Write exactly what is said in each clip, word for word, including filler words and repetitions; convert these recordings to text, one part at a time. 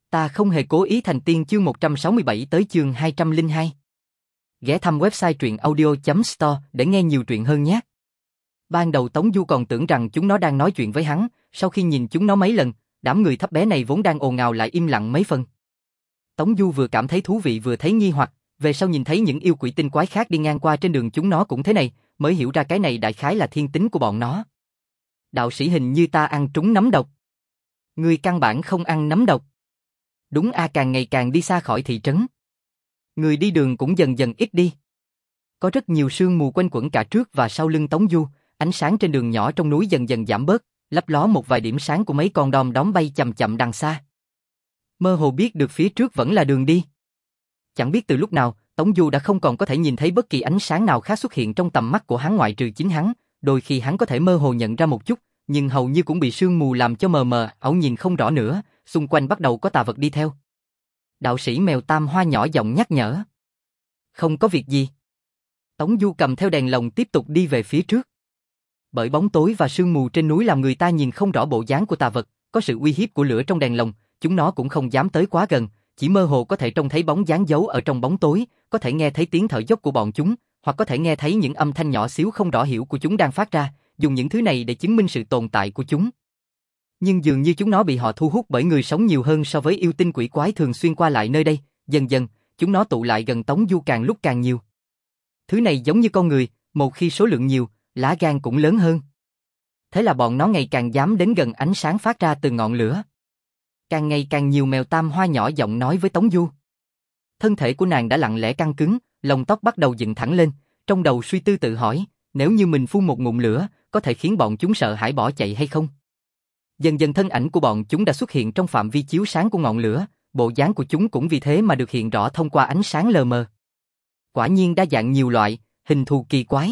Ta không hề cố ý thành tiên chương một trăm sáu mươi bảy tới chương hai trăm lẻ hai. Ghé thăm website truyện audio chấm store để nghe nhiều truyện hơn nhé. Ban đầu Tống Du còn tưởng rằng chúng nó đang nói chuyện với hắn, sau khi nhìn chúng nó mấy lần, đám người thấp bé này vốn đang ồn ào lại im lặng mấy phần. Tống Du vừa cảm thấy thú vị vừa thấy nghi hoặc, về sau nhìn thấy những yêu quỷ tinh quái khác đi ngang qua trên đường chúng nó cũng thế này, mới hiểu ra cái này đại khái là thiên tính của bọn nó. Đạo sĩ hình như ta ăn trúng nấm độc. Ngươi căn bản không ăn nấm độc. Đúng a, càng ngày càng đi xa khỏi thị trấn. Người đi đường cũng dần dần ít đi. Có rất nhiều sương mù quanh quẩn cả trước và sau lưng Tống Du, ánh sáng trên đường nhỏ trong núi dần dần giảm bớt, lấp ló một vài điểm sáng của mấy con đom đóm bay chậm chậm đằng xa. Mơ hồ biết được phía trước vẫn là đường đi. Chẳng biết từ lúc nào, Tống Du đã không còn có thể nhìn thấy bất kỳ ánh sáng nào khác xuất hiện trong tầm mắt của hắn ngoại trừ chính hắn, đôi khi hắn có thể mơ hồ nhận ra một chút, nhưng hầu như cũng bị sương mù làm cho mờ mờ, ảo nhìn không rõ nữa, xung quanh bắt đầu có tà vật đi theo. Đạo sĩ mèo tam hoa nhỏ giọng nhắc nhở. Không có việc gì. Tống Du cầm theo đèn lồng tiếp tục đi về phía trước. Bởi bóng tối và sương mù trên núi làm người ta nhìn không rõ bộ dáng của tà vật, có sự uy hiếp của lửa trong đèn lồng, chúng nó cũng không dám tới quá gần, chỉ mơ hồ có thể trông thấy bóng dáng giấu ở trong bóng tối, có thể nghe thấy tiếng thở dốc của bọn chúng, hoặc có thể nghe thấy những âm thanh nhỏ xíu không rõ hiểu của chúng đang phát ra, dùng những thứ này để chứng minh sự tồn tại của chúng. Nhưng dường như chúng nó bị họ thu hút bởi người sống nhiều hơn so với yêu tinh quỷ quái thường xuyên qua lại nơi đây, dần dần, chúng nó tụ lại gần Tống Du càng lúc càng nhiều. Thứ này giống như con người, một khi số lượng nhiều, lá gan cũng lớn hơn. Thế là bọn nó ngày càng dám đến gần ánh sáng phát ra từ ngọn lửa. Càng ngày càng nhiều mèo tam hoa nhỏ giọng nói với Tống Du. Thân thể của nàng đã lặng lẽ căng cứng, lông tóc bắt đầu dựng thẳng lên, trong đầu suy tư tự hỏi, nếu như mình phun một ngụm lửa, có thể khiến bọn chúng sợ hãi bỏ chạy hay không? Dần dần thân ảnh của bọn chúng đã xuất hiện trong phạm vi chiếu sáng của ngọn lửa, bộ dáng của chúng cũng vì thế mà được hiện rõ thông qua ánh sáng lờ mờ. Quả nhiên đa dạng nhiều loại, hình thù kỳ quái.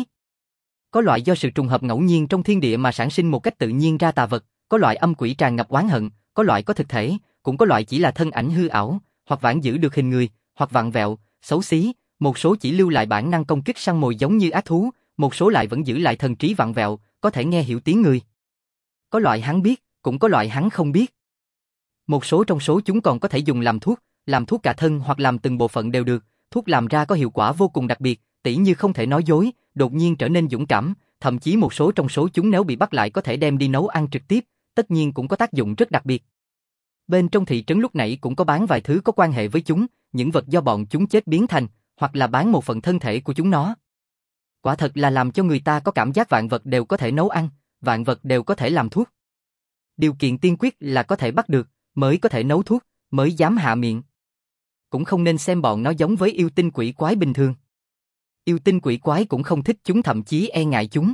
Có loại do sự trùng hợp ngẫu nhiên trong thiên địa mà sản sinh một cách tự nhiên ra tà vật, có loại âm quỷ tràn ngập oán hận, có loại có thực thể, cũng có loại chỉ là thân ảnh hư ảo, hoặc vãn giữ được hình người, hoặc vặn vẹo, xấu xí, một số chỉ lưu lại bản năng công kích săn mồi giống như ác thú, một số lại vẫn giữ lại thần trí vặn vẹo, có thể nghe hiểu tiếng người. Có loại hắn biết, cũng có loại hắn không biết. Một số trong số chúng còn có thể dùng làm thuốc, làm thuốc cả thân hoặc làm từng bộ phận đều được, thuốc làm ra có hiệu quả vô cùng đặc biệt, tỉ như không thể nói dối, đột nhiên trở nên dũng cảm, thậm chí một số trong số chúng nếu bị bắt lại có thể đem đi nấu ăn trực tiếp, tất nhiên cũng có tác dụng rất đặc biệt. Bên trong thị trấn lúc nãy cũng có bán vài thứ có quan hệ với chúng, những vật do bọn chúng chết biến thành, hoặc là bán một phần thân thể của chúng nó. Quả thật là làm cho người ta có cảm giác vạn vật đều có thể nấu ăn, vạn vật đều có thể làm thuốc. Điều kiện tiên quyết là có thể bắt được, mới có thể nấu thuốc, mới dám hạ miệng. Cũng không nên xem bọn nó giống với yêu tinh quỷ quái bình thường. Yêu tinh quỷ quái cũng không thích chúng, thậm chí e ngại chúng.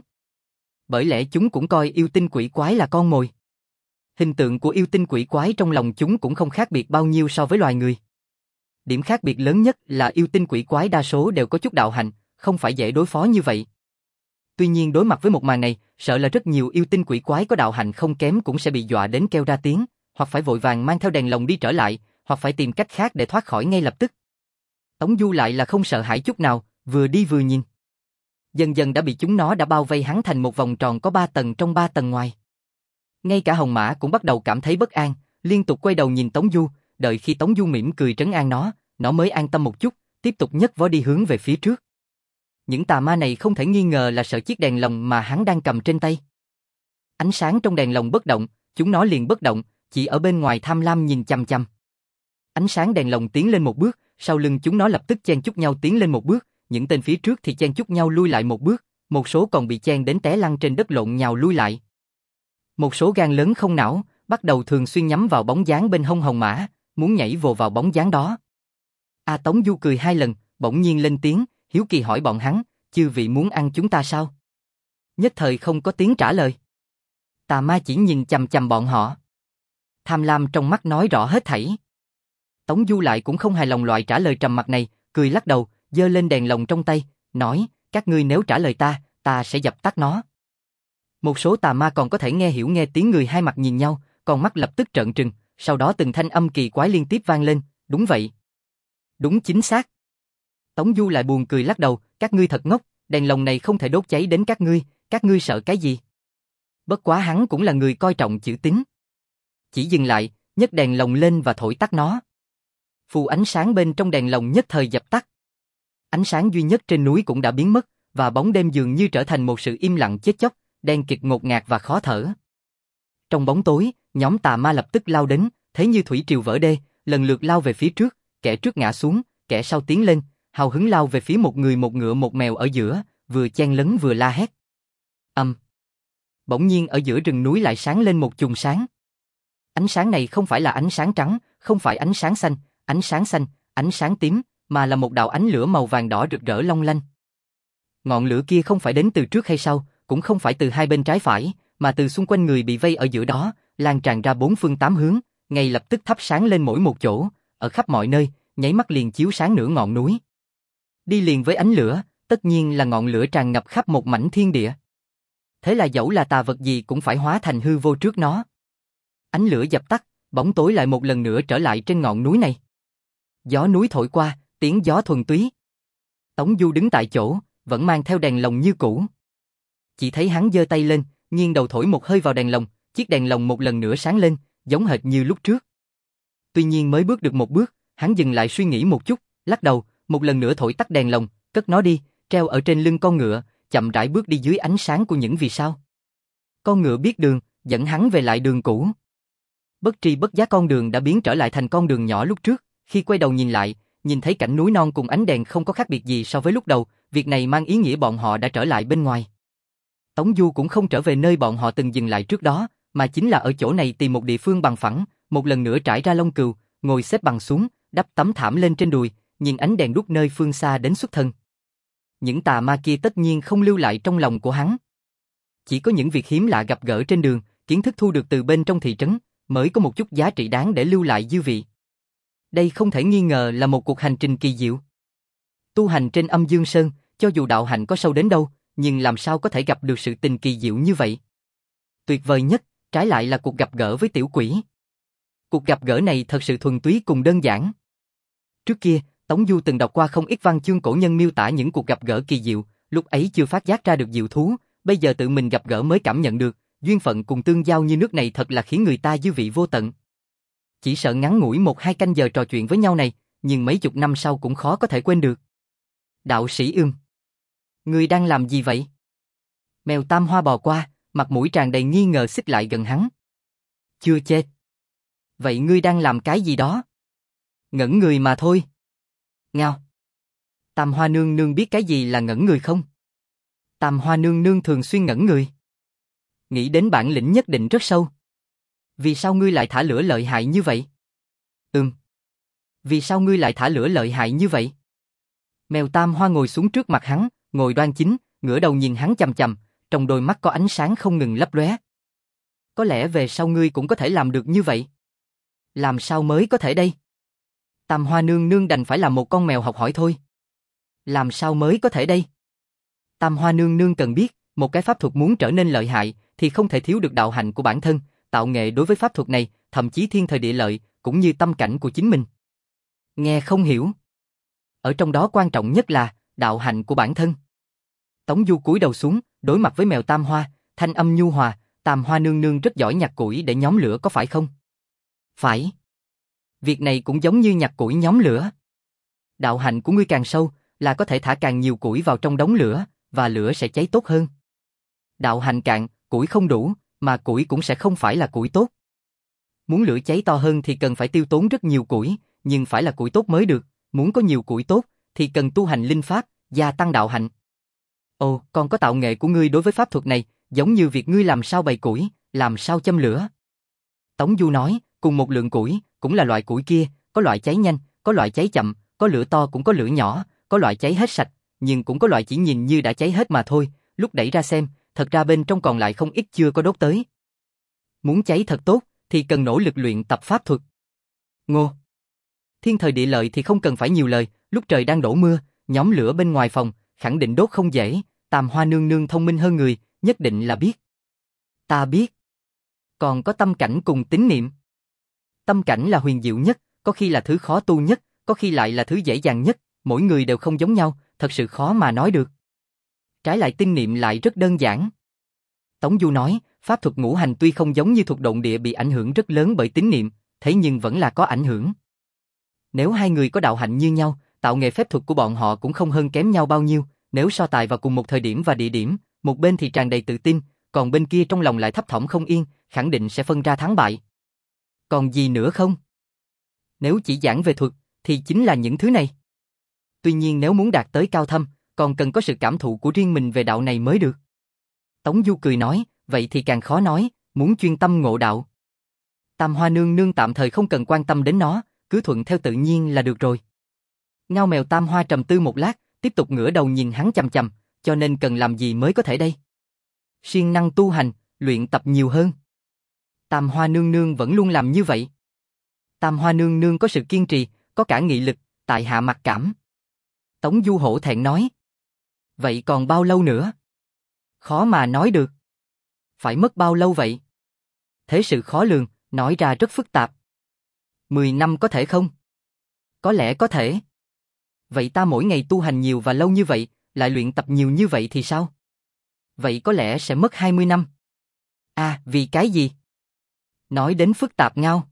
Bởi lẽ chúng cũng coi yêu tinh quỷ quái là con mồi. Hình tượng của yêu tinh quỷ quái trong lòng chúng cũng không khác biệt bao nhiêu so với loài người. Điểm khác biệt lớn nhất là yêu tinh quỷ quái đa số đều có chút đạo hạnh, không phải dễ đối phó như vậy. Tuy nhiên đối mặt với một màn này, sợ là rất nhiều yêu tinh quỷ quái có đạo hạnh không kém cũng sẽ bị dọa đến kêu ra tiếng, hoặc phải vội vàng mang theo đèn lồng đi trở lại, hoặc phải tìm cách khác để thoát khỏi ngay lập tức. Tống Du lại là không sợ hãi chút nào, vừa đi vừa nhìn. Dần dần đã bị chúng nó đã bao vây hắn thành một vòng tròn có ba tầng trong ba tầng ngoài. Ngay cả Hồng Mã cũng bắt đầu cảm thấy bất an, liên tục quay đầu nhìn Tống Du, đợi khi Tống Du mỉm cười trấn an nó, nó mới an tâm một chút, tiếp tục nhấc vó đi hướng về phía trước. Những tà ma này không thể nghi ngờ là sợ chiếc đèn lồng mà hắn đang cầm trên tay. Ánh sáng trong đèn lồng bất động, chúng nó liền bất động, chỉ ở bên ngoài tham lam nhìn chằm chằm. Ánh sáng đèn lồng tiến lên một bước, sau lưng chúng nó lập tức chen chúc nhau tiến lên một bước, những tên phía trước thì chen chúc nhau lui lại một bước, một số còn bị chen đến té lăn trên đất lộn nhào lui lại. Một số gan lớn không não, bắt đầu thường xuyên nhắm vào bóng dáng bên hông Hồng Mã, muốn nhảy vồ vào bóng dáng đó. A Tống Du cười hai lần, bỗng nhiên lên tiếng, hiếu kỳ hỏi bọn hắn, chư vị muốn ăn chúng ta sao? Nhất thời không có tiếng trả lời. Tà ma chỉ nhìn chằm chằm bọn họ. Tham lam trong mắt nói rõ hết thảy. Tống Du lại cũng không hài lòng loại trả lời trầm mặc này, cười lắc đầu, giơ lên đèn lồng trong tay, nói, các ngươi nếu trả lời ta, ta sẽ dập tắt nó. Một số tà ma còn có thể nghe hiểu nghe tiếng người hai mặt nhìn nhau, con mắt lập tức trợn trừng, sau đó từng thanh âm kỳ quái liên tiếp vang lên, đúng vậy. Đúng chính xác. Tống Du lại buồn cười lắc đầu, các ngươi thật ngốc, đèn lồng này không thể đốt cháy đến các ngươi, các ngươi sợ cái gì? Bất quá hắn cũng là người coi trọng chữ tín. Chỉ dừng lại, nhấc đèn lồng lên và thổi tắt nó. Phù ánh sáng bên trong đèn lồng nhất thời dập tắt. Ánh sáng duy nhất trên núi cũng đã biến mất, và bóng đêm dường như trở thành một sự im lặng chết chóc, đen kịt ngột ngạt và khó thở. Trong bóng tối, nhóm tà ma lập tức lao đến, thế như thủy triều vỡ đê, lần lượt lao về phía trước, kẻ trước ngã xuống, kẻ sau tiến lên, hào hứng lao về phía một người một ngựa một mèo ở giữa, vừa chen lấn vừa la hét. Âm. Bỗng nhiên ở giữa rừng núi lại sáng lên một chùm sáng. Ánh sáng này không phải là ánh sáng trắng, không phải ánh sáng xanh, ánh sáng xanh, ánh sáng tím, mà là một đạo ánh lửa màu vàng đỏ rực rỡ long lanh. Ngọn lửa kia không phải đến từ trước hay sau, cũng không phải từ hai bên trái phải, mà từ xung quanh người bị vây ở giữa đó, lan tràn ra bốn phương tám hướng, ngay lập tức thắp sáng lên mỗi một chỗ, ở khắp mọi nơi, nháy mắt liền chiếu sáng nửa ngọn núi. Đi liền với ánh lửa, tất nhiên là ngọn lửa tràn ngập khắp một mảnh thiên địa. Thế là dẫu là tà vật gì cũng phải hóa thành hư vô trước nó. Ánh lửa dập tắt, bóng tối lại một lần nữa trở lại trên ngọn núi này. Gió núi thổi qua, tiếng gió thuần túy. Tống Du đứng tại chỗ, vẫn mang theo đèn lồng như cũ. Chỉ thấy hắn giơ tay lên, nghiêng đầu thổi một hơi vào đèn lồng, chiếc đèn lồng một lần nữa sáng lên, giống hệt như lúc trước. Tuy nhiên mới bước được một bước, hắn dừng lại suy nghĩ một chút, lắc đầu, một lần nữa thổi tắt đèn lồng, cất nó đi, treo ở trên lưng con ngựa, chậm rãi bước đi dưới ánh sáng của những vì sao. Con ngựa biết đường, dẫn hắn về lại đường cũ. Bất tri bất giác con đường đã biến trở lại thành con đường nhỏ lúc trước, khi quay đầu nhìn lại, nhìn thấy cảnh núi non cùng ánh đèn không có khác biệt gì so với lúc đầu, việc này mang ý nghĩa bọn họ đã trở lại bên ngoài. Tống Du cũng không trở về nơi bọn họ từng dừng lại trước đó, mà chính là ở chỗ này tìm một địa phương bằng phẳng, một lần nữa trải ra lông cừu, ngồi xếp bằng xuống, đắp tấm thảm lên trên đùi, nhìn ánh đèn đuốc nơi phương xa đến xuất thân. Những tà ma kia tất nhiên không lưu lại trong lòng của hắn. Chỉ có những việc hiếm lạ gặp gỡ trên đường, kiến thức thu được từ bên trong thị trấn, mới có một chút giá trị đáng để lưu lại dư vị. Đây không thể nghi ngờ là một cuộc hành trình kỳ diệu. Tu hành trên Âm Dương Sơn, cho dù đạo hạnh có sâu đến đâu, nhưng làm sao có thể gặp được sự tình kỳ diệu như vậy. Tuyệt vời nhất, trái lại là cuộc gặp gỡ với tiểu quỷ. Cuộc gặp gỡ này thật sự thuần túy cùng đơn giản. Trước kia, Tống Du từng đọc qua không ít văn chương cổ nhân miêu tả những cuộc gặp gỡ kỳ diệu, lúc ấy chưa phát giác ra được diệu thú, bây giờ tự mình gặp gỡ mới cảm nhận được, duyên phận cùng tương giao như nước này thật là khiến người ta dư vị vô tận. Chỉ sợ ngắn ngủi một hai canh giờ trò chuyện với nhau này, nhưng mấy chục năm sau cũng khó có thể quên được. Đạo sĩ Ưm, ngươi đang làm gì vậy? Mèo Tam Hoa bò qua, mặt mũi tràn đầy nghi ngờ xích lại gần hắn. Chưa chết. Vậy ngươi đang làm cái gì đó? Ngẩn người mà thôi. Ngao. Tam Hoa nương nương biết cái gì là ngẩn người không? Tam Hoa nương nương thường xuyên ngẩn người. Nghĩ đến bản lĩnh nhất định rất sâu. Vì sao ngươi lại thả lửa lợi hại như vậy? Ừm. Vì sao ngươi lại thả lửa lợi hại như vậy? Mèo Tam Hoa ngồi xuống trước mặt hắn, ngồi đoan chính, ngửa đầu nhìn hắn chằm chằm, trong đôi mắt có ánh sáng không ngừng lấp lóe. Có lẽ về sau ngươi cũng có thể làm được như vậy. Làm sao mới có thể đây? Tam Hoa nương nương đành phải làm một con mèo học hỏi thôi. Làm sao mới có thể đây? Tam Hoa nương nương cần biết, một cái pháp thuật muốn trở nên lợi hại thì không thể thiếu được đạo hạnh của bản thân, tạo nghệ đối với pháp thuật này, thậm chí thiên thời địa lợi, cũng như tâm cảnh của chính mình. Nghe không hiểu. Ở trong đó quan trọng nhất là đạo hạnh của bản thân. Tống Du cúi đầu xuống, đối mặt với mèo Tam Hoa, thanh âm nhu hòa, Tam Hoa nương nương rất giỏi nhặt củi để nhóm lửa có phải không? Phải. Việc này cũng giống như nhặt củi nhóm lửa. Đạo hạnh của ngươi càng sâu, là có thể thả càng nhiều củi vào trong đống lửa, và lửa sẽ cháy tốt hơn. Đạo hạnh cạn, củi không đủ, mà củi cũng sẽ không phải là củi tốt. Muốn lửa cháy to hơn thì cần phải tiêu tốn rất nhiều củi, nhưng phải là củi tốt mới được, muốn có nhiều củi tốt, thì cần tu hành linh pháp, gia tăng đạo hạnh. Ồ, còn có tạo nghệ của ngươi đối với pháp thuật này, giống như việc ngươi làm sao bày củi, làm sao châm lửa. Tống Du nói, cùng một lượng củi, cũng là loại củi kia, có loại cháy nhanh, có loại cháy chậm, có lửa to cũng có lửa nhỏ, có loại cháy hết sạch, nhưng cũng có loại chỉ nhìn như đã cháy hết mà thôi, lúc đẩy ra xem, thật ra bên trong còn lại không ít chưa có đốt tới. Muốn cháy thật tốt, thì cần nỗ lực luyện tập pháp thuật. Ngô. Thiên thời địa lợi thì không cần phải nhiều lời, lúc trời đang đổ mưa, nhóm lửa bên ngoài phòng, khẳng định đốt không dễ, Tam Hoa nương nương thông minh hơn người, nhất định là biết. Ta biết. Còn có tâm cảnh cùng tín niệm. Tâm cảnh là huyền diệu nhất, có khi là thứ khó tu nhất, có khi lại là thứ dễ dàng nhất, mỗi người đều không giống nhau, thật sự khó mà nói được. Trái lại tín niệm lại rất đơn giản. Tống Du nói, pháp thuật ngũ hành tuy không giống như thuật độn địa bị ảnh hưởng rất lớn bởi tín niệm, thế nhưng vẫn là có ảnh hưởng. Nếu hai người có đạo hạnh như nhau, tạo nghệ phép thuật của bọn họ cũng không hơn kém nhau bao nhiêu, nếu so tài vào cùng một thời điểm và địa điểm, một bên thì tràn đầy tự tin, còn bên kia trong lòng lại thấp thỏm không yên, khẳng định sẽ phân ra thắng bại. Còn gì nữa không? Nếu chỉ giảng về thuật, thì chính là những thứ này. Tuy nhiên nếu muốn đạt tới cao thâm, còn cần có sự cảm thụ của riêng mình về đạo này mới được. Tống Du cười nói, vậy thì càng khó nói, muốn chuyên tâm ngộ đạo. Tam Hoa nương nương tạm thời không cần quan tâm đến nó, cứ thuận theo tự nhiên là được rồi. Ngao mèo Tam Hoa trầm tư một lát, tiếp tục ngửa đầu nhìn hắn chằm chằm, cho nên cần làm gì mới có thể đây? Siêng năng tu hành, luyện tập nhiều hơn. Tam Hoa nương nương vẫn luôn làm như vậy. Tam Hoa nương nương có sự kiên trì, có cả nghị lực, tại hạ mặc cảm. Tống Du hổ thẹn nói. Vậy còn bao lâu nữa? Khó mà nói được. Phải mất bao lâu vậy? Thế sự khó lường, nói ra rất phức tạp. Mười năm có thể không? Có lẽ có thể. Vậy ta mỗi ngày tu hành nhiều và lâu như vậy, lại luyện tập nhiều như vậy thì sao? Vậy có lẽ sẽ mất hai mươi năm. À, vì cái gì? Nói đến phức tạp ngao.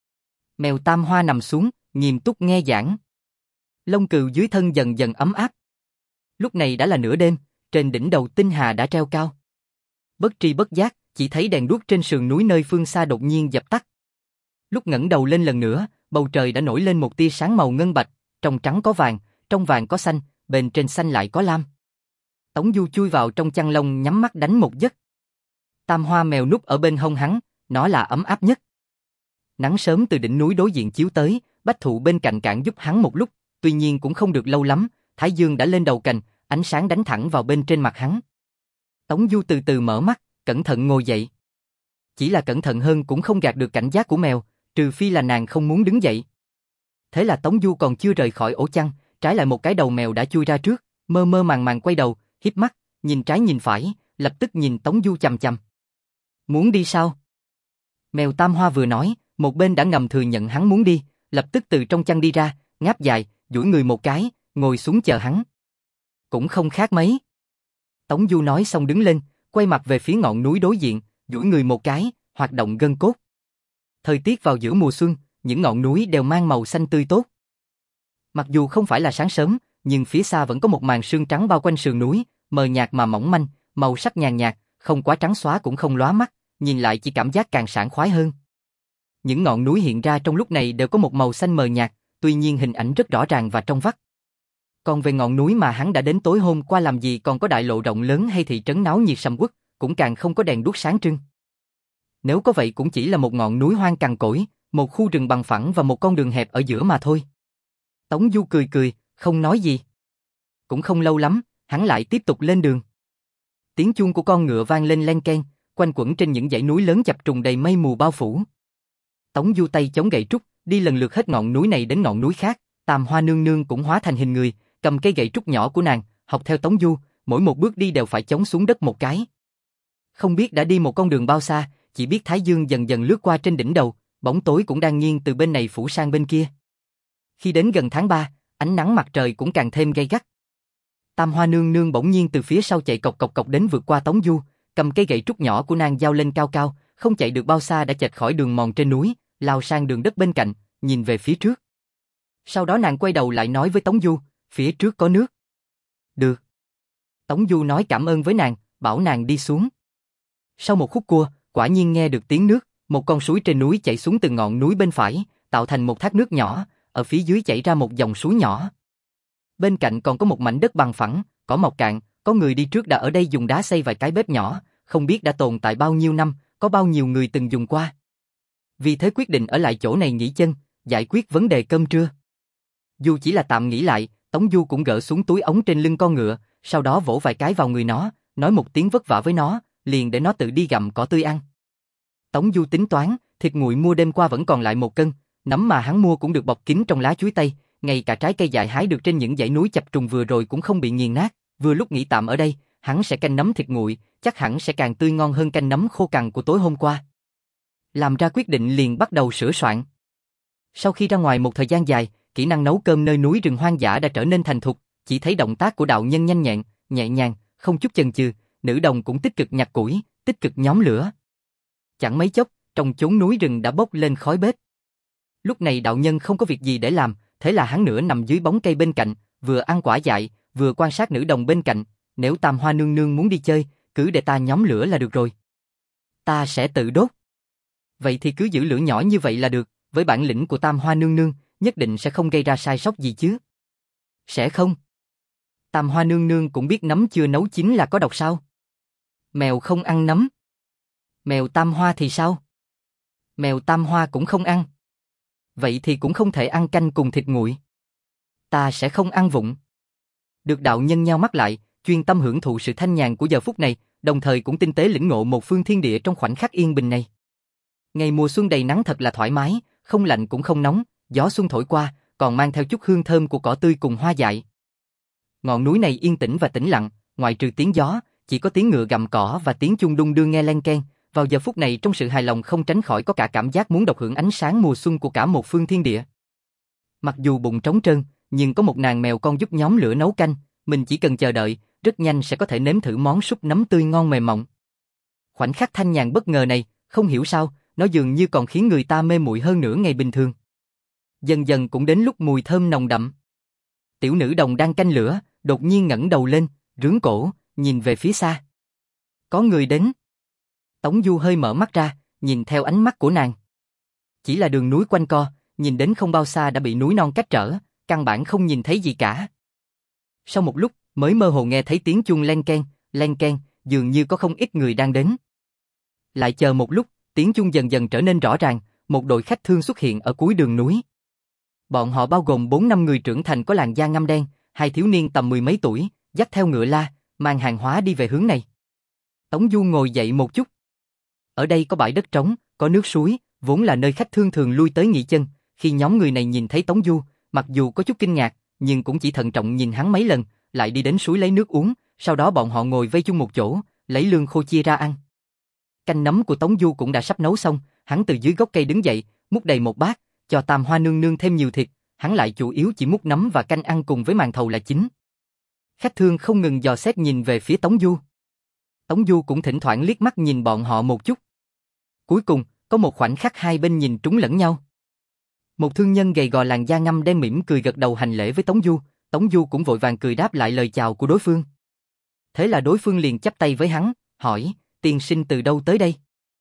Mèo Tam Hoa nằm xuống, nghiêm túc nghe giảng. Lông cừu dưới thân dần dần ấm áp. Lúc này đã là nửa đêm, trên đỉnh đầu tinh hà đã treo cao. Bất tri bất giác, chỉ thấy đèn đuốc trên sườn núi nơi phương xa đột nhiên dập tắt. Lúc ngẩng đầu lên lần nữa, bầu trời đã nổi lên một tia sáng màu ngân bạch, trong trắng có vàng, trong vàng có xanh, bên trên xanh lại có lam. Tống Du chui vào trong chăn lông nhắm mắt đánh một giấc. Tam Hoa mèo núp ở bên hông hắn, nó là ấm áp nhất. Nắng sớm từ đỉnh núi đối diện chiếu tới, bách thụ bên cạnh cản giúp hắn một lúc, tuy nhiên cũng không được lâu lắm, thái dương đã lên đầu cành, ánh sáng đánh thẳng vào bên trên mặt hắn. Tống Du từ từ mở mắt, cẩn thận ngồi dậy. Chỉ là cẩn thận hơn cũng không gạt được cảnh giác của mèo, trừ phi là nàng không muốn đứng dậy. Thế là Tống Du còn chưa rời khỏi ổ chăn, trái lại một cái đầu mèo đã chui ra trước, mơ mơ màng màng quay đầu, híp mắt, nhìn trái nhìn phải, lập tức nhìn Tống Du chằm chằm. Muốn đi sao? Mèo Tam Hoa vừa nói, một bên đã ngầm thừa nhận hắn muốn đi, lập tức từ trong chăn đi ra, ngáp dài, duỗi người một cái, ngồi xuống chờ hắn. Cũng không khác mấy. Tống Du nói xong đứng lên, quay mặt về phía ngọn núi đối diện, duỗi người một cái, hoạt động gân cốt. Thời tiết vào giữa mùa xuân, những ngọn núi đều mang màu xanh tươi tốt. Mặc dù không phải là sáng sớm, nhưng phía xa vẫn có một màn sương trắng bao quanh sườn núi, mờ nhạt mà mỏng manh, màu sắc nhàn nhạt, không quá trắng xóa cũng không lóa mắt, nhìn lại chỉ cảm giác càng sảng khoái hơn. Những ngọn núi hiện ra trong lúc này đều có một màu xanh mờ nhạt, tuy nhiên hình ảnh rất rõ ràng và trong vắt. Còn về ngọn núi mà hắn đã đến tối hôm qua làm gì còn có đại lộ rộng lớn hay thị trấn náo nhiệt sầm uất, cũng càng không có đèn đuốc sáng trưng. Nếu có vậy cũng chỉ là một ngọn núi hoang cằn cỗi, một khu rừng bằng phẳng và một con đường hẹp ở giữa mà thôi. Tống Du cười cười, không nói gì. Cũng không lâu lắm, hắn lại tiếp tục lên đường. Tiếng chuông của con ngựa vang lên len keng, quanh quẩn trên những dãy núi lớn chập trùng đầy mây mù bao phủ. Tống Du tay chống gậy trúc, đi lần lượt hết ngọn núi này đến ngọn núi khác, Tam Hoa nương nương cũng hóa thành hình người, cầm cây gậy trúc nhỏ của nàng, học theo Tống Du, mỗi một bước đi đều phải chống xuống đất một cái. Không biết đã đi một con đường bao xa, chỉ biết thái dương dần dần lướt qua trên đỉnh đầu, bóng tối cũng đang nghiêng từ bên này phủ sang bên kia. Khi đến gần tháng ba, ánh nắng mặt trời cũng càng thêm gay gắt. Tam Hoa nương nương bỗng nhiên từ phía sau chạy cộc cộc cộc đến vượt qua Tống Du, cầm cây gậy trúc nhỏ của nàng giao lên cao cao, không chạy được bao xa đã chệch khỏi đường mòn trên núi, lao sang đường đất bên cạnh, nhìn về phía trước. Sau đó nàng quay đầu lại nói với Tống Du, phía trước có nước. Được. Tống Du nói cảm ơn với nàng, bảo nàng đi xuống. Sau một khúc cua, quả nhiên nghe được tiếng nước, một con suối trên núi chảy xuống từ ngọn núi bên phải, tạo thành một thác nước nhỏ, ở phía dưới chảy ra một dòng suối nhỏ. Bên cạnh còn có một mảnh đất bằng phẳng, cỏ mọc cạn, có người đi trước đã ở đây dùng đá xây vài cái bếp nhỏ, không biết đã tồn tại bao nhiêu năm, có bao nhiêu người từng dùng qua. Vì thế quyết định ở lại chỗ này nghỉ chân, giải quyết vấn đề cơm trưa. Dù chỉ là tạm nghỉ lại, Tống Du cũng gỡ xuống túi ống trên lưng con ngựa, sau đó vỗ vài cái vào người nó, nói một tiếng vất vả với nó, liền để nó tự đi gặm cỏ tươi ăn. Tống Du tính toán, thịt nguội mua đêm qua vẫn còn lại một cân, nấm mà hắn mua cũng được bọc kín trong lá chuối tây, ngay cả trái cây dại hái được trên những dãy núi chập trùng vừa rồi cũng không bị nghiền nát. Vừa lúc nghỉ tạm ở đây, hắn sẽ canh nấm thịt nguội, chắc hẳn sẽ càng tươi ngon hơn canh nấm khô cằn của tối hôm qua. Làm ra quyết định liền bắt đầu sửa soạn. Sau khi ra ngoài một thời gian dài, kỹ năng nấu cơm nơi núi rừng hoang dã đã trở nên thành thục, chỉ thấy động tác của đạo nhân nhanh nhẹn, nhẹ nhàng, không chút chần chừ, nữ đồng cũng tích cực nhặt củi, tích cực nhóm lửa. Chẳng mấy chốc, trong chốn núi rừng đã bốc lên khói bếp. Lúc này đạo nhân không có việc gì để làm, thế là hắn nửa nằm dưới bóng cây bên cạnh, vừa ăn quả dại, vừa quan sát nữ đồng bên cạnh, nếu Tam Hoa nương nương muốn đi chơi, cứ để ta nhóm lửa là được rồi. Ta sẽ tự đốt. Vậy thì cứ giữ lửa nhỏ như vậy là được, với bản lĩnh của Tam Hoa nương nương, nhất định sẽ không gây ra sai sót gì chứ. Sẽ không. Tam Hoa nương nương cũng biết nấm chưa nấu chín là có độc sao? Mèo không ăn nấm. Mèo Tam Hoa thì sao? Mèo Tam Hoa cũng không ăn. Vậy thì cũng không thể ăn canh cùng thịt nguội. Ta sẽ không ăn vụng. Được đạo nhân nheo mắt lại, chuyên tâm hưởng thụ sự thanh nhàn của giờ phút này, đồng thời cũng tinh tế lĩnh ngộ một phương thiên địa trong khoảnh khắc yên bình này. Ngày mùa xuân đầy nắng thật là thoải mái, không lạnh cũng không nóng, gió xuân thổi qua, còn mang theo chút hương thơm của cỏ tươi cùng hoa dại. Ngọn núi này yên tĩnh và tĩnh lặng, ngoại trừ tiếng gió, chỉ có tiếng ngựa gặm cỏ và tiếng chuông đung đưa nghe len keng. Vào giờ phút này trong sự hài lòng không tránh khỏi có cả cảm giác muốn độc hưởng ánh sáng mùa xuân của cả một phương thiên địa. Mặc dù bụng trống trơn, nhưng có một nàng mèo con giúp nhóm lửa nấu canh, mình chỉ cần chờ đợi, rất nhanh sẽ có thể nếm thử món súp nấm tươi ngon mềm mọng. Khoảnh khắc thanh nhàn bất ngờ này, không hiểu sao, nó dường như còn khiến người ta mê muội hơn nửa ngày bình thường. Dần dần cũng đến lúc mùi thơm nồng đậm. Tiểu nữ đồng đang canh lửa, đột nhiên ngẩng đầu lên, rướn cổ, nhìn về phía xa. Có người đến. Tống Du hơi mở mắt ra, nhìn theo ánh mắt của nàng. Chỉ là đường núi quanh co, nhìn đến không bao xa đã bị núi non cách trở, căn bản không nhìn thấy gì cả. Sau một lúc, mới mơ hồ nghe thấy tiếng chuông len keng, len keng, dường như có không ít người đang đến. Lại chờ một lúc, tiếng chuông dần dần trở nên rõ ràng, một đội khách thương xuất hiện ở cuối đường núi. Bọn họ bao gồm bốn năm người trưởng thành có làn da ngăm đen, hai thiếu niên tầm mười mấy tuổi, dắt theo ngựa la, mang hàng hóa đi về hướng này. Tống Du ngồi dậy một chút. Ở đây có bãi đất trống, có nước suối, vốn là nơi khách thương thường lui tới nghỉ chân. Khi nhóm người này nhìn thấy Tống Du, mặc dù có chút kinh ngạc, nhưng cũng chỉ thận trọng nhìn hắn mấy lần, lại đi đến suối lấy nước uống, sau đó bọn họ ngồi vây chung một chỗ, lấy lương khô chia ra ăn. Canh nấm của Tống Du cũng đã sắp nấu xong, hắn từ dưới gốc cây đứng dậy, múc đầy một bát, cho Tam Hoa nương nương thêm nhiều thịt, hắn lại chủ yếu chỉ múc nấm và canh ăn cùng với màn thầu là chính. Khách thương không ngừng dò xét nhìn về phía Tống Du. Tống Du cũng thỉnh thoảng liếc mắt nhìn bọn họ một chút. Cuối cùng, có một khoảnh khắc hai bên nhìn trúng lẫn nhau. Một thương nhân gầy gò làn da ngăm đen mỉm cười gật đầu hành lễ với Tống Du, Tống Du cũng vội vàng cười đáp lại lời chào của đối phương. Thế là đối phương liền chắp tay với hắn, hỏi, tiên sinh từ đâu tới đây?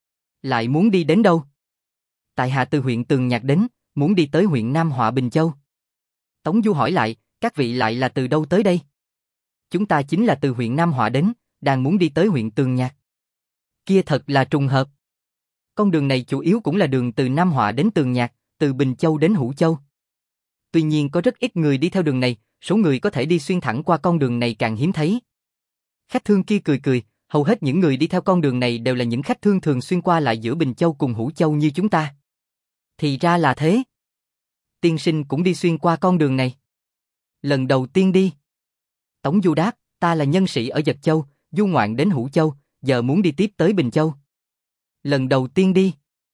Lại muốn đi đến đâu? Tại hạ từ huyện Tường Nhạc đến, muốn đi tới huyện Nam Họa Bình Châu. Tống Du hỏi lại, các vị lại là từ đâu tới đây? Chúng ta chính là từ huyện Nam Họa đến, đang muốn đi tới huyện Tường Nhạc. Kia thật là trùng hợp. Con đường này chủ yếu cũng là đường từ Nam Họa đến Tường Nhạc, từ Bình Châu đến Hữu Châu. Tuy nhiên có rất ít người đi theo đường này, số người có thể đi xuyên thẳng qua con đường này càng hiếm thấy. Khách thương kia cười cười, hầu hết những người đi theo con đường này đều là những khách thương thường xuyên qua lại giữa Bình Châu cùng Hữu Châu như chúng ta. Thì ra là thế. Tiên sinh cũng đi xuyên qua con đường này. Lần đầu tiên đi. Tống Du đáp, ta là nhân sĩ ở Dật Châu, du ngoạn đến Hữu Châu, giờ muốn đi tiếp tới Bình Châu. Lần đầu tiên đi.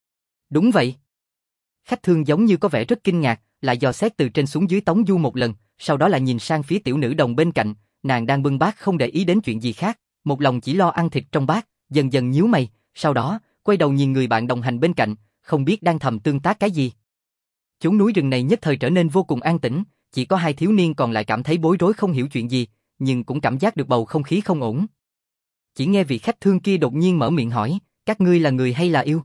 Đúng vậy. Khách thương giống như có vẻ rất kinh ngạc, lại dò xét từ trên xuống dưới Tống Du một lần, sau đó lại nhìn sang phía tiểu nữ đồng bên cạnh, nàng đang bưng bát không để ý đến chuyện gì khác, một lòng chỉ lo ăn thịt trong bát, dần dần nhíu mày, sau đó quay đầu nhìn người bạn đồng hành bên cạnh, không biết đang thầm tương tác cái gì. Chốn núi rừng này nhất thời trở nên vô cùng an tĩnh, chỉ có hai thiếu niên còn lại cảm thấy bối rối không hiểu chuyện gì, nhưng cũng cảm giác được bầu không khí không ổn. Chỉ nghe vị khách thương kia đột nhiên mở miệng hỏi, các ngươi là người hay là yêu?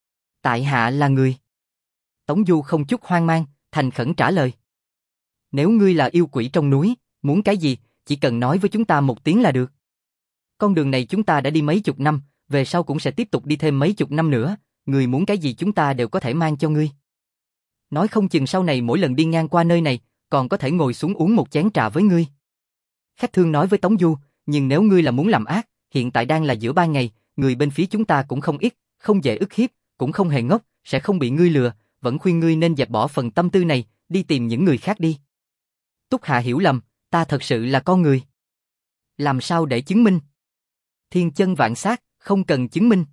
Tại hạ là người. Tống Du không chút hoang mang, thành khẩn trả lời. Nếu ngươi là yêu quỷ trong núi, muốn cái gì, chỉ cần nói với chúng ta một tiếng là được. Con đường này chúng ta đã đi mấy chục năm, về sau cũng sẽ tiếp tục đi thêm mấy chục năm nữa, ngươi muốn cái gì chúng ta đều có thể mang cho ngươi. Nói không chừng sau này mỗi lần đi ngang qua nơi này, còn có thể ngồi xuống uống một chén trà với ngươi. Khách thương nói với Tống Du, nhưng nếu ngươi là muốn làm ác, hiện tại đang là giữa ban ngày, người bên phía chúng ta cũng không ít, không dễ ức hiếp, cũng không hề ngốc, sẽ không bị ngươi lừa, vẫn khuyên ngươi nên dẹp bỏ phần tâm tư này, đi tìm những người khác đi. Túc Hạ hiểu lầm, ta thật sự là con người. Làm sao để chứng minh? Thiên chân vạn sát, không cần chứng minh.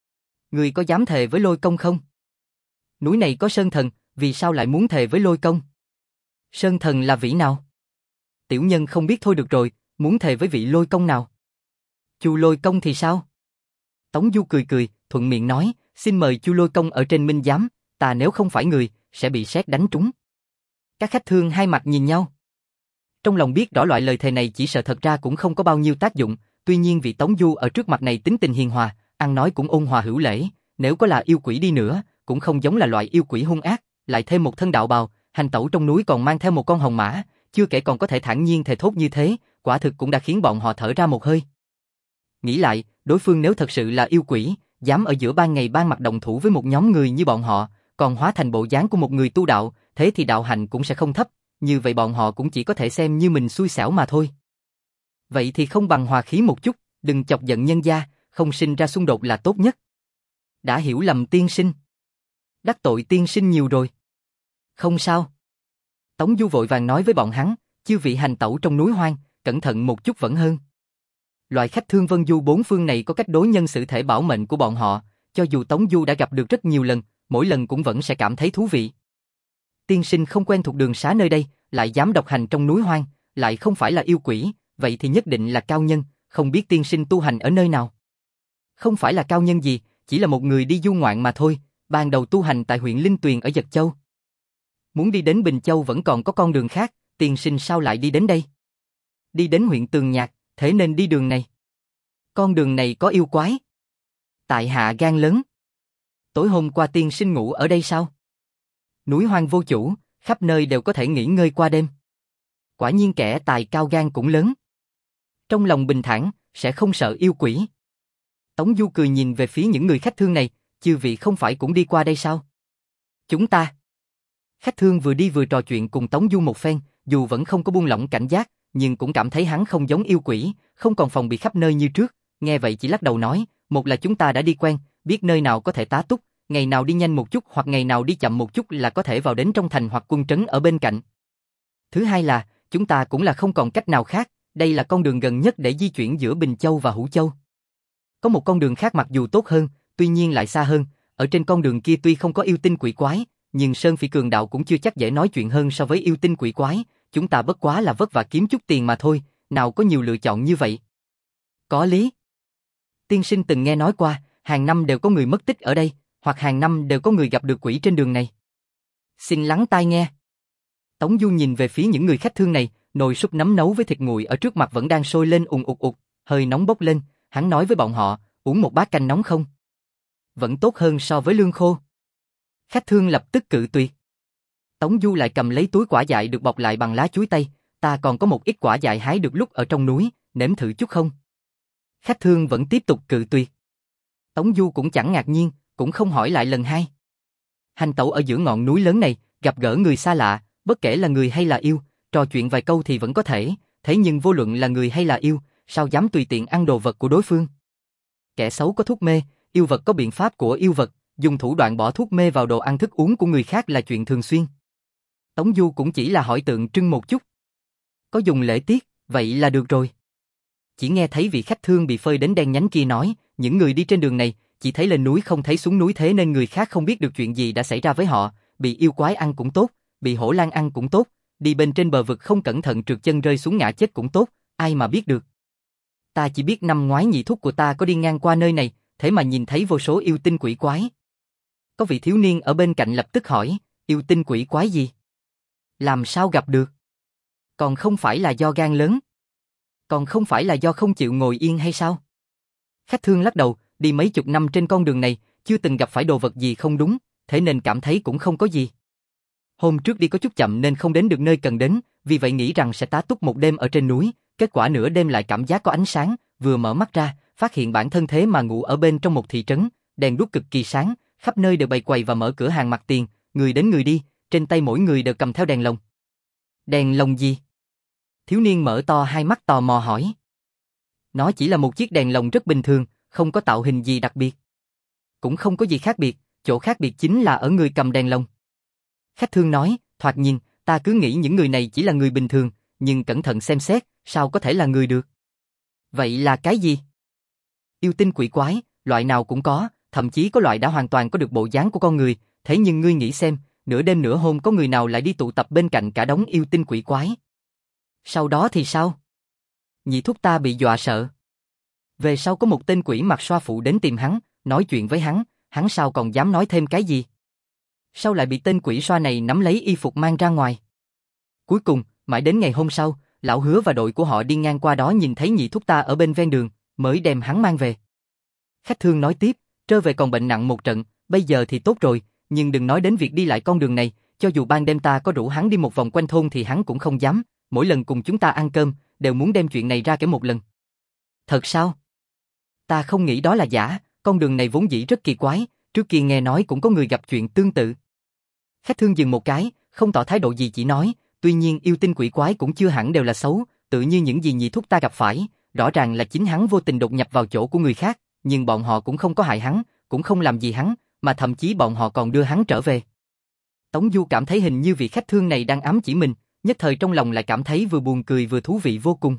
Ngươi có dám thề với Lôi Công không? Núi này có sơn thần, vì sao lại muốn thề với Lôi Công? Sơn thần là vị nào? Tiểu nhân không biết thôi được rồi, muốn thề với vị Lôi Công nào? Chu Lôi Công thì sao? Tống Du cười cười, thuận miệng nói, xin mời Chu Lôi Công ở trên minh giám, ta nếu không phải người, sẽ bị sét đánh trúng. Các khách thương hai mặt nhìn nhau. Trong lòng biết rõ loại lời thề này chỉ sợ thật ra cũng không có bao nhiêu tác dụng, tuy nhiên vị Tống Du ở trước mặt này tính tình hiền hòa, ăn nói cũng ôn hòa hữu lễ, nếu có là yêu quỷ đi nữa, cũng không giống là loại yêu quỷ hung ác, lại thêm một thân đạo bào, hành tẩu trong núi còn mang theo một con hồng mã, chưa kể còn có thể thản nhiên thề thốt như thế, quả thực cũng đã khiến bọn họ thở ra một hơi. Nghĩ lại, đối phương nếu thật sự là yêu quỷ, dám ở giữa ban ngày ban mặt động thủ với một nhóm người như bọn họ, còn hóa thành bộ dáng của một người tu đạo, thế thì đạo hạnh cũng sẽ không thấp, như vậy bọn họ cũng chỉ có thể xem như mình xui xẻo mà thôi. Vậy thì không bằng hòa khí một chút, đừng chọc giận nhân gia, không sinh ra xung đột là tốt nhất. Đã hiểu lầm tiên sinh. Đắc tội tiên sinh nhiều rồi. Không sao. Tống Du vội vàng nói với bọn hắn, chư vị hành tẩu trong núi hoang, cẩn thận một chút vẫn hơn. Loại khách thương vân du bốn phương này có cách đối nhân xử thể bảo mệnh của bọn họ, cho dù Tống Du đã gặp được rất nhiều lần, mỗi lần cũng vẫn sẽ cảm thấy thú vị. Tiên sinh không quen thuộc đường xá nơi đây, lại dám độc hành trong núi hoang, lại không phải là yêu quỷ, vậy thì nhất định là cao nhân, không biết tiên sinh tu hành ở nơi nào. Không phải là cao nhân gì, chỉ là một người đi du ngoạn mà thôi, ban đầu tu hành tại huyện Linh Tuyền ở Dật Châu. Muốn đi đến Bình Châu vẫn còn có con đường khác, tiên sinh sao lại đi đến đây? Đi đến huyện Tường Nhạc, thế nên đi đường này. Con đường này có yêu quái. Tại hạ gan lớn. Tối hôm qua tiên sinh ngủ ở đây sao? Núi hoang vô chủ, khắp nơi đều có thể nghỉ ngơi qua đêm. Quả nhiên kẻ tài cao gan cũng lớn. Trong lòng bình thản, sẽ không sợ yêu quỷ. Tống Du cười nhìn về phía những người khách thương này, chư vị không phải cũng đi qua đây sao? Chúng ta. Khách thương vừa đi vừa trò chuyện cùng Tống Du một phen, dù vẫn không có buông lỏng cảnh giác, nhưng cũng cảm thấy hắn không giống yêu quỷ, không còn phòng bị khắp nơi như trước, nghe vậy chỉ lắc đầu nói, một là chúng ta đã đi quen, biết nơi nào có thể tá túc, ngày nào đi nhanh một chút hoặc ngày nào đi chậm một chút là có thể vào đến trong thành hoặc quân trấn ở bên cạnh. Thứ hai là, chúng ta cũng là không còn cách nào khác, đây là con đường gần nhất để di chuyển giữa Bình Châu và Hữu Châu. Có một con đường khác mặc dù tốt hơn, tuy nhiên lại xa hơn, ở trên con đường kia tuy không có yêu tinh quỷ quái, nhưng Sơn Phỉ cường đạo cũng chưa chắc dễ nói chuyện hơn so với yêu tinh quỷ quái, chúng ta bất quá là vất vả kiếm chút tiền mà thôi, nào có nhiều lựa chọn như vậy. Có lý. Tiên sinh từng nghe nói qua, hàng năm đều có người mất tích ở đây, hoặc hàng năm đều có người gặp được quỷ trên đường này. Xin lắng tai nghe. Tống Du nhìn về phía những người khách thương này, nồi súp nấm nấu với thịt nguội ở trước mặt vẫn đang sôi lên ùn ụt ụt, hơi nóng bốc lên, hắn nói với bọn họ, uống một bát canh nóng không? Vẫn tốt hơn so với lương khô. Khách thương lập tức cự tuyệt. Tống Du lại cầm lấy túi quả dại được bọc lại bằng lá chuối tây, ta còn có một ít quả dại hái được lúc ở trong núi, nếm thử chút không? Khách thương vẫn tiếp tục cự tuyệt. Tống Du cũng chẳng ngạc nhiên, cũng không hỏi lại lần hai. Hành tẩu ở giữa ngọn núi lớn này, gặp gỡ người xa lạ, bất kể là người hay là yêu, trò chuyện vài câu thì vẫn có thể, thế nhưng vô luận là người hay là yêu, sao dám tùy tiện ăn đồ vật của đối phương? Kẻ xấu có thuốc mê, yêu vật có biện pháp của yêu vật, dùng thủ đoạn bỏ thuốc mê vào đồ ăn thức uống của người khác là chuyện thường xuyên. Tống Du cũng chỉ là hỏi tượng trưng một chút. Có dùng lễ tiết, vậy là được rồi. Chỉ nghe thấy vị khách thương bị phơi đến đen nhánh kia nói, những người đi trên đường này, chỉ thấy lên núi không thấy xuống núi thế nên người khác không biết được chuyện gì đã xảy ra với họ, bị yêu quái ăn cũng tốt, bị hổ lang ăn cũng tốt, đi bên trên bờ vực không cẩn thận trượt chân rơi xuống ngã chết cũng tốt, ai mà biết được. Ta chỉ biết năm ngoái nhị thúc của ta có đi ngang qua nơi này, thế mà nhìn thấy vô số yêu tinh quỷ quái. Có vị thiếu niên ở bên cạnh lập tức hỏi, yêu tinh quỷ quái gì? Làm sao gặp được? Còn không phải là do gan lớn? Còn không phải là do không chịu ngồi yên hay sao? Khách thương lắc đầu, đi mấy chục năm trên con đường này, chưa từng gặp phải đồ vật gì không đúng, thế nên cảm thấy cũng không có gì. Hôm trước đi có chút chậm nên không đến được nơi cần đến, vì vậy nghĩ rằng sẽ tá túc một đêm ở trên núi, kết quả nửa đêm lại cảm giác có ánh sáng, vừa mở mắt ra, phát hiện bản thân thế mà ngủ ở bên trong một thị trấn, đèn đuốc cực kỳ sáng, khắp nơi đều bày quầy và mở cửa hàng mặt tiền, người đến người đi, trên tay mỗi người đều cầm theo đèn lồng. Đèn lồng gì? Thiếu niên mở to hai mắt tò mò hỏi. Nó chỉ là một chiếc đèn lồng rất bình thường, không có tạo hình gì đặc biệt. Cũng không có gì khác biệt, chỗ khác biệt chính là ở người cầm đèn lồng. Khách thương nói, thoạt nhìn, ta cứ nghĩ những người này chỉ là người bình thường, nhưng cẩn thận xem xét, sao có thể là người được? Vậy là cái gì? Yêu tinh quỷ quái, loại nào cũng có, thậm chí có loại đã hoàn toàn có được bộ dáng của con người, thế nhưng ngươi nghĩ xem, nửa đêm nửa hôm có người nào lại đi tụ tập bên cạnh cả đống yêu tinh quỷ quái? Sau đó thì sao? Nhị thúc ta bị dọa sợ. Về sau có một tên quỷ mặt xoa phụ đến tìm hắn, nói chuyện với hắn, hắn sao còn dám nói thêm cái gì? Sao lại bị tên quỷ xoa này nắm lấy y phục mang ra ngoài? Cuối cùng, mãi đến ngày hôm sau, lão Hứa và đội của họ đi ngang qua đó nhìn thấy nhị thúc ta ở bên ven đường, mới đem hắn mang về. Khách thương nói tiếp, trơ về còn bệnh nặng một trận, bây giờ thì tốt rồi, nhưng đừng nói đến việc đi lại con đường này, cho dù ban đêm ta có rủ hắn đi một vòng quanh thôn thì hắn cũng không dám, mỗi lần cùng chúng ta ăn cơm, đều muốn đem chuyện này ra kể một lần. Thật sao? Ta không nghĩ đó là giả, con đường này vốn dĩ rất kỳ quái, trước kia nghe nói cũng có người gặp chuyện tương tự. Khách thương dừng một cái, không tỏ thái độ gì chỉ nói, tuy nhiên yêu tinh quỷ quái cũng chưa hẳn đều là xấu, tự như những gì nhị thúc ta gặp phải, rõ ràng là chính hắn vô tình đột nhập vào chỗ của người khác, nhưng bọn họ cũng không có hại hắn, cũng không làm gì hắn, mà thậm chí bọn họ còn đưa hắn trở về. Tống Du cảm thấy hình như vị khách thương này đang ám chỉ mình, nhất thời trong lòng lại cảm thấy vừa buồn cười vừa thú vị vô cùng.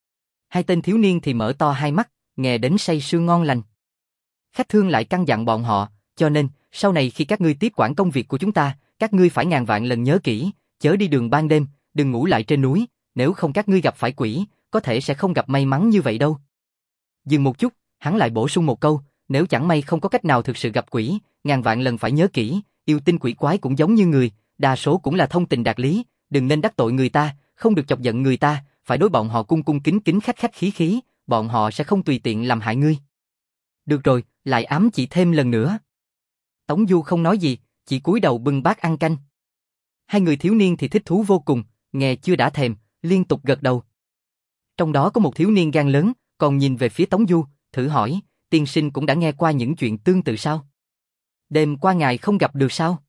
Hai tên thiếu niên thì mở to hai mắt, nghe đến say sưa ngon lành. Khách thương lại căn dặn bọn họ, cho nên, sau này khi các ngươi tiếp quản công việc của chúng ta, các ngươi phải ngàn vạn lần nhớ kỹ, chớ đi đường ban đêm, đừng ngủ lại trên núi, nếu không các ngươi gặp phải quỷ, có thể sẽ không gặp may mắn như vậy đâu. Dừng một chút, hắn lại bổ sung một câu, nếu chẳng may không có cách nào thực sự gặp quỷ, ngàn vạn lần phải nhớ kỹ, yêu tinh quỷ quái cũng giống như người, đa số cũng là thông tình đạt lý, đừng nên đắc tội người ta, không được chọc giận người ta, phải đối bọn họ cung cung kính kính khách khách khí khí, bọn họ sẽ không tùy tiện làm hại ngươi. Được rồi, lại ám chỉ thêm lần nữa. Tống Du không nói gì, chỉ cúi đầu bưng bát ăn canh. Hai người thiếu niên thì thích thú vô cùng, nghe chưa đã thèm, liên tục gật đầu. Trong đó có một thiếu niên gan lớn, còn nhìn về phía Tống Du, thử hỏi, tiên sinh cũng đã nghe qua những chuyện tương tự sao? Đêm qua ngài không gặp được sao?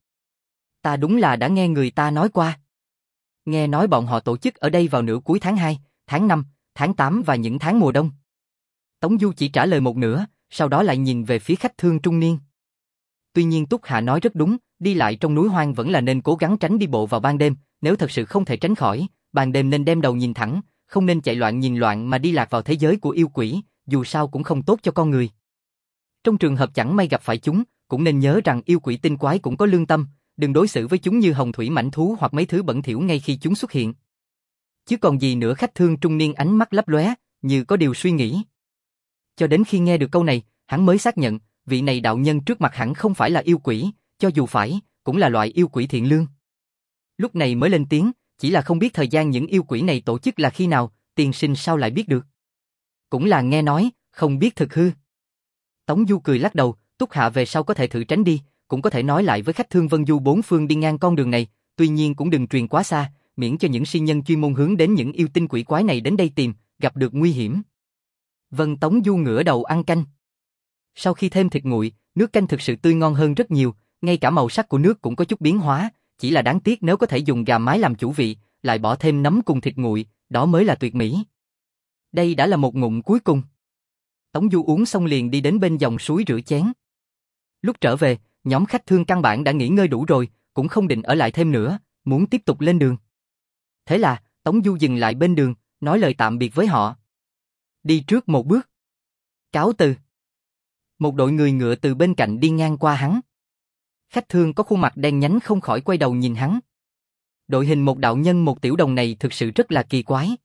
Ta đúng là đã nghe người ta nói qua. Nghe nói bọn họ tổ chức ở đây vào nửa cuối tháng hai, tháng năm, tháng tám và những tháng mùa đông. Tống Du chỉ trả lời một nửa, sau đó lại nhìn về phía khách thương trung niên. Tuy nhiên Túc Hạ nói rất đúng, đi lại trong núi hoang vẫn là nên cố gắng tránh đi bộ vào ban đêm, nếu thật sự không thể tránh khỏi, ban đêm nên đem đầu nhìn thẳng, không nên chạy loạn nhìn loạn mà đi lạc vào thế giới của yêu quỷ, dù sao cũng không tốt cho con người. Trong trường hợp chẳng may gặp phải chúng, cũng nên nhớ rằng yêu quỷ tinh quái cũng có lương tâm, đừng đối xử với chúng như hồng thủy mãnh thú hoặc mấy thứ bẩn thỉu ngay khi chúng xuất hiện. Chứ còn gì nữa, khách thương trung niên ánh mắt lấp lóe, như có điều suy nghĩ. Cho đến khi nghe được câu này, hắn mới xác nhận, vị này đạo nhân trước mặt hẳn không phải là yêu quỷ, cho dù phải, cũng là loại yêu quỷ thiện lương. Lúc này mới lên tiếng, chỉ là không biết thời gian những yêu quỷ này tổ chức là khi nào, tiên sinh sao lại biết được? Cũng là nghe nói, không biết thực hư. Tống Du cười lắc đầu, Túc Hạ về sau có thể thử tránh đi, cũng có thể nói lại với khách thương Vân Du bốn phương đi ngang con đường này, tuy nhiên cũng đừng truyền quá xa, miễn cho những si nhân chuyên môn hướng đến những yêu tinh quỷ quái này đến đây tìm, gặp được nguy hiểm. Vân Tống Du ngửa đầu ăn canh. Sau khi thêm thịt nguội, nước canh thực sự tươi ngon hơn rất nhiều, ngay cả màu sắc của nước cũng có chút biến hóa, chỉ là đáng tiếc nếu có thể dùng gà mái làm chủ vị, lại bỏ thêm nấm cùng thịt nguội, đó mới là tuyệt mỹ. Đây đã là một ngụm cuối cùng. Tống Du uống xong liền đi đến bên dòng suối rửa chén. Lúc trở về, nhóm khách thương căn bản đã nghỉ ngơi đủ rồi, cũng không định ở lại thêm nữa, muốn tiếp tục lên đường. Thế là, Tống Du dừng lại bên đường, nói lời tạm biệt với họ. Đi trước một bước. Cáo từ. Một đội người ngựa từ bên cạnh đi ngang qua hắn. Khách thương có khuôn mặt đen nhánh không khỏi quay đầu nhìn hắn. Đội hình một đạo nhân một tiểu đồng này thực sự rất là kỳ quái.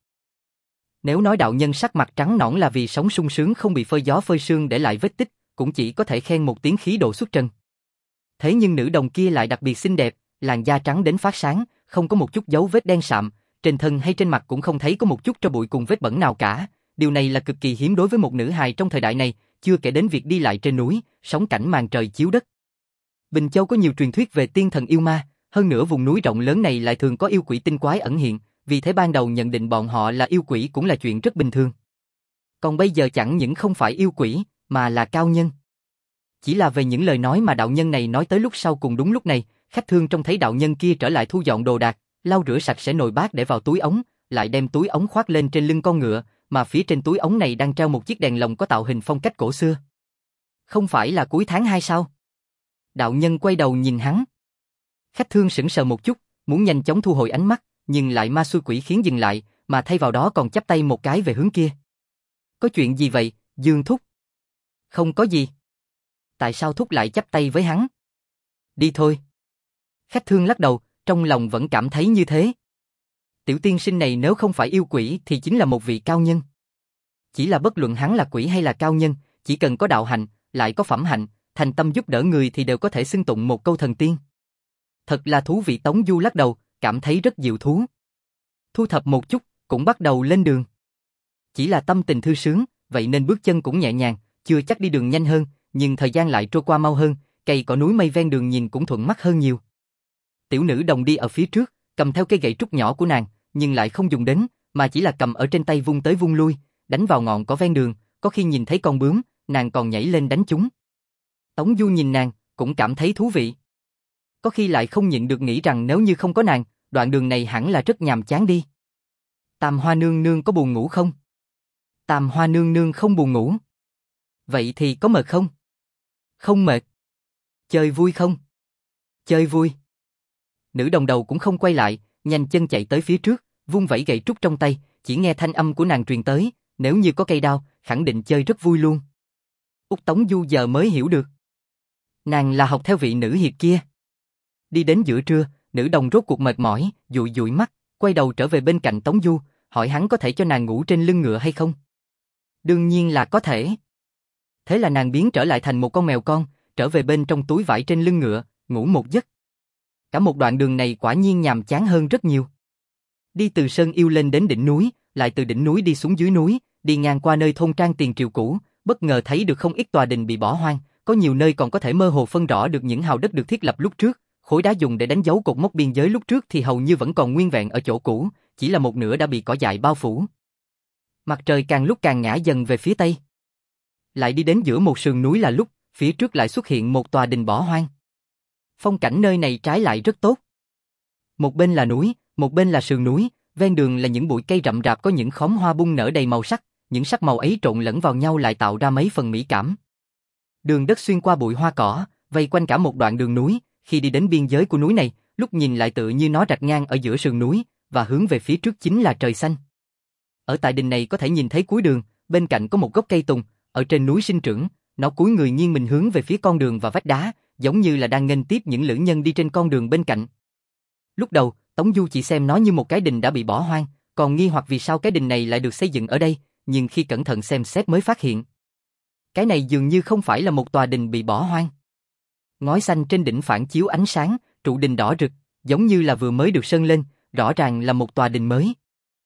Nếu nói đạo nhân sắc mặt trắng nõn là vì sống sung sướng không bị phơi gió phơi sương để lại vết tích, cũng chỉ có thể khen một tiếng khí độ xuất trần. Thế nhưng nữ đồng kia lại đặc biệt xinh đẹp, làn da trắng đến phát sáng, không có một chút dấu vết đen sạm, trên thân hay trên mặt cũng không thấy có một chút tro bụi cùng vết bẩn nào cả. Điều này là cực kỳ hiếm đối với một nữ hài trong thời đại này, chưa kể đến việc đi lại trên núi, sống cảnh màn trời chiếu đất. Bình Châu có nhiều truyền thuyết về tiên thần yêu ma, hơn nữa vùng núi rộng lớn này lại thường có yêu quỷ tinh quái ẩn hiện, vì thế ban đầu nhận định bọn họ là yêu quỷ cũng là chuyện rất bình thường. Còn bây giờ chẳng những không phải yêu quỷ, mà là cao nhân. Chỉ là về những lời nói mà đạo nhân này nói tới lúc sau cùng đúng lúc này, khách thương trông thấy đạo nhân kia trở lại thu dọn đồ đạc, lau rửa sạch sẽ nồi bát để vào túi ống, lại đem túi ống khoác lên trên lưng con ngựa, mà phía trên túi ống này đang treo một chiếc đèn lồng có tạo hình phong cách cổ xưa. Không phải là cuối tháng hai sao? Đạo nhân quay đầu nhìn hắn. Khách thương sững sờ một chút, muốn nhanh chóng thu hồi ánh mắt, nhưng lại ma xui quỷ khiến dừng lại, mà thay vào đó còn chắp tay một cái về hướng kia. Có chuyện gì vậy, Dương Thúc? Không có gì. Tại sao Thúc lại chắp tay với hắn? Đi thôi. Khách thương lắc đầu, trong lòng vẫn cảm thấy như thế. Tiểu tiên sinh này nếu không phải yêu quỷ thì chính là một vị cao nhân. Chỉ là bất luận hắn là quỷ hay là cao nhân, chỉ cần có đạo hạnh, lại có phẩm hạnh, thành tâm giúp đỡ người thì đều có thể xưng tụng một câu thần tiên. Thật là thú vị. Tống Du lắc đầu, cảm thấy rất diệu thú. Thu thập một chút, cũng bắt đầu lên đường. Chỉ là tâm tình thư sướng, vậy nên bước chân cũng nhẹ nhàng, chưa chắc đi đường nhanh hơn, nhưng thời gian lại trôi qua mau hơn, cây cỏ núi mây ven đường nhìn cũng thuận mắt hơn nhiều. Tiểu nữ đồng đi ở phía trước, cầm theo cây gậy trúc nhỏ của nàng, nhưng lại không dùng đến, mà chỉ là cầm ở trên tay vung tới vung lui, đánh vào ngọn cỏ ven đường, có khi nhìn thấy con bướm, nàng còn nhảy lên đánh chúng. Tống Du nhìn nàng, cũng cảm thấy thú vị. Có khi lại không nhịn được nghĩ rằng nếu như không có nàng, đoạn đường này hẳn là rất nhàm chán đi. Tam Hoa nương nương có buồn ngủ không? Tam Hoa nương nương không buồn ngủ. Vậy thì có mệt không? Không mệt. Chơi vui không? Chơi vui. Nữ đồng đầu cũng không quay lại, nhanh chân chạy tới phía trước, vung vẩy gậy trúc trong tay, chỉ nghe thanh âm của nàng truyền tới, nếu như có cây đao, khẳng định chơi rất vui luôn. Út Tống Du giờ mới hiểu được. Nàng là học theo vị nữ hiệp kia. Đi đến giữa trưa, nữ đồng rốt cuộc mệt mỏi, dụi dụi mắt, quay đầu trở về bên cạnh Tống Du, hỏi hắn có thể cho nàng ngủ trên lưng ngựa hay không? Đương nhiên là có thể. Thế là nàng biến trở lại thành một con mèo con, trở về bên trong túi vải trên lưng ngựa, ngủ một giấc. Cả một đoạn đường này quả nhiên nhàm chán hơn rất nhiều. Đi từ Sơn Yêu lên đến đỉnh núi, lại từ đỉnh núi đi xuống dưới núi, đi ngang qua nơi thôn trang tiền triều cũ, bất ngờ thấy được không ít tòa đình bị bỏ hoang, có nhiều nơi còn có thể mơ hồ phân rõ được những hào đất được thiết lập lúc trước, khối đá dùng để đánh dấu cột mốc biên giới lúc trước thì hầu như vẫn còn nguyên vẹn ở chỗ cũ, chỉ là một nửa đã bị cỏ dại bao phủ. Mặt trời càng lúc càng ngã dần về phía tây. Lại đi đến giữa một sườn núi là lúc, phía trước lại xuất hiện một tòa đình bỏ hoang. Phong cảnh nơi này trái lại rất tốt. Một bên là núi, một bên là sườn núi, ven đường là những bụi cây rậm rạp có những khóm hoa bung nở đầy màu sắc, những sắc màu ấy trộn lẫn vào nhau lại tạo ra mấy phần mỹ cảm. Đường đất xuyên qua bụi hoa cỏ, vây quanh cả một đoạn đường núi, khi đi đến biên giới của núi này, lúc nhìn lại tự như nó rạch ngang ở giữa sườn núi, và hướng về phía trước chính là trời xanh. Ở tại đình này có thể nhìn thấy cuối đường, bên cạnh có một gốc cây tùng, ở trên núi sinh trưởng, nó cúi người nghiêng mình hướng về phía con đường và vách đá, giống như là đang nghênh tiếp những lữ nhân đi trên con đường bên cạnh. Lúc đầu, Tống Du chỉ xem nó như một cái đình đã bị bỏ hoang, còn nghi hoặc vì sao cái đình này lại được xây dựng ở đây, nhưng khi cẩn thận xem xét mới phát hiện. Cái này dường như không phải là một tòa đình bị bỏ hoang. Ngói xanh trên đỉnh phản chiếu ánh sáng, trụ đình đỏ rực, giống như là vừa mới được sơn lên, rõ ràng là một tòa đình mới.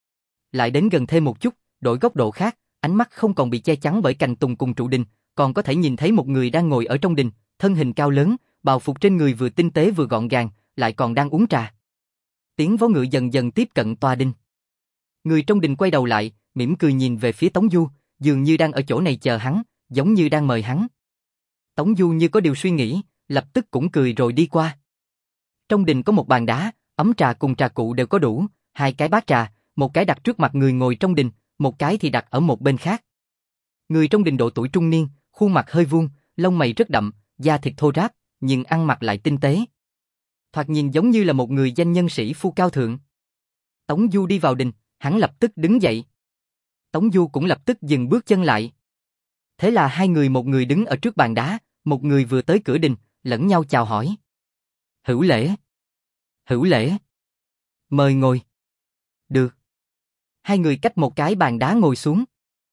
Lại đến gần thêm một chút, đổi góc độ khác, ánh mắt không còn bị che chắn bởi cành tùng cùng trụ đình, còn có thể nhìn thấy một người đang ngồi ở trong đình, thân hình cao lớn, bào phục trên người vừa tinh tế vừa gọn gàng, lại còn đang uống trà. Tiếng vó ngựa dần dần tiếp cận tòa đình. Người trong đình quay đầu lại, mỉm cười nhìn về phía Tống Du, dường như đang ở chỗ này chờ hắn, giống như đang mời hắn. Tống Du như có điều suy nghĩ, lập tức cũng cười rồi đi qua. Trong đình có một bàn đá, ấm trà cùng trà cụ đều có đủ, hai cái bát trà, một cái đặt trước mặt người ngồi trong đình, một cái thì đặt ở một bên khác. Người trong đình độ tuổi trung niên, khuôn mặt hơi vuông, lông mày rất đậm, da thịt thô ráp, nhưng ăn mặc lại tinh tế. Thoạt nhìn giống như là một người danh nhân sĩ phu cao thượng. Tống Du đi vào đình, hắn lập tức đứng dậy. Tống Du cũng lập tức dừng bước chân lại. Thế là hai người, một người đứng ở trước bàn đá, một người vừa tới cửa đình, lẫn nhau chào hỏi. Hữu lễ. Hữu lễ. Mời ngồi. Được. Hai người cách một cái bàn đá ngồi xuống.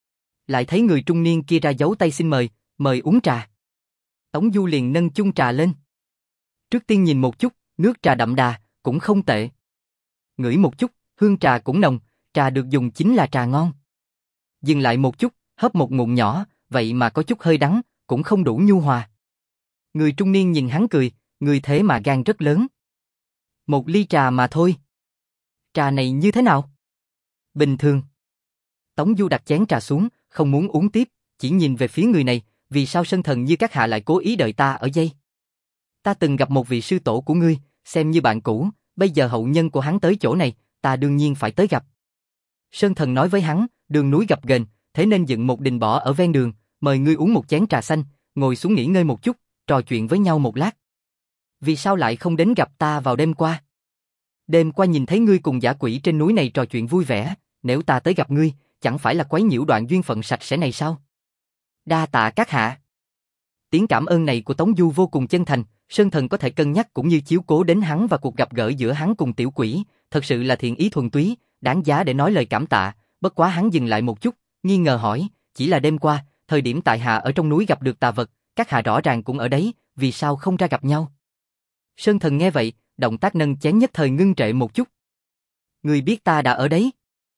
Lại thấy người trung niên kia ra dấu tay xin mời, mời uống trà. Tống Du liền nâng chung trà lên. Trước tiên nhìn một chút, nước trà đậm đà, cũng không tệ. Ngửi một chút, hương trà cũng nồng, trà được dùng chính là trà ngon. Dừng lại một chút, hớp một ngụm nhỏ, vậy mà có chút hơi đắng, cũng không đủ nhu hòa. Người trung niên nhìn hắn cười, người thế mà gan rất lớn. Một ly trà mà thôi. Trà này như thế nào? Bình thường. Tống Du đặt chén trà xuống, không muốn uống tiếp, chỉ nhìn về phía người này, vì sao Sơn Thần như các hạ lại cố ý đợi ta ở đây? Ta từng gặp một vị sư tổ của ngươi, xem như bạn cũ, bây giờ hậu nhân của hắn tới chỗ này, ta đương nhiên phải tới gặp. Sơn Thần nói với hắn, đường núi gập ghềnh, thế nên dựng một đình bỏ ở ven đường, mời ngươi uống một chén trà xanh, ngồi xuống nghỉ ngơi một chút, trò chuyện với nhau một lát. Vì sao lại không đến gặp ta vào đêm qua? Đêm qua nhìn thấy ngươi cùng dã quỷ trên núi này trò chuyện vui vẻ, nếu ta tới gặp ngươi, chẳng phải là quấy nhiễu đoạn duyên phận sạch sẽ này sao? Đa tạ các hạ. Tiếng cảm ơn này của Tống Du vô cùng chân thành, Sơn Thần có thể cân nhắc cũng như chiếu cố đến hắn và cuộc gặp gỡ giữa hắn cùng tiểu quỷ, thật sự là thiện ý thuần túy, đáng giá để nói lời cảm tạ. Bất quá hắn dừng lại một chút, nghi ngờ hỏi, chỉ là đêm qua, thời điểm tại hạ ở trong núi gặp được tà vật, các hạ rõ ràng cũng ở đấy, vì sao không ra gặp nhau? Sơn Thần nghe vậy, động tác nâng chén nhất thời ngưng trệ một chút. Ngươi biết ta đã ở đấy.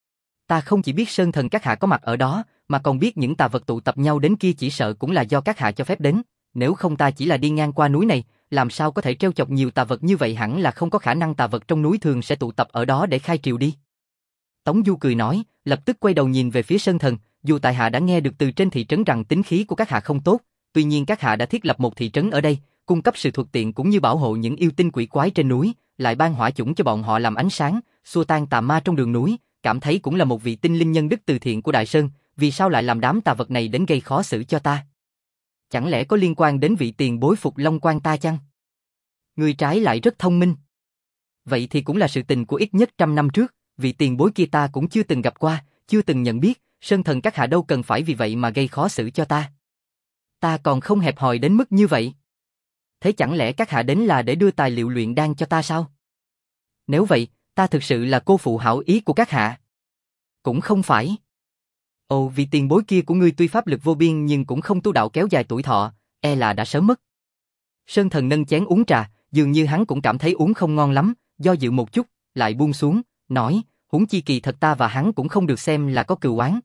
Ta không chỉ biết Sơn Thần các hạ có mặt ở đó, mà còn biết những tà vật tụ tập nhau đến kia chỉ sợ cũng là do các hạ cho phép đến, nếu không ta chỉ là đi ngang qua núi này, làm sao có thể trêu chọc nhiều tà vật như vậy, hẳn là không có khả năng tà vật trong núi thường sẽ tụ tập ở đó để khai triều đi. Tống Du cười nói, lập tức quay đầu nhìn về phía Sơn Thần, dù tại hạ đã nghe được từ trên thị trấn rằng tính khí của các hạ không tốt, tuy nhiên các hạ đã thiết lập một thị trấn ở đây, cung cấp sự thuận tiện cũng như bảo hộ những yêu tinh quỷ quái trên núi, lại ban hỏa chủng cho bọn họ làm ánh sáng, xua tan tà ma trong đường núi, cảm thấy cũng là một vị tinh linh nhân đức từ thiện của Đại Sơn, vì sao lại làm đám tà vật này đến gây khó xử cho ta? Chẳng lẽ có liên quan đến vị tiền bối Phục Long Quan ta chăng? Người trái lại rất thông minh. Vậy thì cũng là sự tình của ít nhất trăm năm trước, vị tiền bối kia ta cũng chưa từng gặp qua, chưa từng nhận biết, Sơn Thần các hạ đâu cần phải vì vậy mà gây khó xử cho ta. Ta còn không hẹp hòi đến mức như vậy. Thế chẳng lẽ các hạ đến là để đưa tài liệu luyện đan cho ta sao? Nếu vậy, ta thực sự là cô phụ hảo ý của các hạ. Cũng không phải. Ồ, vị tiền bối kia của ngươi tuy pháp lực vô biên nhưng cũng không tu đạo kéo dài tuổi thọ, e là đã sớm mất. Sơn Thần nâng chén uống trà, dường như hắn cũng cảm thấy uống không ngon lắm, do dự một chút, lại buông xuống, nói, huống chi kỳ thật ta và hắn cũng không được xem là có cừu oán.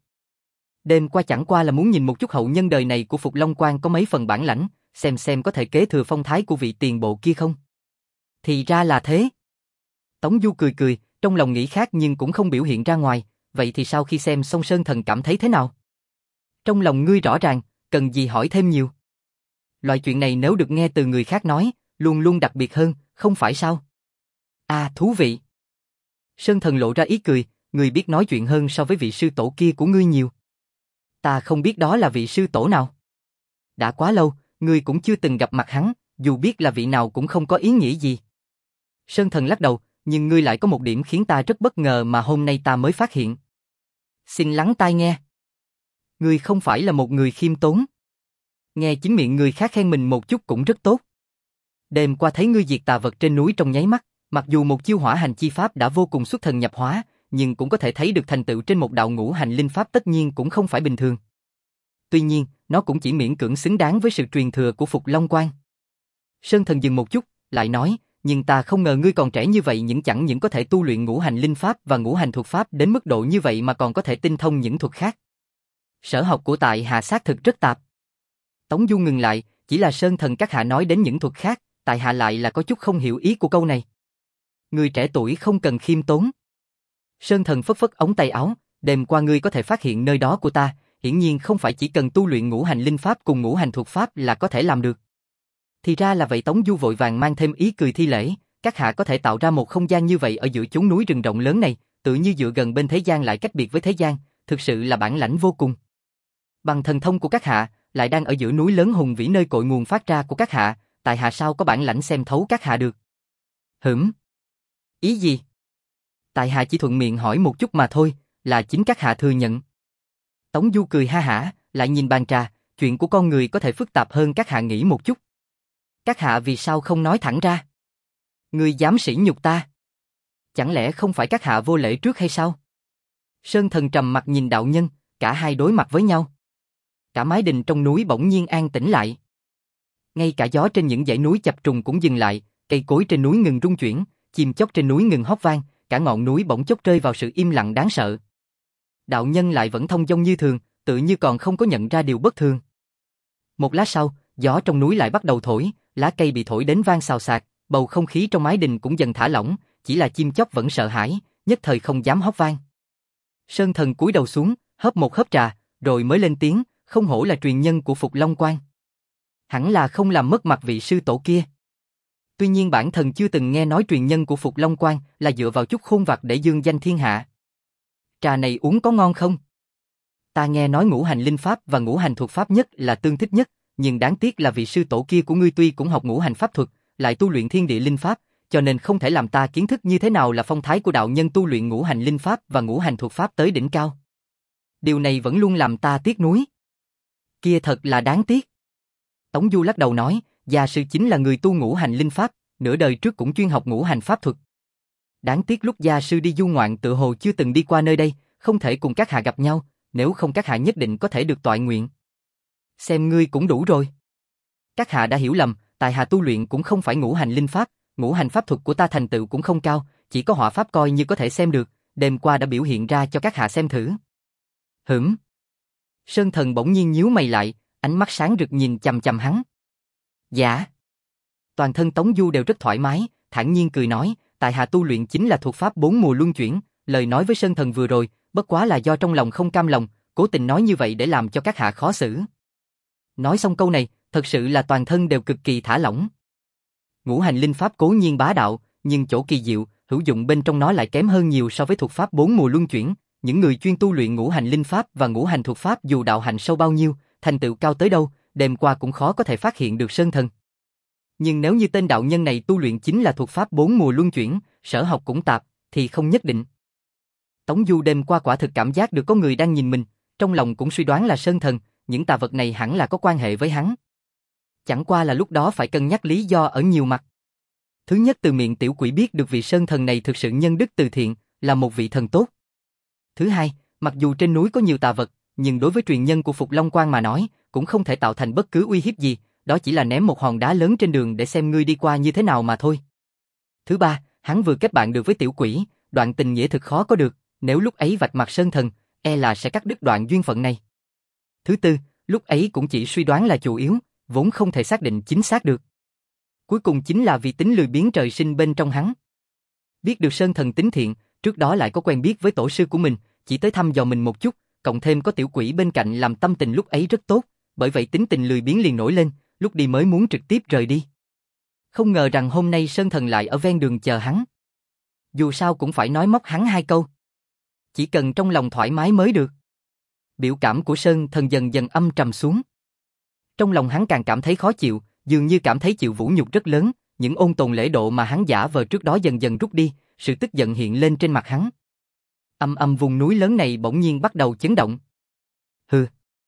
Đêm qua chẳng qua là muốn nhìn một chút hậu nhân đời này của Phục Long Quan có mấy phần bản lãnh, xem xem có thể kế thừa phong thái của vị tiền bộ kia không. Thì ra là thế. Tống Du cười cười, trong lòng nghĩ khác nhưng cũng không biểu hiện ra ngoài, vậy thì sau khi xem xong Sơn Thần cảm thấy thế nào? Trong lòng ngươi rõ ràng, cần gì hỏi thêm nhiều. Loại chuyện này nếu được nghe từ người khác nói, luôn luôn đặc biệt hơn, không phải sao? À, thú vị. Sơn Thần lộ ra ý cười, người biết nói chuyện hơn so với vị sư tổ kia của ngươi nhiều. Ta không biết đó là vị sư tổ nào. Đã quá lâu, ngươi cũng chưa từng gặp mặt hắn, dù biết là vị nào cũng không có ý nghĩa gì. Sơn Thần lắc đầu, nhưng ngươi lại có một điểm khiến ta rất bất ngờ mà hôm nay ta mới phát hiện. Xin lắng tai nghe. Ngươi không phải là một người khiêm tốn. Nghe chính miệng người khác khen mình một chút cũng rất tốt. Đêm qua thấy ngươi diệt tà vật trên núi trong nháy mắt, mặc dù một chiêu hỏa hành chi pháp đã vô cùng xuất thần nhập hóa, nhưng cũng có thể thấy được thành tựu trên một đạo ngũ hành linh pháp tất nhiên cũng không phải bình thường. Tuy nhiên, nó cũng chỉ miễn cưỡng xứng đáng với sự truyền thừa của Phục Long Quan. Sơn Thần dừng một chút, lại nói, nhưng ta không ngờ ngươi còn trẻ như vậy nhưng chẳng những có thể tu luyện ngũ hành linh pháp và ngũ hành thuật pháp đến mức độ như vậy mà còn có thể tinh thông những thuật khác. Sở học của tại hạ xác thực rất tạp. Tống Du ngừng lại, chỉ là Sơn Thần các hạ nói đến những thuật khác, tại hạ lại là có chút không hiểu ý của câu này. Người trẻ tuổi không cần khiêm tốn. Sơn Thần phất phất ống tay áo, đêm qua ngươi có thể phát hiện nơi đó của ta, hiển nhiên không phải chỉ cần tu luyện ngũ hành linh pháp cùng ngũ hành thuật pháp là có thể làm được. Thì ra là vậy. Tống Du vội vàng mang thêm ý cười thi lễ, các hạ có thể tạo ra một không gian như vậy ở giữa chốn núi rừng rộng lớn này, tự như dựa gần bên thế gian lại cách biệt với thế gian, thực sự là bản lãnh vô cùng. Bằng thần thông của các hạ, lại đang ở giữa núi lớn hùng vĩ nơi cội nguồn phát ra của các hạ, tại hạ sao có bản lãnh xem thấu các hạ được? Hửm? Ý gì? Tại hạ chỉ thuận miệng hỏi một chút mà thôi, là chính các hạ thừa nhận. Tống Du cười ha hả, lại nhìn bàn trà, chuyện của con người có thể phức tạp hơn các hạ nghĩ một chút. Các hạ vì sao không nói thẳng ra? Ngươi dám sỉ nhục ta? Chẳng lẽ không phải các hạ vô lễ trước hay sao? Sơn Thần trầm mặt nhìn đạo nhân, cả hai đối mặt với nhau. Cả mái đình trong núi bỗng nhiên an tĩnh lại. Ngay cả gió trên những dãy núi chập trùng cũng dừng lại, cây cối trên núi ngừng rung chuyển, chim chóc trên núi ngừng hót vang, cả ngọn núi bỗng chốc rơi vào sự im lặng đáng sợ. Đạo nhân lại vẫn thông dong như thường, tự như còn không có nhận ra điều bất thường. Một lát sau, gió trong núi lại bắt đầu thổi, lá cây bị thổi đến vang xào xạc, bầu không khí trong mái đình cũng dần thả lỏng, chỉ là chim chóc vẫn sợ hãi, nhất thời không dám hót vang. Sơn Thần cúi đầu xuống, hớp một hớp trà, rồi mới lên tiếng, không hổ là truyền nhân của Phục Long Quan. Hẳn là không làm mất mặt vị sư tổ kia. Tuy nhiên bản thân chưa từng nghe nói truyền nhân của Phục Long Quan là dựa vào chút khôn vặt để dương danh thiên hạ. Trà này uống có ngon không? Ta nghe nói ngũ hành linh pháp và ngũ hành thuật pháp nhất là tương thích nhất, nhưng đáng tiếc là vị sư tổ kia của ngươi tuy cũng học ngũ hành pháp thuật, lại tu luyện thiên địa linh pháp, cho nên không thể làm ta kiến thức như thế nào là phong thái của đạo nhân tu luyện ngũ hành linh pháp và ngũ hành thuật pháp tới đỉnh cao. Điều này vẫn luôn làm ta tiếc nuối. Kia thật là đáng tiếc. Tống Du lắc đầu nói, gia sư chính là người tu ngũ hành linh pháp, nửa đời trước cũng chuyên học ngũ hành pháp thuật. Đáng tiếc lúc gia sư đi du ngoạn tựa hồ chưa từng đi qua nơi đây, không thể cùng các hạ gặp nhau, nếu không các hạ nhất định có thể được toại nguyện. Xem ngươi cũng đủ rồi. Các hạ đã hiểu lầm, tại hạ tu luyện cũng không phải ngũ hành linh pháp, ngũ hành pháp thuật của ta thành tựu cũng không cao, chỉ có họa pháp coi như có thể xem được, đêm qua đã biểu hiện ra cho các hạ xem thử. Hửm. Sơn Thần bỗng nhiên nhíu mày lại, ánh mắt sáng rực nhìn chằm chằm hắn. Dạ. Toàn thân Tống Du đều rất thoải mái, thản nhiên cười nói, tại hạ tu luyện chính là thuật pháp bốn mùa luân chuyển, lời nói với Sơn Thần vừa rồi, bất quá là do trong lòng không cam lòng, cố tình nói như vậy để làm cho các hạ khó xử. Nói xong câu này, thật sự là toàn thân đều cực kỳ thả lỏng. Ngũ hành linh pháp cố nhiên bá đạo, nhưng chỗ kỳ diệu, hữu dụng bên trong nó lại kém hơn nhiều so với thuật pháp bốn mùa luân chuyển. Những người chuyên tu luyện ngũ hành linh pháp và ngũ hành thuật pháp dù đạo hành sâu bao nhiêu, thành tựu cao tới đâu, đêm qua cũng khó có thể phát hiện được Sơn Thần. Nhưng nếu như tên đạo nhân này tu luyện chính là thuật pháp bốn mùa luân chuyển, sở học cũng tạp, thì không nhất định. Tống Du đêm qua quả thực cảm giác được có người đang nhìn mình, trong lòng cũng suy đoán là Sơn Thần, những tà vật này hẳn là có quan hệ với hắn. Chẳng qua là lúc đó phải cân nhắc lý do ở nhiều mặt. Thứ nhất, từ miệng tiểu quỷ biết được vị Sơn Thần này thực sự nhân đức từ thiện, là một vị thần tốt. Thứ hai, mặc dù trên núi có nhiều tà vật, nhưng đối với truyền nhân của Phục Long Quan mà nói, cũng không thể tạo thành bất cứ uy hiếp gì, đó chỉ là ném một hòn đá lớn trên đường để xem ngươi đi qua như thế nào mà thôi. Thứ ba, hắn vừa kết bạn được với tiểu quỷ, đoạn tình nghĩa thực khó có được, nếu lúc ấy vạch mặt Sơn Thần, e là sẽ cắt đứt đoạn duyên phận này. Thứ tư, lúc ấy cũng chỉ suy đoán là chủ yếu, vốn không thể xác định chính xác được. Cuối cùng chính là vì tính lười biếng trời sinh bên trong hắn. Biết được Sơn Thần tính thiện, trước đó lại có quen biết với tổ sư của mình, chỉ tới thăm dò mình một chút, cộng thêm có tiểu quỷ bên cạnh làm tâm tình lúc ấy rất tốt, bởi vậy tính tình lười biếng liền nổi lên, lúc đi mới muốn trực tiếp rời đi. Không ngờ rằng hôm nay Sơn Thần lại ở ven đường chờ hắn. Dù sao cũng phải nói móc hắn hai câu. Chỉ cần trong lòng thoải mái mới được. Biểu cảm của Sơn Thần dần dần âm trầm xuống. Trong lòng hắn càng cảm thấy khó chịu, dường như cảm thấy chịu vũ nhục rất lớn, những ôn tồn lễ độ mà hắn giả vờ trước đó dần dần rút đi, sự tức giận hiện lên trên mặt hắn. Âm âm vùng núi lớn này bỗng nhiên bắt đầu chấn động. Hừ.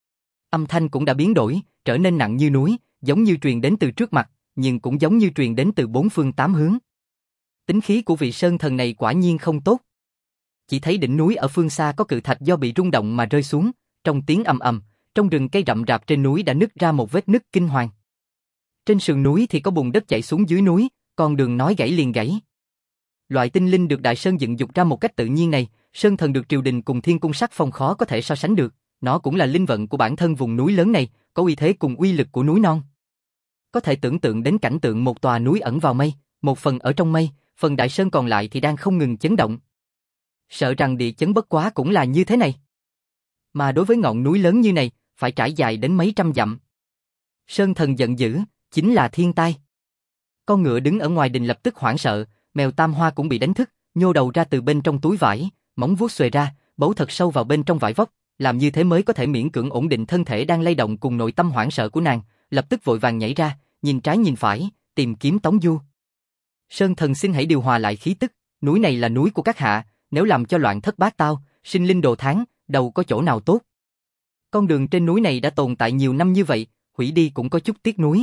Âm thanh cũng đã biến đổi, trở nên nặng như núi, giống như truyền đến từ trước mặt, nhưng cũng giống như truyền đến từ bốn phương tám hướng. Tính khí của vị Sơn Thần này quả nhiên không tốt. Chỉ thấy đỉnh núi ở phương xa có cự thạch do bị rung động mà rơi xuống, trong tiếng ầm ầm, trong rừng cây rậm rạp trên núi đã nứt ra một vết nứt kinh hoàng. Trên sườn núi thì có bùn đất chảy xuống dưới núi, con đường nói gãy liền gãy. Loại tinh linh được Đại Sơn dựng dục ra một cách tự nhiên này, Sơn Thần được triều đình cùng Thiên Cung sắc phong khó có thể so sánh được, nó cũng là linh vận của bản thân vùng núi lớn này, có uy thế cùng uy lực của núi non. Có thể tưởng tượng đến cảnh tượng một tòa núi ẩn vào mây, một phần ở trong mây, phần Đại Sơn còn lại thì đang không ngừng chấn động. Sợ rằng địa chấn bất quá cũng là như thế này. Mà đối với ngọn núi lớn như này, phải trải dài đến mấy trăm dặm. Sơn Thần giận dữ, chính là thiên tai. Con ngựa đứng ở ngoài đình lập tức hoảng sợ, mèo Tam Hoa cũng bị đánh thức, nhô đầu ra từ bên trong túi vải, móng vuốt xuề ra, bấu thật sâu vào bên trong vải vóc, làm như thế mới có thể miễn cưỡng ổn định thân thể đang lay động cùng nội tâm hoảng sợ của nàng, lập tức vội vàng nhảy ra, nhìn trái nhìn phải, tìm kiếm Tống Du. Sơn Thần xin hãy điều hòa lại khí tức, núi này là núi của các hạ, nếu làm cho loạn thất bát tao, sinh linh đồ tháng, đâu có chỗ nào tốt. Con đường trên núi này đã tồn tại nhiều năm như vậy, hủy đi cũng có chút tiếc nuối.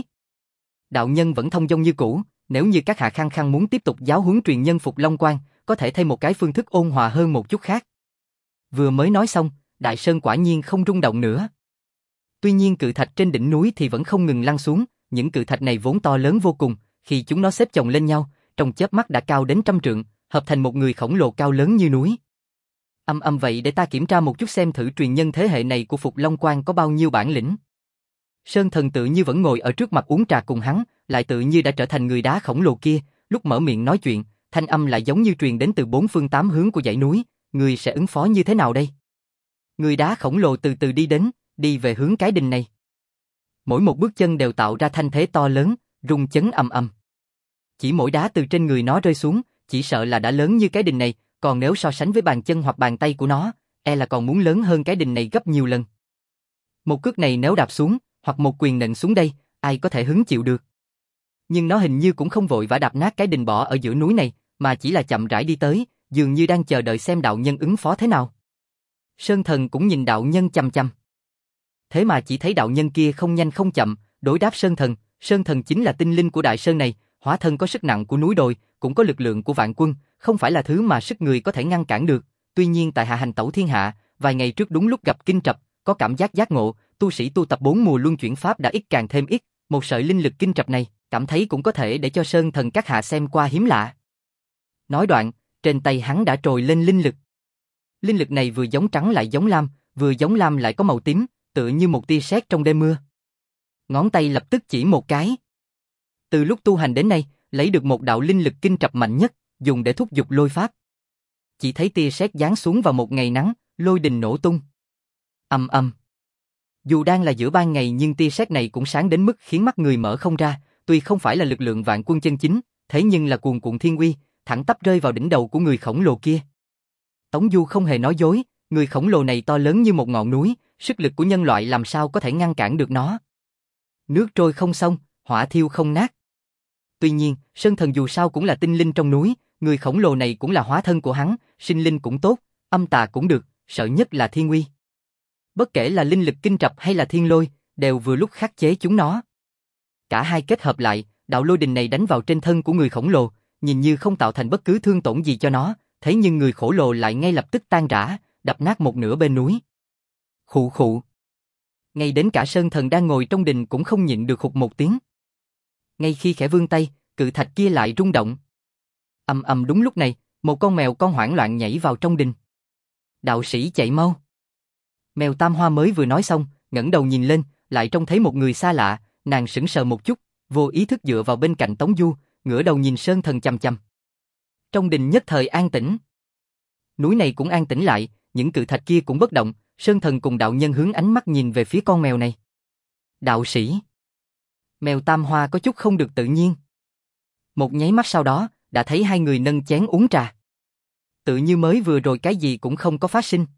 Đạo nhân vẫn thông dong như cũ, nếu như các hạ khăng khăng muốn tiếp tục giáo huấn truyền nhân Phục Long Quan, có thể thêm một cái phương thức ôn hòa hơn một chút khác. Vừa mới nói xong, Đại Sơn quả nhiên không rung động nữa. Tuy nhiên cự thạch trên đỉnh núi thì vẫn không ngừng lăn xuống, những cự thạch này vốn to lớn vô cùng, khi chúng nó xếp chồng lên nhau, trong chớp mắt đã cao đến trăm trượng, hợp thành một người khổng lồ cao lớn như núi. Âm âm vậy để ta kiểm tra một chút xem thử truyền nhân thế hệ này của Phục Long Quan có bao nhiêu bản lĩnh. Sơn Thần tự như vẫn ngồi ở trước mặt uống trà cùng hắn, lại tự như đã trở thành người đá khổng lồ kia, lúc mở miệng nói chuyện, thanh âm lại giống như truyền đến từ bốn phương tám hướng của dãy núi, người sẽ ứng phó như thế nào đây? Người đá khổng lồ từ từ đi đến, đi về hướng cái đình này. Mỗi một bước chân đều tạo ra thanh thế to lớn, rung chấn ầm ầm. Chỉ mỗi đá từ trên người nó rơi xuống, chỉ sợ là đã lớn như cái đình này, còn nếu so sánh với bàn chân hoặc bàn tay của nó, e là còn muốn lớn hơn cái đình này gấp nhiều lần. Một cước này nếu đạp xuống, hoặc một quyền nện xuống đây, ai có thể hứng chịu được. Nhưng nó hình như cũng không vội vã đạp nát cái đình bỏ ở giữa núi này, mà chỉ là chậm rãi đi tới, dường như đang chờ đợi xem đạo nhân ứng phó thế nào. Sơn Thần cũng nhìn đạo nhân chằm chằm. Thế mà chỉ thấy đạo nhân kia không nhanh không chậm, đối đáp Sơn Thần, Sơn Thần chính là tinh linh của Đại Sơn này, hóa thân có sức nặng của núi đồi, cũng có lực lượng của vạn quân, không phải là thứ mà sức người có thể ngăn cản được. Tuy nhiên tại hạ hành tẩu thiên hạ, vài ngày trước đúng lúc gặp kinh trập, có cảm giác giác ngộ, tu sĩ tu tập bốn mùa luân chuyển pháp đã ít càng thêm ít, một sợi linh lực kinh trập này, Cảm thấy cũng có thể để cho Sơn Thần các hạ xem qua hiếm lạ. Nói đoạn, trên tay hắn đã trồi lên linh lực. Linh lực này vừa giống trắng lại giống lam, vừa giống lam lại có màu tím, tựa như một tia sét trong đêm mưa. Ngón tay lập tức chỉ một cái. Từ lúc tu hành đến nay, lấy được một đạo linh lực kinh trập mạnh nhất, dùng để thúc giục lôi pháp. Chỉ thấy tia sét giáng xuống vào một ngày nắng, lôi đình nổ tung. Ầm ầm. Dù đang là giữa ban ngày nhưng tia sét này cũng sáng đến mức khiến mắt người mở không ra, tuy không phải là lực lượng vạn quân chân chính, thế nhưng là cuồn cuộn thiên uy, thẳng tắp rơi vào đỉnh đầu của người khổng lồ kia. Tống Du không hề nói dối, người khổng lồ này to lớn như một ngọn núi, sức lực của nhân loại làm sao có thể ngăn cản được nó. Nước trôi không xong, hỏa thiêu không nát. Tuy nhiên, Sơn Thần dù sao cũng là tinh linh trong núi, người khổng lồ này cũng là hóa thân của hắn, sinh linh cũng tốt, âm tà cũng được, sợ nhất là thiên uy. Bất kể là linh lực kinh trập hay là thiên lôi, đều vừa lúc khắc chế chúng nó. Cả hai kết hợp lại, đạo lôi đình này đánh vào trên thân của người khổng lồ, nhìn như không tạo thành bất cứ thương tổn gì cho nó, thế nhưng người khổng lồ lại ngay lập tức tan rã, đập nát một nửa bên núi. Khụ khụ. Ngay đến cả Sơn Thần đang ngồi trong đình cũng không nhịn được khục một tiếng. Ngay khi khẽ vươn tay, cự thạch kia lại rung động. Ầm ầm đúng lúc này, một con mèo con hoảng loạn nhảy vào trong đình. Đạo sĩ chạy mau. Mèo Tam Hoa mới vừa nói xong, ngẩng đầu nhìn lên, lại trông thấy một người xa lạ, nàng sững sờ một chút, vô ý thức dựa vào bên cạnh Tống Du, ngửa đầu nhìn Sơn Thần chằm chằm. Trong đình nhất thời an tĩnh. Núi này cũng an tĩnh lại, những cự thạch kia cũng bất động, Sơn Thần cùng đạo nhân hướng ánh mắt nhìn về phía con mèo này. Đạo sĩ. Mèo Tam Hoa có chút không được tự nhiên. Một nháy mắt sau đó, đã thấy hai người nâng chén uống trà. Tự như mới vừa rồi cái gì cũng không có phát sinh.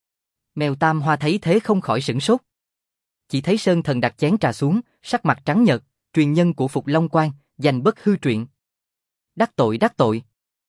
Mèo Tam Hoa thấy thế không khỏi sửng sốt. Chỉ thấy Sơn Thần đặt chén trà xuống, sắc mặt trắng nhợt, truyền nhân của Phục Long Quan, danh bất hư truyền. Đắc tội đắc tội.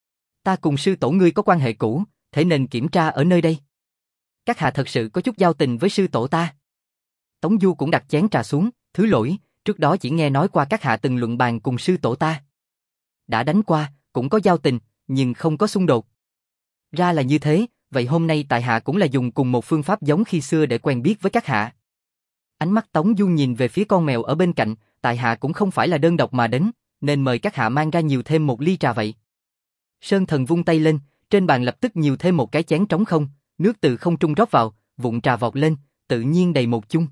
Ta cùng sư tổ ngươi có quan hệ cũ, thế nên kiểm tra ở nơi đây. Các hạ thật sự có chút giao tình với sư tổ ta. Tống Du cũng đặt chén trà xuống, thứ lỗi, trước đó chỉ nghe nói qua các hạ từng luận bàn cùng sư tổ ta. Đã đánh qua, cũng có giao tình, nhưng không có xung đột. Ra là như thế, vậy hôm nay tại hạ cũng là dùng cùng một phương pháp giống khi xưa để quen biết với các hạ. Ánh mắt Tống Du nhìn về phía con mèo ở bên cạnh, tại hạ cũng không phải là đơn độc mà đến, nên mời các hạ mang ra nhiều thêm một ly trà vậy. Sơn Thần vung tay lên, trên bàn lập tức nhiều thêm một cái chén trống không, nước từ không trung rót vào, vụn trà vọt lên, tự nhiên đầy một chung.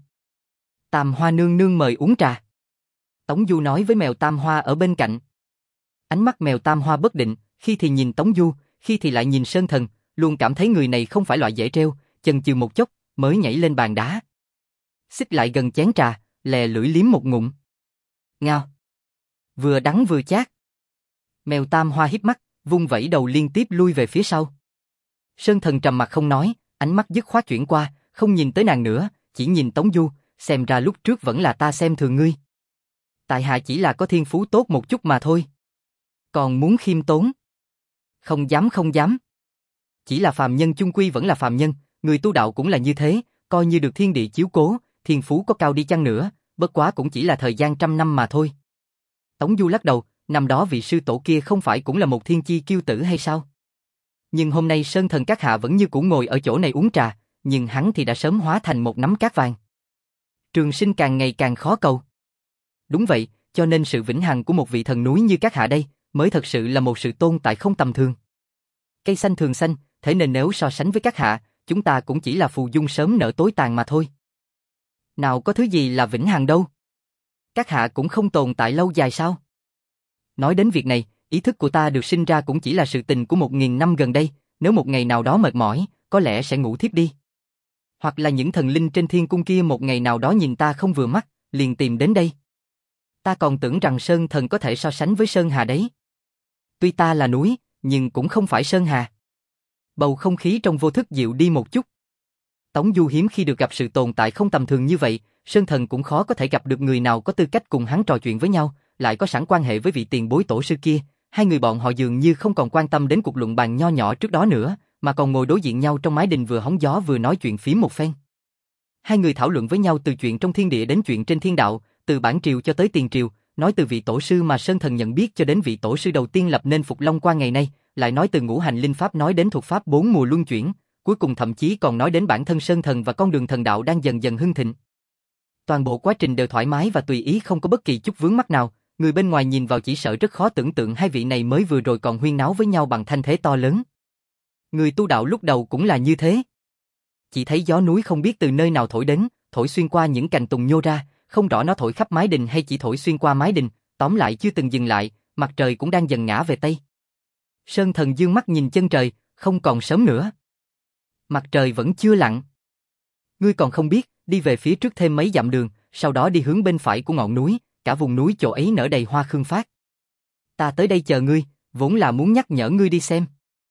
Tam Hoa nương nương mời uống trà. Tống Du nói với mèo Tam Hoa ở bên cạnh. Ánh mắt mèo Tam Hoa bất định, khi thì nhìn Tống Du, khi thì lại nhìn Sơn Thần, luôn cảm thấy người này không phải loại dễ trêu, chần chừ một chốc, mới nhảy lên bàn đá. Xích lại gần chén trà, lè lưỡi liếm một ngụm. Ngao. Vừa đắng vừa chát. Mèo Tam Hoa híp mắt, vung vẩy đầu liên tiếp lui về phía sau. Sơn Thần trầm mặt không nói, ánh mắt dứt khoát chuyển qua, không nhìn tới nàng nữa, chỉ nhìn Tống Du, xem ra lúc trước vẫn là ta xem thường ngươi. Tại hạ chỉ là có thiên phú tốt một chút mà thôi. Còn muốn khiêm tốn? Không dám không dám. Chỉ là phàm nhân chung quy vẫn là phàm nhân, người tu đạo cũng là như thế, coi như được thiên địa chiếu cố, thiên phú có cao đi chăng nữa, bất quá cũng chỉ là thời gian trăm năm mà thôi. Tống Du lắc đầu, năm đó vị sư tổ kia không phải cũng là một thiên chi kiêu tử hay sao? Nhưng hôm nay Sơn Thần các hạ vẫn như cũ ngồi ở chỗ này uống trà, nhưng hắn thì đã sớm hóa thành một nắm cát vàng. Trường sinh càng ngày càng khó cầu. Đúng vậy, cho nên sự vĩnh hằng của một vị thần núi như các hạ đây, mới thật sự là một sự tồn tại không tầm thường. Cây xanh thường xanh, thế nên nếu so sánh với các hạ, chúng ta cũng chỉ là phù dung sớm nở tối tàn mà thôi. Nào có thứ gì là vĩnh hằng đâu. Các hạ cũng không tồn tại lâu dài sao? Nói đến việc này, ý thức của ta được sinh ra cũng chỉ là sự tình của một nghìn năm gần đây, nếu một ngày nào đó mệt mỏi, có lẽ sẽ ngủ thiếp đi. Hoặc là những thần linh trên thiên cung kia một ngày nào đó nhìn ta không vừa mắt, liền tìm đến đây. Ta còn tưởng rằng Sơn Thần có thể so sánh với Sơn Hà đấy. Tuy ta là núi, nhưng cũng không phải Sơn Hà. Bầu không khí trong vô thức dịu đi một chút. Tống Du hiếm khi được gặp sự tồn tại không tầm thường như vậy, Sơn Thần cũng khó có thể gặp được người nào có tư cách cùng hắn trò chuyện với nhau, lại có sẵn quan hệ với vị tiền bối tổ sư kia. Hai người bọn họ dường như không còn quan tâm đến cuộc luận bàn nho nhỏ trước đó nữa, mà còn ngồi đối diện nhau trong mái đình vừa hóng gió vừa nói chuyện phím một phen. Hai người thảo luận với nhau từ chuyện trong thiên địa đến chuyện trên thiên đạo, từ bản triều cho tới tiền triều, nói từ vị tổ sư mà Sơn Thần nhận biết cho đến vị tổ sư đầu tiên lập nên Phục Long Quan ngày nay, lại nói từ ngũ hành linh pháp nói đến thuật pháp bốn mùa luân chuyển, cuối cùng thậm chí còn nói đến bản thân Sơn Thần và con đường thần đạo đang dần dần hưng thịnh. Toàn bộ quá trình đều thoải mái và tùy ý, không có bất kỳ chút vướng mắc nào, Người bên ngoài nhìn vào chỉ sợ rất khó tưởng tượng hai vị này mới vừa rồi còn huyên náo với nhau bằng thanh thế to lớn. Người tu đạo lúc đầu cũng là như thế. Chỉ thấy gió núi không biết từ nơi nào thổi đến, thổi xuyên qua những cành tùng nhô ra, không rõ nó thổi khắp mái đình hay chỉ thổi xuyên qua mái đình, tóm lại chưa từng dừng lại, mặt trời cũng đang dần ngã về tây. Sơn Thần dương mắt nhìn chân trời, không còn sớm nữa. Mặt trời vẫn chưa lặn. Ngươi còn không biết, đi về phía trước thêm mấy dặm đường, sau đó đi hướng bên phải của ngọn núi, cả vùng núi chỗ ấy nở đầy hoa khương phát. Ta tới đây chờ ngươi, vốn là muốn nhắc nhở ngươi đi xem.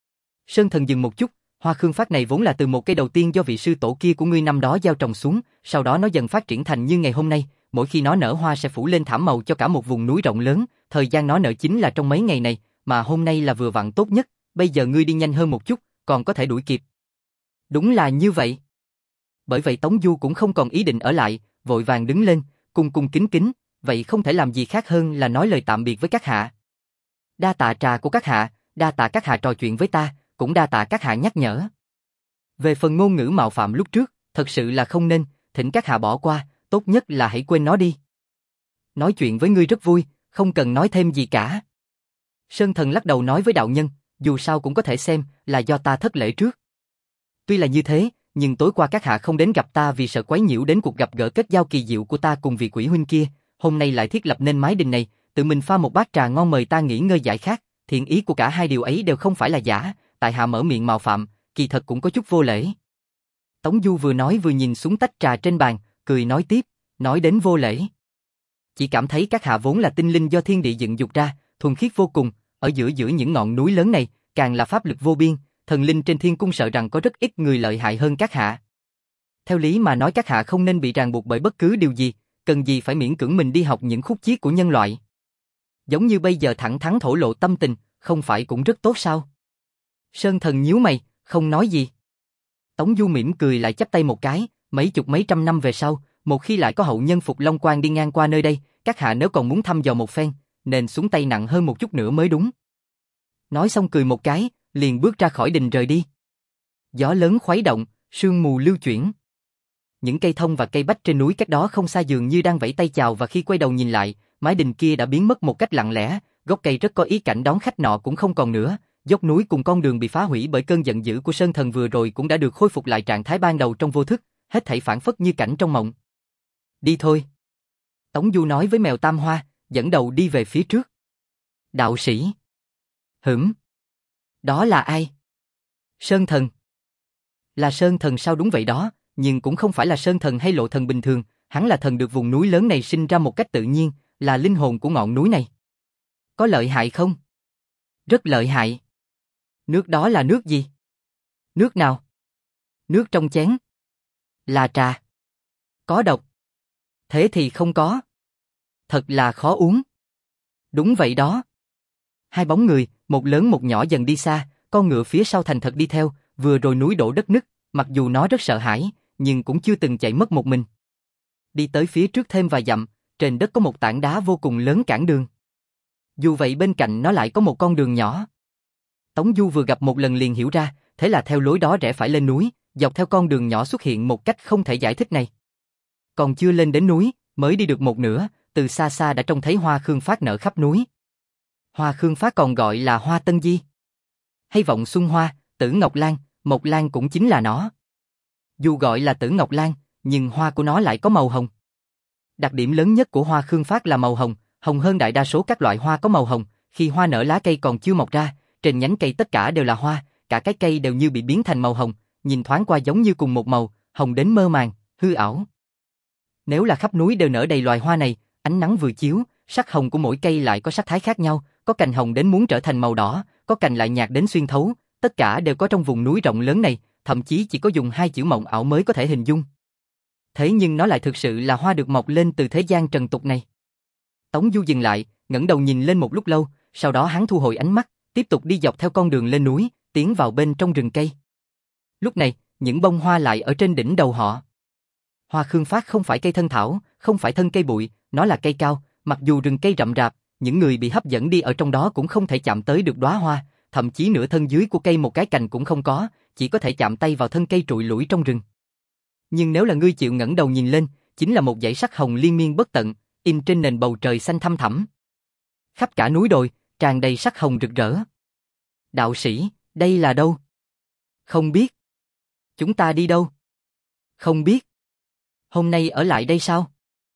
Sơn Thần dừng một chút, hoa khương phát này vốn là từ một cây đầu tiên do vị sư tổ kia của ngươi năm đó gieo trồng xuống, sau đó nó dần phát triển thành như ngày hôm nay, mỗi khi nó nở hoa sẽ phủ lên thảm màu cho cả một vùng núi rộng lớn, thời gian nó nở chính là trong mấy ngày này, mà hôm nay là vừa vặn tốt nhất, bây giờ ngươi đi nhanh hơn một chút, còn có thể đuổi kịp. Đúng là như vậy. Bởi vậy Tống Du cũng không còn ý định ở lại, vội vàng đứng lên, cung cung kính kính, vậy không thể làm gì khác hơn là nói lời tạm biệt với các hạ. Đa tạ trà của các hạ, đa tạ các hạ trò chuyện với ta, cũng đa tạ các hạ nhắc nhở. Về phần ngôn ngữ mạo phạm lúc trước, thật sự là không nên, thỉnh các hạ bỏ qua, tốt nhất là hãy quên nó đi. Nói chuyện với ngươi rất vui, không cần nói thêm gì cả. Sơn Thần lắc đầu nói với đạo nhân, dù sao cũng có thể xem là do ta thất lễ trước. Tuy là như thế, nhưng tối qua các hạ không đến gặp ta vì sợ quấy nhiễu đến cuộc gặp gỡ kết giao kỳ diệu của ta cùng vị quỷ huynh kia, hôm nay lại thiết lập nên mái đình này, tự mình pha một bát trà ngon mời ta nghỉ ngơi giải khát, thiện ý của cả hai điều ấy đều không phải là giả, tại hạ mở miệng mạo phạm, kỳ thật cũng có chút vô lễ. Tống Du vừa nói vừa nhìn xuống tách trà trên bàn, cười nói tiếp, nói đến vô lễ. Chỉ cảm thấy các hạ vốn là tinh linh do thiên địa dựng dục ra, thuần khiết vô cùng, ở giữa giữa những ngọn núi lớn này, càng là pháp lực vô biên, thần linh trên thiên cung sợ rằng có rất ít người lợi hại hơn các hạ. Theo lý mà nói các hạ không nên bị ràng buộc bởi bất cứ điều gì, cần gì phải miễn cưỡng mình đi học những khúc chiết của nhân loại. Giống như bây giờ thẳng thắn thổ lộ tâm tình, không phải cũng rất tốt sao? Sơn Thần nhíu mày, không nói gì. Tống Du mỉm cười lại chắp tay một cái, mấy chục mấy trăm năm về sau, một khi lại có hậu nhân Phục Long Quan đi ngang qua nơi đây, các hạ nếu còn muốn thăm dò một phen, nên xuống tay nặng hơn một chút nữa mới đúng. Nói xong cười một cái, liền bước ra khỏi đình rời đi. Gió lớn khuấy động, sương mù lưu chuyển. Những cây thông và cây bách trên núi cách đó không xa dường như đang vẫy tay chào, và khi quay đầu nhìn lại, mái đình kia đã biến mất một cách lặng lẽ, gốc cây rất có ý cảnh đón khách nọ cũng không còn nữa, dốc núi cùng con đường bị phá hủy bởi cơn giận dữ của Sơn Thần vừa rồi cũng đã được khôi phục lại trạng thái ban đầu trong vô thức, hết thảy phản phất như cảnh trong mộng. Đi thôi. Tống Du nói với mèo Tam Hoa, dẫn đầu đi về phía trước. Đạo sĩ. Hửm. Đó là ai? Sơn Thần. Là Sơn Thần sao? Đúng vậy đó, nhưng cũng không phải là Sơn Thần hay Lộ Thần bình thường, hắn là thần được vùng núi lớn này sinh ra một cách tự nhiên, là linh hồn của ngọn núi này. Có lợi hại không? Rất lợi hại. Nước đó là nước gì? Nước nào? Nước trong chén. Là trà. Có độc. Thế thì không có. Thật là khó uống. Đúng vậy đó. Hai bóng người, một lớn một nhỏ dần đi xa, con ngựa phía sau thành thật đi theo, vừa rồi núi đổ đất nứt, mặc dù nó rất sợ hãi, nhưng cũng chưa từng chạy mất một mình. Đi tới phía trước thêm vài dặm, trên đất có một tảng đá vô cùng lớn cản đường. Dù vậy bên cạnh nó lại có một con đường nhỏ. Tống Du vừa gặp một lần liền hiểu ra, thế là theo lối đó rẽ phải lên núi, dọc theo con đường nhỏ xuất hiện một cách không thể giải thích này. Còn chưa lên đến núi, mới đi được một nửa, từ xa xa đã trông thấy hoa khương phát nở khắp núi. Hoa khương phát còn gọi là hoa tân di, hay vọng xuân hoa, tử ngọc lan, mộc lan cũng chính là nó. Dù gọi là tử ngọc lan, nhưng hoa của nó lại có màu hồng. Đặc điểm lớn nhất của hoa khương phát là màu hồng, hồng hơn đại đa số các loại hoa có màu hồng. Khi hoa nở lá cây còn chưa mọc ra, trên nhánh cây tất cả đều là hoa, cả cái cây đều như bị biến thành màu hồng, nhìn thoáng qua giống như cùng một màu, hồng đến mơ màng, hư ảo. Nếu là khắp núi đều nở đầy loài hoa này, ánh nắng vừa chiếu, sắc hồng của mỗi cây lại có sắc thái khác nhau, có cành hồng đến muốn trở thành màu đỏ, có cành lại nhạt đến xuyên thấu, tất cả đều có trong vùng núi rộng lớn này, thậm chí chỉ có dùng hai chữ mộng ảo mới có thể hình dung. Thế nhưng nó lại thực sự là hoa được mọc lên từ thế gian trần tục này. Tống Du dừng lại, ngẩng đầu nhìn lên một lúc lâu, sau đó hắn thu hồi ánh mắt, tiếp tục đi dọc theo con đường lên núi, tiến vào bên trong rừng cây. Lúc này, những bông hoa lại ở trên đỉnh đầu họ. Hoa khương phát không phải cây thân thảo, không phải thân cây bụi, nó là cây cao, mặc dù rừng cây rậm rạp, những người bị hấp dẫn đi ở trong đó cũng không thể chạm tới được đóa hoa, thậm chí nửa thân dưới của cây một cái cành cũng không có, chỉ có thể chạm tay vào thân cây trụi lủi trong rừng. Nhưng nếu là ngươi chịu ngẩng đầu nhìn lên, chính là một dải sắc hồng liên miên bất tận, in trên nền bầu trời xanh thăm thẳm. Khắp cả núi đồi, tràn đầy sắc hồng rực rỡ. Đạo sĩ, đây là đâu? Không biết. Chúng ta đi đâu? Không biết. Hôm nay ở lại đây sao?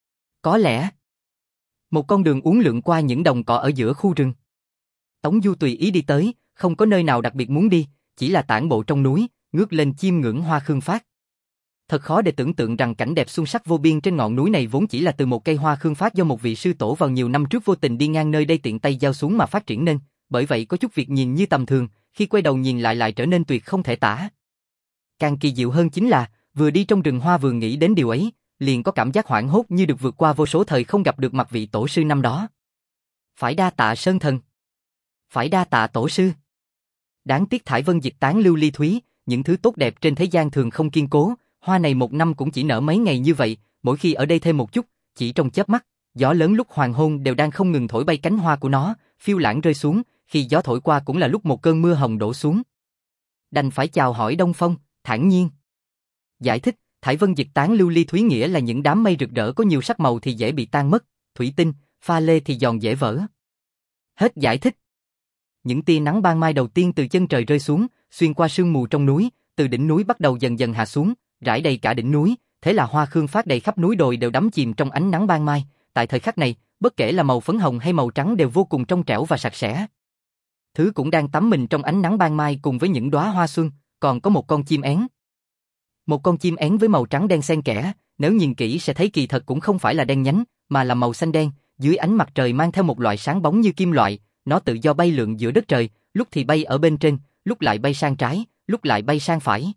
Có lẽ. Một con đường uốn lượn qua những đồng cỏ ở giữa khu rừng. Tống Du tùy ý đi tới, không có nơi nào đặc biệt muốn đi, chỉ là tản bộ trong núi, ngước lên chiêm ngưỡng hoa khương phát. Thật khó để tưởng tượng rằng cảnh đẹp xuân sắc vô biên trên ngọn núi này vốn chỉ là từ một cây hoa khương phát do một vị sư tổ vào nhiều năm trước vô tình đi ngang nơi đây tiện tay gieo xuống mà phát triển nên, bởi vậy có chút việc nhìn như tầm thường, khi quay đầu nhìn lại lại trở nên tuyệt không thể tả. Càng kỳ diệu hơn chính là, vừa đi trong rừng hoa vừa nghĩ đến điều ấy, liền có cảm giác hoảng hốt như được vượt qua vô số thời không gặp được mặt vị tổ sư năm đó. Phải đa tạ Sơn Thần. Phải đa tạ tổ sư. Đáng tiếc thải vân diệt tán lưu ly thúy, những thứ tốt đẹp trên thế gian thường không kiên cố, hoa này một năm cũng chỉ nở mấy ngày như vậy, mỗi khi ở đây thêm một chút, chỉ trong chớp mắt, gió lớn lúc hoàng hôn đều đang không ngừng thổi bay cánh hoa của nó, phiêu lãng rơi xuống, khi gió thổi qua cũng là lúc một cơn mưa hồng đổ xuống. Đành phải chào hỏi Đông Phong, thản nhiên. Giải thích, thải vân diệt tán lưu ly thúy nghĩa là những đám mây rực rỡ có nhiều sắc màu thì dễ bị tan mất, thủy tinh, pha lê thì giòn dễ vỡ. Hết giải thích. Những tia nắng ban mai đầu tiên từ chân trời rơi xuống, xuyên qua sương mù trong núi, từ đỉnh núi bắt đầu dần dần hạ xuống, rải đầy cả đỉnh núi, thế là hoa khương phát đầy khắp núi đồi đều đắm chìm trong ánh nắng ban mai, tại thời khắc này, bất kể là màu phấn hồng hay màu trắng đều vô cùng trong trẻo và sạch sẽ. Thứ cũng đang tắm mình trong ánh nắng ban mai cùng với những đóa hoa xuân, còn có một con chim én. Một con chim én với màu trắng đen xen kẽ, nếu nhìn kỹ sẽ thấy kỳ thật cũng không phải là đen nhánh, mà là màu xanh đen, dưới ánh mặt trời mang theo một loại sáng bóng như kim loại, nó tự do bay lượn giữa đất trời, lúc thì bay ở bên trên, lúc lại bay sang trái, lúc lại bay sang phải.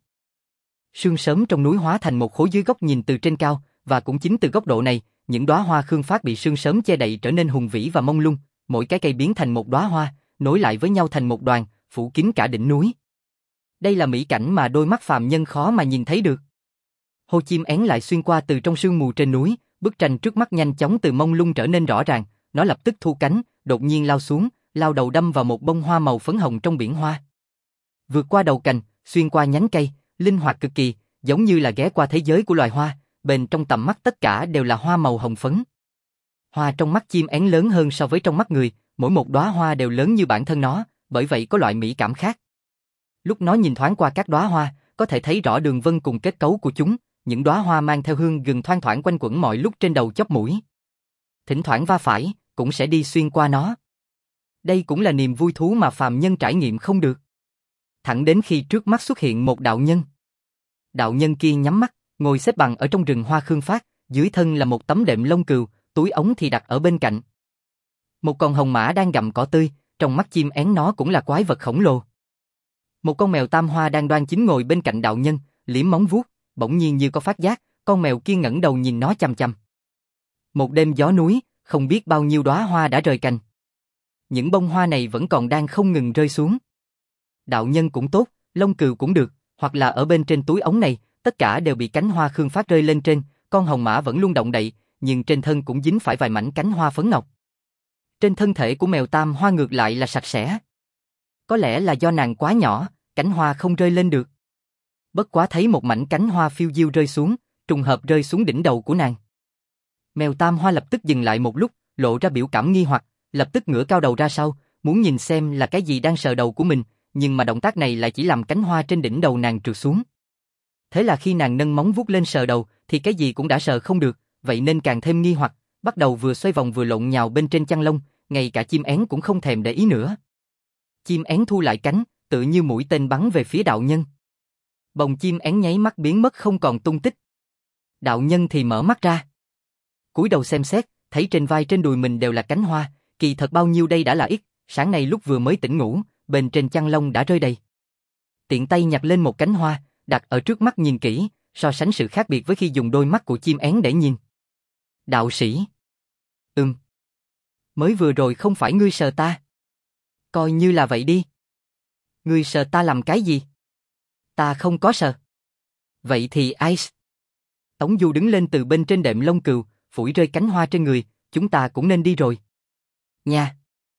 Sương sớm trong núi hóa thành một khối dưới góc nhìn từ trên cao, và cũng chính từ góc độ này, những đóa hoa khương phát bị sương sớm che đậy trở nên hùng vĩ và mông lung, mỗi cái cây biến thành một đóa hoa, nối lại với nhau thành một đoàn, phủ kín cả đỉnh núi. Đây là mỹ cảnh mà đôi mắt phàm nhân khó mà nhìn thấy được. Hô chim én lại xuyên qua từ trong sương mù trên núi, bức tranh trước mắt nhanh chóng từ mông lung trở nên rõ ràng, nó lập tức thu cánh, đột nhiên lao xuống, lao đầu đâm vào một bông hoa màu phấn hồng trong biển hoa. Vượt qua đầu cành, xuyên qua nhánh cây, linh hoạt cực kỳ, giống như là ghé qua thế giới của loài hoa, bên trong tầm mắt tất cả đều là hoa màu hồng phấn. Hoa trong mắt chim én lớn hơn so với trong mắt người, mỗi một đóa hoa đều lớn như bản thân nó, bởi vậy có loại mỹ cảm khác. Lúc nó nhìn thoáng qua các đóa hoa, có thể thấy rõ đường vân cùng kết cấu của chúng, những đóa hoa mang theo hương gừng thoang thoảng quanh quẩn mọi lúc trên đầu chóp mũi. Thỉnh thoảng va phải, cũng sẽ đi xuyên qua nó. Đây cũng là niềm vui thú mà phàm nhân trải nghiệm không được. Thẳng đến khi trước mắt xuất hiện một đạo nhân. Đạo nhân kia nhắm mắt, ngồi xếp bằng ở trong rừng hoa khương phát, dưới thân là một tấm đệm lông cừu, túi ống thì đặt ở bên cạnh. Một con hồng mã đang gặm cỏ tươi, trong mắt chim én nó cũng là quái vật khổng lồ. Một con mèo tam hoa đang đoan chính ngồi bên cạnh đạo nhân, liếm móng vuốt, bỗng nhiên như có phát giác, con mèo kia ngẩng đầu nhìn nó chằm chằm. Một đêm gió núi, không biết bao nhiêu đóa hoa đã rời cành. Những bông hoa này vẫn còn đang không ngừng rơi xuống. Đạo nhân cũng tốt, lông cừu cũng được, hoặc là ở bên trên túi ống này, tất cả đều bị cánh hoa khương phát rơi lên trên, con hồng mã vẫn luôn động đậy, nhưng trên thân cũng dính phải vài mảnh cánh hoa phấn ngọc. Trên thân thể của mèo tam hoa ngược lại là sạch sẽ. Có lẽ là do nàng quá nhỏ, cánh hoa không rơi lên được. Bất quá thấy một mảnh cánh hoa phiêu diêu rơi xuống, trùng hợp rơi xuống đỉnh đầu của nàng. Mèo tam hoa lập tức dừng lại một lúc, lộ ra biểu cảm nghi hoặc, lập tức ngửa cao đầu ra sau, muốn nhìn xem là cái gì đang sờ đầu của mình, nhưng mà động tác này lại chỉ làm cánh hoa trên đỉnh đầu nàng trượt xuống. Thế là khi nàng nâng móng vuốt lên sờ đầu, thì cái gì cũng đã sờ không được, vậy nên càng thêm nghi hoặc, bắt đầu vừa xoay vòng vừa lộn nhào bên trên chăn lông, ngay cả chim én cũng không thèm để ý nữa. Chim én thu lại cánh, tự như mũi tên bắn về phía đạo nhân. Bồng chim én nháy mắt biến mất không còn tung tích. Đạo nhân thì mở mắt ra. Cúi đầu xem xét, thấy trên vai trên đùi mình đều là cánh hoa, kỳ thật bao nhiêu đây đã là ít, sáng nay lúc vừa mới tỉnh ngủ, bên trên chăn lông đã rơi đầy. Tiện tay nhặt lên một cánh hoa, đặt ở trước mắt nhìn kỹ, so sánh sự khác biệt với khi dùng đôi mắt của chim én để nhìn. Đạo sĩ. Ừm. Mới vừa rồi không phải ngươi sờ ta. Coi như là vậy đi. Ngươi sờ ta làm cái gì? Ta không có sờ. Vậy thì ai? Tống Du đứng lên từ bên trên đệm lông cừu, phủi rơi cánh hoa trên người, chúng ta cũng nên đi rồi. Nha.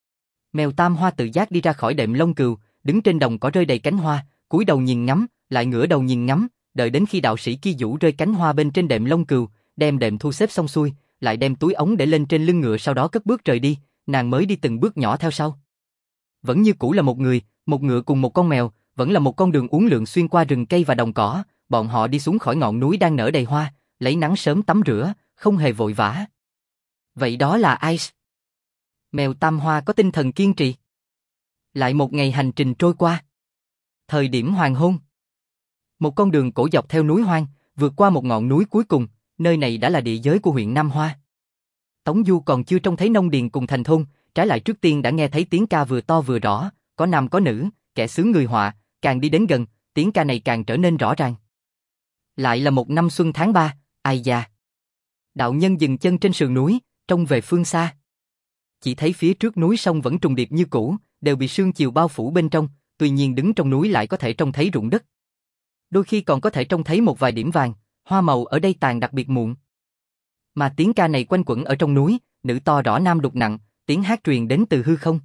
Mèo tam hoa tự giác đi ra khỏi đệm lông cừu, đứng trên đồng cỏ rơi đầy cánh hoa, cúi đầu nhìn ngắm, lại ngửa đầu nhìn ngắm, đợi đến khi đạo sĩ kia vũ rơi cánh hoa bên trên đệm lông cừu, đem đệm thu xếp xong xuôi, lại đem túi ống để lên trên lưng ngựa sau đó cất bước rời đi, nàng mới đi từng bước nhỏ theo sau. Vẫn như cũ là một người, một ngựa cùng một con mèo, vẫn là một con đường uốn lượn xuyên qua rừng cây và đồng cỏ, bọn họ đi xuống khỏi ngọn núi đang nở đầy hoa, lấy nắng sớm tắm rửa, không hề vội vã. Vậy đó là Ice. Mèo Tam Hoa có tinh thần kiên trì. Lại một ngày hành trình trôi qua. Thời điểm hoàng hôn. Một con đường cổ dọc theo núi hoang, vượt qua một ngọn núi cuối cùng, nơi này đã là địa giới của huyện Nam Hoa. Tống Du còn chưa trông thấy nông điền cùng thành thôn, trái lại trước tiên đã nghe thấy tiếng ca vừa to vừa rõ, có nam có nữ, kẻ sướng người họa, càng đi đến gần, tiếng ca này càng trở nên rõ ràng. Lại là một năm xuân tháng ba, ai da. Đạo nhân dừng chân trên sườn núi, trông về phương xa. Chỉ thấy phía trước núi sông vẫn trùng điệp như cũ, đều bị sương chiều bao phủ bên trong, tuy nhiên đứng trong núi lại có thể trông thấy ruộng đất. Đôi khi còn có thể trông thấy một vài điểm vàng, hoa màu ở đây tàn đặc biệt muộn. Mà tiếng ca này quanh quẩn ở trong núi, nữ to rõ nam đục nặng, tiếng hát truyền đến từ hư không.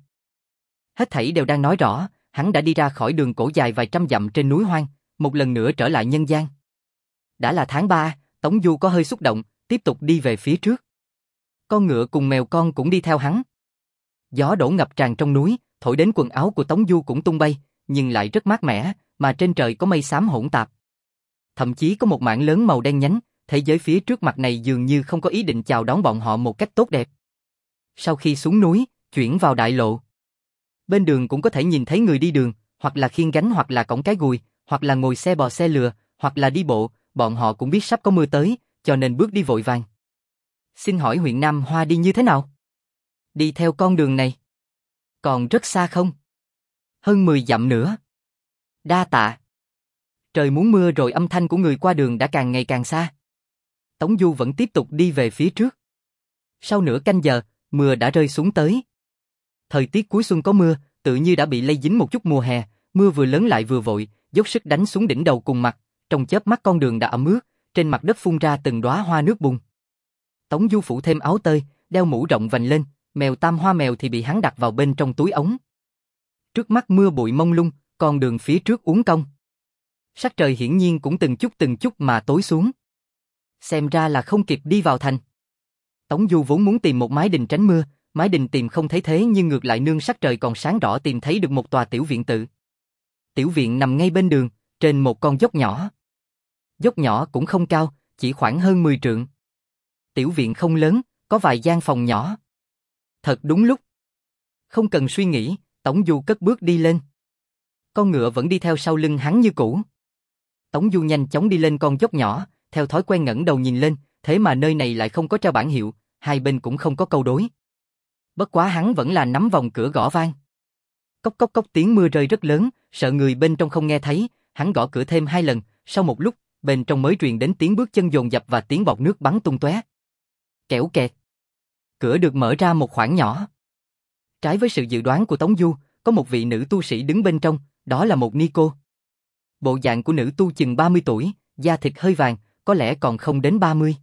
Hết thảy đều đang nói rõ, hắn đã đi ra khỏi đường cổ dài vài trăm dặm trên núi hoang, một lần nữa trở lại nhân gian. Đã là tháng ba, Tống Du có hơi xúc động, tiếp tục đi về phía trước. Con ngựa cùng mèo con cũng đi theo hắn. Gió đổ ngập tràn trong núi, thổi đến quần áo của Tống Du cũng tung bay, nhưng lại rất mát mẻ, mà trên trời có mây xám hỗn tạp. Thậm chí có một mảng lớn màu đen nhánh, thế giới phía trước mặt này dường như không có ý định chào đón bọn họ một cách tốt đẹp. Sau khi xuống núi, chuyển vào đại lộ. Bên đường cũng có thể nhìn thấy người đi đường, hoặc là khiêng gánh hoặc là cõng cái gùi, hoặc là ngồi xe bò xe lừa, hoặc là đi bộ, bọn họ cũng biết sắp có mưa tới, cho nên bước đi vội vàng. Xin hỏi huyện Nam Hoa đi như thế nào? Đi theo con đường này. Còn rất xa không? Hơn mười dặm nữa. Đa tạ. Trời muốn mưa rồi, âm thanh của người qua đường đã càng ngày càng xa. Tống Du vẫn tiếp tục đi về phía trước. Sau nửa canh giờ, mưa đã rơi xuống tới. Thời tiết cuối xuân có mưa, tự như đã bị lây dính một chút mùa hè, mưa vừa lớn lại vừa vội, dốc sức đánh xuống đỉnh đầu cùng mặt, trong chớp mắt con đường đã ẩm ướt, trên mặt đất phun ra từng đóa hoa nước bùn. Tống Du phủ thêm áo tơi, đeo mũ rộng vành lên, mèo Tam Hoa mèo thì bị hắn đặt vào bên trong túi ống. Trước mắt mưa bụi mông lung, con đường phía trước uốn cong. Sắc trời hiển nhiên cũng từng chút từng chút mà tối xuống. Xem ra là không kịp đi vào thành. Tống Du vốn muốn tìm một mái đình tránh mưa, mái đình tìm không thấy thế nhưng ngược lại nương sắc trời còn sáng rõ tìm thấy được một tòa tiểu viện tự. Tiểu viện nằm ngay bên đường, trên một con dốc nhỏ. Dốc nhỏ cũng không cao, chỉ khoảng hơn mười trượng. Tiểu viện không lớn, có vài gian phòng nhỏ. Thật đúng lúc. Không cần suy nghĩ, Tống Du cất bước đi lên. Con ngựa vẫn đi theo sau lưng hắn như cũ. Tống Du nhanh chóng đi lên con dốc nhỏ, theo thói quen ngẩng đầu nhìn lên, thế mà nơi này lại không có treo bảng hiệu, hai bên cũng không có câu đối. Bất quá hắn vẫn là nắm vòng cửa gõ vang. Cốc cốc cốc tiếng mưa rơi rất lớn, sợ người bên trong không nghe thấy, hắn gõ cửa thêm hai lần, sau một lúc, bên trong mới truyền đến tiếng bước chân dồn dập và tiếng bọt nước bắn tung tóe. Kẻo kẹt. Cửa được mở ra một khoảng nhỏ. Trái với sự dự đoán của Tống Du, có một vị nữ tu sĩ đứng bên trong, đó là một ni cô. Bộ dạng của nữ tu chừng ba mươi tuổi, da thịt hơi vàng, có lẽ còn không đến ba mươi.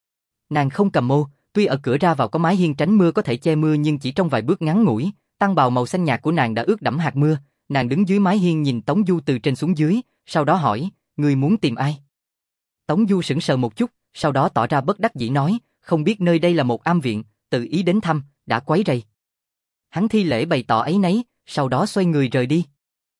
Nàng không cầm mô, tuy ở cửa ra vào có mái hiên tránh mưa có thể che mưa nhưng chỉ trong vài bước ngắn ngủi, tăng bào màu xanh nhạt của nàng đã ướt đẫm hạt mưa. Nàng đứng dưới mái hiên nhìn Tống Du từ trên xuống dưới, sau đó hỏi, ngươi muốn tìm ai? Tống Du sững sờ một chút, sau đó tỏ ra bất đắc dĩ nói, không biết nơi đây là một am viện, tự ý đến thăm, đã quấy rầy. Hắn thi lễ bày tỏ áy náy, sau đó xoay người rời đi.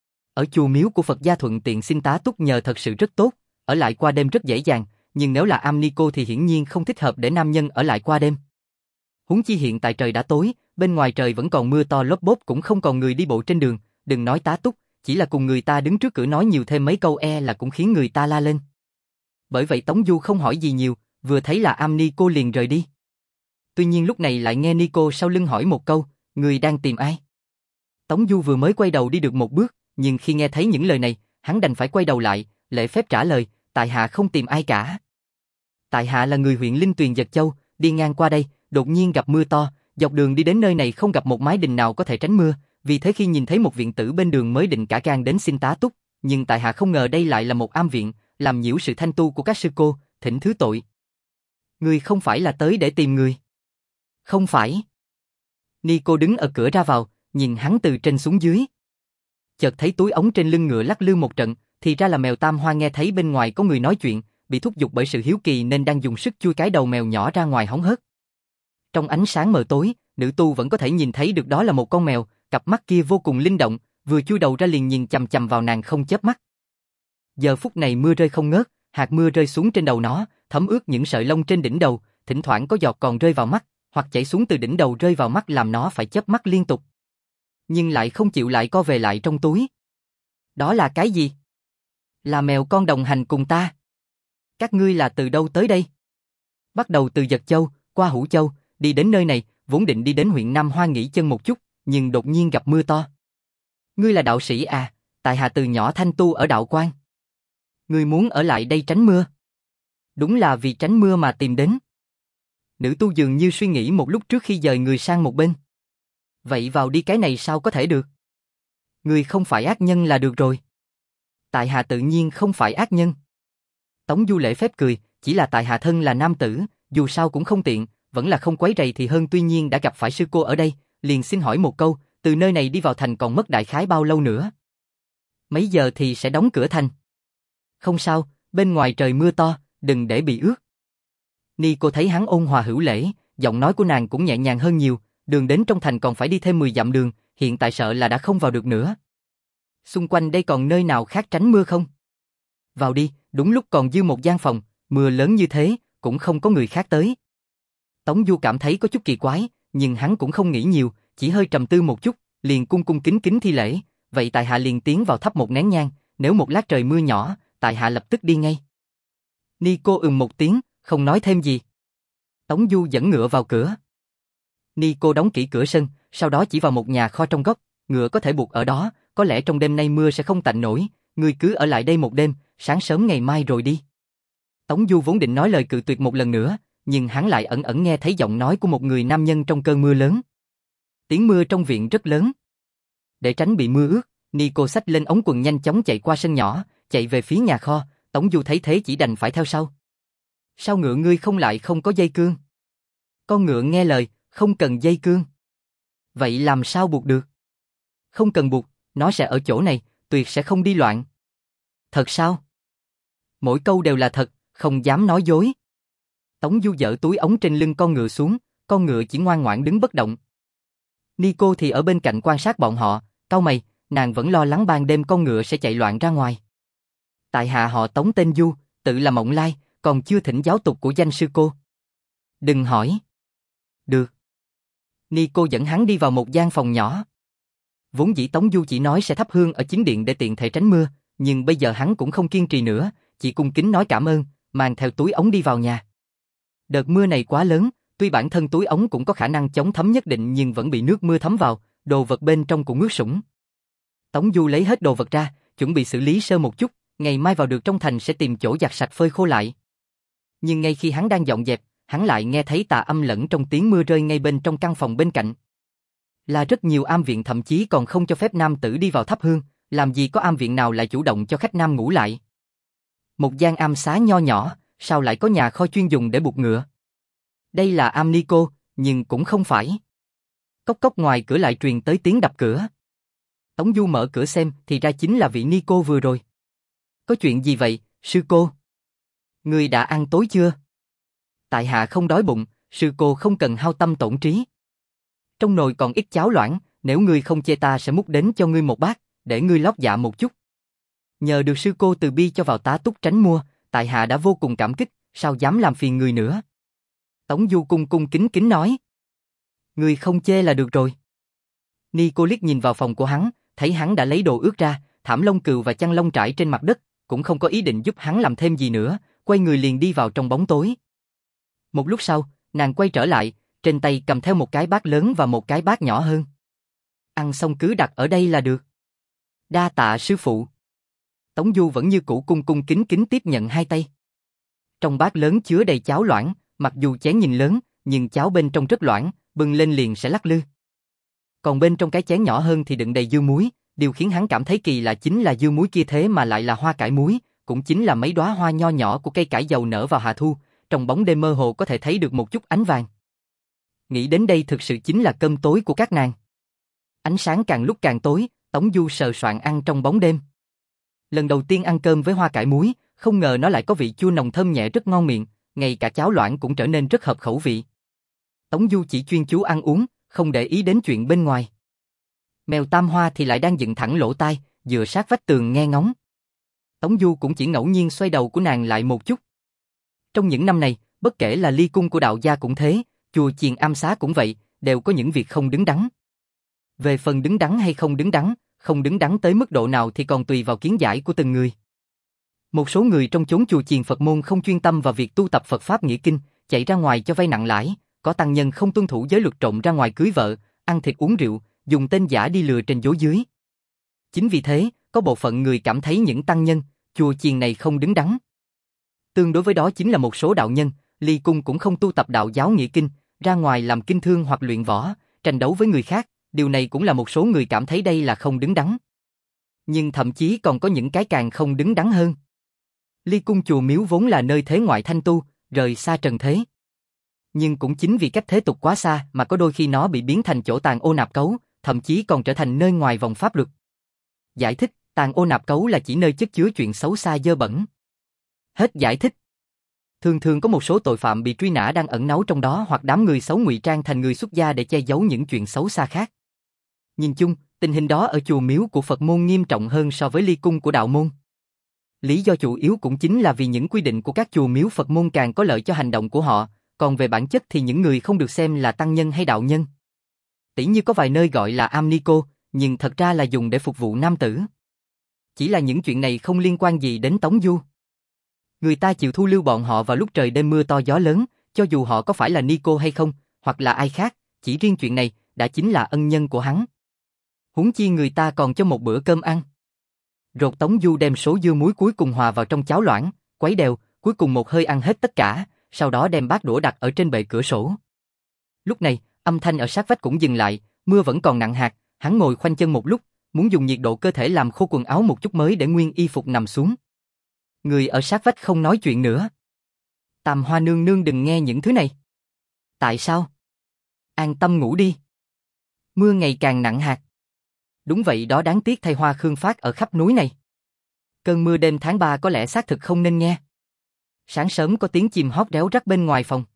Ở chùa miếu của Phật gia thuận tiện xin tá túc nhờ thật sự rất tốt, ở lại qua đêm rất dễ dàng, nhưng nếu là am ni cô thì hiển nhiên không thích hợp để nam nhân ở lại qua đêm. Huống chi hiện tại trời đã tối, bên ngoài trời vẫn còn mưa to lốp bốp cũng không còn người đi bộ trên đường, đừng nói tá túc, chỉ là cùng người ta đứng trước cửa nói nhiều thêm mấy câu e là cũng khiến người ta la lên. Bởi vậy Tống Du không hỏi gì nhiều, vừa thấy là am ni cô liền rời đi. Tuy nhiên lúc này lại nghe ni cô sau lưng hỏi một câu, người đang tìm ai? Tống Du vừa mới quay đầu đi được một bước, nhưng khi nghe thấy những lời này, hắn đành phải quay đầu lại, lễ phép trả lời, tại hạ không tìm ai cả. Tại hạ là người huyện Linh Tuyền Dật Châu, đi ngang qua đây, đột nhiên gặp mưa to, dọc đường đi đến nơi này không gặp một mái đình nào có thể tránh mưa, vì thế khi nhìn thấy một viện tử bên đường mới định cả gan đến xin tá túc, nhưng tại hạ không ngờ đây lại là một am viện, làm nhiễu sự thanh tu của các sư cô, thỉnh thứ tội. Ngươi không phải là tới để tìm người? Không phải. Ni cô đứng ở cửa ra vào, nhìn hắn từ trên xuống dưới. Chợt thấy túi ống trên lưng ngựa lắc lư một trận, thì ra là mèo Tam Hoa nghe thấy bên ngoài có người nói chuyện, bị thúc giục bởi sự hiếu kỳ nên đang dùng sức chui cái đầu mèo nhỏ ra ngoài hóng hớt. Trong ánh sáng mờ tối, nữ tu vẫn có thể nhìn thấy được đó là một con mèo, cặp mắt kia vô cùng linh động, vừa chui đầu ra liền nhìn chằm chằm vào nàng không chớp mắt. Giờ phút này mưa rơi không ngớt, hạt mưa rơi xuống trên đầu nó, thấm ướt những sợi lông trên đỉnh đầu, thỉnh thoảng có giọt còn rơi vào mắt, hoặc chảy xuống từ đỉnh đầu rơi vào mắt làm nó phải chớp mắt liên tục. Nhưng lại không chịu lại co về lại trong túi. Đó là cái gì? Là mèo con đồng hành cùng ta. Các ngươi là từ đâu tới đây? Bắt đầu từ Giật Châu, qua Hữu Châu, đi đến nơi này, vốn định đi đến huyện Nam Hoa nghỉ chân một chút, nhưng đột nhiên gặp mưa to. Ngươi là đạo sĩ à? Tại hạ từ nhỏ thanh tu ở đạo quan. Ngươi muốn ở lại đây tránh mưa? Đúng là vì tránh mưa mà tìm đến. Nữ tu dường như suy nghĩ một lúc trước khi dời người sang một bên. Vậy vào đi, cái này sao có thể được? Ngươi không phải ác nhân là được rồi. Tại hạ tự nhiên không phải ác nhân. Tống Du lễ phép cười, chỉ là tại hạ thân là nam tử, dù sao cũng không tiện, vẫn là không quấy rầy thì hơn, tuy nhiên đã gặp phải sư cô ở đây, liền xin hỏi một câu, từ nơi này đi vào thành còn mất đại khái bao lâu nữa? Mấy giờ thì sẽ đóng cửa thành? Không sao, bên ngoài trời mưa to, đừng để bị ướt. Ni cô thấy hắn ôn hòa hữu lễ, giọng nói của nàng cũng nhẹ nhàng hơn nhiều, đường đến trong thành còn phải đi thêm mười dặm đường, hiện tại sợ là đã không vào được nữa. Xung quanh đây còn nơi nào khác tránh mưa không? Vào đi, đúng lúc còn dư một gian phòng, mưa lớn như thế, cũng không có người khác tới. Tống Du cảm thấy có chút kỳ quái, nhưng hắn cũng không nghĩ nhiều, chỉ hơi trầm tư một chút, liền cung cung kính kính thi lễ, vậy tại hạ liền tiến vào thắp một nén nhang, nếu một lát trời mưa nhỏ, tại hạ lập tức đi ngay. Ni cô ừm một tiếng, không nói thêm gì. Tống Du dẫn ngựa vào cửa. Ni cô đóng kỹ cửa sân, sau đó chỉ vào một nhà kho trong góc, ngựa có thể buộc ở đó, có lẽ trong đêm nay mưa sẽ không tạnh nổi, ngươi cứ ở lại đây một đêm, sáng sớm ngày mai rồi đi. Tống Du vốn định nói lời cự tuyệt một lần nữa, nhưng hắn lại ẩn ẩn nghe thấy giọng nói của một người nam nhân trong cơn mưa lớn. Tiếng mưa trong viện rất lớn. Để tránh bị mưa ướt, Ni cô xách lên ống quần nhanh chóng chạy qua sân nhỏ, chạy về phía nhà kho, Tống Du thấy thế chỉ đành phải theo sau. Sao ngựa ngươi không lại không có dây cương? Con ngựa nghe lời, không cần dây cương. Vậy làm sao buộc được? Không cần buộc, nó sẽ ở chỗ này, tuyệt sẽ không đi loạn. Thật sao? Mỗi câu đều là thật, không dám nói dối. Tống Du giở túi ống trên lưng con ngựa xuống, con ngựa chỉ ngoan ngoãn đứng bất động. Ni cô thì ở bên cạnh quan sát bọn họ, cau mày, nàng vẫn lo lắng ban đêm con ngựa sẽ chạy loạn ra ngoài. Tại hạ họ Tống tên Du, tự là Mộng Lai, còn chưa thỉnh giáo tục của danh sư cô. Đừng hỏi. Được. Ni cô dẫn hắn đi vào một gian phòng nhỏ. Vốn dĩ Tống Du chỉ nói sẽ thắp hương ở chính điện để tiện thể tránh mưa, nhưng bây giờ hắn cũng không kiên trì nữa, chỉ cung kính nói cảm ơn, mang theo túi ống đi vào nhà. Đợt mưa này quá lớn, tuy bản thân túi ống cũng có khả năng chống thấm nhất định nhưng vẫn bị nước mưa thấm vào, đồ vật bên trong cũng ướt sũng. Tống Du lấy hết đồ vật ra, chuẩn bị xử lý sơ một chút, ngày mai vào được trong thành sẽ tìm chỗ giặt sạch phơi khô lại. Nhưng ngay khi hắn đang dọn dẹp, hắn lại nghe thấy tà âm lẫn trong tiếng mưa rơi ngay bên trong căn phòng bên cạnh. Là rất nhiều am viện thậm chí còn không cho phép nam tử đi vào thắp hương, làm gì có am viện nào lại chủ động cho khách nam ngủ lại. Một gian am xá nho nhỏ, sao lại có nhà kho chuyên dùng để buộc ngựa? Đây là am Ni cô, nhưng cũng không phải. Cốc cốc ngoài cửa lại truyền tới tiếng đập cửa. Tống Du mở cửa xem thì ra chính là vị Ni cô vừa rồi. Có chuyện gì vậy, sư cô? Ngươi đã ăn tối chưa? Tại hạ không đói bụng, sư cô không cần hao tâm tổn trí. Trong nồi còn ít cháo loãng, nếu ngươi không chê ta sẽ múc đến cho ngươi một bát, để ngươi lót dạ một chút. Nhờ được sư cô từ bi cho vào tá túc tránh mua, tại hạ đã vô cùng cảm kích, sao dám làm phiền người nữa. Tống Du cung cung kính kính nói. Ngươi không chê là được rồi. Ni cô liếc nhìn vào phòng của hắn, thấy hắn đã lấy đồ ướt ra, thảm lông cừu và chăn lông trải trên mặt đất, cũng không có ý định giúp hắn làm thêm gì nữa, quay người liền đi vào trong bóng tối. Một lúc sau, nàng quay trở lại, trên tay cầm theo một cái bát lớn và một cái bát nhỏ hơn. Ăn xong cứ đặt ở đây là được. Đa tạ sư phụ. Tống Du vẫn như cũ cung cung kính kính tiếp nhận hai tay. Trong bát lớn chứa đầy cháo loãng, mặc dù chén nhìn lớn, nhưng cháo bên trong rất loãng, bưng lên liền sẽ lắc lư. Còn bên trong cái chén nhỏ hơn thì đựng đầy dưa muối, điều khiến hắn cảm thấy kỳ lạ chính là dưa muối kia thế mà lại là hoa cải muối, cũng chính là mấy đóa hoa nho nhỏ của cây cải dầu nở vào hạ thu, trong bóng đêm mơ hồ có thể thấy được một chút ánh vàng. Nghĩ đến đây thực sự chính là cơm tối của các nàng. Ánh sáng càng lúc càng tối, Tống Du sờ soạn ăn trong bóng đêm. Lần đầu tiên ăn cơm với hoa cải muối, không ngờ nó lại có vị chua nồng thơm nhẹ rất ngon miệng, ngay cả cháo loãng cũng trở nên rất hợp khẩu vị. Tống Du chỉ chuyên chú ăn uống, không để ý đến chuyện bên ngoài. Mèo Tam Hoa thì lại đang dựng thẳng lỗ tai, dựa sát vách tường nghe ngóng. Tống Du cũng chỉ ngẫu nhiên xoay đầu của nàng lại một chút. Trong những năm này, bất kể là ly cung của đạo gia cũng thế, chùa chiền am xá cũng vậy, đều có những việc không đứng đắn. Về phần đứng đắn hay không đứng đắn, không đứng đắn tới mức độ nào thì còn tùy vào kiến giải của từng người. Một số người trong chốn chùa chiền Phật môn không chuyên tâm vào việc tu tập Phật Pháp nghĩa kinh, chạy ra ngoài cho vay nặng lãi, có tăng nhân không tuân thủ giới luật trộm ra ngoài cưới vợ, ăn thịt uống rượu, dùng tên giả đi lừa trên dối dưới. Chính vì thế, có bộ phận người cảm thấy những tăng nhân, chùa chiền này không đứng đắn. Tương đối với đó chính là một số đạo nhân, ly cung cũng không tu tập đạo giáo nghĩa kinh, ra ngoài làm kinh thương hoặc luyện võ, tranh đấu với người khác, điều này cũng là một số người cảm thấy đây là không đứng đắn. Nhưng thậm chí còn có những cái càng không đứng đắn hơn. Ly cung chùa miếu vốn là nơi thế ngoại thanh tu, rời xa trần thế. Nhưng cũng chính vì cách thế tục quá xa mà có đôi khi nó bị biến thành chỗ tàn ô nạp cấu, thậm chí còn trở thành nơi ngoài vòng pháp luật. Giải thích, tàn ô nạp cấu là chỉ nơi chất chứa chuyện xấu xa dơ bẩn. Hết giải thích. Thường thường có một số tội phạm bị truy nã đang ẩn náu trong đó hoặc đám người xấu ngụy trang thành người xuất gia để che giấu những chuyện xấu xa khác. Nhìn chung, tình hình đó ở chùa miếu của Phật môn nghiêm trọng hơn so với ly cung của đạo môn. Lý do chủ yếu cũng chính là vì những quy định của các chùa miếu Phật môn càng có lợi cho hành động của họ, còn về bản chất thì những người không được xem là tăng nhân hay đạo nhân. Tỉ như có vài nơi gọi là am ni cô, nhưng thật ra là dùng để phục vụ nam tử. Chỉ là những chuyện này không liên quan gì đến Tống Du. Người ta chịu thu lưu bọn họ vào lúc trời đêm mưa to gió lớn, cho dù họ có phải là ni cô hay không, hoặc là ai khác, chỉ riêng chuyện này đã chính là ân nhân của hắn. Huống chi người ta còn cho một bữa cơm ăn. Rột Tống Du đem số dưa muối cuối cùng hòa vào trong cháo loãng, quấy đều, cuối cùng một hơi ăn hết tất cả, sau đó đem bát đũa đặt ở trên bệ cửa sổ. Lúc này, âm thanh ở sát vách cũng dừng lại, mưa vẫn còn nặng hạt, hắn ngồi khoanh chân một lúc, muốn dùng nhiệt độ cơ thể làm khô quần áo một chút mới để nguyên y phục nằm xuống. Người ở sát vách không nói chuyện nữa. Tam Hoa nương nương đừng nghe những thứ này. Tại sao? An tâm ngủ đi. Mưa ngày càng nặng hạt. Đúng vậy đó, đáng tiếc thay hoa khương phát ở khắp núi này. Cơn mưa đêm tháng ba có lẽ xác thực không nên nghe. Sáng sớm có tiếng chim hót réo rắt bên ngoài phòng.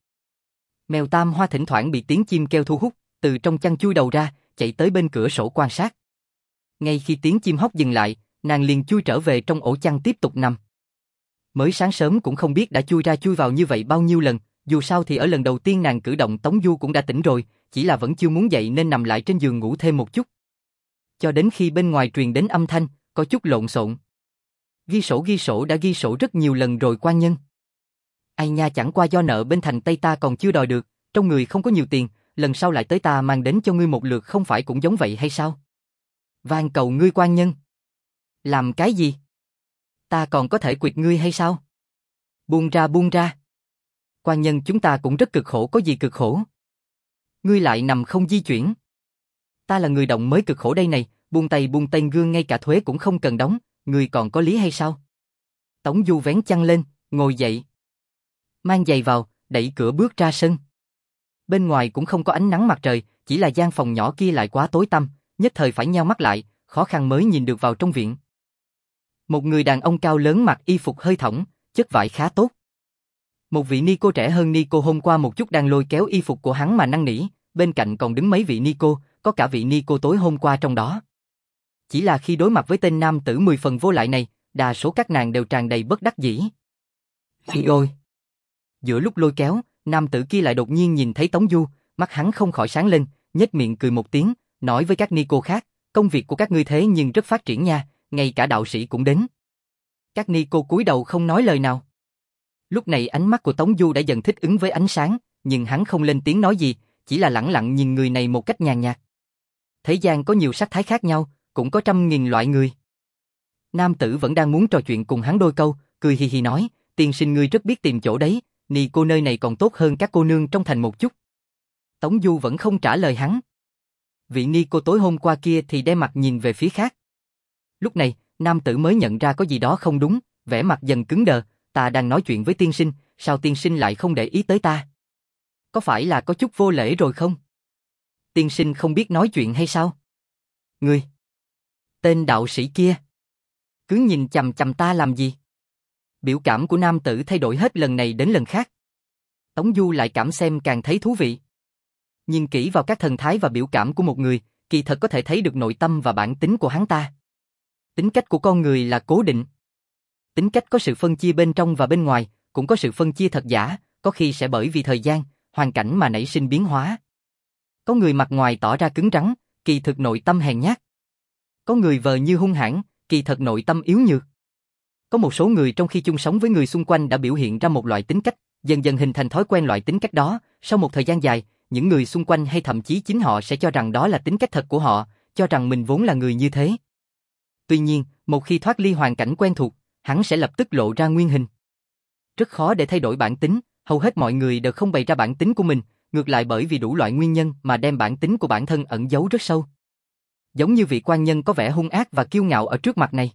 Mèo Tam Hoa thỉnh thoảng bị tiếng chim kêu thu hút, từ trong chăn chui đầu ra, chạy tới bên cửa sổ quan sát. Ngay khi tiếng chim hót dừng lại, nàng liền chui trở về trong ổ chăn tiếp tục nằm. Mới sáng sớm cũng không biết đã chui ra chui vào như vậy bao nhiêu lần, dù sao thì ở lần đầu tiên nàng cử động Tống Du cũng đã tỉnh rồi, chỉ là vẫn chưa muốn dậy nên nằm lại trên giường ngủ thêm một chút. Cho đến khi bên ngoài truyền đến âm thanh, có chút lộn xộn. Ghi sổ ghi sổ đã ghi sổ rất nhiều lần rồi quan nhân. Ai nha, chẳng qua do nợ bên thành Tây ta còn chưa đòi được, trong người không có nhiều tiền, lần sau lại tới ta mang đến cho ngươi một lượt không phải cũng giống vậy hay sao? Van cầu ngươi quan nhân. Làm cái gì? Ta còn có thể quyệt ngươi hay sao? Buông ra buông ra. Quan nhân chúng ta cũng rất cực khổ, có gì cực khổ? Ngươi lại nằm không di chuyển. Ta là người động mới cực khổ đây này, buông tay buông tay gương ngay cả thuế cũng không cần đóng, ngươi còn có lý hay sao? Tống Du vén chăn lên, ngồi dậy. Mang giày vào, đẩy cửa bước ra sân. Bên ngoài cũng không có ánh nắng mặt trời, chỉ là gian phòng nhỏ kia lại quá tối tăm, nhất thời phải nheo mắt lại, khó khăn mới nhìn được vào trong viện. Một người đàn ông cao lớn mặc y phục hơi thõng, chất vải khá tốt. Một vị ni cô trẻ hơn ni cô hôm qua một chút đang lôi kéo y phục của hắn mà năn nỉ, bên cạnh còn đứng mấy vị ni cô, có cả vị ni cô tối hôm qua trong đó. Chỉ là khi đối mặt với tên nam tử mười phần vô lại này, đa số các nàng đều tràn đầy bất đắc dĩ. Ôi ôi! Giữa lúc lôi kéo, nam tử kia lại đột nhiên nhìn thấy Tống Du, mắt hắn không khỏi sáng lên, nhếch miệng cười một tiếng, nói với các ni cô khác, công việc của các ngươi thế nhưng rất phát triển nha, ngay cả đạo sĩ cũng đến. Các ni cô cúi đầu không nói lời nào. Lúc này ánh mắt của Tống Du đã dần thích ứng với ánh sáng, nhưng hắn không lên tiếng nói gì, chỉ là lẳng lặng nhìn người này một cách nhàn nhạt. Thế gian có nhiều sắc thái khác nhau, cũng có trăm nghìn loại người. Nam tử vẫn đang muốn trò chuyện cùng hắn đôi câu, cười hì hì nói, tiên sinh ngươi rất biết tìm chỗ đấy, ni cô nơi này còn tốt hơn các cô nương trong thành một chút. Tống Du vẫn không trả lời hắn. Vị ni cô tối hôm qua kia thì đem mặt nhìn về phía khác. Lúc này, nam tử mới nhận ra có gì đó không đúng, vẻ mặt dần cứng đờ, ta đang nói chuyện với tiên sinh, sao tiên sinh lại không để ý tới ta? Có phải là có chút vô lễ rồi không? Tiên sinh không biết nói chuyện hay sao? Ngươi! Tên đạo sĩ kia! Cứ nhìn chằm chằm ta làm gì? Biểu cảm của nam tử thay đổi hết lần này đến lần khác. Tống Du lại cảm xem càng thấy thú vị. Nhìn kỹ vào các thần thái và biểu cảm của một người, kỳ thật có thể thấy được nội tâm và bản tính của hắn ta. Tính cách của con người là cố định. Tính cách có sự phân chia bên trong và bên ngoài, cũng có sự phân chia thật giả, có khi sẽ bởi vì thời gian, hoàn cảnh mà nảy sinh biến hóa. Có người mặt ngoài tỏ ra cứng rắn, kỳ thực nội tâm hèn nhát. Có người vờ như hung hãn, kỳ thật nội tâm yếu nhược. Có một số người trong khi chung sống với người xung quanh đã biểu hiện ra một loại tính cách, dần dần hình thành thói quen loại tính cách đó, sau một thời gian dài, những người xung quanh hay thậm chí chính họ sẽ cho rằng đó là tính cách thật của họ, cho rằng mình vốn là người như thế. Tuy nhiên, một khi thoát ly hoàn cảnh quen thuộc, hắn sẽ lập tức lộ ra nguyên hình. Rất khó để thay đổi bản tính, hầu hết mọi người đều không bày ra bản tính của mình, ngược lại bởi vì đủ loại nguyên nhân mà đem bản tính của bản thân ẩn giấu rất sâu. Giống như vị quan nhân có vẻ hung ác và kiêu ngạo ở trước mặt này.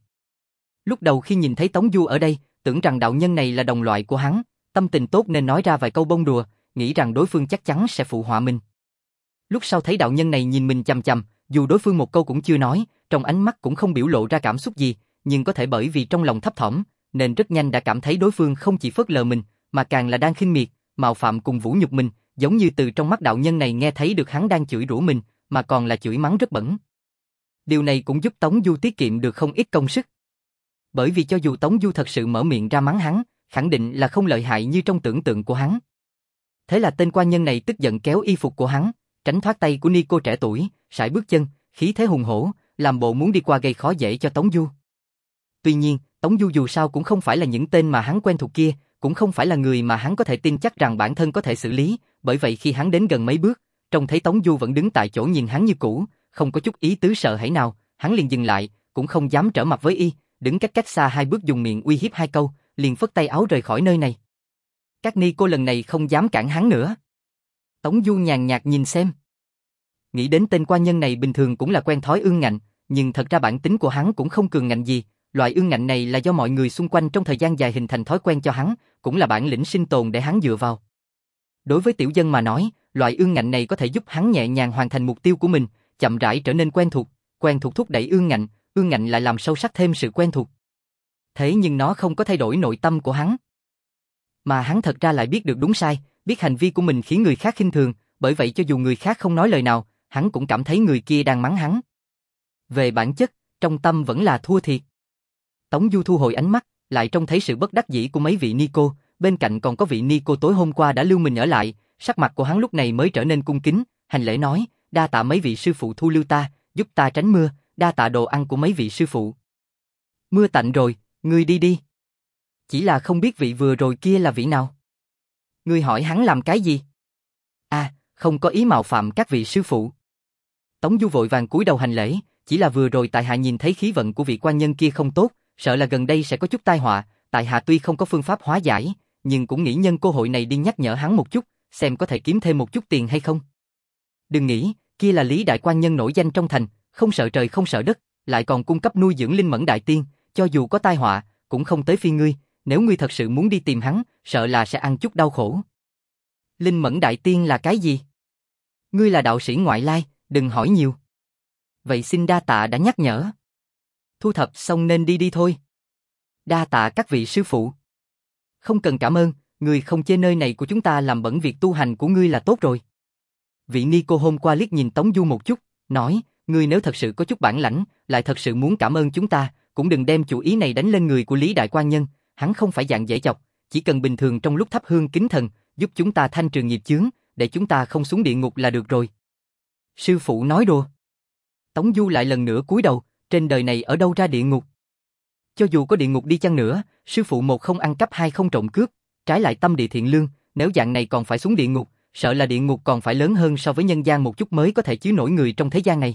Lúc đầu khi nhìn thấy Tống Du ở đây, tưởng rằng đạo nhân này là đồng loại của hắn, tâm tình tốt nên nói ra vài câu bông đùa, nghĩ rằng đối phương chắc chắn sẽ phụ họa mình. Lúc sau thấy đạo nhân này nhìn mình chằm chằm, dù đối phương một câu cũng chưa nói, trong ánh mắt cũng không biểu lộ ra cảm xúc gì, nhưng có thể bởi vì trong lòng thấp thỏm, nên rất nhanh đã cảm thấy đối phương không chỉ phớt lờ mình, mà càng là đang khinh miệt, mạo phạm cùng vũ nhục mình, giống như từ trong mắt đạo nhân này nghe thấy được hắn đang chửi rủa mình, mà còn là chửi mắng rất bẩn. Điều này cũng giúp Tống Du tiết kiệm được không ít công sức. Bởi vì cho dù Tống Du thật sự mở miệng ra mắng hắn, khẳng định là không lợi hại như trong tưởng tượng của hắn. Thế là tên quan nhân này tức giận kéo y phục của hắn, tránh thoát tay của Nico trẻ tuổi, sải bước chân, khí thế hùng hổ, làm bộ muốn đi qua gây khó dễ cho Tống Du. Tuy nhiên, Tống Du dù sao cũng không phải là những tên mà hắn quen thuộc kia, cũng không phải là người mà hắn có thể tin chắc rằng bản thân có thể xử lý, bởi vậy khi hắn đến gần mấy bước, trông thấy Tống Du vẫn đứng tại chỗ nhìn hắn như cũ, không có chút ý tứ sợ hãi nào, hắn liền dừng lại, cũng không dám trở mặt với y, đứng cách cách xa hai bước dùng miệng uy hiếp hai câu, liền phất tay áo rời khỏi nơi này. Các ni cô lần này không dám cản hắn nữa. Tống Du nhàn nhạt nhìn xem. Nghĩ đến tên quan nhân này bình thường cũng là quen thói ương ngạnh, nhưng thật ra bản tính của hắn cũng không cường ngạnh gì, loại ương ngạnh này là do mọi người xung quanh trong thời gian dài hình thành thói quen cho hắn, cũng là bản lĩnh sinh tồn để hắn dựa vào. Đối với tiểu dân mà nói, loại ương ngạnh này có thể giúp hắn nhẹ nhàng hoàn thành mục tiêu của mình, chậm rãi trở nên quen thuộc, quen thuộc thúc đẩy ương ngạnh, ương ngạnh lại làm sâu sắc thêm sự quen thuộc. Thế nhưng nó không có thay đổi nội tâm của hắn. Mà hắn thật ra lại biết được đúng sai, biết hành vi của mình khiến người khác khinh thường, bởi vậy cho dù người khác không nói lời nào, hắn cũng cảm thấy người kia đang mắng hắn. Về bản chất, trong tâm vẫn là thua thiệt. Tống Du thu hồi ánh mắt, lại trông thấy sự bất đắc dĩ của mấy vị ni cô, bên cạnh còn có vị ni cô tối hôm qua đã lưu mình ở lại, sắc mặt của hắn lúc này mới trở nên cung kính, hành lễ nói, đa tạ mấy vị sư phụ thu lưu ta, giúp ta tránh mưa, đa tạ đồ ăn của mấy vị sư phụ. Mưa tạnh rồi, ngươi đi đi. Chỉ là không biết vị vừa rồi kia là vị nào. Ngươi hỏi hắn làm cái gì? À, không có ý mạo phạm các vị sư phụ. Tống Du vội vàng cúi đầu hành lễ, chỉ là vừa rồi tại hạ nhìn thấy khí vận của vị quan nhân kia không tốt, sợ là gần đây sẽ có chút tai họa, tại hạ tuy không có phương pháp hóa giải, nhưng cũng nghĩ nhân cơ hội này đi nhắc nhở hắn một chút, xem có thể kiếm thêm một chút tiền hay không. Đừng nghĩ, kia là Lý đại quan nhân nổi danh trong thành, không sợ trời không sợ đất, lại còn cung cấp nuôi dưỡng linh mẫn đại tiên, cho dù có tai họa, cũng không tới phiên ngươi, nếu ngươi thật sự muốn đi tìm hắn, sợ là sẽ ăn chút đau khổ. Linh mẫn đại tiên là cái gì? Ngươi là đạo sĩ ngoại lai, đừng hỏi nhiều. Vậy xin đa tạ đã nhắc nhở. Thu thập xong nên đi đi thôi. Đa tạ các vị sư phụ. Không cần cảm ơn, ngươi không chê nơi này của chúng ta làm bẩn việc tu hành của ngươi là tốt rồi. Vị ni cô hôm qua liếc nhìn Tống Du một chút, nói, ngươi nếu thật sự có chút bản lãnh, lại thật sự muốn cảm ơn chúng ta, cũng đừng đem chủ ý này đánh lên người của Lý đại quan nhân, hắn không phải dạng dễ chọc, chỉ cần bình thường trong lúc thắp hương kính thần, giúp chúng ta thanh trừ nghiệp chướng, để chúng ta không xuống địa ngục là được rồi. Sư phụ nói đùa. Tống Du lại lần nữa cúi đầu, trên đời này ở đâu ra địa ngục? Cho dù có địa ngục đi chăng nữa, sư phụ một không ăn cắp hai không trộm cướp, trái lại tâm địa thiện lương, nếu dạng này còn phải xuống địa ngục, sợ là địa ngục còn phải lớn hơn so với nhân gian một chút mới có thể chứa nổi người trong thế gian này.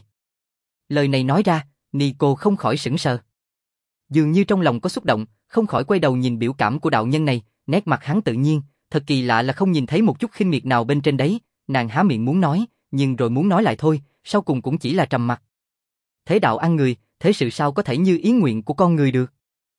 Lời này nói ra, Nico không khỏi sững sờ. Dường như trong lòng có xúc động, không khỏi quay đầu nhìn biểu cảm của đạo nhân này, nét mặt hắn tự nhiên, thật kỳ lạ là không nhìn thấy một chút khinh miệt nào bên trên đấy, nàng há miệng muốn nói, nhưng rồi muốn nói lại thôi, sau cùng cũng chỉ là trầm mặc. Thế đạo ăn người, thế sự sao có thể như ý nguyện của con người được?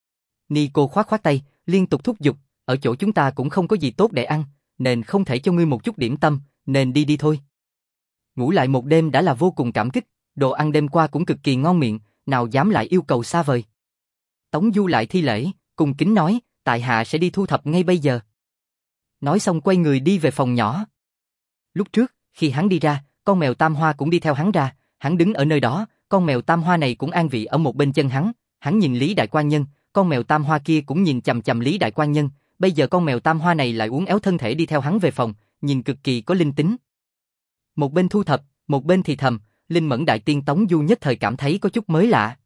Nico khoát khoát tay, liên tục thúc giục, ở chỗ chúng ta cũng không có gì tốt để ăn, nên không thể cho ngươi một chút điểm tâm, nên đi đi thôi. Ngủ lại một đêm đã là vô cùng cảm kích, đồ ăn đêm qua cũng cực kỳ ngon miệng, nào dám lại yêu cầu xa vời. Tống Du lại thi lễ, cung kính nói, tại hạ sẽ đi thu thập ngay bây giờ. Nói xong quay người đi về phòng nhỏ. Lúc trước, Khi hắn đi ra, con mèo tam hoa cũng đi theo hắn ra, hắn đứng ở nơi đó, con mèo tam hoa này cũng an vị ở một bên chân hắn, hắn nhìn Lý Đại Quan Nhân, con mèo tam hoa kia cũng nhìn chằm chằm Lý Đại Quan Nhân, bây giờ con mèo tam hoa này lại uốn éo thân thể đi theo hắn về phòng, nhìn cực kỳ có linh tính. Một bên thu thập, một bên thì thầm, Linh Mẫn Đại Tiên Tống Du nhất thời cảm thấy có chút mới lạ.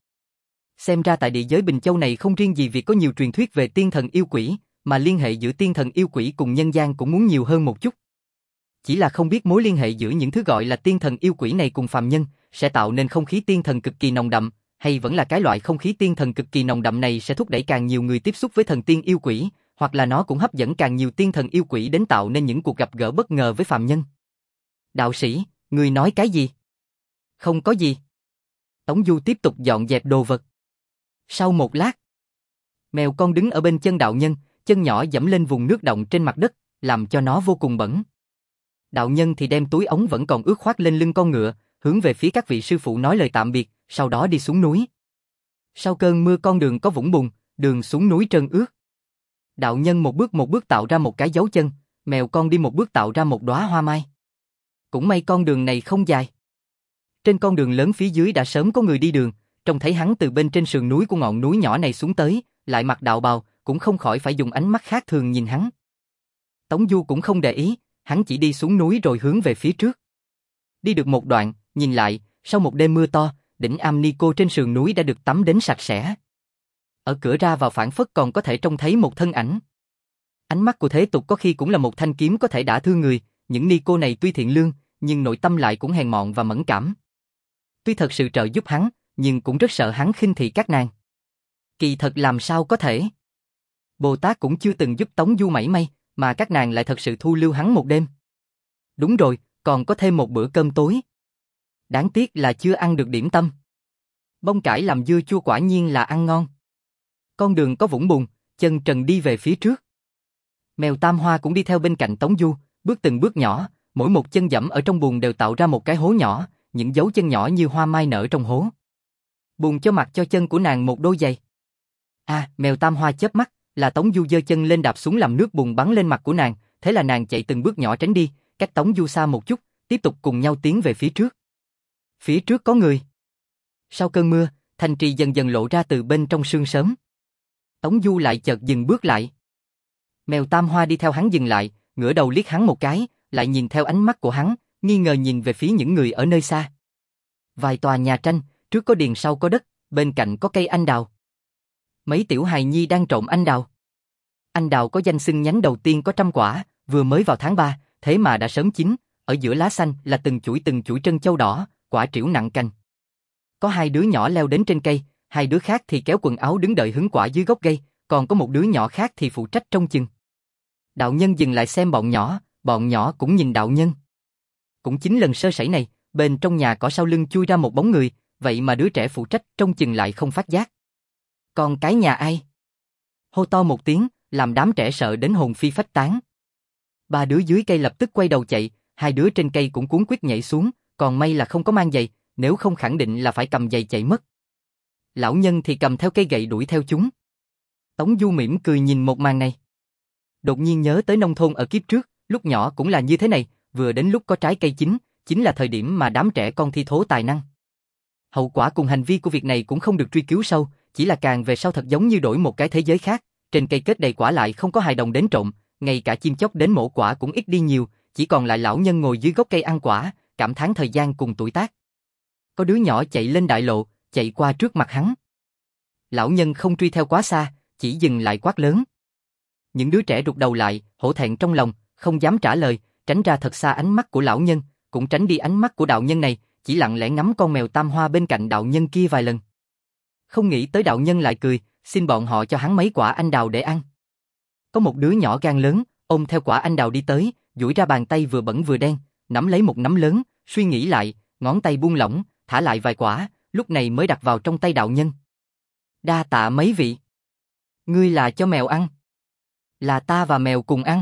Xem ra tại địa giới Bình Châu này không riêng gì việc có nhiều truyền thuyết về tiên thần yêu quỷ, mà liên hệ giữa tiên thần yêu quỷ cùng nhân gian cũng muốn nhiều hơn một chút. Chỉ là không biết mối liên hệ giữa những thứ gọi là tiên thần yêu quỷ này cùng phàm nhân sẽ tạo nên không khí tiên thần cực kỳ nồng đậm, hay vẫn là cái loại không khí tiên thần cực kỳ nồng đậm này sẽ thúc đẩy càng nhiều người tiếp xúc với thần tiên yêu quỷ, hoặc là nó cũng hấp dẫn càng nhiều tiên thần yêu quỷ đến tạo nên những cuộc gặp gỡ bất ngờ với phàm nhân. Đạo sĩ, người nói cái gì? Không có gì. Tống Du tiếp tục dọn dẹp đồ vật. Sau một lát, mèo con đứng ở bên chân đạo nhân, chân nhỏ dẫm lên vùng nước động trên mặt đất, làm cho nó vô cùng bẩn. Đạo nhân thì đem túi ống vẫn còn ướt khoác lên lưng con ngựa, hướng về phía các vị sư phụ nói lời tạm biệt, sau đó đi xuống núi. Sau cơn mưa con đường có vũng bùn, đường xuống núi trơn ướt. Đạo nhân một bước một bước tạo ra một cái dấu chân, mèo con đi một bước tạo ra một đóa hoa mai. Cũng may con đường này không dài. Trên con đường lớn phía dưới đã sớm có người đi đường, trông thấy hắn từ bên trên sườn núi của ngọn núi nhỏ này xuống tới, lại mặc đạo bào, cũng không khỏi phải dùng ánh mắt khác thường nhìn hắn. Tống Du cũng không để ý, hắn chỉ đi xuống núi rồi hướng về phía trước. Đi được một đoạn, nhìn lại, sau một đêm mưa to, đỉnh Am Ni Cô trên sườn núi đã được tắm đến sạch sẽ. Ở cửa ra vào phảng phất còn có thể trông thấy một thân ảnh. Ánh mắt của thế tục có khi cũng là một thanh kiếm có thể đả thương người, những ni cô này tuy thiện lương, nhưng nội tâm lại cũng hèn mọn và mẫn cảm. Tuy thật sự trợ giúp hắn, nhưng cũng rất sợ hắn khinh thị các nàng. Kỳ thật làm sao có thể? Bồ Tát cũng chưa từng giúp Tống Du mảy may, mà các nàng lại thật sự thu lưu hắn một đêm. Đúng rồi, còn có thêm một bữa cơm tối. Đáng tiếc là chưa ăn được điểm tâm. Bông cải làm dưa chua quả nhiên là ăn ngon. Con đường có vũng bùn, chân trần đi về phía trước. Mèo Tam Hoa cũng đi theo bên cạnh Tống Du, bước từng bước nhỏ, mỗi một chân dẫm ở trong bùn đều tạo ra một cái hố nhỏ, những dấu chân nhỏ như hoa mai nở trong hố. Bùn cho mặt cho chân của nàng một đôi giày. À, mèo Tam Hoa chớp mắt, là Tống Du giơ chân lên đạp xuống làm nước bùn bắn lên mặt của nàng, thế là nàng chạy từng bước nhỏ tránh đi, cách Tống Du xa một chút, tiếp tục cùng nhau tiến về phía trước. Phía trước có người. Sau cơn mưa, thành trì dần dần lộ ra từ bên trong sương sớm. Tống Du lại chợt dừng bước lại. Mèo Tam Hoa đi theo hắn dừng lại, ngửa đầu liếc hắn một cái, lại nhìn theo ánh mắt của hắn, nghi ngờ nhìn về phía những người ở nơi xa. Vài tòa nhà tranh, trước có điền sau có đất, bên cạnh có cây anh đào. Mấy tiểu hài nhi đang trộm anh đào. Anh đào có danh xưng nhánh đầu tiên có trăm quả, vừa mới vào tháng ba, thế mà đã sớm chín, ở giữa lá xanh là từng chuỗi từng chuỗi trân châu đỏ, quả trĩu nặng cành. Có hai đứa nhỏ leo đến trên cây, hai đứa khác thì kéo quần áo đứng đợi hứng quả dưới gốc cây, còn có một đứa nhỏ khác thì phụ trách trông chừng. Đạo nhân dừng lại xem bọn nhỏ, bọn nhỏ cũng nhìn đạo nhân. Cũng chính lần sơ sẩy này, bên trong nhà cỏ sau lưng chui ra một bóng người, vậy mà đứa trẻ phụ trách trông chừng lại không phát giác. Con cái nhà ai? Hô to một tiếng, làm đám trẻ sợ đến hồn phi phách tán. Ba đứa dưới cây lập tức quay đầu chạy, hai đứa trên cây cũng cuống quýt nhảy xuống, còn may là không có mang giày, nếu không khẳng định là phải cầm giày chạy mất. Lão nhân thì cầm theo cây gậy đuổi theo chúng. Tống Du mỉm cười nhìn một màn này. Đột nhiên nhớ tới nông thôn ở kiếp trước, lúc nhỏ cũng là như thế này, vừa đến lúc có trái cây chín, chính là thời điểm mà đám trẻ con thi thố tài năng. Hậu quả cùng hành vi của việc này cũng không được truy cứu sâu, chỉ là càng về sau thật giống như đổi một cái thế giới khác, trên cây kết đầy quả lại không có hài đồng đến trộm, ngay cả chim chóc đến mổ quả cũng ít đi nhiều, chỉ còn lại lão nhân ngồi dưới gốc cây ăn quả, cảm thán thời gian cùng tuổi tác. Có đứa nhỏ chạy lên đại lộ, chạy qua trước mặt hắn. Lão nhân không truy theo quá xa, chỉ dừng lại quát lớn. Những đứa trẻ rụt đầu lại, hổ thẹn trong lòng, không dám trả lời, tránh ra thật xa ánh mắt của lão nhân, cũng tránh đi ánh mắt của đạo nhân này, chỉ lặng lẽ ngắm con mèo Tam Hoa bên cạnh đạo nhân kia vài lần. Không nghĩ tới đạo nhân lại cười, xin bọn họ cho hắn mấy quả anh đào để ăn. Có một đứa nhỏ gan lớn, ôm theo quả anh đào đi tới, duỗi ra bàn tay vừa bẩn vừa đen, nắm lấy một nắm lớn, suy nghĩ lại, ngón tay buông lỏng, thả lại vài quả, lúc này mới đặt vào trong tay đạo nhân. Đa tạ mấy vị. Ngươi là cho mèo ăn. Là ta và mèo cùng ăn.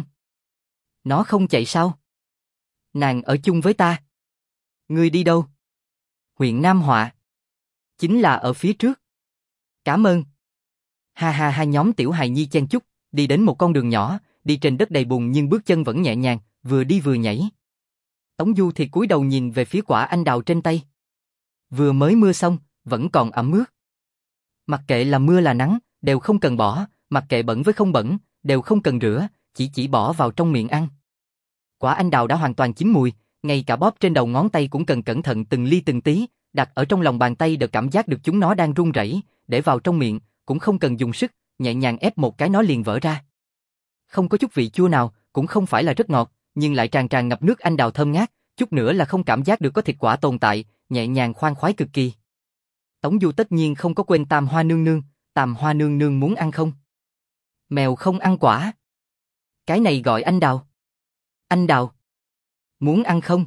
Nó không chạy sao? Nàng ở chung với ta. Ngươi đi đâu? Huyện Nam Họa. Chính là ở phía trước. Cảm ơn. Ha ha ha, nhóm tiểu hài nhi chen chúc, đi đến một con đường nhỏ, đi trên đất đầy bùn nhưng bước chân vẫn nhẹ nhàng, vừa đi vừa nhảy. Tống Du thì cúi đầu nhìn về phía quả anh đào trên tay. Vừa mới mưa xong, vẫn còn ẩm ướt. Mặc kệ là mưa là nắng, đều không cần bỏ, mặc kệ bẩn với không bẩn, đều không cần rửa, chỉ chỉ bỏ vào trong miệng ăn. Quả anh đào đã hoàn toàn chín mùi, ngay cả bóp trên đầu ngón tay cũng cần cẩn thận từng ly từng tí, đặt ở trong lòng bàn tay đều cảm giác được chúng nó đang run rẩy, để vào trong miệng, cũng không cần dùng sức, nhẹ nhàng ép một cái nó liền vỡ ra. Không có chút vị chua nào, cũng không phải là rất ngọt, nhưng lại tràn tràn ngập nước anh đào thơm ngát, chút nữa là không cảm giác được có thịt quả tồn tại, nhẹ nhàng khoan khoái cực kỳ. Tống Du tất nhiên không có quên Tam Hoa nương nương, Tam Hoa nương nương muốn ăn không? Mèo không ăn quả. Cái này gọi anh đào. Anh đào. Muốn ăn không?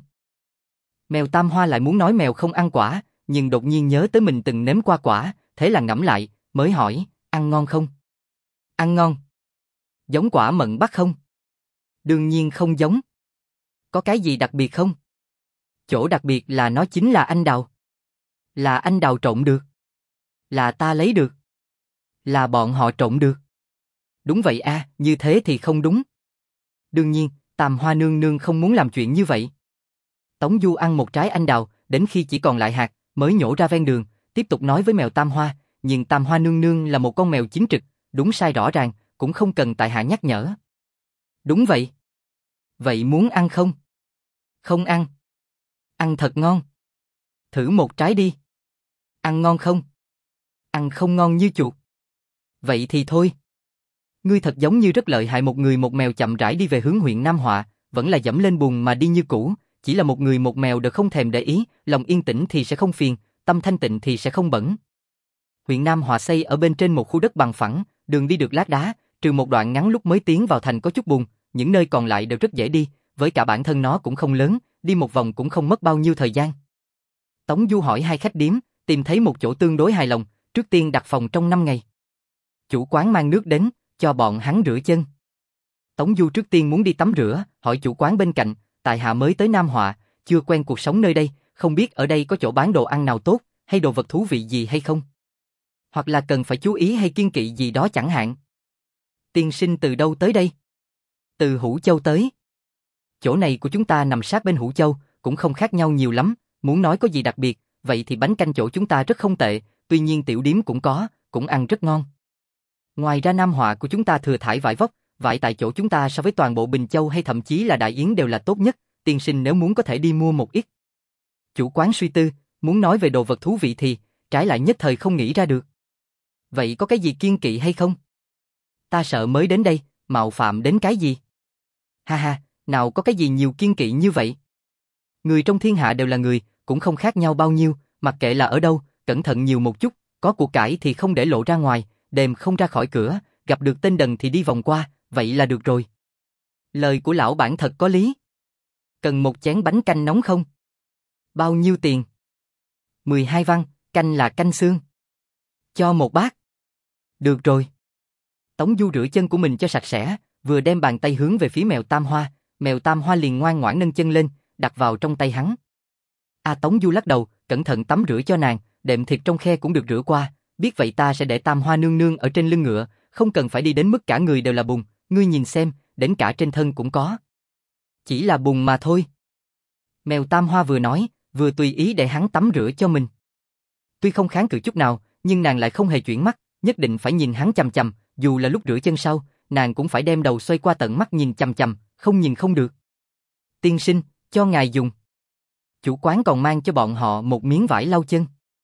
Mèo Tam Hoa lại muốn nói mèo không ăn quả, nhưng đột nhiên nhớ tới mình từng nếm qua quả, thế là ngẫm lại, mới hỏi, ăn ngon không? Ăn ngon. Giống quả mận bắc không? Đương nhiên không giống. Có cái gì đặc biệt không? Chỗ đặc biệt là nó chính là anh đào. Là anh đào trộn được. Là ta lấy được. Là bọn họ trộn được. Đúng vậy a, à, như thế thì không đúng. Đương nhiên, Tam Hoa nương nương không muốn làm chuyện như vậy. Tống Du ăn một trái anh đào, đến khi chỉ còn lại hạt, mới nhổ ra ven đường, tiếp tục nói với mèo Tam Hoa, nhưng Tam Hoa nương nương là một con mèo chính trực, đúng sai rõ ràng, cũng không cần tại hạ nhắc nhở. Đúng vậy. Vậy muốn ăn không? Không ăn. Ăn thật ngon. Thử một trái đi. Ăn ngon không? Ăn không ngon như chuột. Vậy thì thôi. Ngươi thật giống như rất lợi hại, một người một mèo chậm rãi đi về hướng huyện Nam Họa, vẫn là dẫm lên bùn mà đi như cũ, chỉ là một người một mèo đều không thèm để ý, lòng yên tĩnh thì sẽ không phiền, tâm thanh tịnh thì sẽ không bẩn. Huyện Nam Họa xây ở bên trên một khu đất bằng phẳng, đường đi được lát đá, trừ một đoạn ngắn lúc mới tiến vào thành có chút bùn, những nơi còn lại đều rất dễ đi, với cả bản thân nó cũng không lớn, đi một vòng cũng không mất bao nhiêu thời gian. Tống Du hỏi hai khách điếm, tìm thấy một chỗ tương đối hài lòng, trước tiên đặt phòng trong năm ngày. Chủ quán mang nước đến, cho bọn hắn rửa chân. Tống Du trước tiên muốn đi tắm rửa, hỏi chủ quán bên cạnh, tại hạ mới tới Nam Họa, chưa quen cuộc sống nơi đây, không biết ở đây có chỗ bán đồ ăn nào tốt, hay đồ vật thú vị gì hay không? Hoặc là cần phải chú ý hay kiêng kỵ gì đó chẳng hạn. Tiên sinh từ đâu tới đây? Từ Hữu Châu tới. Chỗ này của chúng ta nằm sát bên Hữu Châu, cũng không khác nhau nhiều lắm, muốn nói có gì đặc biệt, vậy thì bánh canh chỗ chúng ta rất không tệ, tuy nhiên tiểu điếm cũng có, cũng ăn rất ngon. Ngoài ra Nam Họa của chúng ta thừa thải vải vóc, vải tại chỗ chúng ta so với toàn bộ Bình Châu hay thậm chí là Đại Yến đều là tốt nhất, tiên sinh nếu muốn có thể đi mua một ít. Chủ quán suy tư, muốn nói về đồ vật thú vị thì, trái lại nhất thời không nghĩ ra được. Vậy có cái gì kiêng kỵ hay không? Ta sợ mới đến đây, mạo phạm đến cái gì? Ha ha, nào có cái gì nhiều kiêng kỵ như vậy? Người trong thiên hạ đều là người, cũng không khác nhau bao nhiêu, mặc kệ là ở đâu, cẩn thận nhiều một chút, có của cải thì không để lộ ra ngoài, đêm không ra khỏi cửa, gặp được tên đần thì đi vòng qua, vậy là được rồi. Lời của lão bản thật có lý. Cần một chén bánh canh nóng không? Bao nhiêu tiền? mười hai văn, canh là canh xương. Cho một bát. Được rồi. Tống Du rửa chân của mình cho sạch sẽ, vừa đem bàn tay hướng về phía mèo Tam Hoa, mèo Tam Hoa liền ngoan ngoãn nâng chân lên, đặt vào trong tay hắn. A Tống Du lắc đầu, cẩn thận tắm rửa cho nàng, đệm thịt trong khe cũng được rửa qua, biết vậy ta sẽ để Tam Hoa nương nương ở trên lưng ngựa, không cần phải đi đến mức cả người đều là bùn, ngươi nhìn xem, đến cả trên thân cũng có. Chỉ là bùn mà thôi. Mèo Tam Hoa vừa nói, vừa tùy ý để hắn tắm rửa cho mình. Tuy không kháng cự chút nào, nhưng nàng lại không hề chuyển mắt, nhất định phải nhìn hắn chằm chằm, dù là lúc rửa chân sau, nàng cũng phải đem đầu xoay qua tận mắt nhìn chằm chằm, không nhìn không được. Tiên sinh, cho ngài dùng. Chủ quán còn mang cho bọn họ một miếng vải lau chân.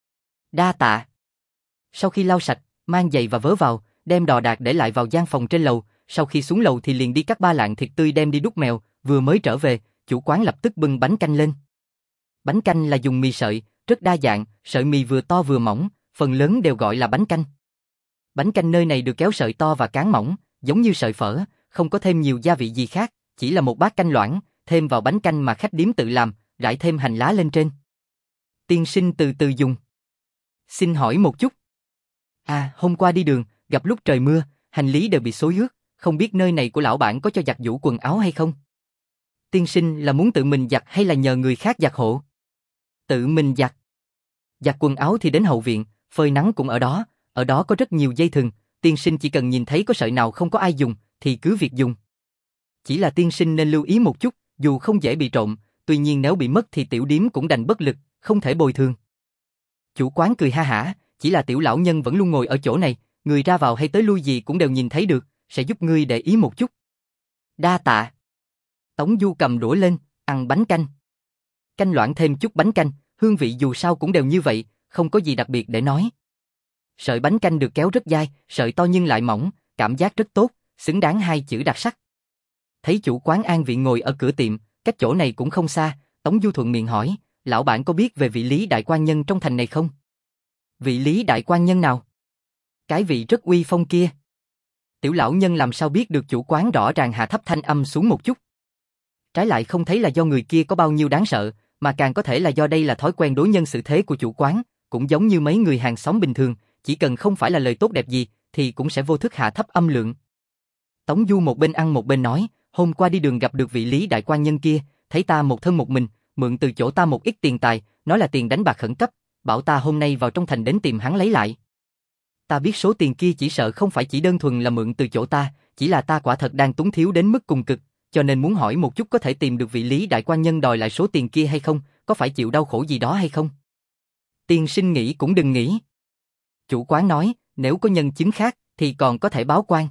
Đa tạ. Sau khi lau sạch, mang giày và vớ vào, đem đò đạc để lại vào gian phòng trên lầu, sau khi xuống lầu thì liền đi cắt ba lạng thịt tươi đem đi đút mèo, vừa mới trở về, chủ quán lập tức bưng bánh canh lên. Bánh canh là dùng mì sợi, rất đa dạng, sợi mì vừa to vừa mỏng, phần lớn đều gọi là bánh canh. Bánh canh nơi này được kéo sợi to và cán mỏng, giống như sợi phở, không có thêm nhiều gia vị gì khác, chỉ là một bát canh loãng, thêm vào bánh canh mà khách điếm tự làm, rải thêm hành lá lên trên. Tiên sinh từ từ dùng. Xin hỏi một chút. À, hôm qua đi đường, gặp lúc trời mưa, hành lý đều bị xối ướt, không biết nơi này của lão bản có cho giặt giũ quần áo hay không? Tiên sinh là muốn tự mình giặt hay là nhờ người khác giặt hộ? Tự mình giặt. Giặt quần áo thì đến hậu viện, phơi nắng cũng ở đó, ở đó có rất nhiều dây thừng, tiên sinh chỉ cần nhìn thấy có sợi nào không có ai dùng, thì cứ việc dùng. Chỉ là tiên sinh nên lưu ý một chút, dù không dễ bị trộm, tuy nhiên nếu bị mất thì tiểu điếm cũng đành bất lực, không thể bồi thường. Chủ quán cười ha hả, chỉ là tiểu lão nhân vẫn luôn ngồi ở chỗ này, người ra vào hay tới lui gì cũng đều nhìn thấy được, sẽ giúp ngươi để ý một chút. Đa tạ. Tống Du cầm đũa lên, ăn bánh canh. Canh loãng thêm chút bánh canh, hương vị dù sao cũng đều như vậy, không có gì đặc biệt để nói. Sợi bánh canh được kéo rất dai, sợi to nhưng lại mỏng, cảm giác rất tốt, xứng đáng hai chữ đặc sắc. Thấy chủ quán an vị ngồi ở cửa tiệm, cách chỗ này cũng không xa, Tống Du thuận miệng hỏi, lão bản có biết về vị Lý đại quan nhân trong thành này không? Vị Lý đại quan nhân nào? Cái vị rất uy phong kia. Tiểu lão nhân làm sao biết được, chủ quán rõ ràng hạ thấp thanh âm xuống một chút. Trái lại không thấy là do người kia có bao nhiêu đáng sợ, mà càng có thể là do đây là thói quen đối nhân xử thế của chủ quán, cũng giống như mấy người hàng xóm bình thường, chỉ cần không phải là lời tốt đẹp gì, thì cũng sẽ vô thức hạ thấp âm lượng. Tống Du một bên ăn một bên nói, hôm qua đi đường gặp được vị Lý đại quan nhân kia, thấy ta một thân một mình, mượn từ chỗ ta một ít tiền tài, nói là tiền đánh bạc khẩn cấp, bảo ta hôm nay vào trong thành đến tìm hắn lấy lại. Ta biết số tiền kia chỉ sợ không phải chỉ đơn thuần là mượn từ chỗ ta, chỉ là ta quả thật đang túng thiếu đến mức cùng cực, cho nên muốn hỏi một chút có thể tìm được vị Lý đại quan nhân đòi lại số tiền kia hay không, có phải chịu đau khổ gì đó hay không? Tiên sinh nghĩ cũng đừng nghĩ. Chủ quán nói, nếu có nhân chứng khác, thì còn có thể báo quan.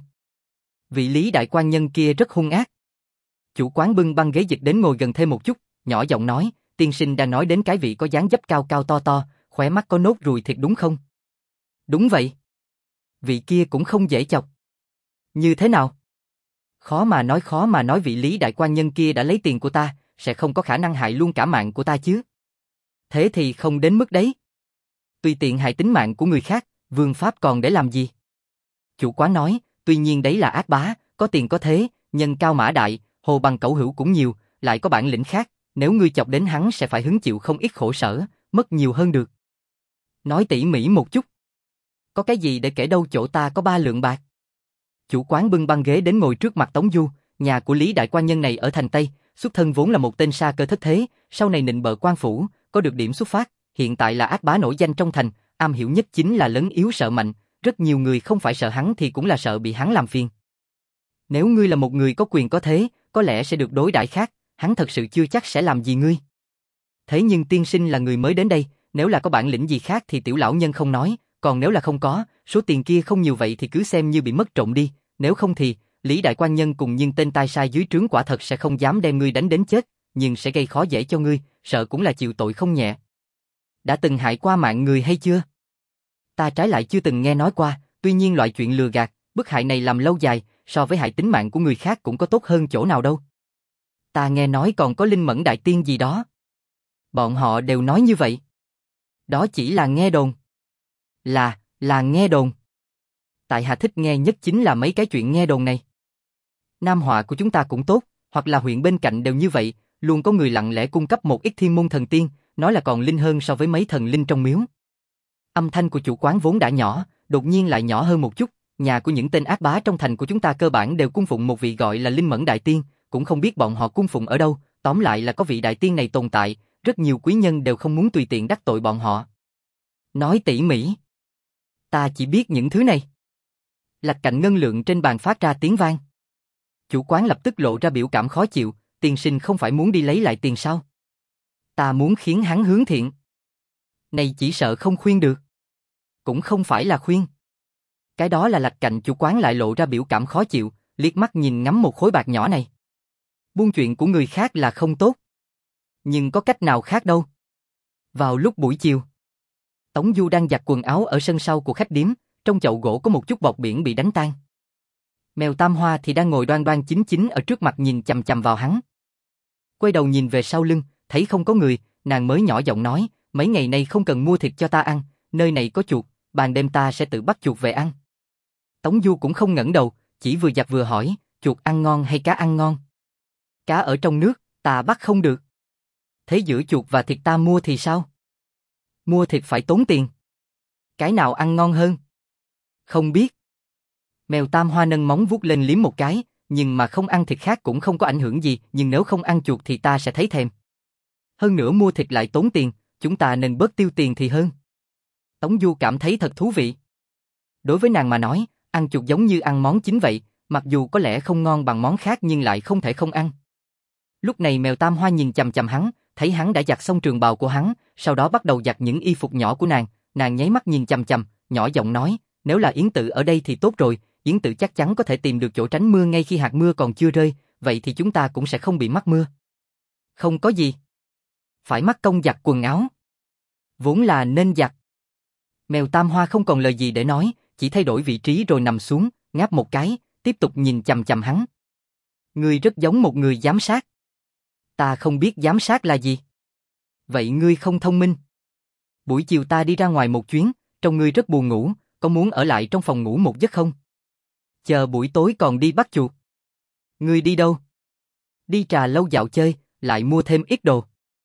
Vị Lý đại quan nhân kia rất hung ác. Chủ quán bưng băng ghế dịch đến ngồi gần thêm một chút, nhỏ giọng nói, tiên sinh đang nói đến cái vị có dáng dấp cao cao to to, khóe mắt có nốt ruồi thiệt đúng không? Đúng vậy. Vị kia cũng không dễ chọc. Như thế nào? Khó mà nói khó mà nói vị Lý đại quan nhân kia đã lấy tiền của ta, sẽ không có khả năng hại luôn cả mạng của ta chứ. Thế thì không đến mức đấy. Tùy tiện hại tính mạng của người khác, vương pháp còn để làm gì? Chủ quán nói, tuy nhiên đấy là ác bá, có tiền có thế, nhân cao mã đại, hồ bằng cẩu hữu cũng nhiều, lại có bản lĩnh khác, nếu ngươi chọc đến hắn sẽ phải hứng chịu không ít khổ sở, mất nhiều hơn được. Nói tỉ mỉ một chút. Có cái gì để kể đâu, chỗ ta có ba lượng bạc. Chủ quán bưng băng ghế đến ngồi trước mặt Tống Du, nhà của Lý đại quan nhân này ở thành Tây, xuất thân vốn là một tên sa cơ thất thế, sau này nịnh bợ quan phủ, có được điểm xuất phát, hiện tại là ác bá nổi danh trong thành, am hiểu nhất chính là lấn yếu sợ mạnh, rất nhiều người không phải sợ hắn thì cũng là sợ bị hắn làm phiền. Nếu ngươi là một người có quyền có thế, có lẽ sẽ được đối đãi khác, hắn thật sự chưa chắc sẽ làm gì ngươi. Thế nhưng tiên sinh là người mới đến đây, nếu là có bản lĩnh gì khác thì tiểu lão nhân không nói, còn nếu là không có, số tiền kia không nhiều vậy thì cứ xem như bị mất trộm đi, nếu không thì, Lý đại quan nhân cùng những tên tai sai dưới trướng quả thật sẽ không dám đem ngươi đánh đến chết, nhưng sẽ gây khó dễ cho ngươi, sợ cũng là chịu tội không nhẹ. Đã từng hại qua mạng người hay chưa? Ta trái lại chưa từng nghe nói qua, tuy nhiên loại chuyện lừa gạt, bức hại này làm lâu dài, so với hại tính mạng của người khác cũng có tốt hơn chỗ nào đâu. Ta nghe nói còn có linh mẫn đại tiên gì đó. Bọn họ đều nói như vậy. Đó chỉ là nghe đồn. Là, là nghe đồn. Tại hạ thích nghe nhất chính là mấy cái chuyện nghe đồn này. Nam Họa của chúng ta cũng tốt, hoặc là huyện bên cạnh đều như vậy, luôn có người lặng lẽ cung cấp một ít thiên môn thần tiên, nói là còn linh hơn so với mấy thần linh trong miếu. Âm thanh của chủ quán vốn đã nhỏ, đột nhiên lại nhỏ hơn một chút, nhà của những tên ác bá trong thành của chúng ta cơ bản đều cung phụng một vị gọi là Linh Mẫn đại tiên, cũng không biết bọn họ cung phụng ở đâu, tóm lại là có vị đại tiên này tồn tại, rất nhiều quý nhân đều không muốn tùy tiện đắc tội bọn họ. Nói tỉ mỉ. Ta chỉ biết những thứ này. Lạch cạnh ngân lượng trên bàn phát ra tiếng vang. Chủ quán lập tức lộ ra biểu cảm khó chịu, tiên sinh không phải muốn đi lấy lại tiền sao? Ta muốn khiến hắn hướng thiện. Này chỉ sợ không khuyên được. Cũng không phải là khuyên. Cái đó là lạch cạnh chủ quán lại lộ ra biểu cảm khó chịu, liếc mắt nhìn ngắm một khối bạc nhỏ này. Buôn chuyện của người khác là không tốt. Nhưng có cách nào khác đâu. Vào lúc buổi chiều, Tống Du đang giặt quần áo ở sân sau của khách điếm, trong chậu gỗ có một chút bọt biển bị đánh tan. Mèo Tam Hoa thì đang ngồi đoan đoan chính chính ở trước mặt nhìn chằm chằm vào hắn. Quay đầu nhìn về sau lưng, thấy không có người, nàng mới nhỏ giọng nói, mấy ngày nay không cần mua thịt cho ta ăn, nơi này có chuột, ban đêm ta sẽ tự bắt chuột về ăn. Tống Du cũng không ngẩng đầu, chỉ vừa giặt vừa hỏi, chuột ăn ngon hay cá ăn ngon? Cá ở trong nước, ta bắt không được. Thế giữa chuột và thịt ta mua thì sao? Mua thịt phải tốn tiền. Cái nào ăn ngon hơn? Không biết. Mèo Tam Hoa nâng móng vuốt lên liếm một cái, nhưng mà không ăn thịt khác cũng không có ảnh hưởng gì, nhưng nếu không ăn chuột thì ta sẽ thấy thèm. Hơn nữa mua thịt lại tốn tiền, chúng ta nên bớt tiêu tiền thì hơn. Tống Du cảm thấy thật thú vị. Đối với nàng mà nói, ăn chuột giống như ăn món chính vậy, mặc dù có lẽ không ngon bằng món khác nhưng lại không thể không ăn. Lúc này mèo Tam Hoa nhìn chằm chằm hắn, thấy hắn đã giặt xong trường bào của hắn, sau đó bắt đầu giặt những y phục nhỏ của nàng, nàng nháy mắt nhìn chằm chằm, nhỏ giọng nói, nếu là Yến Tự ở đây thì tốt rồi, Yến Tự chắc chắn có thể tìm được chỗ tránh mưa ngay khi hạt mưa còn chưa rơi, vậy thì chúng ta cũng sẽ không bị mắc mưa. Không có gì. Phải mắc công giặt quần áo. Vốn là nên giặt. Mèo Tam Hoa không còn lời gì để nói, chỉ thay đổi vị trí rồi nằm xuống, ngáp một cái, tiếp tục nhìn chằm chằm hắn. Ngươi rất giống một người giám sát. Ta không biết giám sát là gì. Vậy ngươi không thông minh. Buổi chiều ta đi ra ngoài một chuyến, trông ngươi rất buồn ngủ, có muốn ở lại trong phòng ngủ một giấc không? Chờ buổi tối còn đi bắt chuột. Ngươi đi đâu? Đi trà lâu dạo chơi, lại mua thêm ít đồ.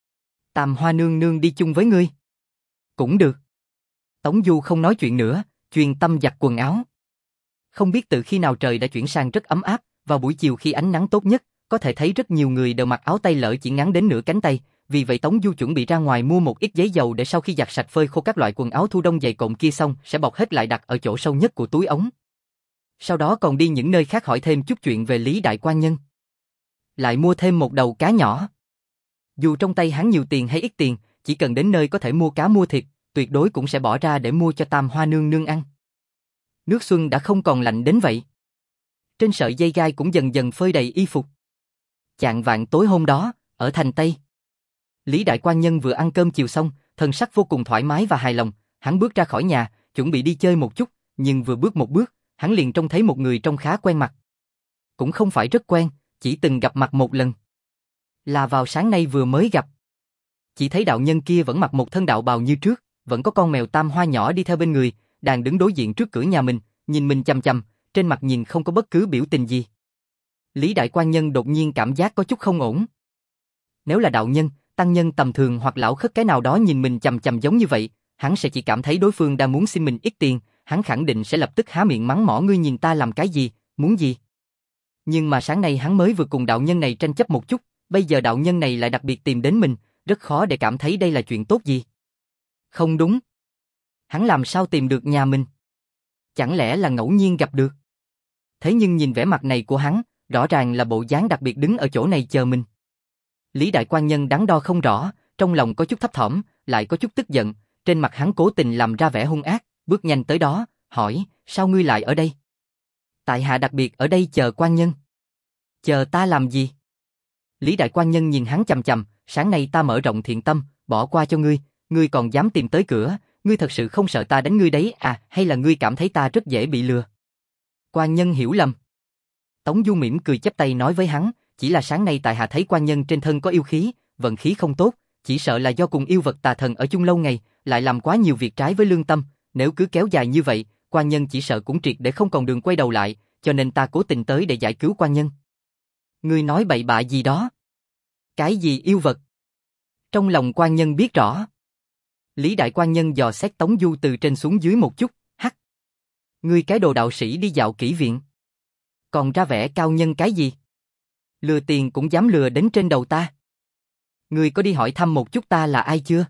Tam Hoa nương nương đi chung với ngươi. Cũng được. Tống Du không nói chuyện nữa, chuyên tâm giặt quần áo. Không biết từ khi nào trời đã chuyển sang rất ấm áp, vào buổi chiều khi ánh nắng tốt nhất, có thể thấy rất nhiều người đều mặc áo tay lỡ chỉ ngắn đến nửa cánh tay, vì vậy Tống Du chuẩn bị ra ngoài mua một ít giấy dầu để sau khi giặt sạch phơi khô các loại quần áo thu đông dày cộm kia xong sẽ bọc hết lại đặt ở chỗ sâu nhất của túi ống. Sau đó còn đi những nơi khác hỏi thêm chút chuyện về Lý Đại Quan Nhân. Lại mua thêm một đầu cá nhỏ. Dù trong tay hắn nhiều tiền hay ít tiền, chỉ cần đến nơi có thể mua cá mua thịt, tuyệt đối cũng sẽ bỏ ra để mua cho Tam Hoa nương nương ăn. Nước xuân đã không còn lạnh đến vậy. Trên sợi dây gai cũng dần dần phơi đầy y phục. Chạng vạng tối hôm đó, ở thành Tây, Lý Đại Quan Nhân vừa ăn cơm chiều xong, thần sắc vô cùng thoải mái và hài lòng, hắn bước ra khỏi nhà, chuẩn bị đi chơi một chút, nhưng vừa bước một bước, hắn liền trông thấy một người trông khá quen mặt. Cũng không phải rất quen, chỉ từng gặp mặt một lần. Là vào sáng nay vừa mới gặp. Chỉ thấy đạo nhân kia vẫn mặc một thân đạo bào như trước, vẫn có con mèo Tam Hoa nhỏ đi theo bên người, đang đứng đối diện trước cửa nhà mình, nhìn mình chằm chằm, trên mặt nhìn không có bất cứ biểu tình gì. Lý Đại Quan Nhân đột nhiên cảm giác có chút không ổn. Nếu là đạo nhân, tăng nhân tầm thường hoặc lão khất cái nào đó nhìn mình chằm chằm giống như vậy, hắn sẽ chỉ cảm thấy đối phương đang muốn xin mình ít tiền, hắn khẳng định sẽ lập tức há miệng mắng mỏ ngươi nhìn ta làm cái gì, muốn gì. Nhưng mà sáng nay hắn mới vừa cùng đạo nhân này tranh chấp một chút, bây giờ đạo nhân này lại đặc biệt tìm đến mình, rất khó để cảm thấy đây là chuyện tốt gì. Không đúng. Hắn làm sao tìm được nhà mình? Chẳng lẽ là ngẫu nhiên gặp được? Thế nhưng nhìn vẻ mặt này của hắn, rõ ràng là bộ dáng đặc biệt đứng ở chỗ này chờ mình. Lý Đại Quan Nhân đắn đo không rõ, trong lòng có chút thấp thỏm, lại có chút tức giận, trên mặt hắn cố tình làm ra vẻ hung ác, bước nhanh tới đó, hỏi, sao ngươi lại ở đây? Tại hạ đặc biệt ở đây chờ quan nhân. Chờ ta làm gì? Lý Đại Quan Nhân nhìn hắn chằm chằm, sáng nay ta mở rộng thiện tâm, bỏ qua cho ngươi, ngươi còn dám tìm tới cửa, ngươi thật sự không sợ ta đánh ngươi đấy à, hay là ngươi cảm thấy ta rất dễ bị lừa? Quan nhân hiểu lầm. Tống Du mỉm cười chắp tay nói với hắn, chỉ là sáng nay tại hạ thấy quan nhân trên thân có yêu khí, vận khí không tốt, chỉ sợ là do cùng yêu vật tà thần ở chung lâu ngày, lại làm quá nhiều việc trái với lương tâm, nếu cứ kéo dài như vậy, quan nhân chỉ sợ cũng triệt để không còn đường quay đầu lại, cho nên ta cố tình tới để giải cứu quan nhân. Ngươi nói bậy bạ gì đó? Cái gì yêu vật? Trong lòng quan nhân biết rõ. Lý Đại Quan Nhân dò xét Tống Du từ trên xuống dưới một chút, hắc. Ngươi cái đồ đạo sĩ đi dạo kỹ viện. Còn ra vẻ cao nhân cái gì? Lừa tiền cũng dám lừa đến trên đầu ta. Ngươi có đi hỏi thăm một chút ta là ai chưa?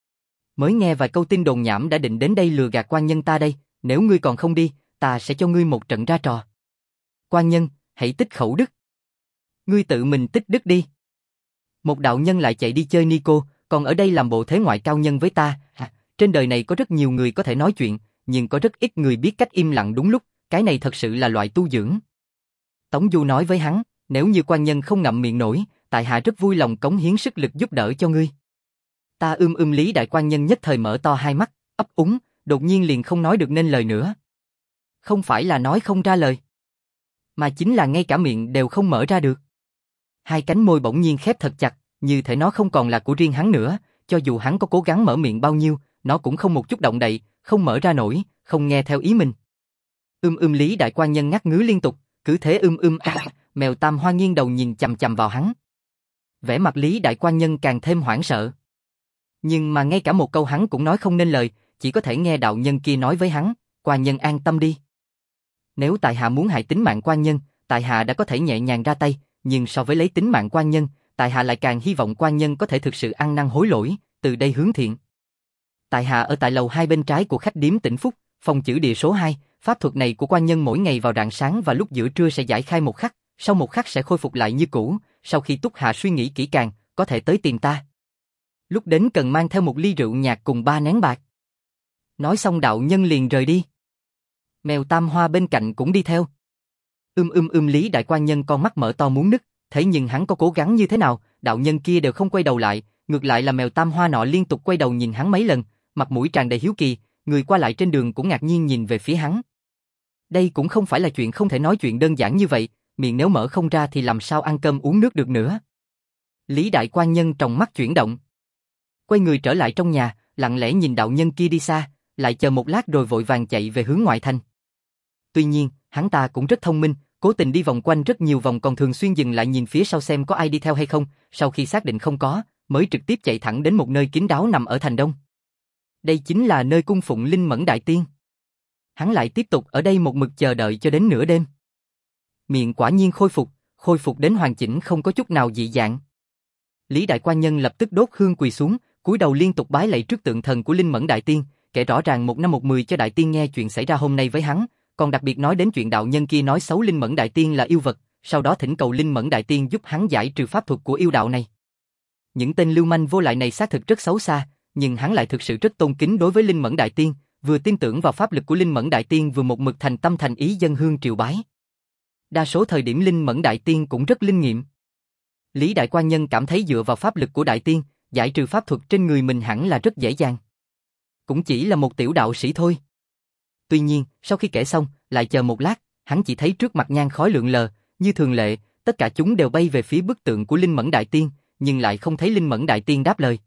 Mới nghe vài câu tin đồn nhảm đã định đến đây lừa gạt quan nhân ta đây, nếu ngươi còn không đi, ta sẽ cho ngươi một trận ra trò. Quan nhân, hãy tích khẩu đức. Ngươi tự mình tích đức đi. Một đạo nhân lại chạy đi chơi Nico, còn ở đây làm bộ thế ngoại cao nhân với ta. À, trên đời này có rất nhiều người có thể nói chuyện, nhưng có rất ít người biết cách im lặng đúng lúc, cái này thật sự là loại tu dưỡng. Tống Du nói với hắn, nếu như quan nhân không ngậm miệng nổi, tại hạ rất vui lòng cống hiến sức lực giúp đỡ cho ngươi. Ta ưm ưm Lý Đại Quan Nhân nhất thời mở to hai mắt, ấp úng, đột nhiên liền không nói được nên lời nữa. Không phải là nói không ra lời, mà chính là ngay cả miệng đều không mở ra được. Hai cánh môi bỗng nhiên khép thật chặt, như thể nó không còn là của riêng hắn nữa, cho dù hắn có cố gắng mở miệng bao nhiêu, nó cũng không một chút động đậy, không mở ra nổi, không nghe theo ý mình. Ưm ưm Lý Đại Quan Nhân ngắt ngứ liên tục, cứ thế ưm ưm à, mèo Tam Hoa nghiêng đầu nhìn chằm chằm vào hắn. Vẻ mặt Lý Đại Quan Nhân càng thêm hoảng sợ. Nhưng mà ngay cả một câu hắn cũng nói không nên lời, chỉ có thể nghe đạo nhân kia nói với hắn, quan nhân an tâm đi. Nếu tại hạ muốn hại tính mạng quan nhân, tại hạ đã có thể nhẹ nhàng ra tay, nhưng so với lấy tính mạng quan nhân, tại hạ lại càng hy vọng quan nhân có thể thực sự ăn năn hối lỗi, từ đây hướng thiện. Tại hạ ở tại lầu hai bên trái của khách điếm Tĩnh Phúc, phòng chữ địa số hai, pháp thuật này của quan nhân mỗi ngày vào rạng sáng và lúc giữa trưa sẽ giải khai một khắc, sau một khắc sẽ khôi phục lại như cũ, sau khi Túc Hạ suy nghĩ kỹ càng, có thể tới tìm ta. Lúc đến cần mang theo một ly rượu nhạt cùng ba nén bạc. Nói xong đạo nhân liền rời đi. Mèo Tam Hoa bên cạnh cũng đi theo. Ưm ưm ưm Lý Đại Quan Nhân con mắt mở to muốn nứt, thế nhưng hắn có cố gắng như thế nào, đạo nhân kia đều không quay đầu lại, ngược lại là mèo Tam Hoa nọ liên tục quay đầu nhìn hắn mấy lần, mặt mũi tràn đầy hiếu kỳ, người qua lại trên đường cũng ngạc nhiên nhìn về phía hắn. Đây cũng không phải là chuyện không thể nói chuyện đơn giản như vậy, miệng nếu mở không ra thì làm sao ăn cơm uống nước được nữa. Lý Đại Quan Nhân trong mắt chuyển động. Quay người trở lại trong nhà, lặng lẽ nhìn đạo nhân kia đi xa, lại chờ một lát rồi vội vàng chạy về hướng ngoại thành. Tuy nhiên, hắn ta cũng rất thông minh, cố tình đi vòng quanh rất nhiều vòng còn thường xuyên dừng lại nhìn phía sau xem có ai đi theo hay không, sau khi xác định không có, mới trực tiếp chạy thẳng đến một nơi kín đáo nằm ở thành Đông. Đây chính là nơi cung phụng Linh Mẫn Đại Tiên. Hắn lại tiếp tục ở đây một mực chờ đợi cho đến nửa đêm. Miệng quả nhiên khôi phục, khôi phục đến hoàn chỉnh không có chút nào dị dạng. Lý Đại Quan Nhân lập tức đốt hương quỳ xuống, cúi đầu liên tục bái lạy trước tượng thần của Linh Mẫn Đại Tiên, kể rõ ràng một năm một mười cho Đại Tiên nghe chuyện xảy ra hôm nay với hắn, còn đặc biệt nói đến chuyện đạo nhân kia nói xấu Linh Mẫn Đại Tiên là yêu vật, sau đó thỉnh cầu Linh Mẫn Đại Tiên giúp hắn giải trừ pháp thuật của yêu đạo này. Những tên lưu manh vô lại này xác thực rất xấu xa, nhưng hắn lại thực sự rất tôn kính đối với Linh Mẫn Đại Tiên, vừa tin tưởng vào pháp lực của Linh Mẫn Đại Tiên vừa một mực thành tâm thành ý dâng hương triều bái. Đa số thời điểm Linh Mẫn Đại Tiên cũng rất linh nghiệm. Lý Đại Quan Nhân cảm thấy dựa vào pháp lực của Đại Tiên, giải trừ pháp thuật trên người mình hẳn là rất dễ dàng. Cũng chỉ là một tiểu đạo sĩ thôi. Tuy nhiên, sau khi kể xong, lại chờ một lát, hắn chỉ thấy trước mặt nhang khói lượn lờ, như thường lệ, tất cả chúng đều bay về phía bức tượng của Linh Mẫn Đại Tiên, nhưng lại không thấy Linh Mẫn Đại Tiên đáp lời.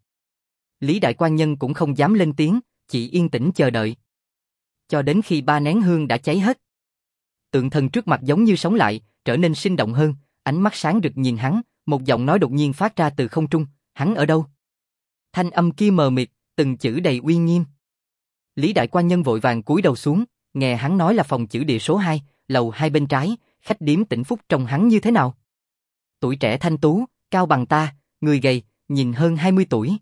Lý Đại Quan Nhân cũng không dám lên tiếng, chỉ yên tĩnh chờ đợi. Cho đến khi ba nén hương đã cháy hết. Tượng thần trước mặt giống như sống lại, trở nên sinh động hơn, ánh mắt sáng rực nhìn hắn, một giọng nói đột nhiên phát ra từ không trung, hắn ở đâu? Thanh âm kia mờ mịt, từng chữ đầy uy nghiêm. Lý Đại Quan Nhân vội vàng cúi đầu xuống, nghe hắn nói là phòng chữ địa số hai, lầu hai bên trái, khách điếm Tĩnh Phúc trông hắn như thế nào? Tuổi trẻ thanh tú, cao bằng ta, người gầy, nhìn hơn hai mươi tuổi.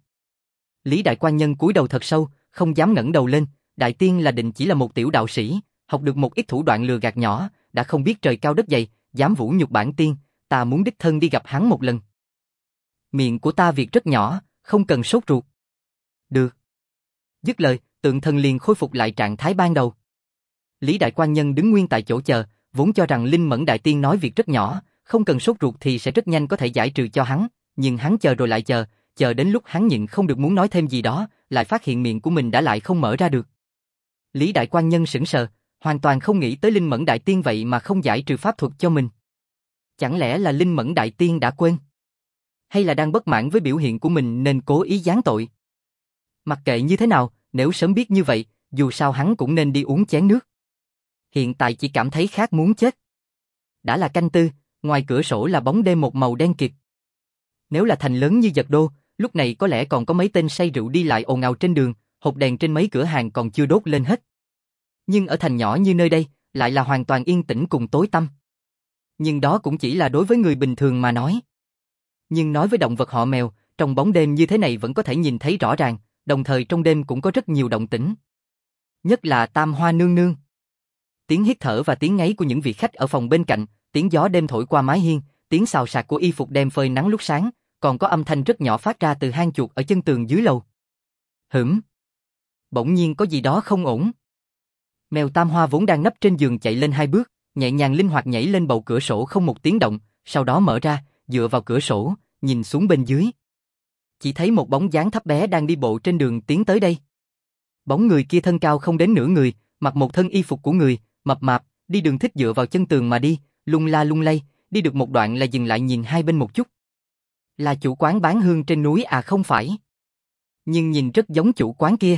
Lý Đại Quan Nhân cúi đầu thật sâu, không dám ngẩng đầu lên, Đại Tiên là định chỉ là một tiểu đạo sĩ, học được một ít thủ đoạn lừa gạt nhỏ, đã không biết trời cao đất dày, dám vũ nhục bản tiên, ta muốn đích thân đi gặp hắn một lần. Miệng của ta việc rất nhỏ, không cần sốt ruột. Được. Dứt lời, tượng thần liền khôi phục lại trạng thái ban đầu. Lý Đại Quan Nhân đứng nguyên tại chỗ chờ, vốn cho rằng Linh Mẫn Đại Tiên nói việc rất nhỏ, không cần sốt ruột thì sẽ rất nhanh có thể giải trừ cho hắn, nhưng hắn chờ rồi lại chờ, chờ đến lúc hắn nhịn không được muốn nói thêm gì đó, lại phát hiện miệng của mình đã lại không mở ra được. Lý Đại Quan Nhân sững sờ, hoàn toàn không nghĩ tới Linh Mẫn Đại Tiên vậy mà không giải trừ pháp thuật cho mình. Chẳng lẽ là Linh Mẫn Đại Tiên đã quên? Hay là đang bất mãn với biểu hiện của mình nên cố ý giáng tội? Mặc kệ như thế nào, nếu sớm biết như vậy, dù sao hắn cũng nên đi uống chén nước. Hiện tại chỉ cảm thấy khát muốn chết. Đã là canh tư, ngoài cửa sổ là bóng đêm một màu đen kịt. Nếu là thành lớn như Giật Đô, lúc này có lẽ còn có mấy tên say rượu đi lại ồn ào trên đường, hộp đèn trên mấy cửa hàng còn chưa đốt lên hết. Nhưng ở thành nhỏ như nơi đây, lại là hoàn toàn yên tĩnh cùng tối tăm. Nhưng đó cũng chỉ là đối với người bình thường mà nói. Nhưng nói với động vật họ mèo, trong bóng đêm như thế này vẫn có thể nhìn thấy rõ ràng, đồng thời trong đêm cũng có rất nhiều động tĩnh. Nhất là Tam Hoa nương nương. Tiếng hít thở và tiếng ngáy của những vị khách ở phòng bên cạnh, tiếng gió đêm thổi qua mái hiên, tiếng xào xạc của y phục đem phơi nắng lúc sáng, còn có âm thanh rất nhỏ phát ra từ hang chuột ở chân tường dưới lầu. Hửm. Bỗng nhiên có gì đó không ổn. Mèo Tam Hoa vốn đang nấp trên giường chạy lên hai bước, nhẹ nhàng linh hoạt nhảy lên bầu cửa sổ không một tiếng động, sau đó mở ra, dựa vào cửa sổ, nhìn xuống bên dưới. Chỉ thấy một bóng dáng thấp bé đang đi bộ trên đường tiến tới đây. Bóng người kia thân cao không đến nửa người, mặc một thân y phục của người, mập mạp, đi đường thích dựa vào chân tường mà đi, lung la lung lay, đi được một đoạn là dừng lại nhìn hai bên một chút. Là chủ quán bán hương trên núi à không phải? Nhưng nhìn rất giống chủ quán kia.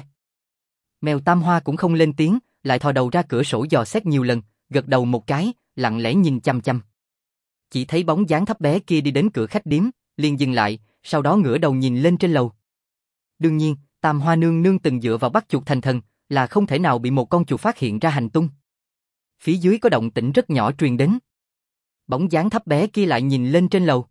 Mèo Tam Hoa cũng không lên tiếng, lại thò đầu ra cửa sổ dò xét nhiều lần, gật đầu một cái, lặng lẽ nhìn chăm chăm. Chỉ thấy bóng dáng thấp bé kia đi đến cửa khách điếm, liền dừng lại, sau đó ngửa đầu nhìn lên trên lầu. Đương nhiên, Tam Hoa nương nương từng dựa vào bắt chuột thành thần, là không thể nào bị một con chuột phát hiện ra hành tung. Phía dưới có động tĩnh rất nhỏ truyền đến. Bóng dáng thấp bé kia lại nhìn lên trên lầu.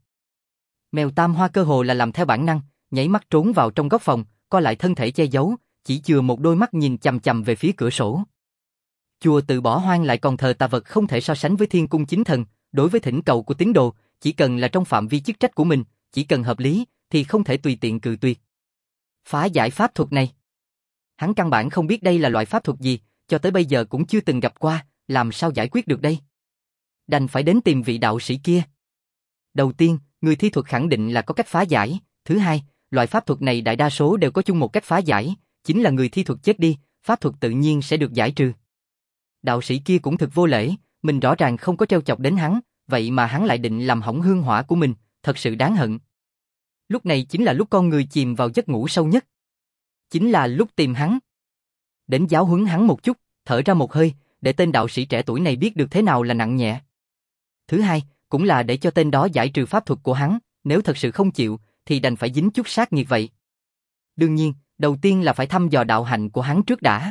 Mèo Tam Hoa cơ hồ là làm theo bản năng, nhảy mắt trốn vào trong góc phòng, co lại thân thể che giấu, chỉ chừa một đôi mắt nhìn chằm chằm về phía cửa sổ. Chùa Tự Bỏ Hoang lại còn thờ tà vật không thể so sánh với Thiên Cung Chính Thần, đối với thỉnh cầu của tín đồ, chỉ cần là trong phạm vi chức trách của mình, chỉ cần hợp lý, thì không thể tùy tiện cự tuyệt. Phá giải pháp thuật này. Hắn căn bản không biết đây là loại pháp thuật gì, cho tới bây giờ cũng chưa từng gặp qua, làm sao giải quyết được đây? Đành phải đến tìm vị đạo sĩ kia. Đầu tiên, người thi thuật khẳng định là có cách phá giải. Thứ hai, loại pháp thuật này đại đa số đều có chung một cách phá giải, chính là người thi thuật chết đi, pháp thuật tự nhiên sẽ được giải trừ. Đạo sĩ kia cũng thực vô lễ, mình rõ ràng không có trêu chọc đến hắn, vậy mà hắn lại định làm hỏng hương hỏa của mình, thật sự đáng hận. Lúc này chính là lúc con người chìm vào giấc ngủ sâu nhất. Chính là lúc tìm hắn. Đến giáo huấn hắn một chút, thở ra một hơi, để tên đạo sĩ trẻ tuổi này biết được thế nào là nặng nhẹ. Thứ hai, cũng là để cho tên đó giải trừ pháp thuật của hắn, nếu thật sự không chịu, thì đành phải dính chút sát nghiệt vậy. Đương nhiên, đầu tiên là phải thăm dò đạo hạnh của hắn trước đã.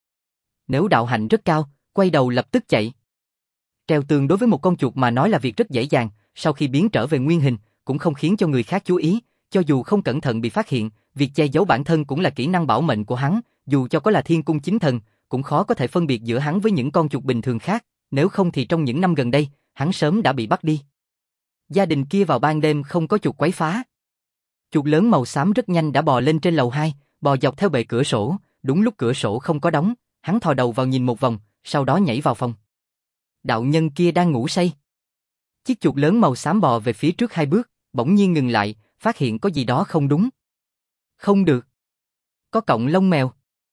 Nếu đạo hạnh rất cao, quay đầu lập tức chạy. Treo tường đối với một con chuột mà nói là việc rất dễ dàng, sau khi biến trở về nguyên hình, cũng không khiến cho người khác chú ý, cho dù không cẩn thận bị phát hiện, việc che giấu bản thân cũng là kỹ năng bảo mệnh của hắn, dù cho có là thiên cung chính thần, cũng khó có thể phân biệt giữa hắn với những con chuột bình thường khác, nếu không thì trong những năm gần đây, hắn sớm đã bị bắt đi. Gia đình kia vào ban đêm không có chuột quấy phá. Chuột lớn màu xám rất nhanh đã bò lên trên lầu hai, bò dọc theo bệ cửa sổ, đúng lúc cửa sổ không có đóng, hắn thò đầu vào nhìn một vòng, sau đó nhảy vào phòng. Đạo nhân kia đang ngủ say. Chiếc chuột lớn màu xám bò về phía trước hai bước, bỗng nhiên ngừng lại, phát hiện có gì đó không đúng. Không được. Có cọng lông mèo.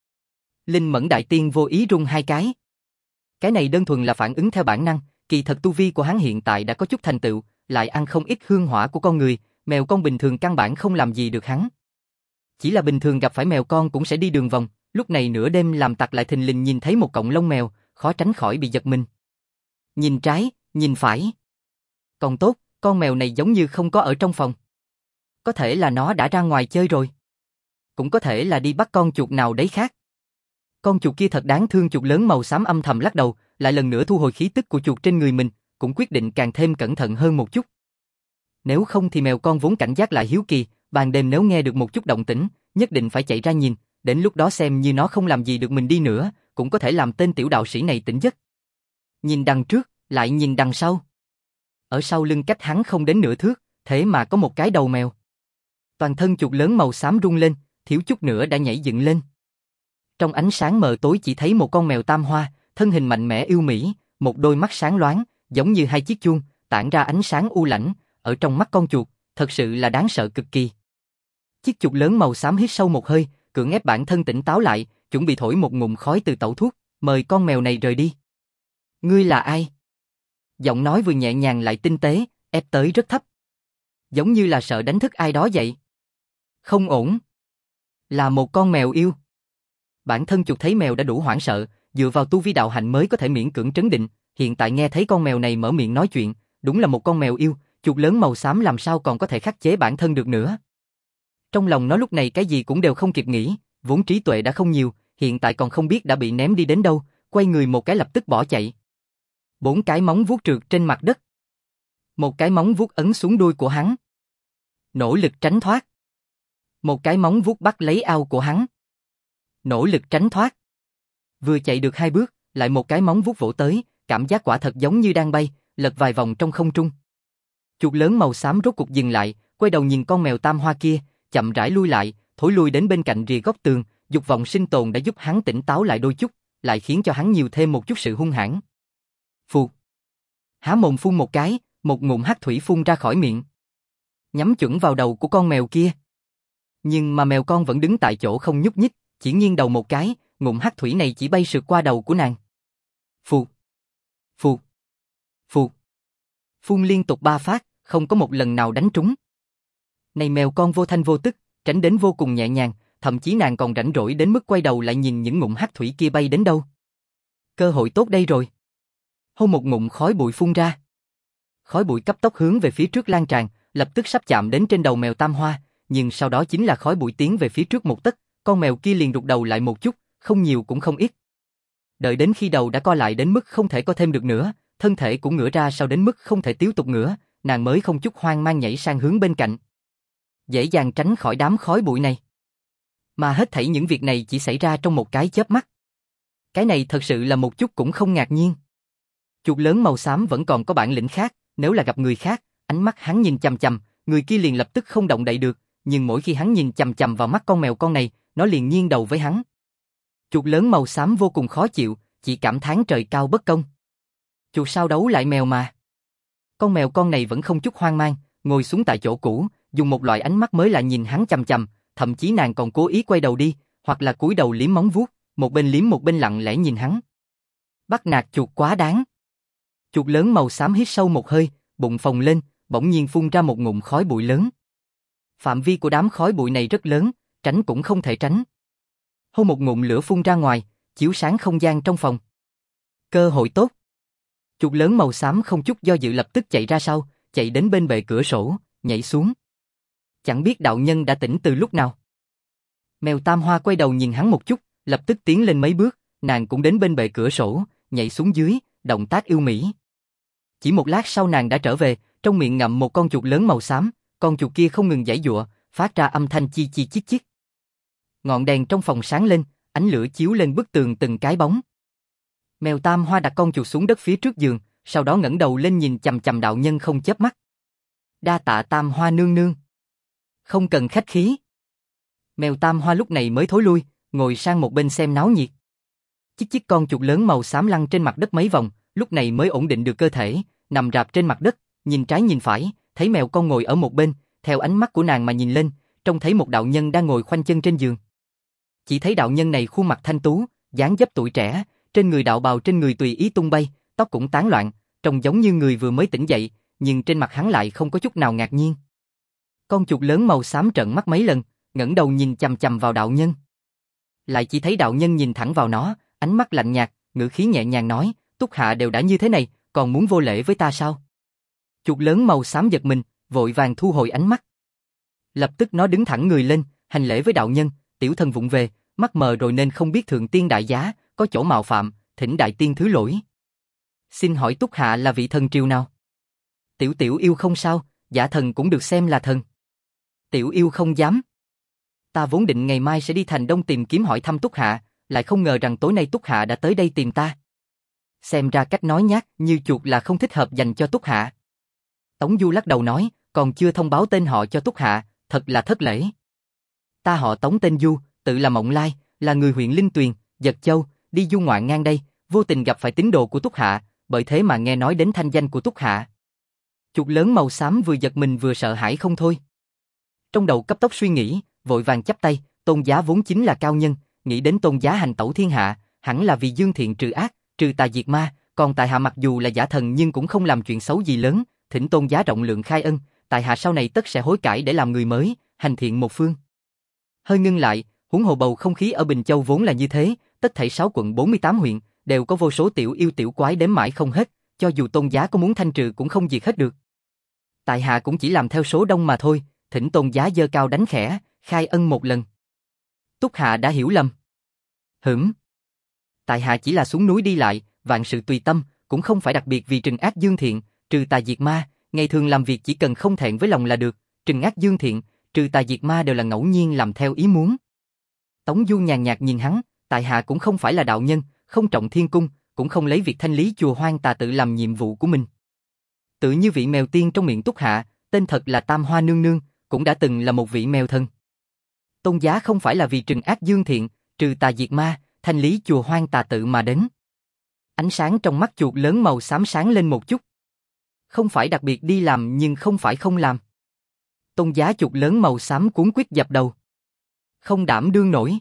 Linh Mẫn Đại Tiên vô ý rung hai cái. Cái này đơn thuần là phản ứng theo bản năng, kỳ thật tu vi của hắn hiện tại đã có chút thành tựu, lại ăn không ít hương hỏa của con người, mèo con bình thường căn bản không làm gì được hắn. Chỉ là bình thường gặp phải mèo con cũng sẽ đi đường vòng, lúc này nửa đêm làm tặc lại thình lình nhìn thấy một cọng lông mèo, khó tránh khỏi bị giật mình. Nhìn trái, nhìn phải. Còn tốt, con mèo này giống như không có ở trong phòng. Có thể là nó đã ra ngoài chơi rồi. Cũng có thể là đi bắt con chuột nào đấy khác. Con chuột kia thật đáng thương, chuột lớn màu xám âm thầm lắc đầu, lại lần nữa thu hồi khí tức của chuột trên người mình, cũng quyết định càng thêm cẩn thận hơn một chút. Nếu không thì mèo con vốn cảnh giác lại hiếu kỳ, ban đêm nếu nghe được một chút động tĩnh, nhất định phải chạy ra nhìn, đến lúc đó xem như nó không làm gì được mình đi nữa, cũng có thể làm tên tiểu đạo sĩ này tỉnh giấc. Nhìn đằng trước, lại nhìn đằng sau. Ở sau lưng cách hắn không đến nửa thước, thế mà có một cái đầu mèo. Toàn thân chuột lớn màu xám rung lên, thiếu chút nữa đã nhảy dựng lên. Trong ánh sáng mờ tối chỉ thấy một con mèo tam hoa, thân hình mạnh mẽ yêu mỹ, một đôi mắt sáng loáng, giống như hai chiếc chuông, tản ra ánh sáng u lãnh, ở trong mắt con chuột, thật sự là đáng sợ cực kỳ. Chiếc chuột lớn màu xám hít sâu một hơi, cưỡng ép bản thân tỉnh táo lại, chuẩn bị thổi một ngụm khói từ tẩu thuốc, mời con mèo này rời đi. Ngươi là ai? Giọng nói vừa nhẹ nhàng lại tinh tế, ép tới rất thấp. Giống như là sợ đánh thức ai đó vậy. Không ổn. Là một con mèo yêu. Bản thân chuột thấy mèo đã đủ hoảng sợ, dựa vào tu vi đạo hạnh mới có thể miễn cưỡng trấn định, hiện tại nghe thấy con mèo này mở miệng nói chuyện, đúng là một con mèo yêu, chuột lớn màu xám làm sao còn có thể khắc chế bản thân được nữa. Trong lòng nó lúc này cái gì cũng đều không kịp nghĩ, vốn trí tuệ đã không nhiều, hiện tại còn không biết đã bị ném đi đến đâu, quay người một cái lập tức bỏ chạy. Bốn cái móng vuốt trượt trên mặt đất. Một cái móng vuốt ấn xuống đuôi của hắn. Nỗ lực tránh thoát. Một cái móng vuốt bắt lấy ao của hắn. Nỗ lực tránh thoát. Vừa chạy được hai bước, lại một cái móng vuốt vỗ tới, cảm giác quả thật giống như đang bay, lật vài vòng trong không trung. Chuột lớn màu xám rốt cục dừng lại, quay đầu nhìn con mèo tam hoa kia, chậm rãi lui lại, thối lui đến bên cạnh rìa góc tường, dục vọng sinh tồn đã giúp hắn tỉnh táo lại đôi chút, lại khiến cho hắn nhiều thêm một chút sự hung hãn. Phụt. Há mồm phun một cái, một ngụm hắc thủy phun ra khỏi miệng. Nhắm chuẩn vào đầu của con mèo kia. Nhưng mà mèo con vẫn đứng tại chỗ không nhúc nhích, chỉ nghiêng đầu một cái, ngụm hắc thủy này chỉ bay sượt qua đầu của nàng. Phụt. Phụt. Phụt. Phun liên tục ba phát, không có một lần nào đánh trúng. Này mèo con vô thanh vô tức, tránh đến vô cùng nhẹ nhàng, thậm chí nàng còn rảnh rỗi đến mức quay đầu lại nhìn những ngụm hắc thủy kia bay đến đâu. Cơ hội tốt đây rồi. Hô một ngụm khói bụi phun ra. Khói bụi cấp tốc hướng về phía trước lan tràn, lập tức sắp chạm đến trên đầu mèo tam hoa, nhưng sau đó chính là khói bụi tiến về phía trước một tấc, con mèo kia liền rụt đầu lại một chút, không nhiều cũng không ít. Đợi đến khi đầu đã co lại đến mức không thể co thêm được nữa, thân thể cũng ngửa ra sau đến mức không thể tiếp tục nữa, nàng mới không chút hoang mang nhảy sang hướng bên cạnh. Dễ dàng tránh khỏi đám khói bụi này. Mà hết thảy những việc này chỉ xảy ra trong một cái chớp mắt. Cái này thật sự là một chút cũng không ngạc nhiên. Chuột lớn màu xám vẫn còn có bản lĩnh khác, nếu là gặp người khác, Ánh mắt hắn nhìn chằm chằm, người kia liền lập tức không động đậy được, nhưng mỗi khi hắn nhìn chằm chằm vào mắt con mèo con này, nó liền nghiêng đầu với hắn. Chuột lớn màu xám vô cùng khó chịu, chỉ cảm thán trời cao bất công. Chuột sao đấu lại mèo mà. Con mèo con này vẫn không chút hoang mang, ngồi xuống tại chỗ cũ, dùng một loại ánh mắt mới lạ nhìn hắn chằm chằm, thậm chí nàng còn cố ý quay đầu đi, hoặc là cúi đầu liếm móng vuốt, một bên liếm một bên lặng lẽ nhìn hắn. Bắt nạt chuột quá đáng. Chuột lớn màu xám hít sâu một hơi, bụng phồng lên, bỗng nhiên phun ra một ngụm khói bụi lớn. Phạm vi của đám khói bụi này rất lớn, tránh cũng không thể tránh. Hô một ngụm lửa phun ra ngoài, chiếu sáng không gian trong phòng. Cơ hội tốt. Chuột lớn màu xám không chút do dự lập tức chạy ra sau, chạy đến bên bệ cửa sổ, nhảy xuống. Chẳng biết đạo nhân đã tỉnh từ lúc nào. Mèo Tam Hoa quay đầu nhìn hắn một chút, lập tức tiến lên mấy bước, nàng cũng đến bên bệ cửa sổ, nhảy xuống dưới, động tác yêu mỹ. Chỉ một lát sau nàng đã trở về, trong miệng ngậm một con chuột lớn màu xám, con chuột kia không ngừng giãy giụa, phát ra âm thanh chi chi chít chít. Ngọn đèn trong phòng sáng lên, ánh lửa chiếu lên bức tường từng cái bóng. Mèo Tam Hoa đặt con chuột xuống đất phía trước giường, sau đó ngẩng đầu lên nhìn chằm chằm đạo nhân không chớp mắt. Đa tạ Tam Hoa nương nương. Không cần khách khí. Mèo Tam Hoa lúc này mới thối lui, ngồi sang một bên xem náo nhiệt. Chiếc chiếc con chuột lớn màu xám lăn trên mặt đất mấy vòng, lúc này mới ổn định được cơ thể, nằm rạp trên mặt đất, nhìn trái nhìn phải, thấy mèo con ngồi ở một bên, theo ánh mắt của nàng mà nhìn lên, trông thấy một đạo nhân đang ngồi khoanh chân trên giường. Chỉ thấy đạo nhân này khuôn mặt thanh tú, dáng dấp tuổi trẻ, trên người đạo bào trên người tùy ý tung bay, tóc cũng tán loạn, trông giống như người vừa mới tỉnh dậy, nhưng trên mặt hắn lại không có chút nào ngạc nhiên. Con chuột lớn màu xám trợn mắt mấy lần, ngẩng đầu nhìn chằm chằm vào đạo nhân. Lại chỉ thấy đạo nhân nhìn thẳng vào nó, ánh mắt lạnh nhạt, ngữ khí nhẹ nhàng nói, Túc Hạ đều đã như thế này, còn muốn vô lễ với ta sao? Chuột lớn màu xám giật mình, vội vàng thu hồi ánh mắt. Lập tức nó đứng thẳng người lên, hành lễ với đạo nhân, tiểu thân vụng về, mắt mờ rồi nên không biết thượng tiên đại giá, có chỗ mạo phạm, thỉnh đại tiên thứ lỗi. Xin hỏi Túc Hạ là vị thần triều nào? Tiểu tiểu yêu không sao, giả thần cũng được xem là thần. Tiểu yêu không dám. Ta vốn định ngày mai sẽ đi thành Đông tìm kiếm hỏi thăm Túc Hạ, lại không ngờ rằng tối nay Túc Hạ đã tới đây tìm ta. Xem ra cách nói nhát như chuột là không thích hợp dành cho Túc Hạ. Tống Du lắc đầu nói, còn chưa thông báo tên họ cho Túc Hạ, thật là thất lễ. Ta họ Tống tên Du, tự là Mộng Lai, là người huyện Linh Tuyền, Dật Châu, đi du ngoạn ngang đây, vô tình gặp phải tín đồ của Túc Hạ, bởi thế mà nghe nói đến thanh danh của Túc Hạ. Chuột lớn màu xám vừa giật mình vừa sợ hãi không thôi. Trong đầu cấp tốc suy nghĩ, vội vàng chắp tay, Tôn giá vốn chính là cao nhân, nghĩ đến Tôn giá hành tẩu thiên hạ, hẳn là vì dương thiện trừ ác, trừ tà diệt ma, còn tại hạ mặc dù là giả thần nhưng cũng không làm chuyện xấu gì lớn, thỉnh Tôn giá rộng lượng khai ân, tại hạ sau này tất sẽ hối cải để làm người mới, hành thiện một phương. Hơi ngưng lại, huống hồ bầu không khí ở Bình Châu vốn là như thế, tất thảy sáu quận bốn mươi tám huyện đều có vô số tiểu yêu tiểu quái đếm mãi không hết, cho dù Tôn giá có muốn thanh trừ cũng không diệt hết được. Tại hạ cũng chỉ làm theo số đông mà thôi, thỉnh Tôn giá giơ cao đánh khẽ, khai ân một lần. Túc Hạ đã hiểu lầm. Hửm. Tại hạ chỉ là xuống núi đi lại, vạn sự tùy tâm, cũng không phải đặc biệt vì trừng ác dương thiện, trừ tà diệt ma, ngày thường làm việc chỉ cần không thẹn với lòng là được, trừng ác dương thiện, trừ tà diệt ma đều là ngẫu nhiên làm theo ý muốn. Tống Du nhàn nhạt nhìn hắn, tại hạ cũng không phải là đạo nhân, không trọng thiên cung, cũng không lấy việc thanh lý chùa hoang tà tự làm nhiệm vụ của mình. Tự như vị mèo tiên trong miệng Túc Hạ, tên thật là Tam Hoa nương nương, cũng đã từng là một vị mèo thần. Tôn giá không phải là vì trừng ác dương thiện, trừ tà diệt ma, thanh lý chùa hoang tà tự mà đến. Ánh sáng trong mắt chuột lớn màu xám sáng lên một chút. Không phải đặc biệt đi làm nhưng không phải không làm. Tôn giá chuột lớn màu xám cuống quýt dập đầu. Không đảm đương nổi.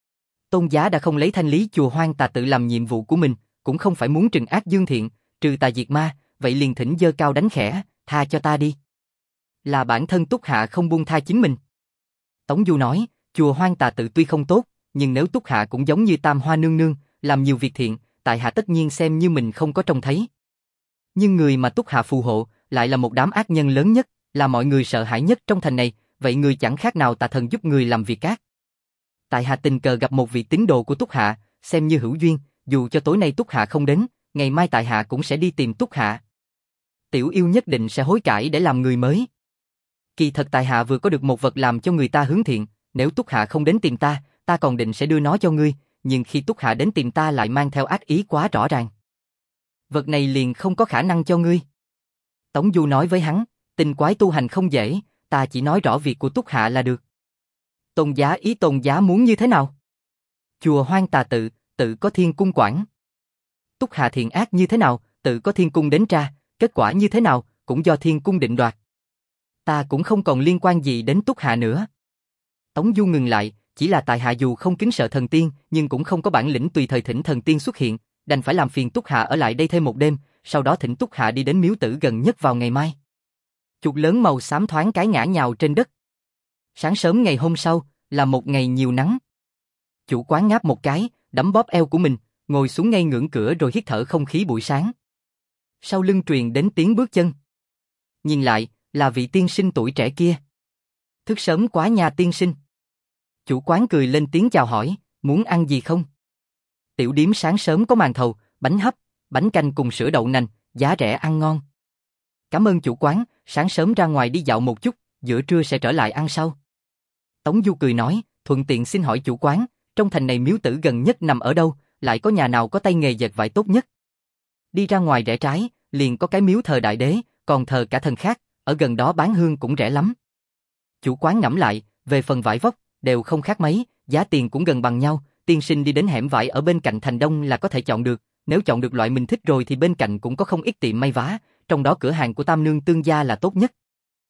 Tôn giá đã không lấy thanh lý chùa hoang tà tự làm nhiệm vụ của mình, cũng không phải muốn trừng ác dương thiện, trừ tà diệt ma, vậy liền thỉnh giơ cao đánh khẽ, tha cho ta đi. Là bản thân Túc Hạ không buông tha chính mình. Tống Du nói, chùa hoang tà tự tuy không tốt, nhưng nếu Túc Hạ cũng giống như Tam Hoa nương nương, làm nhiều việc thiện, tại hạ tất nhiên xem như mình không có trông thấy. Nhưng người mà Túc Hạ phù hộ, lại là một đám ác nhân lớn nhất, là mọi người sợ hãi nhất trong thành này, vậy người chẳng khác nào tà thần giúp người làm việc ác. Tại hạ tình cờ gặp một vị tín đồ của Túc Hạ, xem như hữu duyên, dù cho tối nay Túc Hạ không đến, ngày mai tại hạ cũng sẽ đi tìm Túc Hạ. Tiểu yêu nhất định sẽ hối cải để làm người mới. Kỳ thật tại hạ vừa có được một vật làm cho người ta hướng thiện, nếu Túc Hạ không đến tìm ta, ta còn định sẽ đưa nó cho ngươi, nhưng khi Túc Hạ đến tìm ta lại mang theo ác ý quá rõ ràng. Vật này liền không có khả năng cho ngươi. Tống Du nói với hắn, Tinh quái tu hành không dễ, ta chỉ nói rõ việc của Túc Hạ là được. Tôn giá ý tôn giá muốn như thế nào? Chùa Hoang Tà tự, tự có thiên cung quản. Túc Hạ thiện ác như thế nào, tự có thiên cung đến tra, kết quả như thế nào, cũng do thiên cung định đoạt. Ta cũng không còn liên quan gì đến Túc Hạ nữa. Tống Du ngừng lại, chỉ là tại hạ dù không kính sợ thần tiên, nhưng cũng không có bản lĩnh tùy thời thỉnh thần tiên xuất hiện, đành phải làm phiền Túc Hạ ở lại đây thêm một đêm, sau đó thỉnh Túc Hạ đi đến miếu tử gần nhất vào ngày mai. Chuột lớn màu xám thoáng cái ngã nhào trên đất. Sáng sớm ngày hôm sau, là một ngày nhiều nắng. Chủ quán ngáp một cái, đấm bóp eo của mình, ngồi xuống ngay ngưỡng cửa rồi hít thở không khí buổi sáng. Sau lưng truyền đến tiếng bước chân. Nhìn lại, là vị tiên sinh tuổi trẻ kia. Thức sớm quá nha tiên sinh. Chủ quán cười lên tiếng chào hỏi, muốn ăn gì không? Tiểu điếm sáng sớm có màn thầu, bánh hấp, bánh canh cùng sữa đậu nành, giá rẻ ăn ngon. Cảm ơn chủ quán, sáng sớm ra ngoài đi dạo một chút, giữa trưa sẽ trở lại ăn sau. Tống Du cười nói, thuận tiện xin hỏi chủ quán, trong thành này miếu tử gần nhất nằm ở đâu, lại có nhà nào có tay nghề dệt vải tốt nhất? Đi ra ngoài rẽ trái, liền có cái miếu thờ đại đế, còn thờ cả thần khác, ở gần đó bán hương cũng rẻ lắm. Chủ quán ngẫm lại, về phần vải vóc, đều không khác mấy, giá tiền cũng gần bằng nhau, tiên sinh đi đến hẻm vải ở bên cạnh thành đông là có thể chọn được, nếu chọn được loại mình thích rồi thì bên cạnh cũng có không ít tiệm may vá, trong đó cửa hàng của Tam Nương Tương gia là tốt nhất.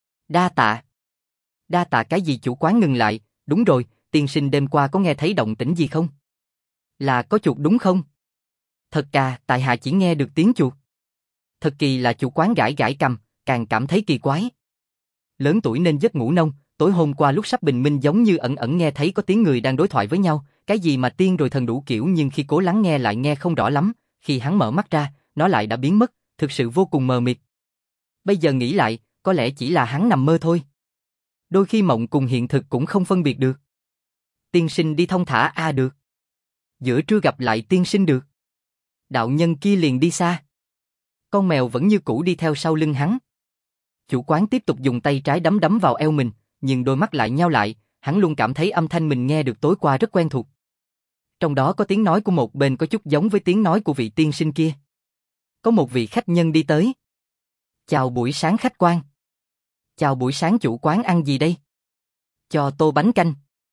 Đa tạ. Đa tạ cái gì? Chủ quán ngừng lại, đúng rồi, tiên sinh đêm qua có nghe thấy động tĩnh gì không? Là có chuột đúng không? Thật à, tại hạ chỉ nghe được tiếng chuột. Thật kỳ là chủ quán gãi gãi cằm, càng cảm thấy kỳ quái. Lớn tuổi nên giấc ngủ nông, tối hôm qua lúc sắp bình minh giống như ẩn ẩn nghe thấy có tiếng người đang đối thoại với nhau, cái gì mà tiên rồi thần đủ kiểu nhưng khi cố lắng nghe lại nghe không rõ lắm, khi hắn mở mắt ra, nó lại đã biến mất, thực sự vô cùng mờ mịt. Bây giờ nghĩ lại, có lẽ chỉ là hắn nằm mơ thôi. Đôi khi mộng cùng hiện thực cũng không phân biệt được. Tiên sinh đi thong thả a à được. Giữa trưa gặp lại tiên sinh được. Đạo nhân kia liền đi xa. Con mèo vẫn như cũ đi theo sau lưng hắn. Chủ quán tiếp tục dùng tay trái đấm đấm vào eo mình, nhưng đôi mắt lại nheo lại, hắn luôn cảm thấy âm thanh mình nghe được tối qua rất quen thuộc. Trong đó có tiếng nói của một bên có chút giống với tiếng nói của vị tiên sinh kia. Có một vị khách nhân đi tới. Chào buổi sáng khách quan. Chào buổi sáng chủ quán ăn gì đây? Cho tô bánh canh.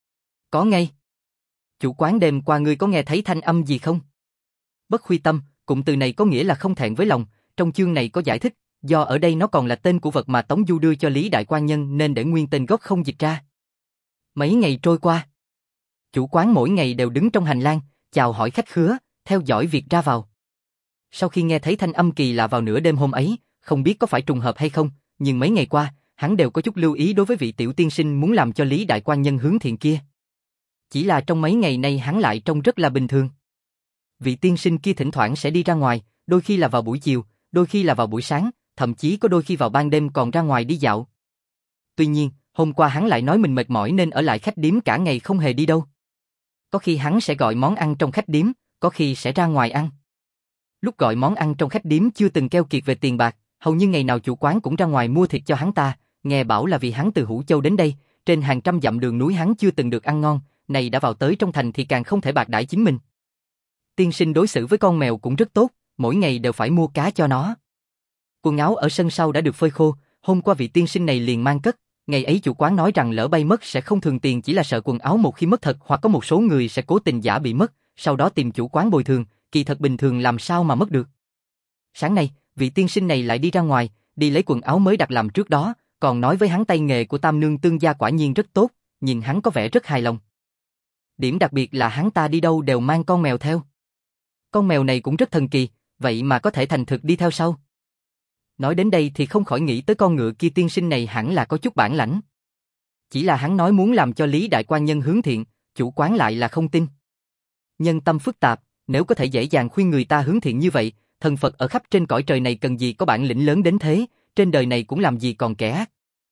Có ngay. Chủ quán đêm qua ngươi có nghe thấy thanh âm gì không? Bất khuy tâm, cụm từ này có nghĩa là không thẹn với lòng, trong chương này có giải thích, do ở đây nó còn là tên của vật mà Tống Du đưa cho Lý Đại Quan Nhân nên để nguyên tên gốc không dịch ra. Mấy ngày trôi qua, chủ quán mỗi ngày đều đứng trong hành lang, chào hỏi khách khứa, theo dõi việc ra vào. Sau khi nghe thấy thanh âm kỳ lạ vào nửa đêm hôm ấy, không biết có phải trùng hợp hay không, nhưng mấy ngày qua, hắn đều có chút lưu ý đối với vị tiểu tiên sinh muốn làm cho Lý Đại Quan Nhân hướng thiện kia. Chỉ là trong mấy ngày nay hắn lại trông rất là bình thường. Vị tiên sinh kia thỉnh thoảng sẽ đi ra ngoài, đôi khi là vào buổi chiều, đôi khi là vào buổi sáng, thậm chí có đôi khi vào ban đêm còn ra ngoài đi dạo. Tuy nhiên, hôm qua hắn lại nói mình mệt mỏi nên ở lại khách điếm cả ngày không hề đi đâu. Có khi hắn sẽ gọi món ăn trong khách điếm, có khi sẽ ra ngoài ăn. Lúc gọi món ăn trong khách điếm chưa từng keo kiệt về tiền bạc, hầu như ngày nào chủ quán cũng ra ngoài mua thịt cho hắn ta, nghe bảo là vì hắn từ Hữu Châu đến đây, trên hàng trăm dặm đường núi hắn chưa từng được ăn ngon, này đã vào tới trong thành thì càng không thể bạc đãi chính mình. Tiên sinh đối xử với con mèo cũng rất tốt, mỗi ngày đều phải mua cá cho nó. Quần áo ở sân sau đã được phơi khô, hôm qua vị tiên sinh này liền mang cất, ngày ấy chủ quán nói rằng lỡ bay mất sẽ không thường tiền, chỉ là sợ quần áo một khi mất thật hoặc có một số người sẽ cố tình giả bị mất, sau đó tìm chủ quán bồi thường, kỳ thật bình thường làm sao mà mất được. Sáng nay, vị tiên sinh này lại đi ra ngoài, đi lấy quần áo mới đặt làm trước đó, còn nói với hắn tay nghề của Tam Nương Tương gia quả nhiên rất tốt, nhìn hắn có vẻ rất hài lòng. Điểm đặc biệt là hắn ta đi đâu đều mang con mèo theo. Con mèo này cũng rất thần kỳ, vậy mà có thể thành thực đi theo sau. Nói đến đây thì không khỏi nghĩ tới con ngựa kia, tiên sinh này hẳn là có chút bản lãnh. Chỉ là hắn nói muốn làm cho Lý Đại Quan Nhân hướng thiện, chủ quán lại là không tin. Nhân tâm phức tạp, nếu có thể dễ dàng khuyên người ta hướng thiện như vậy, thần Phật ở khắp trên cõi trời này cần gì có bản lĩnh lớn đến thế, trên đời này cũng làm gì còn kẻ ác.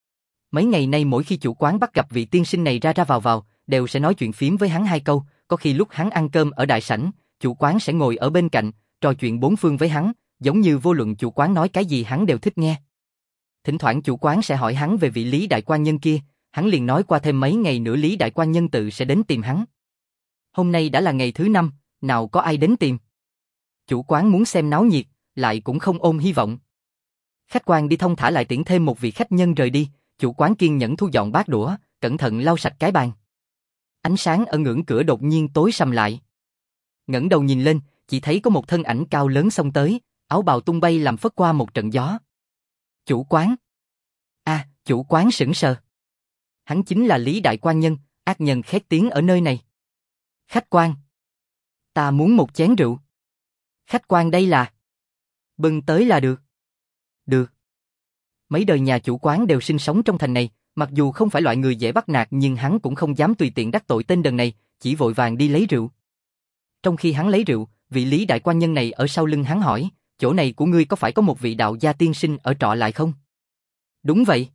Mấy ngày nay mỗi khi chủ quán bắt gặp vị tiên sinh này ra ra vào vào, đều sẽ nói chuyện phím với hắn hai câu, có khi lúc hắn ăn cơm ở đại sảnh, chủ quán sẽ ngồi ở bên cạnh, trò chuyện bốn phương với hắn, giống như vô luận chủ quán nói cái gì hắn đều thích nghe. Thỉnh thoảng chủ quán sẽ hỏi hắn về vị Lý Đại Quan Nhân kia, hắn liền nói qua thêm mấy ngày nữa Lý Đại Quan Nhân tự sẽ đến tìm hắn. Hôm nay đã là ngày thứ năm, nào có ai đến tìm. Chủ quán muốn xem náo nhiệt, lại cũng không ôm hy vọng. Khách quan đi thông thả lại tiễn thêm một vị khách nhân rời đi, chủ quán kiên nhẫn thu dọn bát đũa, cẩn thận lau sạch cái bàn. Ánh sáng ở ngưỡng cửa đột nhiên tối sầm lại. Ngẩng đầu nhìn lên, chỉ thấy có một thân ảnh cao lớn xông tới, áo bào tung bay làm phất qua một trận gió. Chủ quán. À, chủ quán sững sờ. Hắn chính là Lý Đại Quan Nhân, ác nhân khét tiếng ở nơi này. Khách quan. Ta muốn một chén rượu. Khách quan đây là. Bưng tới là được. Được. Mấy đời nhà chủ quán đều sinh sống trong thành này, mặc dù không phải loại người dễ bắt nạt nhưng hắn cũng không dám tùy tiện đắc tội tên đần này, chỉ vội vàng đi lấy rượu. Trong khi hắn lấy rượu, vị Lý Đại Quan Nhân này ở sau lưng hắn hỏi, chỗ này của ngươi có phải có một vị đạo gia tiên sinh ở trọ lại không? Đúng vậy.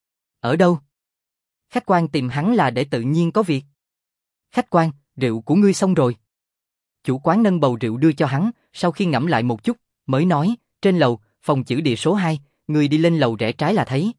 Ở đâu? Khách quan tìm hắn là để tự nhiên có việc. Khách quan, rượu của ngươi xong rồi. Chủ quán nâng bầu rượu đưa cho hắn, sau khi ngẫm lại một chút, mới nói, trên lầu, phòng chữ địa số hai, người đi lên lầu rẽ trái là thấy.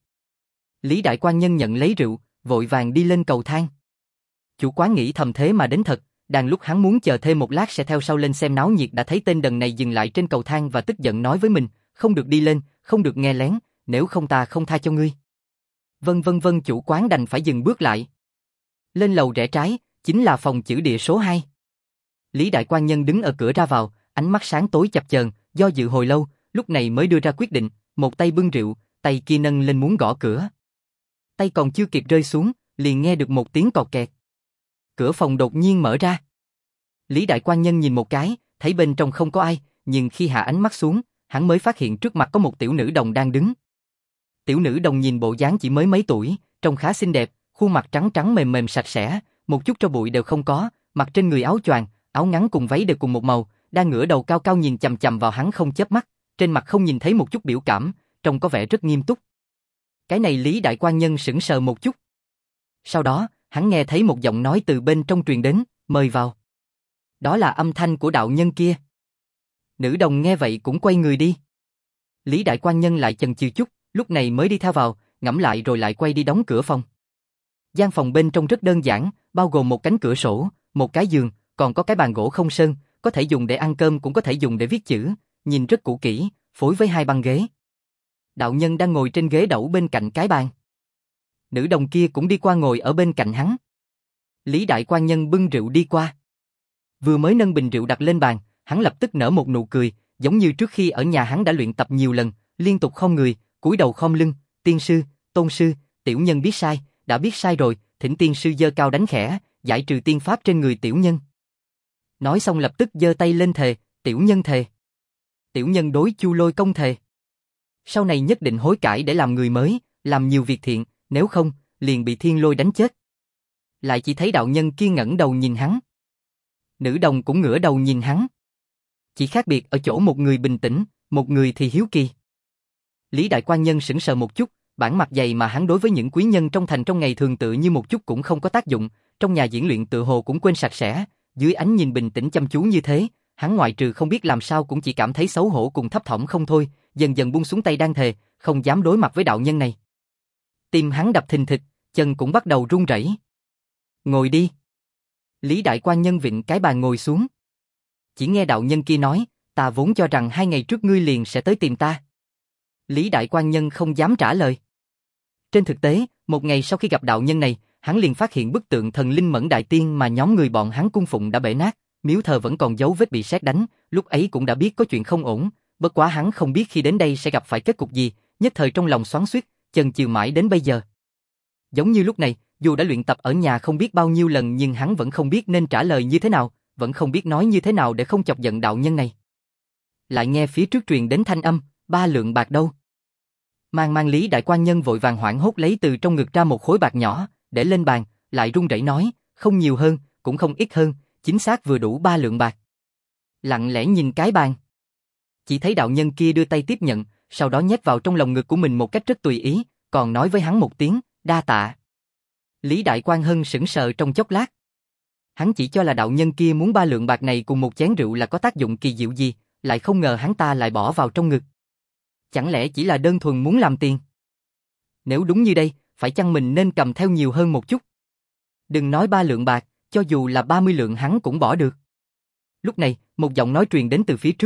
Lý Đại Quan Nhân nhận lấy rượu, vội vàng đi lên cầu thang. Chủ quán nghĩ thầm thế mà đến thật, đang lúc hắn muốn chờ thêm một lát sẽ theo sau lên xem náo nhiệt đã thấy tên đần này dừng lại trên cầu thang và tức giận nói với mình, không được đi lên, không được nghe lén, nếu không ta không tha cho ngươi. Vân vân vân chủ quán đành phải dừng bước lại. Lên lầu rẽ trái, chính là phòng chữ địa số hai. Lý Đại Quan Nhân đứng ở cửa ra vào, ánh mắt sáng tối chập chờn, do dự hồi lâu, lúc này mới đưa ra quyết định, một tay bưng rượu, tay kia nâng lên muốn gõ cửa. Tay còn chưa kịp rơi xuống, liền nghe được một tiếng cọt kẹt. Cửa phòng đột nhiên mở ra. Lý Đại Quan Nhân nhìn một cái, thấy bên trong không có ai, nhưng khi hạ ánh mắt xuống, hắn mới phát hiện trước mặt có một tiểu nữ đồng đang đứng. Tiểu nữ đồng nhìn bộ dáng chỉ mới mấy tuổi, trông khá xinh đẹp, khuôn mặt trắng trắng mềm mềm sạch sẽ, một chút tro bụi đều không có, mặc trên người áo choàng, áo ngắn cùng váy đều cùng một màu, đang ngửa đầu cao cao nhìn chằm chằm vào hắn không chớp mắt, trên mặt không nhìn thấy một chút biểu cảm, trông có vẻ rất nghiêm túc. Cái này Lý Đại Quan Nhân sững sờ một chút. Sau đó, hắn nghe thấy một giọng nói từ bên trong truyền đến, mời vào. Đó là âm thanh của đạo nhân kia. Nữ đồng nghe vậy cũng quay người đi. Lý Đại Quan Nhân lại chần chừ chút, lúc này mới đi theo vào, ngẫm lại rồi lại quay đi đóng cửa phòng. Gian phòng bên trong rất đơn giản, bao gồm một cánh cửa sổ, một cái giường, còn có cái bàn gỗ không sơn, có thể dùng để ăn cơm cũng có thể dùng để viết chữ, nhìn rất cũ kỹ, phối với hai băng ghế. Đạo nhân đang ngồi trên ghế đẩu bên cạnh cái bàn. Nữ đồng kia cũng đi qua ngồi ở bên cạnh hắn. Lý Đại Quan Nhân bưng rượu đi qua. Vừa mới nâng bình rượu đặt lên bàn, hắn lập tức nở một nụ cười, giống như trước khi ở nhà hắn đã luyện tập nhiều lần, liên tục khom người, cúi đầu khom lưng, tiên sư, tôn sư, tiểu nhân biết sai, đã biết sai rồi, thỉnh tiên sư giơ cao đánh khẽ, giải trừ tiên pháp trên người tiểu nhân. Nói xong lập tức giơ tay lên thề, tiểu nhân thề. Tiểu nhân đối Chu Lôi công thề. Sau này nhất định hối cải để làm người mới, làm nhiều việc thiện, nếu không, liền bị thiên lôi đánh chết. Lại chỉ thấy đạo nhân kia ngẩng đầu nhìn hắn. Nữ đồng cũng ngửa đầu nhìn hắn. Chỉ khác biệt ở chỗ một người bình tĩnh, một người thì hiếu kỳ. Lý Đại Quan Nhân sững sờ một chút, bản mặt dày mà hắn đối với những quý nhân trong thành trong ngày thường tự như một chút cũng không có tác dụng, trong nhà diễn luyện tự hồ cũng quên sạch sẽ, dưới ánh nhìn bình tĩnh chăm chú như thế, hắn ngoại trừ không biết làm sao cũng chỉ cảm thấy xấu hổ cùng thấp thỏm không thôi, dần dần buông xuống tay đang thề, không dám đối mặt với đạo nhân này. Tim hắn đập thình thịch, chân cũng bắt đầu run rẩy. Ngồi đi. Lý Đại Quan Nhân vịn cái bàn ngồi xuống. Chỉ nghe đạo nhân kia nói, ta vốn cho rằng hai ngày trước ngươi liền sẽ tới tìm ta. Lý Đại Quan Nhân không dám trả lời. Trên thực tế, một ngày sau khi gặp đạo nhân này, hắn liền phát hiện bức tượng thần linh Mẫn Đại Tiên mà nhóm người bọn hắn cung phụng đã bể nát, miếu thờ vẫn còn dấu vết bị sét đánh, lúc ấy cũng đã biết có chuyện không ổn, bất quá hắn không biết khi đến đây sẽ gặp phải kết cục gì, nhất thời trong lòng xoắn xuýt, chần chừ mãi đến bây giờ. Giống như lúc này, dù đã luyện tập ở nhà không biết bao nhiêu lần nhưng hắn vẫn không biết nên trả lời như thế nào, vẫn không biết nói như thế nào để không chọc giận đạo nhân này. Lại nghe phía trước truyền đến thanh âm, ba lượng bạc đâu? Mang mang Lý Đại Quan Nhân vội vàng hoảng hốt lấy từ trong ngực ra một khối bạc nhỏ, để lên bàn, lại run rẩy nói, không nhiều hơn, cũng không ít hơn, chính xác vừa đủ ba lượng bạc. Lặng lẽ nhìn cái bàn. Chỉ thấy đạo nhân kia đưa tay tiếp nhận, sau đó nhét vào trong lòng ngực của mình một cách rất tùy ý, còn nói với hắn một tiếng, đa tạ. Lý Đại Quan Hân sững sờ trong chốc lát. Hắn chỉ cho là đạo nhân kia muốn ba lượng bạc này cùng một chén rượu là có tác dụng kỳ diệu gì, lại không ngờ hắn ta lại bỏ vào trong ngực. Chẳng lẽ chỉ là đơn thuần muốn làm tiền? Nếu đúng như đây, phải chăng mình nên cầm theo nhiều hơn một chút? Đừng nói ba lượng bạc, cho dù là ba mươi lượng hắn cũng bỏ được. Lúc này, một giọng nói truyền đến từ phía trước,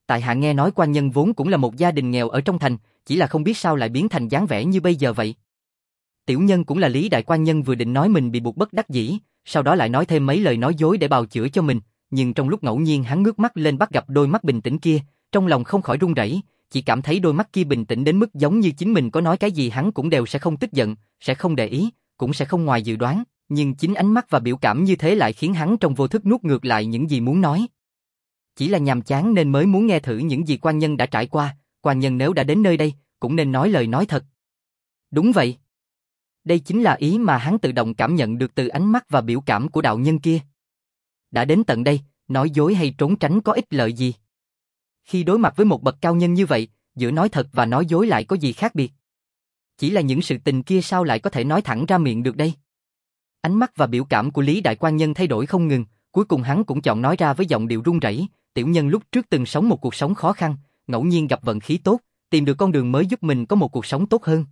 tại hạ nghe nói quan nhân vốn cũng là một gia đình nghèo ở trong thành, chỉ là không biết sao lại biến thành dáng vẻ như bây giờ vậy. Tiểu nhân cũng là Lý đại quan nhân vừa định nói mình bị buộc bất đắc dĩ, sau đó lại nói thêm mấy lời nói dối để bào chữa cho mình, nhưng trong lúc ngẫu nhiên hắn ngước mắt lên bắt gặp đôi mắt bình tĩnh kia, trong lòng không khỏi run rẩy, chỉ cảm thấy đôi mắt kia bình tĩnh đến mức giống như chính mình có nói cái gì hắn cũng đều sẽ không tức giận, sẽ không để ý, cũng sẽ không ngoài dự đoán, nhưng chính ánh mắt và biểu cảm như thế lại khiến hắn trong vô thức nuốt ngược lại những gì muốn nói. Chỉ là nhàm chán nên mới muốn nghe thử những gì quan nhân đã trải qua, quan nhân nếu đã đến nơi đây, cũng nên nói lời nói thật. Đúng vậy. Đây chính là ý mà hắn tự động cảm nhận được từ ánh mắt và biểu cảm của đạo nhân kia. Đã đến tận đây, nói dối hay trốn tránh có ích lợi gì? Khi đối mặt với một bậc cao nhân như vậy, giữa nói thật và nói dối lại có gì khác biệt? Chỉ là những sự tình kia sao lại có thể nói thẳng ra miệng được đây? Ánh mắt và biểu cảm của Lý đại quan nhân thay đổi không ngừng, cuối cùng hắn cũng chọn nói ra với giọng điệu run rẩy, tiểu nhân lúc trước từng sống một cuộc sống khó khăn, ngẫu nhiên gặp vận khí tốt, tìm được con đường mới giúp mình có một cuộc sống tốt hơn.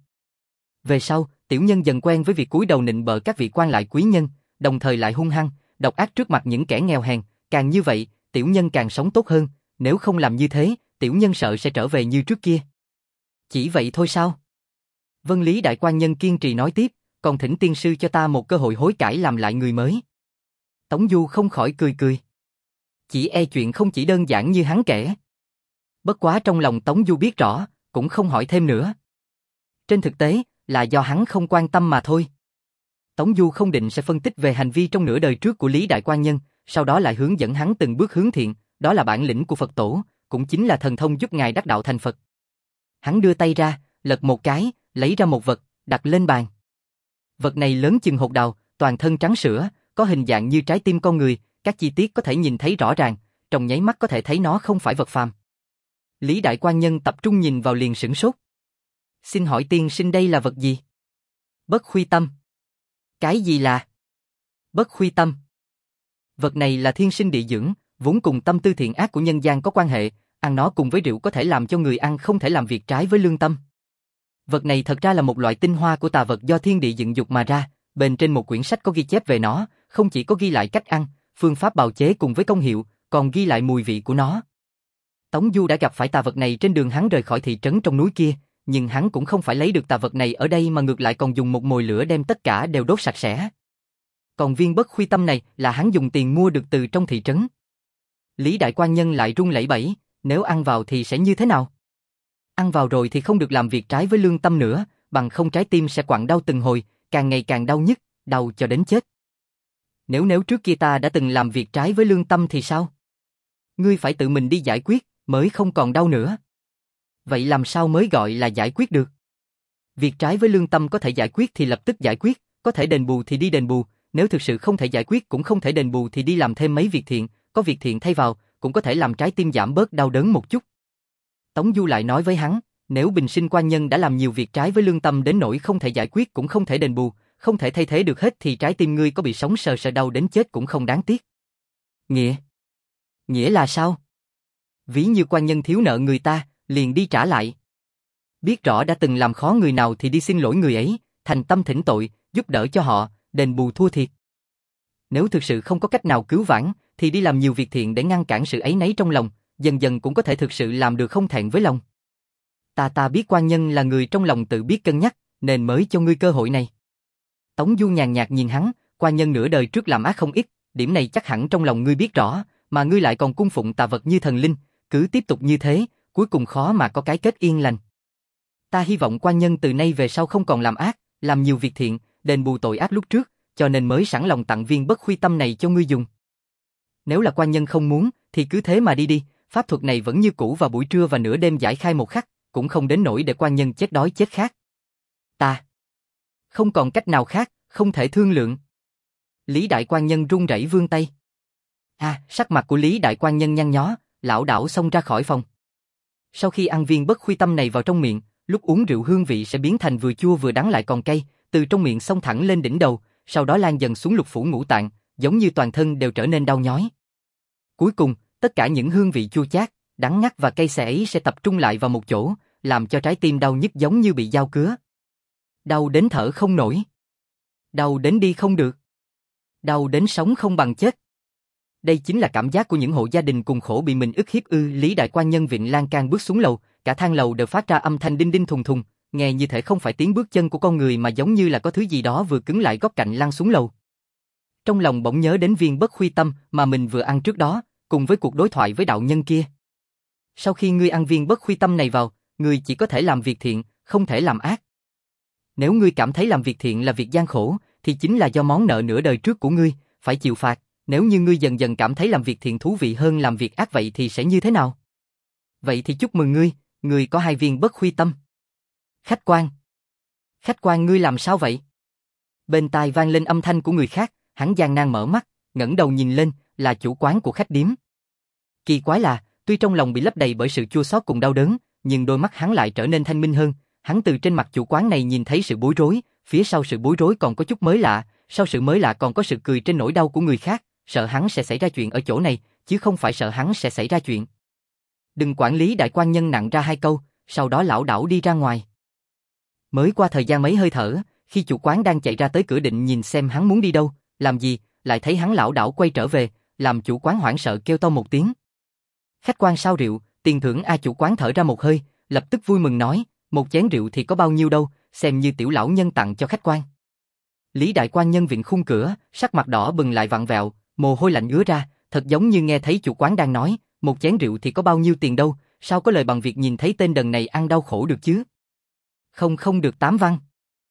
Về sau, tiểu nhân dần quen với việc cúi đầu nịnh bợ các vị quan lại quý nhân, đồng thời lại hung hăng, độc ác trước mặt những kẻ nghèo hèn, càng như vậy, tiểu nhân càng sống tốt hơn, nếu không làm như thế, tiểu nhân sợ sẽ trở về như trước kia. Chỉ vậy thôi sao? Vân Lý đại quan nhân kiên trì nói tiếp, còn thỉnh tiên sư cho ta một cơ hội hối cải làm lại người mới. Tống Du không khỏi cười cười. Chỉ e chuyện không chỉ đơn giản như hắn kể. Bất quá trong lòng Tống Du biết rõ, cũng không hỏi thêm nữa. Trên thực tế, là do hắn không quan tâm mà thôi. Tống Du không định sẽ phân tích về hành vi trong nửa đời trước của Lý đại quan nhân, sau đó lại hướng dẫn hắn từng bước hướng thiện, đó là bản lĩnh của Phật tổ, cũng chính là thần thông giúp ngài đắc đạo thành Phật. Hắn đưa tay ra, lật một cái, lấy ra một vật, đặt lên bàn. Vật này lớn chừng hột đào, toàn thân trắng sữa, có hình dạng như trái tim con người, các chi tiết có thể nhìn thấy rõ ràng, trong nháy mắt có thể thấy nó không phải vật phàm. Lý đại quan nhân tập trung nhìn vào liền sửng sốt. Xin hỏi tiên sinh đây là vật gì? Bất Khuy Tâm. Cái gì là Bất Khuy Tâm? Vật này là thiên sinh địa dưỡng, vốn cùng tâm tư thiện ác của nhân gian có quan hệ, ăn nó cùng với rượu có thể làm cho người ăn không thể làm việc trái với lương tâm. Vật này thật ra là một loại tinh hoa của tà vật do thiên địa dựng dục mà ra, bên trên một quyển sách có ghi chép về nó, không chỉ có ghi lại cách ăn, phương pháp bào chế cùng với công hiệu, còn ghi lại mùi vị của nó. Tống Du đã gặp phải tà vật này trên đường hắn rời khỏi thị trấn trong núi kia, nhưng hắn cũng không phải lấy được tà vật này ở đây mà ngược lại còn dùng một mồi lửa đem tất cả đều đốt sạch sẽ. Còn viên Bất Khuy Tâm này là hắn dùng tiền mua được từ trong thị trấn. Lý đại quan nhân lại run lẩy bẩy, nếu ăn vào thì sẽ như thế nào? Ăn vào rồi thì không được làm việc trái với lương tâm nữa, bằng không trái tim sẽ quặn đau từng hồi, càng ngày càng đau nhức, đau cho đến chết. Nếu nếu trước kia ta đã từng làm việc trái với lương tâm thì sao? Ngươi phải tự mình đi giải quyết, mới không còn đau nữa. Vậy làm sao mới gọi là giải quyết được? Việc trái với lương tâm có thể giải quyết thì lập tức giải quyết, có thể đền bù thì đi đền bù, nếu thực sự không thể giải quyết cũng không thể đền bù thì đi làm thêm mấy việc thiện, có việc thiện thay vào, cũng có thể làm trái tim giảm bớt đau đớn một chút. Tống Du lại nói với hắn, nếu bình sinh quan nhân đã làm nhiều việc trái với lương tâm đến nỗi không thể giải quyết cũng không thể đền bù, không thể thay thế được hết thì trái tim ngươi có bị sống sờ sờ đau đến chết cũng không đáng tiếc. Nghĩa? Nghĩa là sao? Ví như quan nhân thiếu nợ người ta, liền đi trả lại. Biết rõ đã từng làm khó người nào thì đi xin lỗi người ấy, thành tâm thỉnh tội, giúp đỡ cho họ, đền bù thua thiệt. Nếu thực sự không có cách nào cứu vãn, thì đi làm nhiều việc thiện để ngăn cản sự áy náy trong lòng, dần dần cũng có thể thực sự làm được không thẹn với lòng. Ta ta biết quan nhân là người trong lòng tự biết cân nhắc, nên mới cho ngươi cơ hội này. Tống Du nhàn nhạt nhìn hắn, quan nhân nửa đời trước làm ác không ít, điểm này chắc hẳn trong lòng ngươi biết rõ, mà ngươi lại còn cung phụng tà vật như thần linh, cứ tiếp tục như thế, cuối cùng khó mà có cái kết yên lành. Ta hy vọng quan nhân từ nay về sau không còn làm ác, làm nhiều việc thiện, đền bù tội ác lúc trước, cho nên mới sẵn lòng tặng viên Bất Khuy Tâm này cho ngươi dùng. Nếu là quan nhân không muốn, thì cứ thế mà đi đi, pháp thuật này vẫn như cũ vào buổi trưa và nửa đêm giải khai một khắc, cũng không đến nỗi để quan nhân chết đói chết khát. Ta không còn cách nào khác, không thể thương lượng. Lý đại quan nhân run rẩy vươn tay. À, sắc mặt của Lý đại quan nhân nhăn nhó, lảo đảo xông ra khỏi phòng. Sau khi ăn viên Bất Khuy Tâm này vào trong miệng, lúc uống rượu hương vị sẽ biến thành vừa chua vừa đắng lại còn cay, từ trong miệng xông thẳng lên đỉnh đầu, sau đó lan dần xuống lục phủ ngũ tạng, giống như toàn thân đều trở nên đau nhói. Cuối cùng, tất cả những hương vị chua chát, đắng ngắt và cay xè ấy sẽ tập trung lại vào một chỗ, làm cho trái tim đau nhức giống như bị dao cứa. Đau đến thở không nổi. Đau đến đi không được. Đau đến sống không bằng chết. Đây chính là cảm giác của những hộ gia đình cùng khổ bị mình ức hiếp ư? Lý đại quan nhân vịn lan can bước xuống lầu, cả thang lầu đều phát ra âm thanh đinh đinh thùng thùng, nghe như thể không phải tiếng bước chân của con người mà giống như là có thứ gì đó vừa cứng lại góc cạnh lăn xuống lầu. Trong lòng bỗng nhớ đến viên bất khuy tâm mà mình vừa ăn trước đó, cùng với cuộc đối thoại với đạo nhân kia. Sau khi ngươi ăn viên bất khuy tâm này vào, ngươi chỉ có thể làm việc thiện, không thể làm ác. Nếu ngươi cảm thấy làm việc thiện là việc gian khổ, thì chính là do món nợ nửa đời trước của ngươi, phải chịu phạt. Nếu như ngươi dần dần cảm thấy làm việc thiện thú vị hơn làm việc ác vậy thì sẽ như thế nào? Vậy thì chúc mừng ngươi, ngươi có hai viên bất khuy tâm. Khách quan. Khách quan ngươi làm sao vậy? Bên tai vang lên âm thanh của người khác, hắn gian nan mở mắt, ngẩng đầu nhìn lên, là chủ quán của khách điếm. Kỳ quái là, tuy trong lòng bị lấp đầy bởi sự chua xót cùng đau đớn, nhưng đôi mắt hắn lại trở nên thanh minh hơn. Hắn từ trên mặt chủ quán này nhìn thấy sự bối rối, phía sau sự bối rối còn có chút mới lạ, sau sự mới lạ còn có sự cười trên nỗi đau của người khác, sợ hắn sẽ xảy ra chuyện ở chỗ này, chứ không phải sợ hắn sẽ xảy ra chuyện. Đừng quản lý đại quan nhân nặng ra hai câu, sau đó lảo đảo đi ra ngoài. Mới qua thời gian mấy hơi thở, khi chủ quán đang chạy ra tới cửa định nhìn xem hắn muốn đi đâu, làm gì, lại thấy hắn lảo đảo quay trở về, làm chủ quán hoảng sợ kêu to một tiếng. Khách quan sao rượu, tiền thưởng a. Chủ quán thở ra một hơi, lập tức vui mừng nói, một chén rượu thì có bao nhiêu đâu, xem như tiểu lão nhân tặng cho khách quan. Lý đại quan nhân vịn khung cửa, sắc mặt đỏ bừng lại vặn vẹo, mồ hôi lạnh ứa ra, thật giống như nghe thấy chủ quán đang nói, một chén rượu thì có bao nhiêu tiền đâu, sao có lời bằng việc nhìn thấy tên đần này ăn đau khổ được chứ? Không không được tám văn.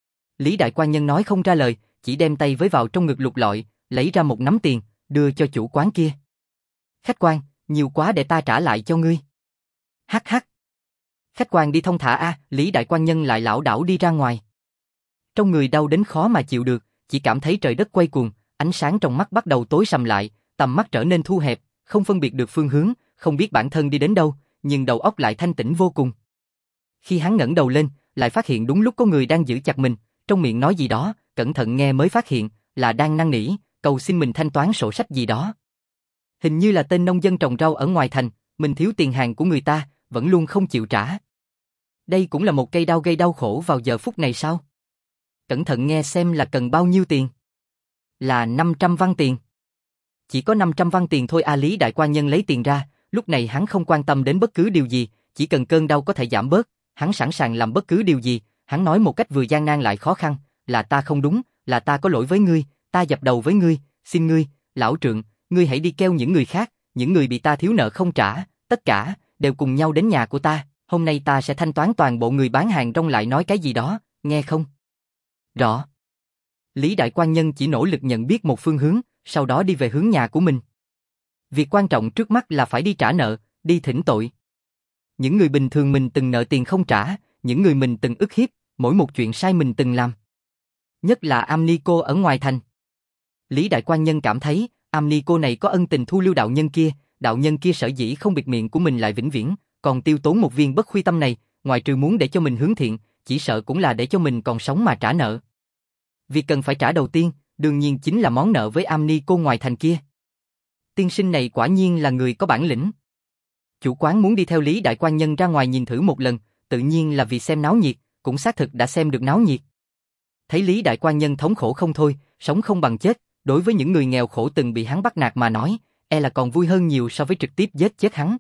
Lý đại quan nhân nói không ra lời, chỉ đem tay với vào trong ngực lục lọi, lấy ra một nắm tiền, đưa cho chủ quán kia. Khách quan, nhiều quá để ta trả lại cho ngươi. Hắc hắc. Khách quan đi thông thả a. Lý đại quan nhân lại lảo đảo đi ra ngoài. Trong người đau đến khó mà chịu được, chỉ cảm thấy trời đất quay cuồng, ánh sáng trong mắt bắt đầu tối sầm lại, tầm mắt trở nên thu hẹp, không phân biệt được phương hướng, không biết bản thân đi đến đâu, nhưng đầu óc lại thanh tĩnh vô cùng. Khi hắn ngẩng đầu lên, lại phát hiện đúng lúc có người đang giữ chặt mình, trong miệng nói gì đó, cẩn thận nghe mới phát hiện là đang năn nỉ, cầu xin mình thanh toán sổ sách gì đó. Hình như là tên nông dân trồng rau ở ngoài thành, mình thiếu tiền hàng của người ta, vẫn luôn không chịu trả. Đây cũng là một cây đao gây đau khổ vào giờ phút này sao? Cẩn thận nghe xem là cần bao nhiêu tiền. Là năm trăm văn tiền. Chỉ có năm trăm văn tiền thôi a. Lý đại quan nhân lấy tiền ra, lúc này hắn không quan tâm đến bất cứ điều gì, chỉ cần cơn đau có thể giảm bớt, hắn sẵn sàng làm bất cứ điều gì. Hắn nói một cách vừa gian nan lại khó khăn, là ta không đúng, là ta có lỗi với ngươi, ta dập đầu với ngươi, xin ngươi, lão trượng, ngươi hãy đi kêu những người khác, những người bị ta thiếu nợ không trả, tất cả đều cùng nhau đến nhà của ta, hôm nay ta sẽ thanh toán toàn bộ. Người bán hàng rong lại nói cái gì đó, nghe không? Rõ. Lý đại quan nhân chỉ nỗ lực nhận biết một phương hướng, sau đó đi về hướng nhà của mình. Việc quan trọng trước mắt là phải đi trả nợ, đi thỉnh tội. Những người bình thường mình từng nợ tiền không trả, những người mình từng ức hiếp, mỗi một chuyện sai mình từng làm. Nhất là Amnico ở ngoài thành. Lý đại quan nhân cảm thấy, Amnico này có ân tình thu lưu đạo nhân kia, đạo nhân kia sở dĩ không bịt miệng của mình lại vĩnh viễn, còn tiêu tốn một viên bất khuy tâm này, ngoài trừ muốn để cho mình hướng thiện, chỉ sợ cũng là để cho mình còn sống mà trả nợ. Việc cần phải trả đầu tiên, đương nhiên chính là món nợ với Amnico ngoài thành kia. Tiên sinh này quả nhiên là người có bản lĩnh. Chủ quán muốn đi theo Lý đại quan nhân ra ngoài nhìn thử một lần, tự nhiên là vì xem náo nhiệt, cũng xác thực đã xem được náo nhiệt. Thấy Lý đại quan nhân thống khổ không thôi, sống không bằng chết, đối với những người nghèo khổ từng bị hắn bắt nạt mà nói, e là còn vui hơn nhiều so với trực tiếp giết chết hắn.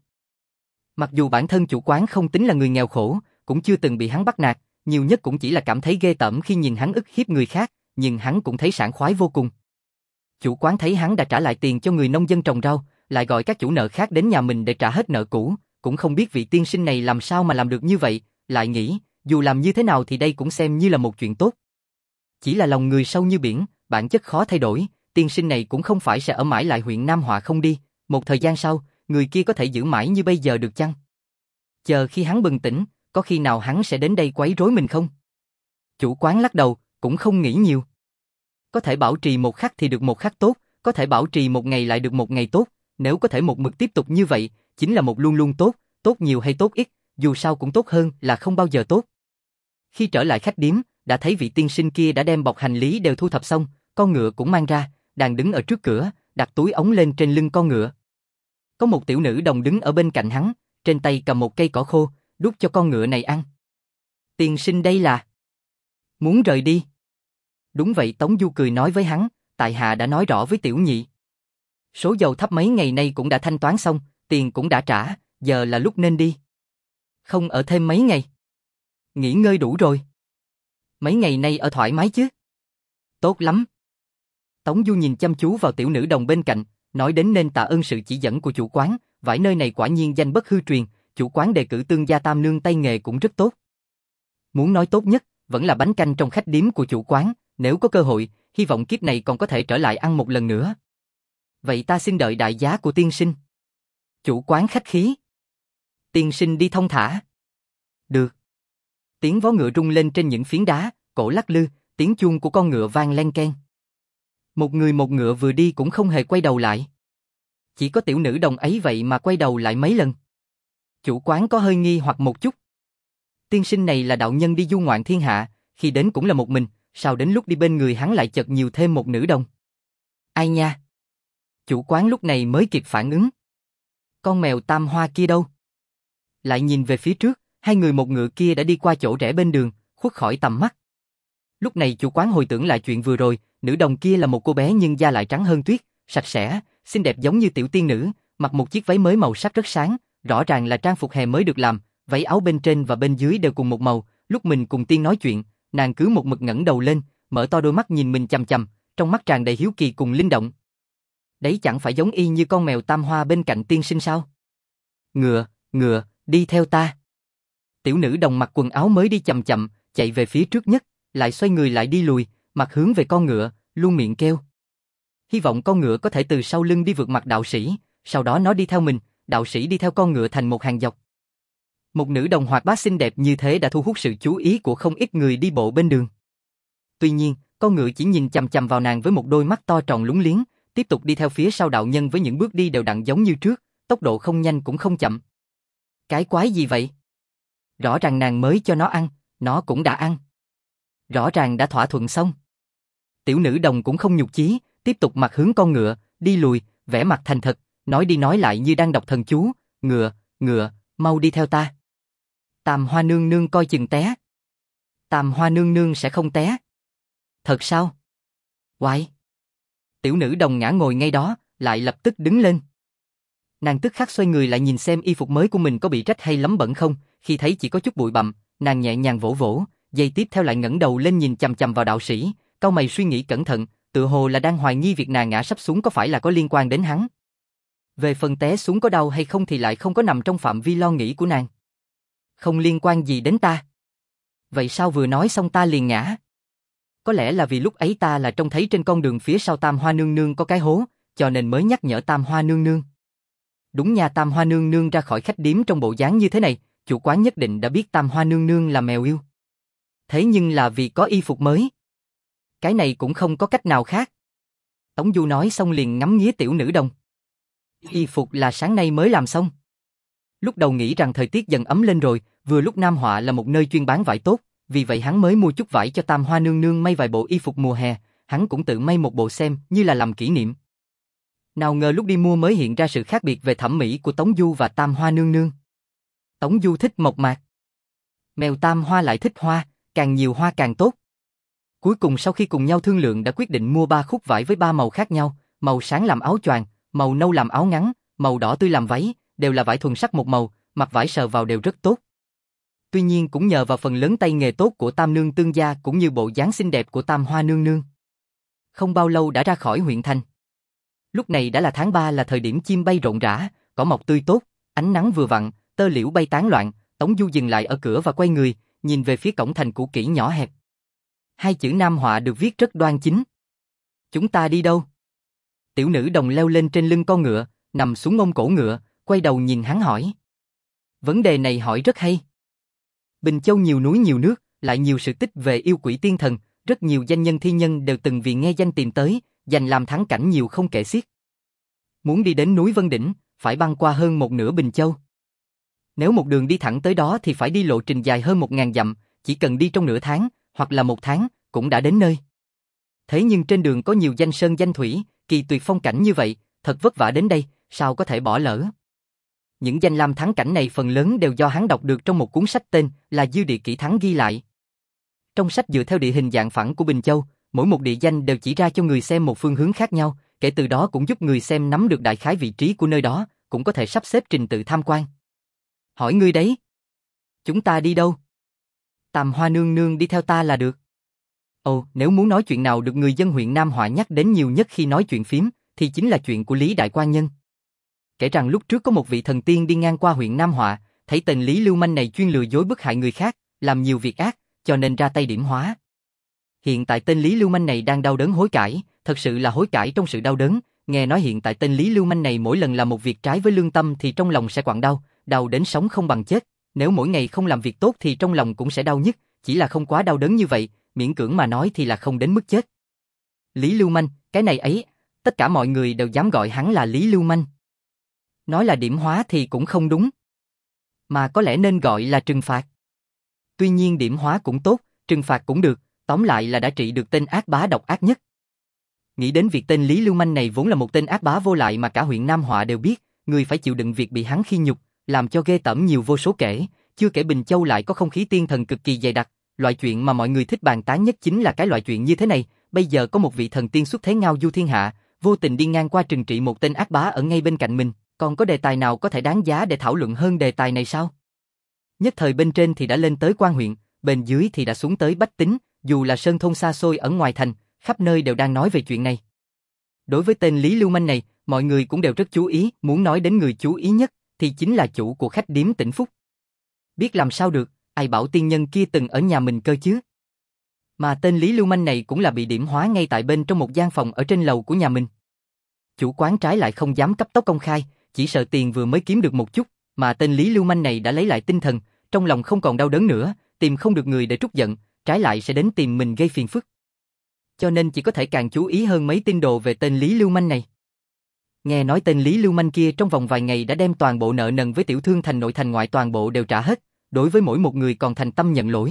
Mặc dù bản thân chủ quán không tính là người nghèo khổ, cũng chưa từng bị hắn bắt nạt, nhiều nhất cũng chỉ là cảm thấy ghê tởm khi nhìn hắn ức hiếp người khác, nhưng hắn cũng thấy sảng khoái vô cùng. Chủ quán thấy hắn đã trả lại tiền cho người nông dân trồng rau, lại gọi các chủ nợ khác đến nhà mình để trả hết nợ cũ, cũng không biết vị tiên sinh này làm sao mà làm được như vậy, lại nghĩ, dù làm như thế nào thì đây cũng xem như là một chuyện tốt. Chỉ là lòng người sâu như biển, bản chất khó thay đổi, tiên sinh này cũng không phải sẽ ở mãi lại huyện Nam Họa không đi, một thời gian sau, người kia có thể giữ mãi như bây giờ được chăng? Chờ khi hắn bừng tỉnh, có khi nào hắn sẽ đến đây quấy rối mình không? Chủ quán lắc đầu, cũng không nghĩ nhiều. Có thể bảo trì một khắc thì được một khắc tốt, có thể bảo trì một ngày lại được một ngày tốt, nếu có thể một mực tiếp tục như vậy, chính là một luôn luôn tốt, tốt nhiều hay tốt ít, dù sao cũng tốt hơn là không bao giờ tốt. Khi trở lại khách điếm, đã thấy vị tiên sinh kia đã đem bọc hành lý đều thu thập xong, con ngựa cũng mang ra, đang đứng ở trước cửa, đặt túi ống lên trên lưng con ngựa. Có một tiểu nữ đồng đứng ở bên cạnh hắn, trên tay cầm một cây cỏ khô, đút cho con ngựa này ăn. Tiên sinh đây là muốn rời đi. Đúng vậy, Tống Du cười nói với hắn, tại hạ đã nói rõ với tiểu nhị. Số dầu thắp mấy ngày nay cũng đã thanh toán xong, tiền cũng đã trả, giờ là lúc nên đi. Không ở thêm mấy ngày. Nghỉ ngơi đủ rồi. Mấy ngày nay ở thoải mái chứ? Tốt lắm. Tống Du nhìn chăm chú vào tiểu nữ đồng bên cạnh, nói đến nên tạ ơn sự chỉ dẫn của chủ quán, vải nơi này quả nhiên danh bất hư truyền, chủ quán đề cử Tương gia tam nương tay nghề cũng rất tốt. Muốn nói tốt nhất, vẫn là bánh canh trong khách điếm của chủ quán, nếu có cơ hội, hy vọng kiếp này còn có thể trở lại ăn một lần nữa. Vậy ta xin đợi đại giá của tiên sinh. Chủ quán khách khí. Tiên sinh đi thông thả. Được. Tiếng vó ngựa rung lên trên những phiến đá, cổ lắc lư, tiếng chuông của con ngựa vang len keng. Một người một ngựa vừa đi cũng không hề quay đầu lại. Chỉ có tiểu nữ đồng ấy vậy mà quay đầu lại mấy lần. Chủ quán có hơi nghi hoặc một chút. Tiên sinh này là đạo nhân đi du ngoạn thiên hạ, khi đến cũng là một mình, sao đến lúc đi bên người hắn lại chợt nhiều thêm một nữ đồng? Ai nha? Chủ quán lúc này mới kịp phản ứng. Con mèo tam hoa kia đâu? Lại nhìn về phía trước, hai người một ngựa kia đã đi qua chỗ rẽ bên đường, khuất khỏi tầm mắt. Lúc này chủ quán hồi tưởng lại chuyện vừa rồi, nữ đồng kia là một cô bé nhưng da lại trắng hơn tuyết, sạch sẽ, xinh đẹp giống như tiểu tiên nữ, mặc một chiếc váy mới màu sắc rất sáng, rõ ràng là trang phục hè mới được làm, váy áo bên trên và bên dưới đều cùng một màu. Lúc mình cùng tiên nói chuyện, nàng cứ một mực ngẩng đầu lên, mở to đôi mắt nhìn mình chằm chằm, trong mắt tràn đầy hiếu kỳ cùng linh động. Đấy chẳng phải giống y như con mèo tam hoa bên cạnh tiên sinh sao? Ngựa, ngựa, đi theo ta. Tiểu nữ đồng mặc quần áo mới đi chậm chậm, chạy về phía trước nhất, lại xoay người lại đi lùi, mặt hướng về con ngựa, luôn miệng kêu. Hy vọng con ngựa có thể từ sau lưng đi vượt mặt đạo sĩ, sau đó nó đi theo mình, đạo sĩ đi theo con ngựa thành một hàng dọc. Một nữ đồng hoạt bát xinh đẹp như thế đã thu hút sự chú ý của không ít người đi bộ bên đường. Tuy nhiên, con ngựa chỉ nhìn chằm chằm vào nàng với một đôi mắt to tròn lúng liếng, tiếp tục đi theo phía sau đạo nhân với những bước đi đều đặn giống như trước, tốc độ không nhanh cũng không chậm. Cái quái gì vậy? Rõ ràng nàng mới cho nó ăn, nó cũng đã ăn. Rõ ràng đã thỏa thuận xong. Tiểu nữ đồng cũng không nhục chí, tiếp tục mặt hướng con ngựa, đi lùi, vẻ mặt thành thật, nói đi nói lại như đang đọc thần chú, ngựa, ngựa, mau đi theo ta. Tam hoa nương nương coi chừng té. Tam hoa nương nương sẽ không té. Thật sao? Oai. Tiểu nữ đồng ngã ngồi ngay đó, lại lập tức đứng lên. Nàng tức khắc xoay người lại nhìn xem y phục mới của mình có bị rách hay lấm bẩn không, khi thấy chỉ có chút bụi bặm, nàng nhẹ nhàng vỗ vỗ, giây tiếp theo lại ngẩng đầu lên nhìn chằm chằm vào đạo sĩ, cau mày suy nghĩ cẩn thận, tựa hồ là đang hoài nghi việc nàng ngã sắp xuống có phải là có liên quan đến hắn. Về phần té xuống có đau hay không thì lại không có nằm trong phạm vi lo nghĩ của nàng. Không liên quan gì đến ta. Vậy sao vừa nói xong ta liền ngã? Có lẽ là vì lúc ấy ta là trông thấy trên con đường phía sau Tam Hoa Nương Nương có cái hố, cho nên mới nhắc nhở Tam Hoa Nương Nương. Đúng nha, Tam Hoa Nương Nương ra khỏi khách điếm trong bộ dáng như thế này, chủ quán nhất định đã biết Tam Hoa Nương Nương là mèo yêu. Thế nhưng là vì có y phục mới. Cái này cũng không có cách nào khác. Tống Du nói xong liền ngắm nghía tiểu nữ đồng. Y phục là sáng nay mới làm xong. Lúc đầu nghĩ rằng thời tiết dần ấm lên rồi, vừa lúc Nam Họa là một nơi chuyên bán vải tốt, vì vậy hắn mới mua chút vải cho Tam Hoa Nương Nương may vài bộ y phục mùa hè, hắn cũng tự may một bộ xem như là làm kỷ niệm. Nào ngờ lúc đi mua mới hiện ra sự khác biệt về thẩm mỹ của Tống Du và Tam Hoa Nương Nương. Tống Du thích mộc mạc. Mèo Tam Hoa lại thích hoa, càng nhiều hoa càng tốt. Cuối cùng sau khi cùng nhau thương lượng đã quyết định mua ba khúc vải với ba màu khác nhau, màu sáng làm áo choàng, màu nâu làm áo ngắn, màu đỏ tươi làm váy, đều là vải thuần sắc một màu, mặc vải sờ vào đều rất tốt. Tuy nhiên cũng nhờ vào phần lớn tay nghề tốt của Tam Nương Tương gia cũng như bộ dáng xinh đẹp của Tam Hoa Nương Nương. Không bao lâu đã ra khỏi huyện thành. Lúc này đã là tháng ba, là thời điểm chim bay rộn rã, cỏ mọc tươi tốt, ánh nắng vừa vặn, tơ liễu bay tán loạn. Tống Du dừng lại ở cửa và quay người, nhìn về phía cổng thành cũ kỹ nhỏ hẹp. Hai chữ Nam Họa được viết rất đoan chính. Chúng ta đi đâu? Tiểu nữ đồng leo lên trên lưng con ngựa, nằm xuống mông cổ ngựa, quay đầu nhìn hắn hỏi. Vấn đề này hỏi rất hay. Bình Châu nhiều núi nhiều nước, lại nhiều sự tích về yêu quỷ tiên thần, rất nhiều danh nhân thi nhân đều từng vì nghe danh tìm tới, giành làm thắng cảnh nhiều không kể xiết. Muốn đi đến núi Vân Đỉnh, phải băng qua hơn một nửa Bình Châu. Nếu một đường đi thẳng tới đó thì phải đi lộ trình dài hơn một ngàn dặm, chỉ cần đi trong nửa tháng, hoặc là một tháng, cũng đã đến nơi. Thế nhưng trên đường có nhiều danh sơn danh thủy, kỳ tuyệt phong cảnh như vậy, thật vất vả đến đây, sao có thể bỏ lỡ. Những danh lam thắng cảnh này phần lớn đều do hắn đọc được trong một cuốn sách tên là Dư Địa Kỷ Thắng ghi lại. Trong sách dựa theo địa hình dạng phẳng của Bình Châu, mỗi một địa danh đều chỉ ra cho người xem một phương hướng khác nhau, kể từ đó cũng giúp người xem nắm được đại khái vị trí của nơi đó, cũng có thể sắp xếp trình tự tham quan. Hỏi ngươi đấy. Chúng ta đi đâu? Tam Hoa nương nương đi theo ta là được. Ồ, nếu muốn nói chuyện nào được người dân huyện Nam Họa nhắc đến nhiều nhất khi nói chuyện phím, thì chính là chuyện của Lý Đại Quan Nhân. Kể rằng lúc trước có một vị thần tiên đi ngang qua huyện Nam Họa, thấy tên Lý lưu manh này chuyên lừa dối bức hại người khác, làm nhiều việc ác, cho nên ra tay điểm hóa. Hiện tại tên Lý lưu manh này đang đau đớn hối cải, thật sự là hối cải trong sự đau đớn. Nghe nói hiện tại tên Lý lưu manh này mỗi lần làm một việc trái với lương tâm thì trong lòng sẽ quặn đau, đau đến sống không bằng chết. Nếu mỗi ngày không làm việc tốt thì trong lòng cũng sẽ đau nhức, chỉ là không quá đau đớn như vậy, miễn cưỡng mà nói thì là không đến mức chết. Lý lưu manh, cái này ấy, tất cả mọi người đều dám gọi hắn là Lý lưu manh. Nói là điểm hóa thì cũng không đúng, mà có lẽ nên gọi là trừng phạt. Tuy nhiên điểm hóa cũng tốt, trừng phạt cũng được, tóm lại là đã trị được tên ác bá độc ác nhất. Nghĩ đến việc tên Lý lưu manh này vốn là một tên ác bá vô lại mà cả huyện Nam Họa đều biết, người phải chịu đựng việc bị hắn khi nhục, làm cho ghê tởm nhiều vô số kể, chưa kể Bình Châu lại có không khí tiên thần cực kỳ dày đặc, loại chuyện mà mọi người thích bàn tán nhất chính là cái loại chuyện như thế này. Bây giờ có một vị thần tiên xuất thế ngao du thiên hạ, vô tình đi ngang qua trừng trị một tên ác bá ở ngay bên cạnh mình, còn có đề tài nào có thể đáng giá để thảo luận hơn đề tài này sao? Nhất thời bên trên thì đã lên tới quan huyện, bên dưới thì đã xuống tới bách tính, dù là sơn thôn xa xôi ở ngoài thành, khắp nơi đều đang nói về chuyện này. Đối với tên Lý lưu manh này, mọi người cũng đều rất chú ý, muốn nói đến người chú ý nhất thì chính là chủ của khách điếm Tĩnh Phúc. Biết làm sao được, ai bảo tiên nhân kia từng ở nhà mình cơ chứ? Mà tên Lý lưu manh này cũng là bị điểm hóa ngay tại bên trong một gian phòng ở trên lầu của nhà mình. Chủ quán trái lại không dám cấp tốc công khai, chỉ sợ tiền vừa mới kiếm được một chút, mà tên Lý lưu manh này đã lấy lại tinh thần, trong lòng không còn đau đớn nữa, tìm không được người để trút giận, trái lại sẽ đến tìm mình gây phiền phức. Cho nên chỉ có thể càng chú ý hơn mấy tin đồ về tên Lý lưu manh này. Nghe nói tên Lý lưu manh kia trong vòng vài ngày đã đem toàn bộ nợ nần với tiểu thương thành nội thành ngoại toàn bộ đều trả hết, đối với mỗi một người còn thành tâm nhận lỗi.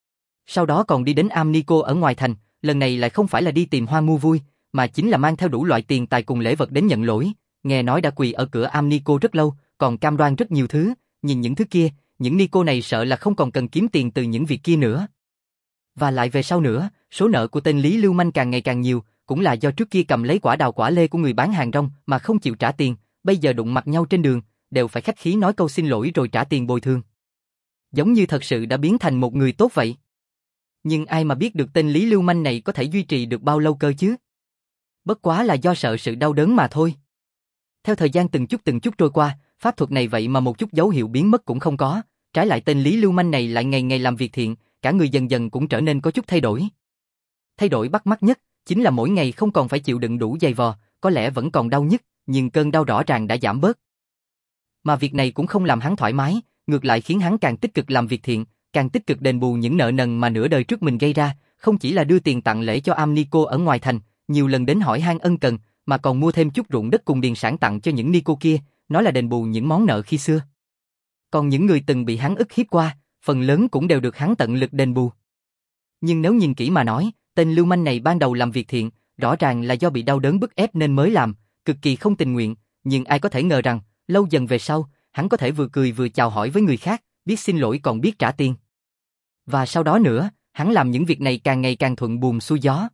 Sau đó còn đi đến Am Ni Cô ở ngoài thành, lần này lại không phải là đi tìm hoa mua vui, mà chính là mang theo đủ loại tiền tài cùng lễ vật đến nhận lỗi. Nghe nói đã quỳ ở cửa Am Ni Cô rất lâu, còn cam đoan rất nhiều thứ, nhìn những thứ kia, những ni cô này sợ là không còn cần kiếm tiền từ những việc kia nữa. Và lại về sau nữa, số nợ của tên Lý lưu manh càng ngày càng nhiều, cũng là do trước kia cầm lấy quả đào quả lê của người bán hàng rong mà không chịu trả tiền, bây giờ đụng mặt nhau trên đường, đều phải khách khí nói câu xin lỗi rồi trả tiền bồi thường. Giống như thật sự đã biến thành một người tốt vậy. Nhưng ai mà biết được tên Lý lưu manh này có thể duy trì được bao lâu cơ chứ? Bất quá là do sợ sự đau đớn mà thôi. Theo thời gian từng chút từng chút trôi qua, pháp thuật này vậy mà một chút dấu hiệu biến mất cũng không có, trái lại tên Lý lưu manh này lại ngày ngày làm việc thiện, cả người dần dần cũng trở nên có chút thay đổi. Thay đổi bắt mắt nhất chính là mỗi ngày không còn phải chịu đựng đủ dày vò, có lẽ vẫn còn đau nhức, nhưng cơn đau rõ ràng đã giảm bớt. Mà việc này cũng không làm hắn thoải mái, ngược lại khiến hắn càng tích cực làm việc thiện, càng tích cực đền bù những nợ nần mà nửa đời trước mình gây ra, không chỉ là đưa tiền tặng lễ cho Am Ni Cô ở ngoài thành, nhiều lần đến hỏi han ân cần, mà còn mua thêm chút ruộng đất cùng điền sản tặng cho những ni cô kia, nói là đền bù những món nợ khi xưa. Còn những người từng bị hắn ức hiếp qua, phần lớn cũng đều được hắn tận lực đền bù. Nhưng nếu nhìn kỹ mà nói, tên lưu manh này ban đầu làm việc thiện, rõ ràng là do bị đau đớn bức ép nên mới làm, cực kỳ không tình nguyện, nhưng ai có thể ngờ rằng, lâu dần về sau, hắn có thể vừa cười vừa chào hỏi với người khác, biết xin lỗi còn biết trả tiền. Và sau đó nữa, hắn làm những việc này càng ngày càng thuận buồm xuôi gió.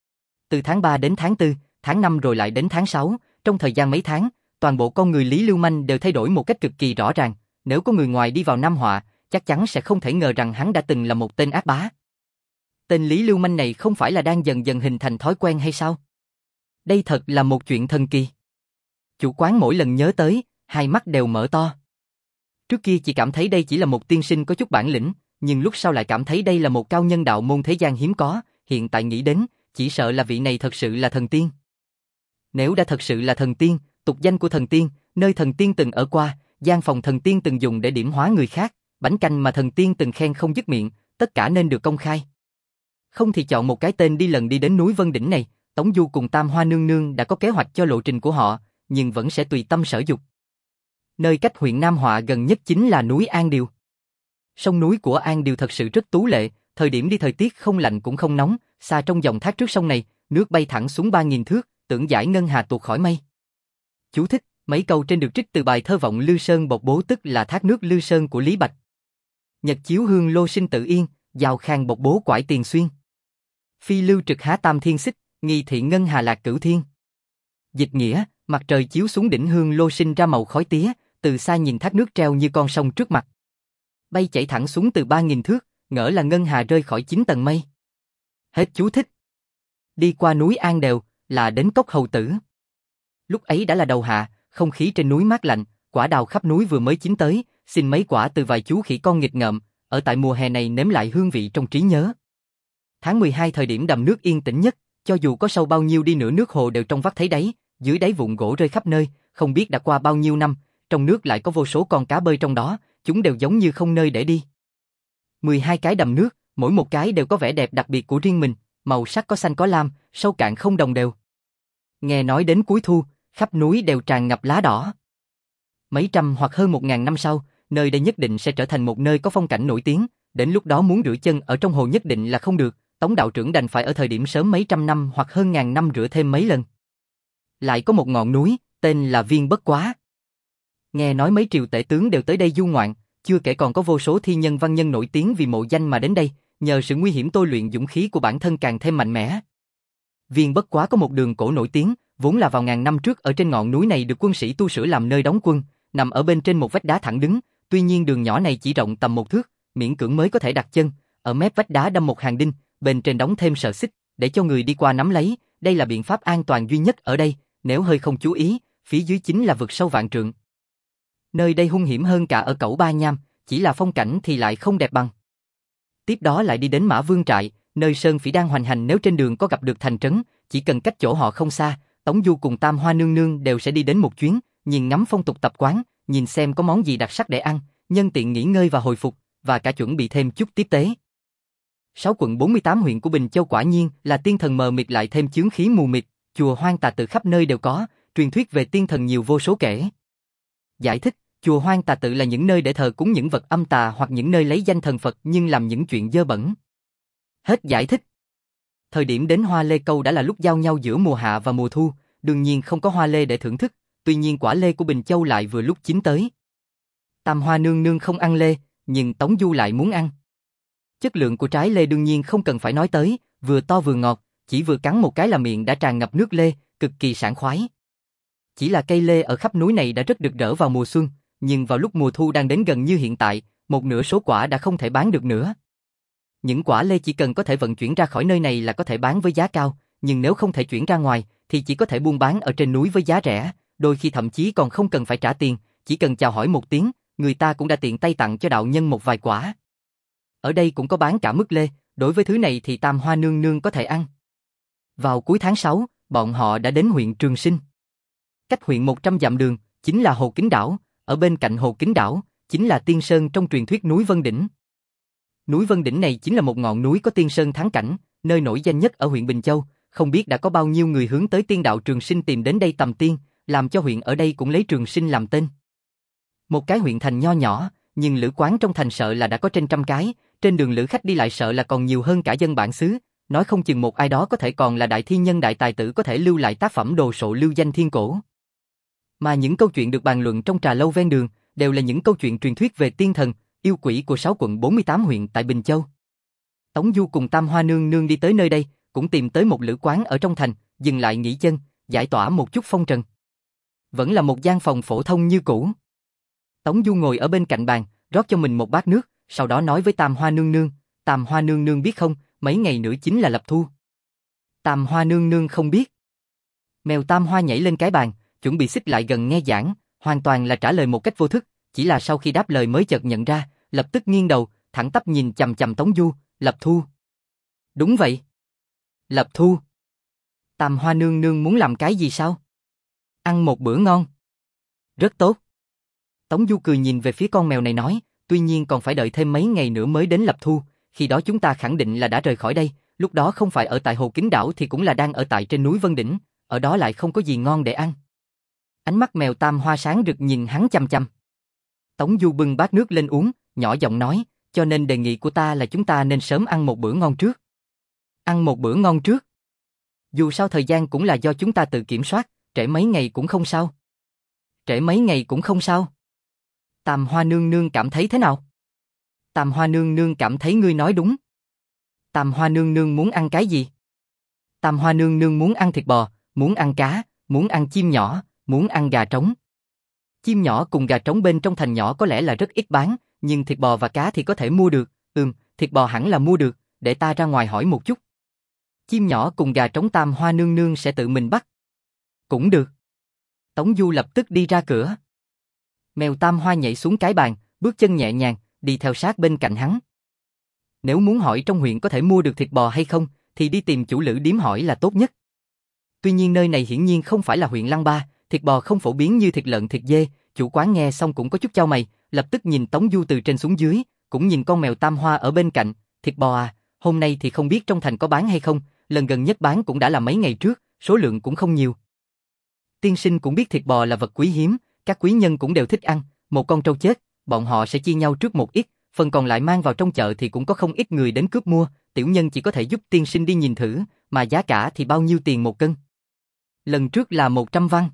Từ tháng ba đến tháng tư, tháng năm rồi lại đến tháng sáu, trong thời gian mấy tháng, toàn bộ con người Lý lưu manh đều thay đổi một cách cực kỳ rõ ràng, nếu có người ngoài đi vào Nam Họa, chắc chắn sẽ không thể ngờ rằng hắn đã từng là một tên ác bá. Tên Lý lưu manh này không phải là đang dần dần hình thành thói quen hay sao? Đây thật là một chuyện thần kỳ. Chủ quán mỗi lần nhớ tới, hai mắt đều mở to. Trước kia chỉ cảm thấy đây chỉ là một tiên sinh có chút bản lĩnh, nhưng lúc sau lại cảm thấy đây là một cao nhân đạo môn thế gian hiếm có, hiện tại nghĩ đến, chỉ sợ là vị này thật sự là thần tiên. Nếu đã thật sự là thần tiên, tục danh của thần tiên, nơi thần tiên từng ở qua, gian phòng thần tiên từng dùng để điểm hóa người khác, bánh canh mà thần tiên từng khen không dứt miệng, tất cả nên được công khai. Không thì chọn một cái tên đi lần đi đến núi Vân Đỉnh này, Tống Du cùng Tam Hoa nương nương đã có kế hoạch cho lộ trình của họ, nhưng vẫn sẽ tùy tâm sở dục. Nơi cách huyện Nam Họa gần nhất chính là núi An Điều. Sông núi của An Điều thật sự rất tú lệ, thời điểm đi thời tiết không lạnh cũng không nóng, xa trong dòng thác trước sông này, nước bay thẳng xuống ba nghìn thước, tưởng giải ngân hà tuột khỏi mây. Chú thích, mấy câu trên được trích từ bài thơ vọng Lư Sơn Bộc Bố, tức là thác nước Lư Sơn của Lý Bạch. Nhật chiếu hương lô sinh tự yên, giàu khang bộc bố quải tiền xuyên. Phi lưu trực há tam thiên xích, nghi thị ngân hà lạc cửu thiên. Dịch nghĩa, mặt trời chiếu xuống đỉnh hương lô sinh ra màu khói tía, từ xa nhìn thác nước treo như con sông trước mặt. Bay chảy thẳng xuống từ ba nghìn thước, ngỡ là ngân hà rơi khỏi chín tầng mây. Hết chú thích. Đi qua núi An Đều, là đến cốc Hầu Tử. Lúc ấy đã là đầu hạ, không khí trên núi mát lạnh, quả đào khắp núi vừa mới chín tới, xin mấy quả từ vài chú khỉ con nghịch ngợm, ở tại mùa hè này nếm lại hương vị trong trí nhớ. Tháng mười hai thời điểm đầm nước yên tĩnh nhất, cho dù có sâu bao nhiêu đi nữa nước hồ đều trong vắt thấy đáy, dưới đáy vụn gỗ rơi khắp nơi, không biết đã qua bao nhiêu năm, trong nước lại có vô số con cá bơi trong đó, chúng đều giống như không nơi để đi. mười hai cái đầm nước, mỗi một cái đều có vẻ đẹp đặc biệt của riêng mình, màu sắc có xanh có lam, sâu cạn không đồng đều. Nghe nói đến cuối thu, khắp núi đều tràn ngập lá đỏ. Mấy trăm hoặc hơn một ngàn năm sau, nơi đây nhất định sẽ trở thành một nơi có phong cảnh nổi tiếng, đến lúc đó muốn rửa chân ở trong hồ nhất định là không được, Tống đạo trưởng đành phải ở thời điểm sớm mấy trăm năm hoặc hơn ngàn năm rửa thêm mấy lần. Lại có một ngọn núi, tên là Viên Bất Quá. Nghe nói mấy triều tể tướng đều tới đây du ngoạn, chưa kể còn có vô số thi nhân văn nhân nổi tiếng vì mộ danh mà đến đây, nhờ sự nguy hiểm tôi luyện dũng khí của bản thân càng thêm mạnh mẽ. Viên Bất Quá có một đường cổ nổi tiếng, vốn là vào ngàn năm trước ở trên ngọn núi này được quân sĩ tu sửa làm nơi đóng quân, nằm ở bên trên một vách đá thẳng đứng, tuy nhiên đường nhỏ này chỉ rộng tầm một thước, miễn cưỡng mới có thể đặt chân, ở mép vách đá đâm một hàng đinh, bên trên đóng thêm sợi xích, để cho người đi qua nắm lấy, đây là biện pháp an toàn duy nhất ở đây, nếu hơi không chú ý, phía dưới chính là vực sâu vạn trượng. Nơi đây hung hiểm hơn cả ở Cẩu Ba Nham, chỉ là phong cảnh thì lại không đẹp bằng. Tiếp đó lại đi đến Mã Vương trại, nơi Sơn Phỉ đang hoành hành, nếu trên đường có gặp được thành trấn, chỉ cần cách chỗ họ không xa, Tống Du cùng Tam Hoa nương nương đều sẽ đi đến một chuyến, nhìn ngắm phong tục tập quán, nhìn xem có món gì đặc sắc để ăn, nhân tiện nghỉ ngơi và hồi phục, và cả chuẩn bị thêm chút tiếp tế. Sáu quận bốn mươi tám huyện của Bình Châu quả nhiên là tiên thần mờ mịt lại thêm chướng khí mù mịt, chùa Hoang Tà Tự khắp nơi đều có, truyền thuyết về tiên thần nhiều vô số kể. Giải thích, chùa Hoang Tà Tự là những nơi để thờ cúng những vật âm tà hoặc những nơi lấy danh thần Phật nhưng làm những chuyện dơ bẩn. Hết giải thích. Thời điểm đến hoa lê câu đã là lúc giao nhau giữa mùa hạ và mùa thu, đương nhiên không có hoa lê để thưởng thức, tuy nhiên quả lê của Bình Châu lại vừa lúc chín tới. Tam Hoa nương nương không ăn lê, nhưng Tống Du lại muốn ăn. Chất lượng của trái lê đương nhiên không cần phải nói tới, vừa to vừa ngọt, chỉ vừa cắn một cái là miệng đã tràn ngập nước lê, cực kỳ sảng khoái. Chỉ là cây lê ở khắp núi này đã rất rực rỡ vào mùa xuân, nhưng vào lúc mùa thu đang đến gần như hiện tại, một nửa số quả đã không thể bán được nữa. Những quả lê chỉ cần có thể vận chuyển ra khỏi nơi này là có thể bán với giá cao, nhưng nếu không thể chuyển ra ngoài, thì chỉ có thể buôn bán ở trên núi với giá rẻ, đôi khi thậm chí còn không cần phải trả tiền, chỉ cần chào hỏi một tiếng, người ta cũng đã tiện tay tặng cho đạo nhân một vài quả. Ở đây cũng có bán cả mứt lê, đối với thứ này thì Tam Hoa nương nương có thể ăn. Vào cuối tháng sáu, bọn họ đã đến huyện Trường Sinh. Cách huyện một trăm dặm đường, chính là Hồ Kính Đảo, ở bên cạnh Hồ Kính Đảo, chính là tiên sơn trong truyền thuyết núi Vân Đỉnh. Núi Vân Đỉnh này chính là một ngọn núi có tiên sơn thắng cảnh, nơi nổi danh nhất ở huyện Bình Châu, không biết đã có bao nhiêu người hướng tới tiên đạo Trường Sinh tìm đến đây tầm tiên, làm cho huyện ở đây cũng lấy Trường Sinh làm tên. Một cái huyện thành nho nhỏ, nhưng lữ quán trong thành sợ là đã có trên trăm cái, trên đường lữ khách đi lại sợ là còn nhiều hơn cả dân bản xứ, nói không chừng một ai đó có thể còn là đại thi nhân đại tài tử có thể lưu lại tác phẩm đồ sộ lưu danh thiên cổ. Mà những câu chuyện được bàn luận trong trà lâu ven đường, đều là những câu chuyện truyền thuyết về tiên thần, yêu quỷ của sáu quận bốn mươi tám huyện tại Bình Châu. Tống Du cùng Tam Hoa nương nương đi tới nơi đây, cũng tìm tới một lữ quán ở trong thành, dừng lại nghỉ chân, giải tỏa một chút phong trần. Vẫn là một gian phòng phổ thông như cũ. Tống Du ngồi ở bên cạnh bàn, rót cho mình một bát nước, sau đó nói với Tam Hoa nương nương, Tam Hoa nương nương biết không, mấy ngày nữa chính là lập thu. Tam Hoa nương nương không biết. Mèo Tam Hoa nhảy lên cái bàn, chuẩn bị xích lại gần nghe giảng, hoàn toàn là trả lời một cách vô thức, chỉ là sau khi đáp lời mới chợt nhận ra, lập tức nghiêng đầu, thẳng tắp nhìn chằm chằm Tống Du, lập thu. Đúng vậy. Lập thu. Tam Hoa nương nương muốn làm cái gì sao? Ăn một bữa ngon. Rất tốt. Tống Du cười nhìn về phía con mèo này nói, tuy nhiên còn phải đợi thêm mấy ngày nữa mới đến lập thu, khi đó chúng ta khẳng định là đã rời khỏi đây, lúc đó không phải ở tại Hồ Kính Đảo thì cũng là đang ở tại trên núi Vân Đỉnh, ở đó lại không có gì ngon để ăn. Ánh mắt mèo Tam Hoa sáng rực nhìn hắn chăm chăm. Tống Du bưng bát nước lên uống, nhỏ giọng nói, cho nên đề nghị của ta là chúng ta nên sớm ăn một bữa ngon trước. Ăn một bữa ngon trước. Dù sao thời gian cũng là do chúng ta tự kiểm soát, trễ mấy ngày cũng không sao. Trễ mấy ngày cũng không sao. Tam Hoa nương nương cảm thấy thế nào? Tam Hoa nương nương cảm thấy ngươi nói đúng. Tam Hoa nương nương muốn ăn cái gì? Tam Hoa nương nương muốn ăn thịt bò, muốn ăn cá, muốn muốn ăn chim nhỏ, muốn ăn gà trống. Chim nhỏ cùng gà trống bên trong thành nhỏ có lẽ là rất ít bán, nhưng thịt bò và cá thì có thể mua được. Ừm, thịt bò hẳn là mua được, để ta ra ngoài hỏi một chút. Chim nhỏ cùng gà trống Tam Hoa nương nương sẽ tự mình bắt. Cũng được. Tống Du lập tức đi ra cửa. Mèo Tam Hoa nhảy xuống cái bàn, bước chân nhẹ nhàng, đi theo sát bên cạnh hắn. Nếu muốn hỏi trong huyện có thể mua được thịt bò hay không, thì đi tìm chủ lữ điếm hỏi là tốt nhất. Tuy nhiên nơi này hiển nhiên không phải là huyện Lăng Ba, thịt bò không phổ biến như thịt lợn thịt dê. Chủ quán nghe xong cũng có chút chau mày, lập tức nhìn Tống Du từ trên xuống dưới, cũng nhìn con mèo Tam Hoa ở bên cạnh. Thịt bò à, hôm nay thì không biết trong thành có bán hay không, lần gần nhất bán cũng đã là mấy ngày trước, số lượng cũng không nhiều. Tiên sinh cũng biết thịt bò là vật quý hiếm, các quý nhân cũng đều thích ăn, một con trâu chết, bọn họ sẽ chia nhau trước một ít, phần còn lại mang vào trong chợ thì cũng có không ít người đến cướp mua, tiểu nhân chỉ có thể giúp tiên sinh đi nhìn thử, mà giá cả thì bao nhiêu tiền một cân? Lần trước là một trăm văn.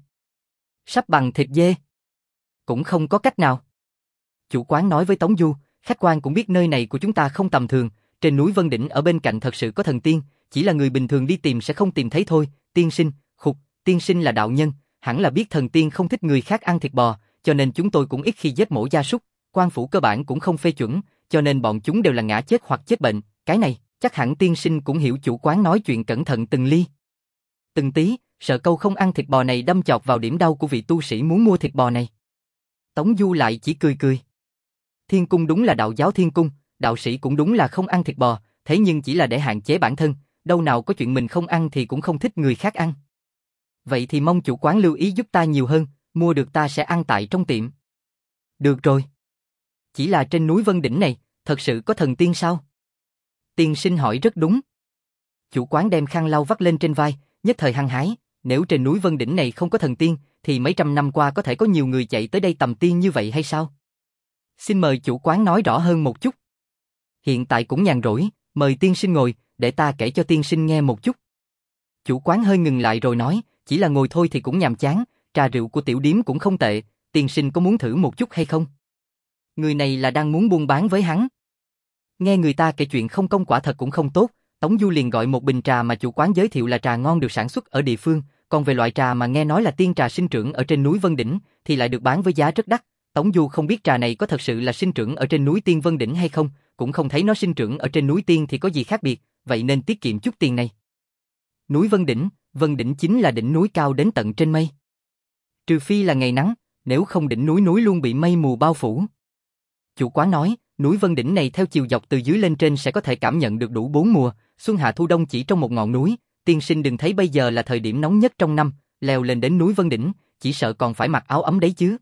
Sắp bằng thịt dê. Cũng không có cách nào. Chủ quán nói với Tống Du, khách quan cũng biết nơi này của chúng ta không tầm thường, trên núi Vân Đỉnh ở bên cạnh thật sự có thần tiên, chỉ là người bình thường đi tìm sẽ không tìm thấy thôi. Tiên sinh, khục, tiên sinh là đạo nhân, hẳn là biết thần tiên không thích người khác ăn thịt bò, cho nên chúng tôi cũng ít khi giết mổ gia súc, quan phủ cơ bản cũng không phê chuẩn, cho nên bọn chúng đều là ngã chết hoặc chết bệnh, cái này, chắc hẳn tiên sinh cũng hiểu. Chủ quán nói chuyện cẩn thận từng ly từng tí, sợ câu không ăn thịt bò này đâm chọt vào điểm đau của vị tu sĩ muốn mua thịt bò này. Tống Du lại chỉ cười cười. Thiên cung đúng là đạo giáo thiên cung, đạo sĩ cũng đúng là không ăn thịt bò, thế nhưng chỉ là để hạn chế bản thân, đâu nào có chuyện mình không ăn thì cũng không thích người khác ăn. Vậy thì mong chủ quán lưu ý giúp ta nhiều hơn, mua được ta sẽ ăn tại trong tiệm. Được rồi. Chỉ là trên núi Vân Đỉnh này, thật sự có thần tiên sao? Tiên sinh hỏi rất đúng. Chủ quán đem khăn lau vắt lên trên vai, nhất thời hăng hái, nếu trên núi Vân Đỉnh này không có thần tiên, thì mấy trăm năm qua có thể có nhiều người chạy tới đây tầm tiên như vậy hay sao? Xin mời chủ quán nói rõ hơn một chút. Hiện tại cũng nhàn rỗi, mời tiên sinh ngồi, để ta kể cho tiên sinh nghe một chút. Chủ quán hơi ngừng lại rồi nói, chỉ là ngồi thôi thì cũng nhàm chán, trà rượu của tiểu điếm cũng không tệ, tiên sinh có muốn thử một chút hay không? Người này là đang muốn buôn bán với hắn. Nghe người ta kể chuyện không công quả thật cũng không tốt, Tống Du liền gọi một bình trà mà chủ quán giới thiệu là trà ngon được sản xuất ở địa phương, còn về loại trà mà nghe nói là tiên trà sinh trưởng ở trên núi Vân Đỉnh thì lại được bán với giá rất đắt. Tống Du không biết trà này có thật sự là sinh trưởng ở trên núi Tiên Vân Đỉnh hay không, cũng không thấy nó sinh trưởng ở trên núi Tiên thì có gì khác biệt, vậy nên tiết kiệm chút tiền này. Núi Vân Đỉnh, Vân Đỉnh chính là đỉnh núi cao đến tận trên mây. Trừ phi là ngày nắng, nếu không đỉnh núi núi luôn bị mây mù bao phủ. Chủ quán nói, núi Vân Đỉnh này theo chiều dọc từ dưới lên trên sẽ có thể cảm nhận được đủ bốn mùa, xuân hạ thu đông chỉ trong một ngọn núi. Tiên sinh đừng thấy bây giờ là thời điểm nóng nhất trong năm, leo lên đến núi Vân Đỉnh, chỉ sợ còn phải mặc áo ấm đấy chứ.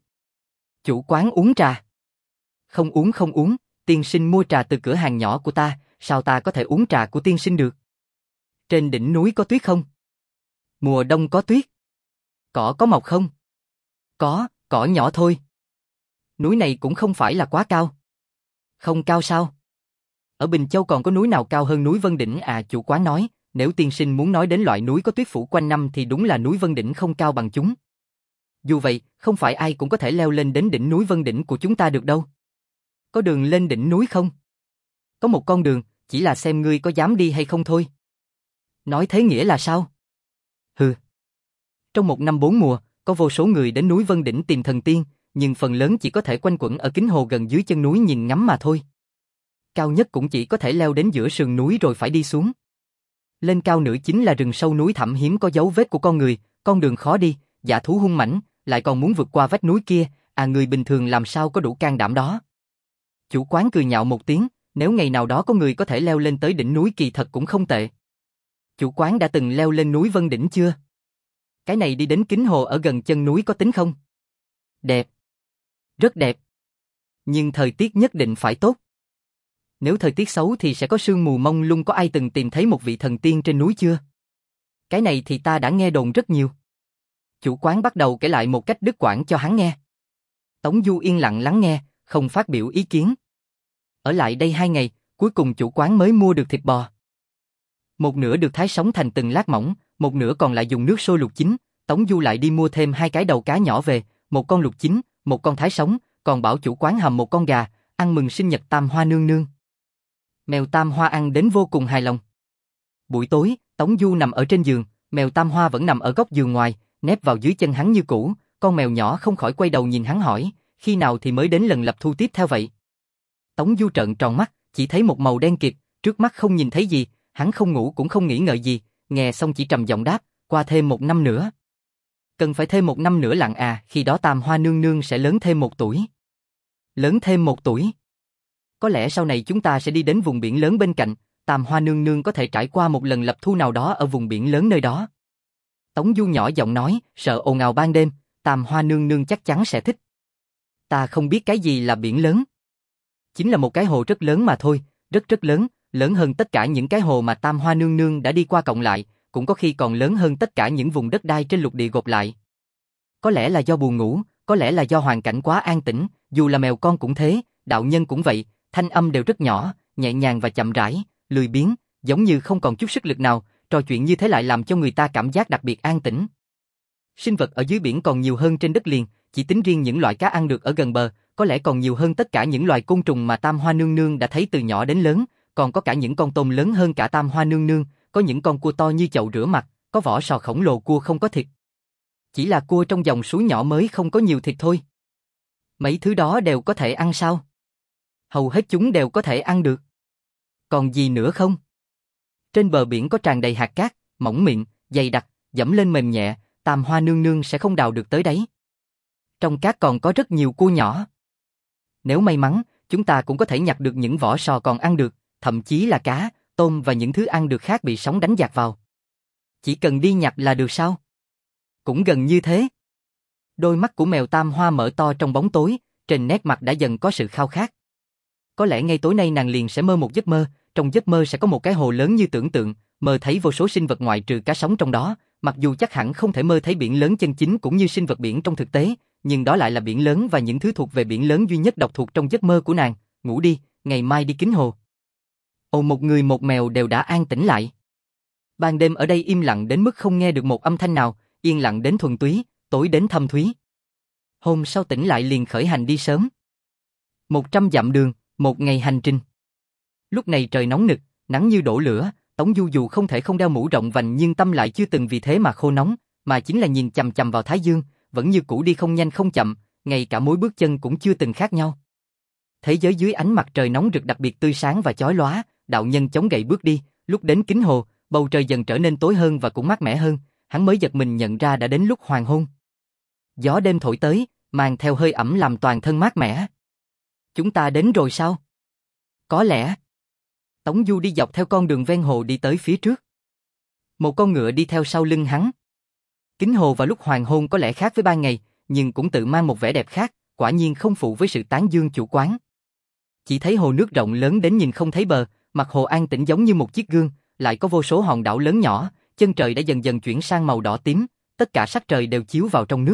Chủ quán uống trà. Không uống không uống, tiên sinh mua trà từ cửa hàng nhỏ của ta, sao ta có thể uống trà của tiên sinh được? Trên đỉnh núi có tuyết không? Mùa đông có tuyết. Cỏ có mọc không? Có, cỏ nhỏ thôi. Núi này cũng không phải là quá cao. Không cao sao? Ở Bình Châu còn có núi nào cao hơn núi Vân Đỉnh à? Chủ quán nói, nếu tiên sinh muốn nói đến loại núi có tuyết phủ quanh năm thì đúng là núi Vân Đỉnh không cao bằng chúng. Dù vậy, không phải ai cũng có thể leo lên đến đỉnh núi Vân Đỉnh của chúng ta được đâu. Có đường lên đỉnh núi không? Có một con đường, chỉ là xem ngươi có dám đi hay không thôi. Nói thế nghĩa là sao? Hừ. Trong một năm bốn mùa, có vô số người đến núi Vân Đỉnh tìm thần tiên, nhưng phần lớn chỉ có thể quanh quẩn ở kính hồ gần dưới chân núi nhìn ngắm mà thôi. Cao nhất cũng chỉ có thể leo đến giữa sườn núi rồi phải đi xuống. Lên cao nữa chính là rừng sâu núi thẳm hiếm có dấu vết của con người, con đường khó đi, dã thú hung mãnh, lại còn muốn vượt qua vách núi kia, à người bình thường làm sao có đủ can đảm đó. Chủ quán cười nhạo một tiếng, nếu ngày nào đó có người có thể leo lên tới đỉnh núi kỳ thật cũng không tệ. Chủ quán đã từng leo lên núi Vân Đỉnh chưa? Cái này đi đến kính hồ ở gần chân núi có tính không? Đẹp. Rất đẹp. Nhưng thời tiết nhất định phải tốt. Nếu thời tiết xấu thì sẽ có sương mù mông lung. Có ai từng tìm thấy một vị thần tiên trên núi chưa? Cái này thì ta đã nghe đồn rất nhiều. Chủ quán bắt đầu kể lại một cách đứt quãng cho hắn nghe. Tống Du yên lặng lắng nghe, không phát biểu ý kiến. Ở lại đây hai ngày, cuối cùng chủ quán mới mua được thịt bò. Một nửa được thái sống thành từng lát mỏng, một nửa còn lại dùng nước sôi luộc chín. Tống Du lại đi mua thêm hai cái đầu cá nhỏ về, một con luộc chín, một con thái sống, còn bảo chủ quán hầm một con gà, ăn mừng sinh nhật Tam Hoa nương nương. Mèo Tam Hoa ăn đến vô cùng hài lòng. Buổi tối, Tống Du nằm ở trên giường, mèo Tam Hoa vẫn nằm ở góc giường ngoài, nép vào dưới chân hắn như cũ, con mèo nhỏ không khỏi quay đầu nhìn hắn hỏi, khi nào thì mới đến lần lập thu tiếp theo vậy? Tống Du trợn tròn mắt, chỉ thấy một màu đen kịt, trước mắt không nhìn thấy gì, hắn không ngủ cũng không nghĩ ngợi gì, nghe xong chỉ trầm giọng đáp, qua thêm một năm nữa. Cần phải thêm một năm nữa lặng à, khi đó Tam Hoa nương nương sẽ lớn thêm một tuổi. Lớn thêm một tuổi. Có lẽ sau này chúng ta sẽ đi đến vùng biển lớn bên cạnh, Tam Hoa nương nương có thể trải qua một lần lập thu nào đó ở vùng biển lớn nơi đó. Tống Du nhỏ giọng nói, sợ ồn ào ban đêm, Tam Hoa nương nương chắc chắn sẽ thích. Ta không biết cái gì là biển lớn. Chính là một cái hồ rất lớn mà thôi, rất rất lớn, lớn hơn tất cả những cái hồ mà Tam Hoa nương nương đã đi qua cộng lại, cũng có khi còn lớn hơn tất cả những vùng đất đai trên lục địa gộp lại. Có lẽ là do buồn ngủ, có lẽ là do hoàn cảnh quá an tĩnh, dù là mèo con cũng thế, đạo nhân cũng vậy, thanh âm đều rất nhỏ, nhẹ nhàng và chậm rãi, lười biếng, giống như không còn chút sức lực nào, trò chuyện như thế lại làm cho người ta cảm giác đặc biệt an tĩnh. Sinh vật ở dưới biển còn nhiều hơn trên đất liền, chỉ tính riêng những loại cá ăn được ở gần bờ, có lẽ còn nhiều hơn tất cả những loài côn trùng mà Tam Hoa nương nương đã thấy từ nhỏ đến lớn, còn có cả những con tôm lớn hơn cả Tam Hoa nương nương, có những con cua to như chậu rửa mặt, có vỏ sò khổng lồ cua không có thịt. Chỉ là cua trong dòng suối nhỏ mới không có nhiều thịt thôi. Mấy thứ đó đều có thể ăn sao? Hầu hết chúng đều có thể ăn được. Còn gì nữa không? Trên bờ biển có tràn đầy hạt cát, mỏng mịn, dày đặc, dẫm lên mềm nhẹ, Tam Hoa nương nương sẽ không đào được tới đấy. Trong cát còn có rất nhiều cua nhỏ. Nếu may mắn, chúng ta cũng có thể nhặt được những vỏ sò còn ăn được, thậm chí là cá, tôm và những thứ ăn được khác bị sóng đánh dạt vào. Chỉ cần đi nhặt là được sao? Cũng gần như thế. Đôi mắt của mèo Tam Hoa mở to trong bóng tối, trên nét mặt đã dần có sự khao khát. Có lẽ ngay tối nay nàng liền sẽ mơ một giấc mơ, trong giấc mơ sẽ có một cái hồ lớn như tưởng tượng, mơ thấy vô số sinh vật ngoại trừ cá sống trong đó, mặc dù chắc hẳn không thể mơ thấy biển lớn chân chính cũng như sinh vật biển trong thực tế, nhưng đó lại là biển lớn và những thứ thuộc về biển lớn duy nhất độc thuộc trong giấc mơ của nàng. Ngủ đi, ngày mai đi Kính Hồ. Ồ, một người một mèo đều đã an tĩnh lại. Ban đêm ở đây im lặng đến mức không nghe được một âm thanh nào, yên lặng đến thuần túy, tối đến thâm thúy. Hôm sau tỉnh lại liền khởi hành đi sớm. Một trăm dặm đường, một ngày hành trình. Lúc này trời nóng nực, nắng như đổ lửa, Tống Du dù không thể không đeo mũ rộng vành nhưng tâm lại chưa từng vì thế mà khô nóng, mà chính là nhìn chằm chằm vào Thái Dương, vẫn như cũ đi không nhanh không chậm, ngay cả mỗi bước chân cũng chưa từng khác nhau. Thế giới dưới ánh mặt trời nóng rực đặc biệt tươi sáng và chói lóa, đạo nhân chống gậy bước đi, lúc đến Kính Hồ, bầu trời dần trở nên tối hơn và cũng mát mẻ hơn, hắn mới giật mình nhận ra đã đến lúc hoàng hôn. Gió đêm thổi tới, mang theo hơi ẩm làm toàn thân mát mẻ. Chúng ta đến rồi sao? Có lẽ. Tống Du đi dọc theo con đường ven hồ đi tới phía trước. Một con ngựa đi theo sau lưng hắn. Kính Hồ vào lúc hoàng hôn có lẽ khác với ban ngày, nhưng cũng tự mang một vẻ đẹp khác, quả nhiên không phụ với sự tán dương chủ quán. Chỉ thấy hồ nước rộng lớn đến nhìn không thấy bờ, mặt hồ an tĩnh giống như một chiếc gương, lại có vô số hòn đảo lớn nhỏ, chân trời đã dần dần chuyển sang màu đỏ tím, tất cả sắc trời đều chiếu vào trong nước.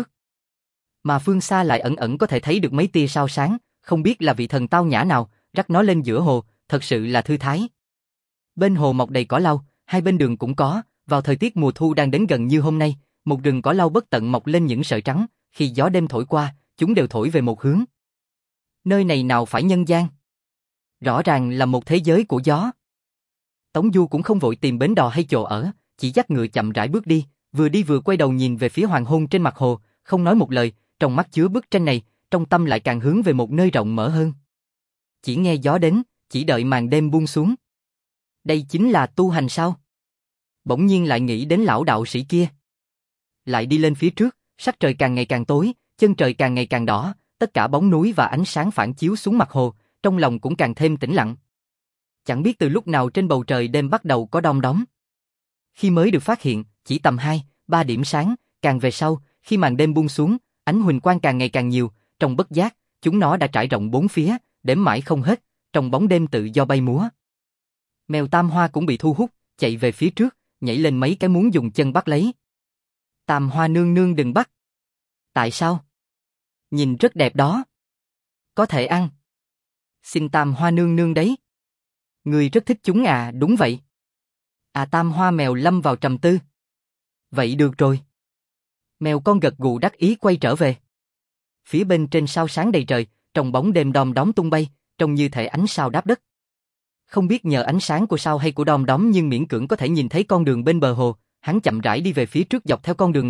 Mà phương xa lại ẩn ẩn có thể thấy được mấy tia sao sáng, không biết là vị thần tao nhã nào, rắc nó lên giữa hồ, thật sự là thư thái. Bên hồ mọc đầy cỏ lau, hai bên đường cũng có, vào thời tiết mùa thu đang đến gần như hôm nay, một rừng cỏ lau bất tận mọc lên những sợi trắng, khi gió đêm thổi qua, chúng đều thổi về một hướng. Nơi này nào phải nhân gian? Rõ ràng là một thế giới của gió. Tống Du cũng không vội tìm bến đò hay chỗ ở, chỉ dắt ngựa chậm rãi bước đi, vừa đi vừa quay đầu nhìn về phía hoàng hôn trên mặt hồ, không nói một lời, trong mắt chứa bức tranh này, trong tâm lại càng hướng về một nơi rộng mở hơn. Chỉ nghe gió đến, chỉ đợi màn đêm buông xuống. Đây chính là tu hành sao? Bỗng nhiên lại nghĩ đến lão đạo sĩ kia. Lại đi lên phía trước, sắc trời càng ngày càng tối, chân trời càng ngày càng đỏ, tất cả bóng núi và ánh sáng phản chiếu xuống mặt hồ, trong lòng cũng càng thêm tĩnh lặng. Chẳng biết từ lúc nào trên bầu trời đêm bắt đầu có đom đóm. Khi mới được phát hiện, chỉ tầm hai, ba điểm sáng, càng về sau, khi màn đêm buông xuống, ánh huỳnh quang càng ngày càng nhiều, trong bất giác, chúng nó đã trải rộng bốn phía, đếm mãi không hết, trong bóng đêm tự do bay múa. Mèo Tam Hoa cũng bị thu hút, chạy về phía trước, nhảy lên mấy cái muốn dùng chân bắt lấy. Tam Hoa nương nương đừng bắt. Tại sao? Nhìn rất đẹp đó. Có thể ăn. Xin Tam Hoa nương nương đấy. Người rất thích chúng à, đúng vậy. À, Tam Hoa mèo lâm vào trầm tư. Vậy được rồi. Mèo con gật gù đắc ý quay trở về. Phía bên trên sao sáng đầy trời, trong bóng đêm đom đóm tung bay, trông như thể ánh sao đáp đất. Không biết nhờ ánh sáng của sao hay của đom đóm nhưng miễn cưỡng có thể nhìn thấy con đường bên bờ hồ, hắn chậm rãi đi về phía trước dọc theo con đường này,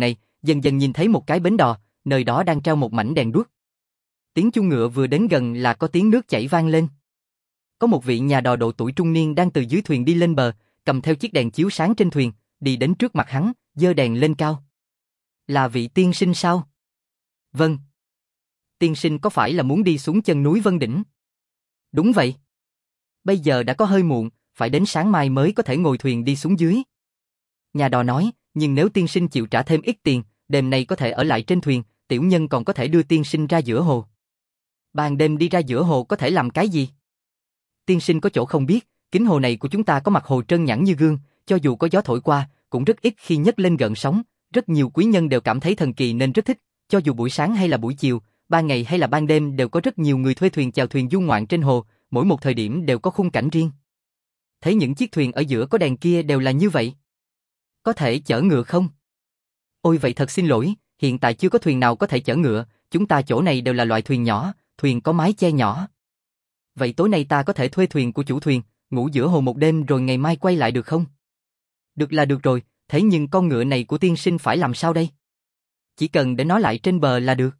dần dần nhìn thấy một cái bến đò, nơi đó đang treo một mảnh đèn đuốc. Tiếng chuông ngựa vừa đến gần là có tiếng nước chảy vang lên. Có một vị nhà đò độ tuổi trung niên đang từ dưới thuyền đi lên bờ, cầm theo chiếc đèn chiếu sáng trên thuyền, đi đến trước mặt hắn, giơ đèn lên cao. Là vị tiên sinh sao? Vâng. Tiên sinh có phải là muốn đi xuống chân núi Vân Đỉnh? Đúng vậy. Bây giờ đã có hơi muộn, phải đến sáng mai mới có thể ngồi thuyền đi xuống dưới. Nhà đò nói, nhưng nếu tiên sinh chịu trả thêm ít tiền, đêm nay có thể ở lại trên thuyền, tiểu nhân còn có thể đưa tiên sinh ra giữa hồ. Ban đêm đi ra giữa hồ có thể làm cái gì? Tiên sinh có chỗ không biết, kính hồ này của chúng ta có mặt hồ trơn nhẵn như gương, cho dù có gió thổi qua, cũng rất ít khi nhấc lên gợn sóng, rất nhiều quý nhân đều cảm thấy thần kỳ nên rất thích, cho dù buổi sáng hay là buổi chiều, ban ngày hay là ban đêm đều có rất nhiều người thuê thuyền chèo thuyền du ngoạn trên hồ, mỗi một thời điểm đều có khung cảnh riêng. Thấy những chiếc thuyền ở giữa có đèn kia đều là như vậy. Có thể chở ngựa không? Ôi vậy thật xin lỗi, hiện tại chưa có thuyền nào có thể chở ngựa, chúng ta chỗ này đều là loại thuyền nhỏ, thuyền có mái che nhỏ. Vậy tối nay ta có thể thuê thuyền của chủ thuyền, ngủ giữa hồ một đêm rồi ngày mai quay lại được không? Được là được rồi, thế nhưng con ngựa này của tiên sinh phải làm sao đây? Chỉ cần để nó lại trên bờ là được.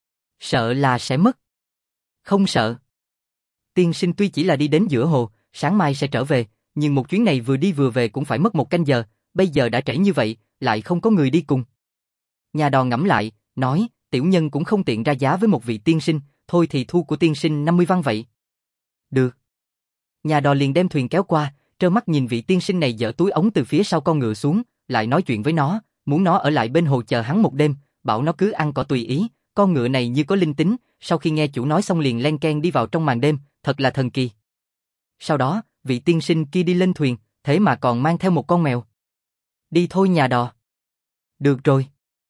Sợ là sẽ mất. Không sợ. Tiên sinh tuy chỉ là đi đến giữa hồ, sáng mai sẽ trở về, nhưng một chuyến này vừa đi vừa về cũng phải mất một canh giờ, bây giờ đã trễ như vậy, lại không có người đi cùng. Nhà đò ngẫm lại, nói, tiểu nhân cũng không tiện ra giá với một vị tiên sinh, thôi thì thu của tiên sinh năm mươi văn vậy. Được. Nhà đò liền đem thuyền kéo qua, trơ mắt nhìn vị tiên sinh này giở túi ống từ phía sau con ngựa xuống, lại nói chuyện với nó, muốn nó ở lại bên hồ chờ hắn một đêm, bảo nó cứ ăn cỏ tùy ý, con ngựa này như có linh tính, sau khi nghe chủ nói xong liền len keng đi vào trong màn đêm, thật là thần kỳ. Sau đó, vị tiên sinh kia đi lên thuyền, thế mà còn mang theo một con mèo. Đi thôi nhà đò. Được rồi.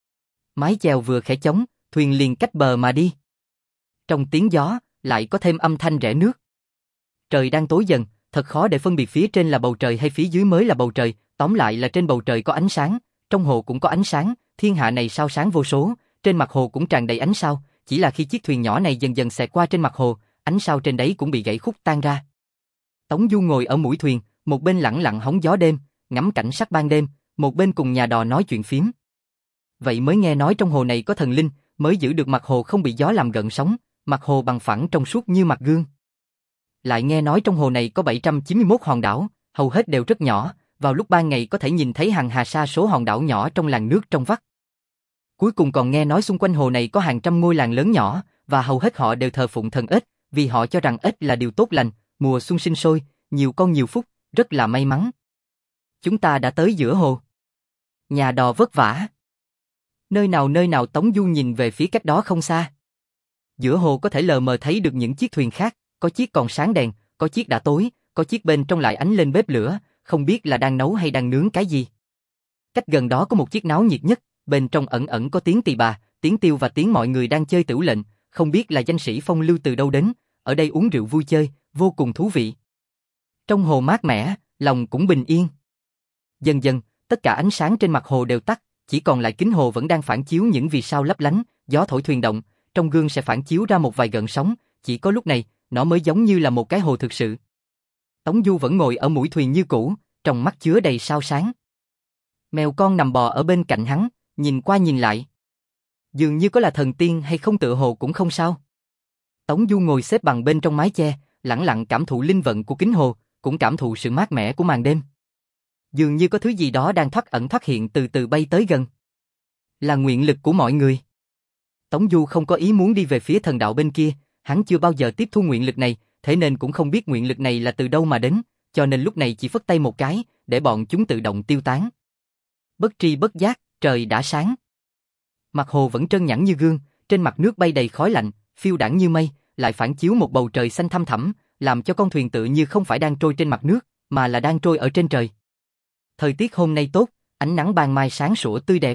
Mái chèo vừa khẽ chống, thuyền liền cách bờ mà đi. Trong tiếng gió, lại có thêm âm thanh rẽ nước. Trời đang tối dần, thật khó để phân biệt phía trên là bầu trời hay phía dưới mới là bầu trời, tóm lại là trên bầu trời có ánh sáng, trong hồ cũng có ánh sáng, thiên hạ này sao sáng vô số, trên mặt hồ cũng tràn đầy ánh sao, chỉ là khi chiếc thuyền nhỏ này dần dần xẹt qua trên mặt hồ, ánh sao trên đấy cũng bị gãy khúc tan ra. Tống Du ngồi ở mũi thuyền, một bên lặng lặng hóng gió đêm, ngắm cảnh sắc ban đêm, một bên cùng nhà đò nói chuyện phiếm. Vậy mới nghe nói trong hồ này có thần linh, mới giữ được mặt hồ không bị gió làm gợn sóng, mặt hồ bằng phẳng trong suốt như mặt gương. Lại nghe nói trong hồ này có bảy trăm chín mươi mốt hòn đảo, hầu hết đều rất nhỏ, vào lúc ban ngày có thể nhìn thấy hàng hà sa số hòn đảo nhỏ trong làn nước trong vắt. Cuối cùng còn nghe nói xung quanh hồ này có hàng trăm ngôi làng lớn nhỏ, và hầu hết họ đều thờ phụng thần ếch, vì họ cho rằng ếch là điều tốt lành, mùa xuân sinh sôi, nhiều con nhiều phúc, rất là may mắn. Chúng ta đã tới giữa hồ. Nhà đò vất vả. Nơi nào nơi nào Tống Du nhìn về phía cách đó không xa. Giữa hồ có thể lờ mờ thấy được những chiếc thuyền khác, có chiếc còn sáng đèn, có chiếc đã tối, có chiếc bên trong lại ánh lên bếp lửa, không biết là đang nấu hay đang nướng cái gì. Cách gần đó có một chiếc náo nhiệt nhất, bên trong ẩn ẩn có tiếng tỳ bà, tiếng tiêu và tiếng mọi người đang chơi tửu lệnh, không biết là danh sĩ phong lưu từ đâu đến, ở đây uống rượu vui chơi, vô cùng thú vị. Trong hồ mát mẻ, lòng cũng bình yên. Dần dần, tất cả ánh sáng trên mặt hồ đều tắt, chỉ còn lại kính hồ vẫn đang phản chiếu những vì sao lấp lánh, gió thổi thuyền động, trong gương sẽ phản chiếu ra một vài gợn sóng, chỉ có lúc này, nó mới giống như là một cái hồ thực sự. Tống Du vẫn ngồi ở mũi thuyền như cũ, trong mắt chứa đầy sao sáng. Mèo con nằm bò ở bên cạnh hắn, nhìn qua nhìn lại. Dường như có là thần tiên hay không tựa hồ cũng không sao. Tống Du ngồi xếp bằng bên trong mái che, lặng lặng cảm thụ linh vận của kính hồ, cũng cảm thụ sự mát mẻ của màn đêm. Dường như có thứ gì đó đang thoát ẩn thoát hiện từ từ bay tới gần. Là nguyện lực của mọi người. Tống Du không có ý muốn đi về phía thần đạo bên kia, hắn chưa bao giờ tiếp thu nguyện lực này, thế nên cũng không biết nguyện lực này là từ đâu mà đến, cho nên lúc này chỉ phất tay một cái, để bọn chúng tự động tiêu tán. Bất tri bất giác, trời đã sáng. Mặt hồ vẫn trơn nhẵn như gương, trên mặt nước bay đầy khói lạnh, phiêu đãng như mây, lại phản chiếu một bầu trời xanh thăm thẳm, làm cho con thuyền tự như không phải đang trôi trên mặt nước, mà là đang trôi ở trên trời. Thời tiết hôm nay tốt, ánh nắng ban mai sáng sủa tươi đẹp.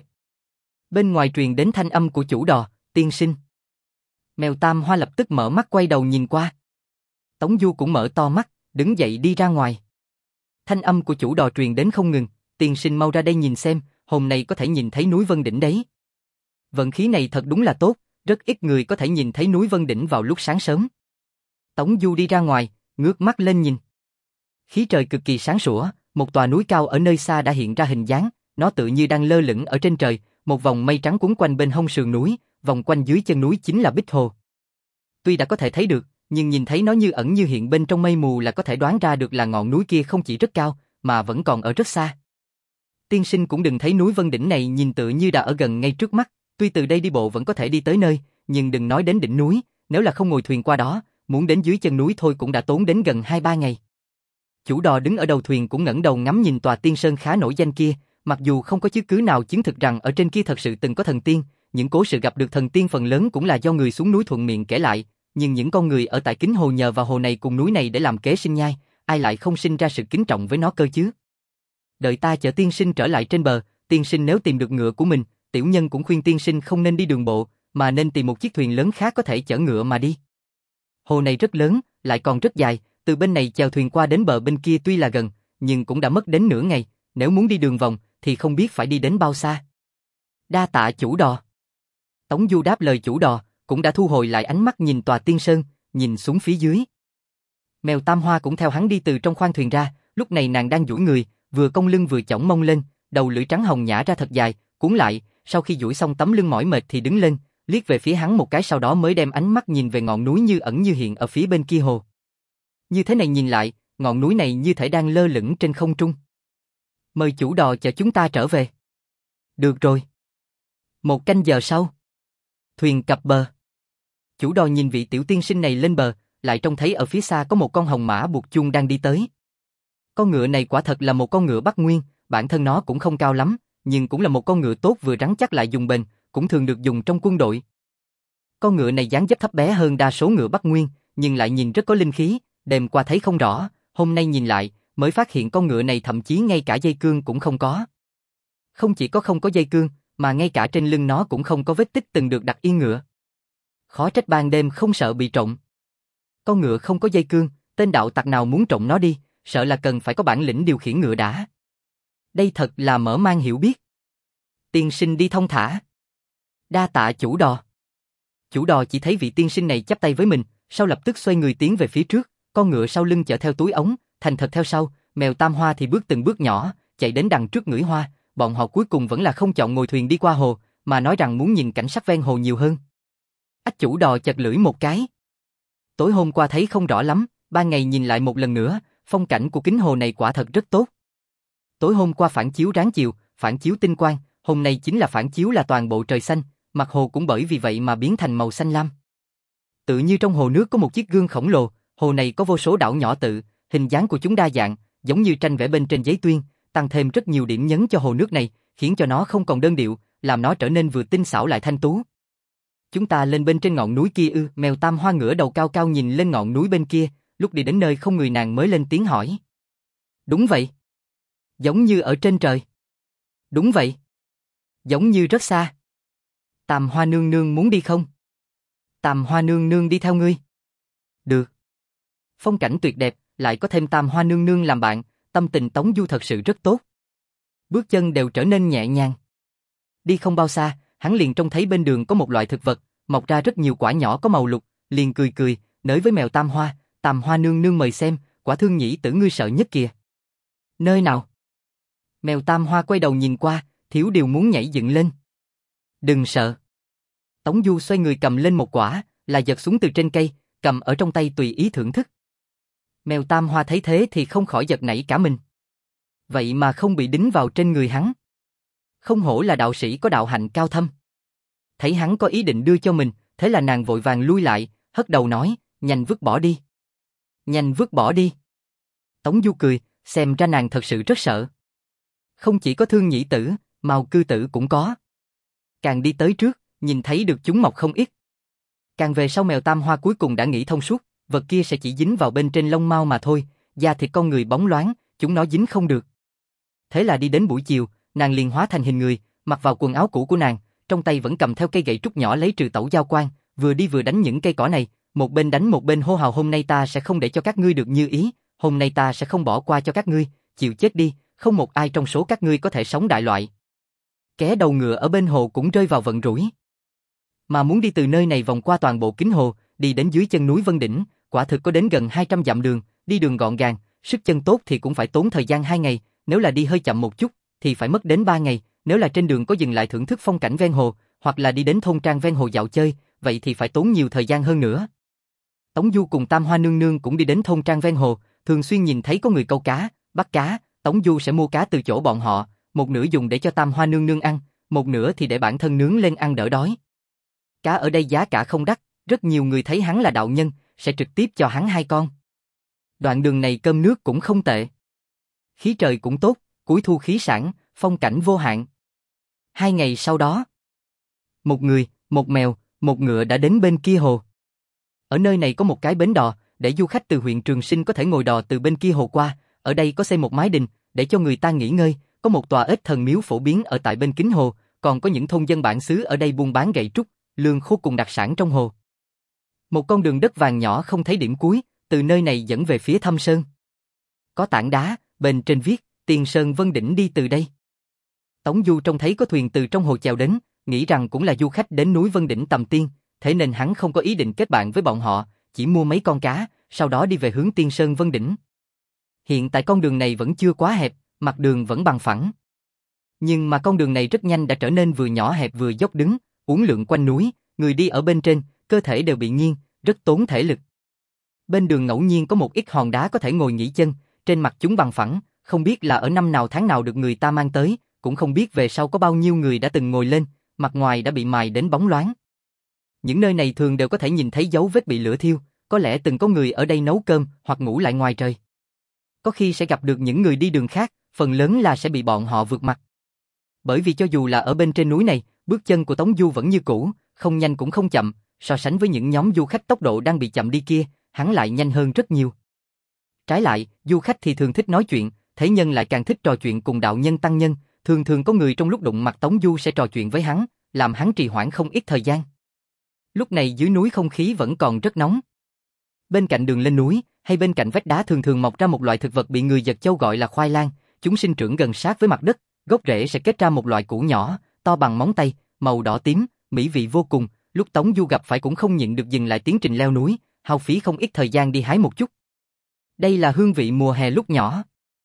Bên ngoài truyền đến thanh âm của chủ đò, tiên sinh. Mèo Tam Hoa lập tức mở mắt quay đầu nhìn qua. Tống Du cũng mở to mắt, đứng dậy đi ra ngoài. Thanh âm của chủ đò truyền đến không ngừng, tiên sinh mau ra đây nhìn xem, hôm nay có thể nhìn thấy núi Vân Đỉnh đấy. Vận khí này thật đúng là tốt, rất ít người có thể nhìn thấy núi Vân Đỉnh vào lúc sáng sớm. Tống Du đi ra ngoài, ngước mắt lên nhìn. Khí trời cực kỳ sáng sủa, một tòa núi cao ở nơi xa đã hiện ra hình dáng, nó tự như đang lơ lửng ở trên trời, một vòng mây trắng quấn quanh bên hông sườn núi, vòng quanh dưới chân núi chính là Bích Hồ. Tuy đã có thể thấy được, nhưng nhìn thấy nó như ẩn như hiện bên trong mây mù là có thể đoán ra được là ngọn núi kia không chỉ rất cao, mà vẫn còn ở rất xa. Tiên sinh cũng đừng thấy núi Vân Đỉnh này nhìn tựa như đã ở gần ngay trước mắt, tuy từ đây đi bộ vẫn có thể đi tới nơi, nhưng đừng nói đến đỉnh núi, nếu là không ngồi thuyền qua đó, muốn đến dưới chân núi thôi cũng đã tốn đến gần hai ba ngày. Chủ đò đứng ở đầu thuyền cũng ngẩng đầu ngắm nhìn tòa tiên sơn khá nổi danh kia, mặc dù không có chứng cứ nào chứng thực rằng ở trên kia thật sự từng có thần tiên, những cố sự gặp được thần tiên phần lớn cũng là do người xuống núi thuận miệng kể lại, nhưng những con người ở tại Kính Hồ nhờ vào hồ này cùng núi này để làm kế sinh nhai, ai lại không sinh ra sự kính trọng với nó cơ chứ? Đợi ta chở tiên sinh trở lại trên bờ, tiên sinh nếu tìm được ngựa của mình, tiểu nhân cũng khuyên tiên sinh không nên đi đường bộ, mà nên tìm một chiếc thuyền lớn khác có thể chở ngựa mà đi. Hồ này rất lớn, lại còn rất dài, từ bên này chèo thuyền qua đến bờ bên kia tuy là gần, nhưng cũng đã mất đến nửa ngày, nếu muốn đi đường vòng thì không biết phải đi đến bao xa. Đa tạ chủ đò. Tống Du đáp lời chủ đò, cũng đã thu hồi lại ánh mắt nhìn tòa tiên sơn, nhìn xuống phía dưới. Mèo Tam Hoa cũng theo hắn đi từ trong khoang thuyền ra, lúc này nàng đang duỗi người, vừa cong lưng vừa chổng mông lên, đầu lưỡi trắng hồng nhả ra thật dài, cuốn lại, sau khi duỗi xong tấm lưng mỏi mệt thì đứng lên, liếc về phía hắn một cái sau đó mới đem ánh mắt nhìn về ngọn núi như ẩn như hiện ở phía bên kia hồ. Như thế này nhìn lại, ngọn núi này như thể đang lơ lửng trên không trung. Mời chủ đò chở chúng ta trở về. Được rồi. Một canh giờ sau, thuyền cập bờ. Chủ đò nhìn vị tiểu tiên sinh này lên bờ, lại trông thấy ở phía xa có một con hồng mã buộc chuông đang đi tới. Con ngựa này quả thật là một con ngựa Bắc Nguyên, bản thân nó cũng không cao lắm, nhưng cũng là một con ngựa tốt vừa rắn chắc lại dùng bền, cũng thường được dùng trong quân đội. Con ngựa này dáng dấp thấp bé hơn đa số ngựa Bắc Nguyên, nhưng lại nhìn rất có linh khí, đêm qua thấy không rõ, hôm nay nhìn lại, mới phát hiện con ngựa này thậm chí ngay cả dây cương cũng không có. Không chỉ có không có dây cương, mà ngay cả trên lưng nó cũng không có vết tích từng được đặt yên ngựa. Khó trách ban đêm không sợ bị trộm. Con ngựa không có dây cương, tên đạo tặc nào muốn trộm nó đi, sợ là cần phải có bản lĩnh điều khiển ngựa đã. Đây thật là mở mang hiểu biết. Tiên sinh đi thông thả. Đa tạ chủ đò. Chủ đò chỉ thấy vị tiên sinh này chắp tay với mình, sau lập tức xoay người tiến về phía trước, con ngựa sau lưng chở theo túi ống, thành thật theo sau, mèo Tam Hoa thì bước từng bước nhỏ, chạy đến đằng trước ngửi hoa, bọn họ cuối cùng vẫn là không chọn ngồi thuyền đi qua hồ, mà nói rằng muốn nhìn cảnh sắc ven hồ nhiều hơn. Ách chủ đò chật lưỡi một cái. Tối hôm qua thấy không rõ lắm, ban ngày nhìn lại một lần nữa, phong cảnh của Kính Hồ này quả thật rất tốt. Tối hôm qua phản chiếu ráng chiều, phản chiếu tinh quang, hôm nay chính là phản chiếu là toàn bộ trời xanh, mặt hồ cũng bởi vì vậy mà biến thành màu xanh lam. Tự như trong hồ nước có một chiếc gương khổng lồ, hồ này có vô số đảo nhỏ tự, hình dáng của chúng đa dạng, giống như tranh vẽ bên trên giấy tuyên, tăng thêm rất nhiều điểm nhấn cho hồ nước này, khiến cho nó không còn đơn điệu, làm nó trở nên vừa tinh xảo lại thanh tú. Chúng ta lên bên trên ngọn núi kia ư? Mèo Tam Hoa ngửa đầu cao cao nhìn lên ngọn núi bên kia, lúc đi đến nơi không người nàng mới lên tiếng hỏi. Đúng vậy. Giống như ở trên trời. Đúng vậy. Giống như rất xa. Tam Hoa nương nương muốn đi không? Tam Hoa nương nương đi theo ngươi. Được. Phong cảnh tuyệt đẹp, lại có thêm Tam Hoa nương nương làm bạn, tâm tình Tống Du thật sự rất tốt. Bước chân đều trở nên nhẹ nhàng. Đi không bao xa, hắn liền trông thấy bên đường có một loại thực vật, mọc ra rất nhiều quả nhỏ có màu lục, liền cười cười, nói với mèo Tam Hoa, Tam Hoa nương nương mời xem, quả thương nhĩ tử ngươi sợ nhất kìa. Nơi nào? Mèo Tam Hoa quay đầu nhìn qua, thiếu điều muốn nhảy dựng lên. Đừng sợ. Tống Du xoay người cầm lên một quả, là giật xuống từ trên cây, cầm ở trong tay tùy ý thưởng thức. Mèo Tam Hoa thấy thế thì không khỏi giật nảy cả mình. Vậy mà không bị đính vào trên người hắn. Không hổ là đạo sĩ có đạo hạnh cao thâm. Thấy hắn có ý định đưa cho mình, thế là nàng vội vàng lui lại, hất đầu nói, nhanh vứt bỏ đi. Nhanh vứt bỏ đi. Tống Du cười, xem ra nàng thật sự rất sợ. Không chỉ có thương nhĩ tử, mao cư tử cũng có. Càng đi tới trước, nhìn thấy được chúng mọc không ít. Càng về sau mèo Tam Hoa cuối cùng đã nghĩ thông suốt, vật kia sẽ chỉ dính vào bên trên lông mao mà thôi, da thịt con người bóng loáng, chúng nó dính không được. Thế là đi đến buổi chiều, nàng liền hóa thành hình người, mặc vào quần áo cũ của nàng, trong tay vẫn cầm theo cây gậy trúc nhỏ lấy trừ tẩu giao quan, vừa đi vừa đánh những cây cỏ này, một bên đánh một bên hô hào hôm nay ta sẽ không để cho các ngươi được như ý, hôm nay ta sẽ không bỏ qua cho các ngươi, chịu chết đi, không một ai trong số các ngươi có thể sống đại loại. Ké đầu ngựa ở bên hồ cũng rơi vào vận rủi. Mà muốn đi từ nơi này vòng qua toàn bộ Kính Hồ, đi đến dưới chân núi Vân Đỉnh, quả thực có đến gần hai trăm dặm đường, đi đường gọn gàng, sức chân tốt thì cũng phải tốn thời gian hai ngày, nếu là đi hơi chậm một chút thì phải mất đến ba ngày, Nếu là trên đường có dừng lại thưởng thức phong cảnh ven hồ, hoặc là đi đến thôn trang ven hồ dạo chơi, vậy thì phải tốn nhiều thời gian hơn nữa. Tống Du cùng Tam Hoa Nương Nương cũng đi đến thôn trang ven hồ, thường xuyên nhìn thấy có người câu cá, bắt cá, Tống Du sẽ mua cá từ chỗ bọn họ, một nửa dùng để cho Tam Hoa Nương Nương ăn, một nửa thì để bản thân nướng lên ăn đỡ đói. Cá ở đây giá cả không đắt, rất nhiều người thấy hắn là đạo nhân, sẽ trực tiếp cho hắn hai con. Đoạn đường này cơm nước cũng không tệ. Khí trời cũng tốt, cuối thu khí sản, phong cảnh vô hạn. Hai ngày sau đó, một người, một mèo, một ngựa đã đến bên kia hồ. Ở nơi này có một cái bến đò, để du khách từ huyện Trường Sinh có thể ngồi đò từ bên kia hồ qua, ở đây có xây một mái đình, để cho người ta nghỉ ngơi, có một tòa ếch thần miếu phổ biến ở tại bên kính hồ, còn có những thôn dân bản xứ ở đây buôn bán gậy trúc, lương khô cùng đặc sản trong hồ. Một con đường đất vàng nhỏ không thấy điểm cuối, từ nơi này dẫn về phía Thâm Sơn. Có tảng đá, bên trên viết, Tiên Sơn Vân Đỉnh đi từ đây. Tống Du trông thấy có thuyền từ trong hồ chèo đến, nghĩ rằng cũng là du khách đến núi Vân Đỉnh tầm tiên, thế nên hắn không có ý định kết bạn với bọn họ, chỉ mua mấy con cá, sau đó đi về hướng Tiên Sơn Vân Đỉnh. Hiện tại con đường này vẫn chưa quá hẹp, mặt đường vẫn bằng phẳng. Nhưng mà con đường này rất nhanh đã trở nên vừa nhỏ hẹp vừa dốc đứng, uốn lượn quanh núi, người đi ở bên trên, cơ thể đều bị nghiêng, rất tốn thể lực. Bên đường ngẫu nhiên có một ít hòn đá có thể ngồi nghỉ chân, trên mặt chúng bằng phẳng, không biết là ở năm nào tháng nào được người ta mang tới, cũng không biết về sau có bao nhiêu người đã từng ngồi lên, mặt ngoài đã bị mài đến bóng loáng. Những nơi này thường đều có thể nhìn thấy dấu vết bị lửa thiêu, có lẽ từng có người ở đây nấu cơm hoặc ngủ lại ngoài trời. Có khi sẽ gặp được những người đi đường khác, phần lớn là sẽ bị bọn họ vượt mặt. Bởi vì cho dù là ở bên trên núi này, bước chân của Tống Du vẫn như cũ, không nhanh cũng không chậm, so sánh với những nhóm du khách tốc độ đang bị chậm đi kia, hắn lại nhanh hơn rất nhiều. Trái lại, du khách thì thường thích nói chuyện, thế nhân lại càng thích trò chuyện cùng đạo nhân tăng nhân, thường thường có người trong lúc đụng mặt Tống Du sẽ trò chuyện với hắn, làm hắn trì hoãn không ít thời gian. Lúc này dưới núi không khí vẫn còn rất nóng. Bên cạnh đường lên núi, hay bên cạnh vách đá thường thường mọc ra một loại thực vật bị người Dật Châu gọi là khoai lang, chúng sinh trưởng gần sát với mặt đất, gốc rễ sẽ kết ra một loại củ nhỏ, to bằng móng tay, màu đỏ tím, mỹ vị vô cùng, lúc Tống Du gặp phải cũng không nhịn được dừng lại tiến trình leo núi, hao phí không ít thời gian đi hái một chút. Đây là hương vị mùa hè lúc nhỏ.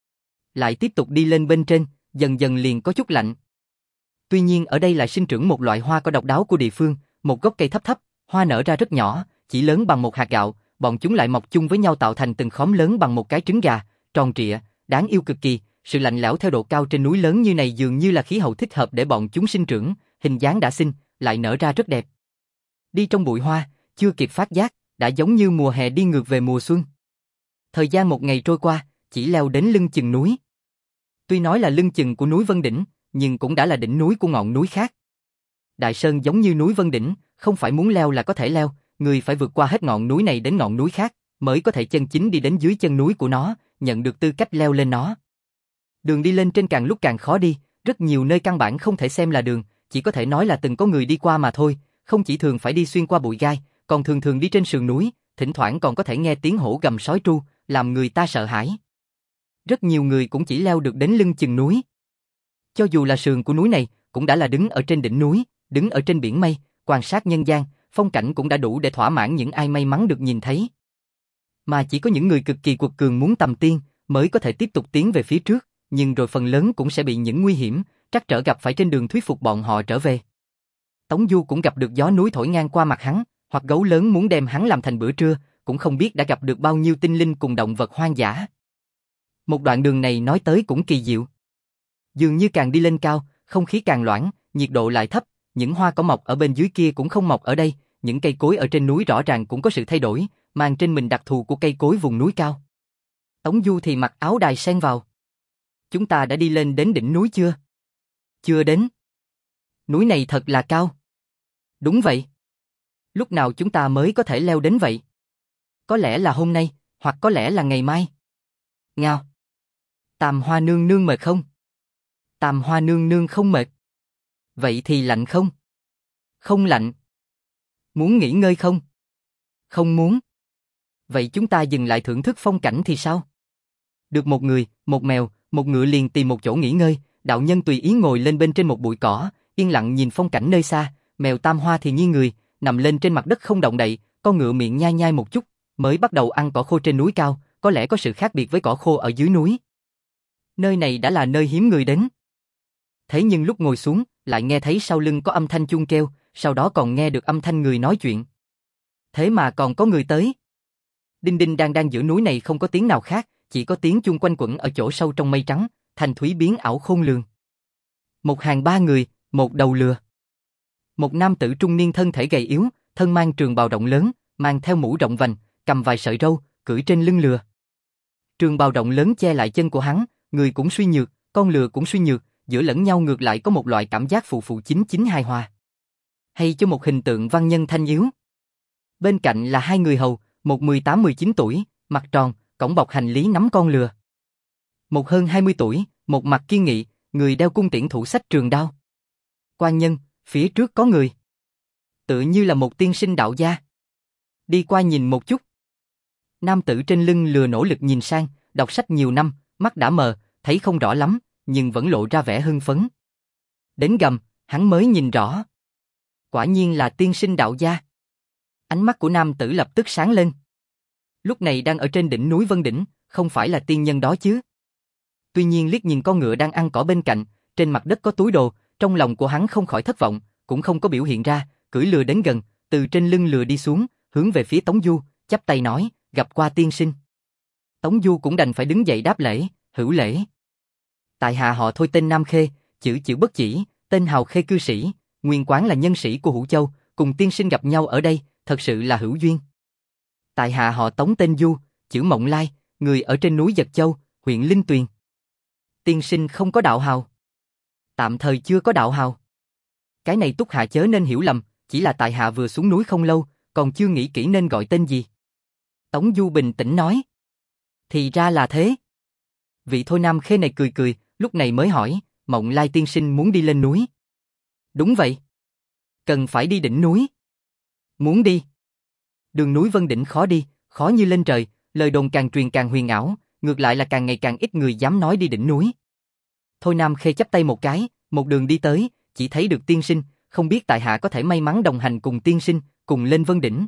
Lại tiếp tục đi lên bên trên, dần dần liền có chút lạnh. Tuy nhiên ở đây lại sinh trưởng một loại hoa có độc đáo của địa phương, một gốc cây thấp thấp, hoa nở ra rất nhỏ, chỉ lớn bằng một hạt gạo, bọn chúng lại mọc chung với nhau tạo thành từng khóm lớn bằng một cái trứng gà, tròn trịa, đáng yêu cực kỳ. Sự lạnh lẽo theo độ cao trên núi lớn như này dường như là khí hậu thích hợp để bọn chúng sinh trưởng, hình dáng đã xinh, lại nở ra rất đẹp. Đi trong bụi hoa, chưa kịp phát giác, đã giống như mùa hè đi ngược về mùa xuân. Thời gian một ngày trôi qua, chỉ leo đến lưng chừng núi. Tuy nói là lưng chừng của núi Vân Đỉnh, nhưng cũng đã là đỉnh núi của ngọn núi khác. Đại Sơn giống như núi Vân Đỉnh, không phải muốn leo là có thể leo, người phải vượt qua hết ngọn núi này đến ngọn núi khác, mới có thể chân chính đi đến dưới chân núi của nó, nhận được tư cách leo lên nó. Đường đi lên trên càng lúc càng khó đi, rất nhiều nơi căn bản không thể xem là đường, chỉ có thể nói là từng có người đi qua mà thôi, không chỉ thường phải đi xuyên qua bụi gai, còn thường thường đi trên sườn núi, thỉnh thoảng còn có thể nghe tiếng hổ gầm sói tru, làm người ta sợ hãi. Rất nhiều người cũng chỉ leo được đến lưng chừng núi. Cho dù là sườn của núi này, cũng đã là đứng ở trên đỉnh núi, đứng ở trên biển mây, quan sát nhân gian, phong cảnh cũng đã đủ để thỏa mãn những ai may mắn được nhìn thấy. Mà chỉ có những người cực kỳ quật cường muốn tầm tiên, mới có thể tiếp tục tiến về phía trước, nhưng rồi phần lớn cũng sẽ bị những nguy hiểm, trắc trở gặp phải trên đường thuyết phục bọn họ trở về. Tống Du cũng gặp được gió núi thổi ngang qua mặt hắn, hoặc gấu lớn muốn đem hắn làm thành bữa trưa, cũng không biết đã gặp được bao nhiêu tinh linh cùng động vật hoang dã. Một đoạn đường này nói tới cũng kỳ diệu. Dường như càng đi lên cao, không khí càng loãng, nhiệt độ lại thấp, những hoa cỏ mọc ở bên dưới kia cũng không mọc ở đây, những cây cối ở trên núi rõ ràng cũng có sự thay đổi, mang trên mình đặc thù của cây cối vùng núi cao. Tống Du thì mặc áo đài sen vào. Chúng ta đã đi lên đến đỉnh núi chưa? Chưa đến. Núi này thật là cao. Đúng vậy. Lúc nào chúng ta mới có thể leo đến vậy? Có lẽ là hôm nay, hoặc có lẽ là ngày mai. Ngao. Tam Hoa Nương Nương mệt không? Tam Hoa Nương Nương không mệt. Vậy thì lạnh không? Không lạnh. Muốn nghỉ ngơi không? Không muốn. Vậy chúng ta dừng lại thưởng thức phong cảnh thì sao? Được một người, một mèo, một ngựa liền tìm một chỗ nghỉ ngơi, đạo nhân tùy ý ngồi lên bên trên một bụi cỏ, yên lặng nhìn phong cảnh nơi xa, mèo Tam Hoa thì nghiêng người, nằm lên trên mặt đất không động đậy, con ngựa miệng nhai nhai một chút, mới bắt đầu ăn cỏ khô trên núi cao, có lẽ có sự khác biệt với cỏ khô ở dưới núi. Nơi này đã là nơi hiếm người đến. Thế nhưng lúc ngồi xuống, lại nghe thấy sau lưng có âm thanh chuông kêu, sau đó còn nghe được âm thanh người nói chuyện. Thế mà còn có người tới. Đinh đinh đang đang giữa núi này không có tiếng nào khác, chỉ có tiếng chuông quanh quẩn ở chỗ sâu trong mây trắng, thanh thúy biến ảo khôn lường. Một hàng ba người, một đầu lừa. Một nam tử trung niên thân thể gầy yếu, thân mang trường bào rộng lớn, mang theo mũ rộng vành, cầm vài sợi râu, cưỡi trên lưng lừa. Trường bào rộng lớn che lại chân của hắn, người cũng suy nhược, con lừa cũng suy nhược, giữa lẫn nhau ngược lại có một loại cảm giác phụ phụ chính chính hài hòa. Hay cho một hình tượng văn nhân thanh yếu. Bên cạnh là hai người hầu, một mười tám mười chín tuổi, mặt tròn, cổng bọc hành lý nắm con lừa. Một hơn hai mươi tuổi, một mặt kiên nghị, người đeo cung tiễn thủ sách trường đao. Quan nhân, phía trước có người. Tự như là một tiên sinh đạo gia. Đi qua nhìn một chút. Nam tử trên lưng lừa nỗ lực nhìn sang, đọc sách nhiều năm, mắt đã mờ, thấy không rõ lắm, nhưng vẫn lộ ra vẻ hưng phấn. Đến gần, hắn mới nhìn rõ. Quả nhiên là tiên sinh đạo gia. Ánh mắt của nam tử lập tức sáng lên. Lúc này đang ở trên đỉnh núi Vân Đỉnh, không phải là tiên nhân đó chứ. Tuy nhiên liếc nhìn con ngựa đang ăn cỏ bên cạnh, trên mặt đất có túi đồ, trong lòng của hắn không khỏi thất vọng, cũng không có biểu hiện ra, cưỡi lừa đến gần, từ trên lưng lừa đi xuống, hướng về phía Tống Du, chắp tay nói, gặp qua tiên sinh. Tống Du cũng đành phải đứng dậy đáp lễ, hữu lễ. Tại hạ họ Thôi tên Nam Khê, chữ chữ bất chỉ, tên hào Khê cư sĩ, nguyên quán là nhân sĩ của Hữu Châu, cùng tiên sinh gặp nhau ở đây, thật sự là hữu duyên. Tại hạ họ Tống tên Du, chữ Mộng Lai, người ở trên núi Giật Châu, huyện Linh Tuyền. Tiên sinh không có đạo hào. Tạm thời chưa có đạo hào. Cái này Túc Hạ chớ nên hiểu lầm, chỉ là tại hạ vừa xuống núi không lâu, còn chưa nghĩ kỹ nên gọi tên gì. Tống Du bình tĩnh nói. Thì ra là thế. Vị Thôi Nam Khê này cười cười, lúc này mới hỏi, Mộng Lai tiên sinh muốn đi lên núi. Đúng vậy. Cần phải đi đỉnh núi. Muốn đi. Đường núi Vân Đỉnh khó đi, khó như lên trời, lời đồn càng truyền càng huyền ảo, ngược lại là càng ngày càng ít người dám nói đi đỉnh núi. Thôi Nam Khê chắp tay một cái, một đường đi tới, chỉ thấy được tiên sinh, không biết tại hạ có thể may mắn đồng hành cùng tiên sinh, cùng lên Vân Đỉnh.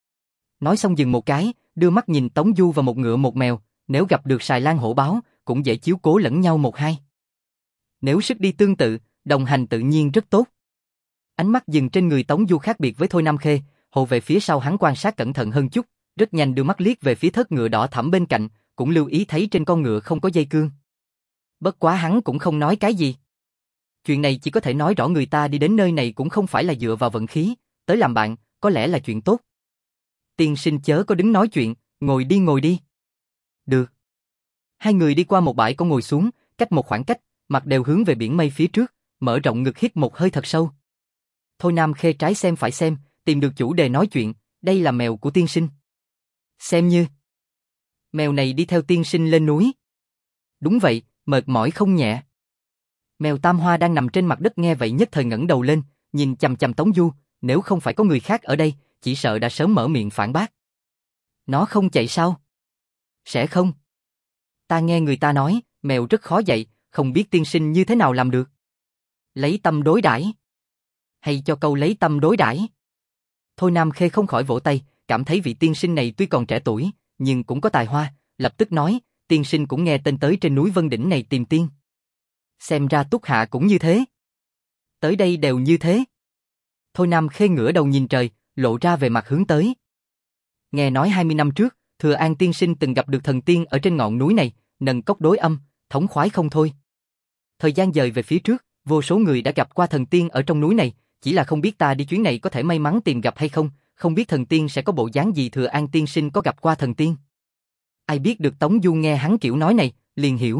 Nói xong dừng một cái, đưa mắt nhìn Tống Du và một ngựa một mèo, nếu gặp được Sài Lan hổ báo, cũng dễ chiếu cố lẫn nhau một hai. Nếu sức đi tương tự, đồng hành tự nhiên rất tốt. Ánh mắt dừng trên người Tống Du khác biệt với Thôi Nam Khê, hộ về phía sau hắn quan sát cẩn thận hơn chút, rất nhanh đưa mắt liếc về phía thớt ngựa đỏ thẫm bên cạnh, cũng lưu ý thấy trên con ngựa không có dây cương. Bất quá hắn cũng không nói cái gì. Chuyện này chỉ có thể nói rõ người ta đi đến nơi này cũng không phải là dựa vào vận khí, tới làm bạn, có lẽ là chuyện tốt. Tiên sinh chớ có đứng nói chuyện, ngồi đi ngồi đi. Được. Hai người đi qua một bãi có ngồi xuống, cách một khoảng cách, mặt đều hướng về biển mây phía trước, mở rộng ngực hít một hơi thật sâu. Thôi Nam Khê trái xem phải xem, tìm được chủ đề nói chuyện, đây là mèo của tiên sinh. Xem như. Mèo này đi theo tiên sinh lên núi. Đúng vậy, mệt mỏi không nhẹ. Mèo Tam Hoa đang nằm trên mặt đất nghe vậy nhất thời ngẩng đầu lên, nhìn chằm chằm Tống Du, nếu không phải có người khác ở đây, chỉ sợ đã sớm mở miệng phản bác. Nó không chạy sao? Sẽ không. Ta nghe người ta nói, mèo rất khó dạy, không biết tiên sinh như thế nào làm được. Lấy tâm đối đãi. Hay cho câu lấy tâm đối đãi. Thôi Nam Khê không khỏi vỗ tay, cảm thấy vị tiên sinh này tuy còn trẻ tuổi, nhưng cũng có tài hoa, lập tức nói, tiên sinh cũng nghe tên tới trên núi Vân Đỉnh này tìm tiên. Xem ra Túc Hạ cũng như thế. Tới đây đều như thế. Thôi Nam Khê ngửa đầu nhìn trời, lộ ra về mặt hướng tới. Nghe nói hai mươi năm trước, Thừa An tiên sinh từng gặp được thần tiên ở trên ngọn núi này, nâng cốc đối âm, thống khoái không thôi. Thời gian dời về phía trước, vô số người đã gặp qua thần tiên ở trong núi này, chỉ là không biết ta đi chuyến này có thể may mắn tìm gặp hay không, không biết thần tiên sẽ có bộ dáng gì. Thừa An tiên sinh có gặp qua thần tiên. Ai biết được Tống Du nghe hắn kiểu nói này, liền hiểu.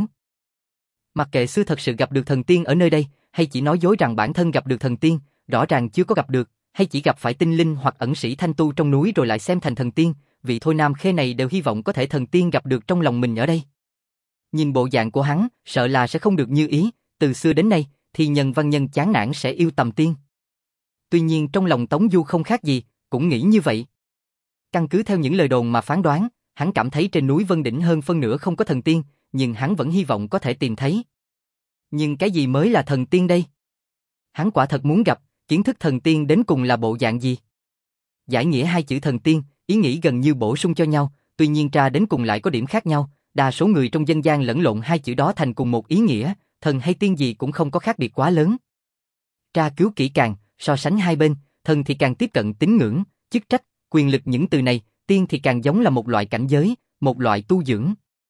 Mặc kệ xưa thật sự gặp được thần tiên ở nơi đây, hay chỉ nói dối rằng bản thân gặp được thần tiên, rõ ràng chưa có gặp được, hay chỉ gặp phải tinh linh hoặc ẩn sĩ thanh tu trong núi rồi lại xem thành thần tiên, vị Thôi Nam Khê này đều hy vọng có thể thần tiên gặp được trong lòng mình ở đây. Nhìn bộ dạng của hắn, sợ là sẽ không được như ý, từ xưa đến nay, thì nhân văn nhân chán nản sẽ yêu tầm tiên. Tuy nhiên trong lòng Tống Du không khác gì, cũng nghĩ như vậy. Căn cứ theo những lời đồn mà phán đoán, hắn cảm thấy trên núi Vân Đỉnh hơn phân nửa không có thần tiên, nhưng hắn vẫn hy vọng có thể tìm thấy. Nhưng cái gì mới là thần tiên đây? Hắn quả thật muốn gặp, kiến thức thần tiên đến cùng là bộ dạng gì? Giải nghĩa hai chữ thần tiên, ý nghĩ gần như bổ sung cho nhau, tuy nhiên ra đến cùng lại có điểm khác nhau, đa số người trong dân gian lẫn lộn hai chữ đó thành cùng một ý nghĩa, thần hay tiên gì cũng không có khác biệt quá lớn. Tra cứu kỹ càng, so sánh hai bên, thần thì càng tiếp cận tín ngưỡng, chức trách, quyền lực những từ này, tiên thì càng giống là một loại cảnh giới, một loại tu dưỡng.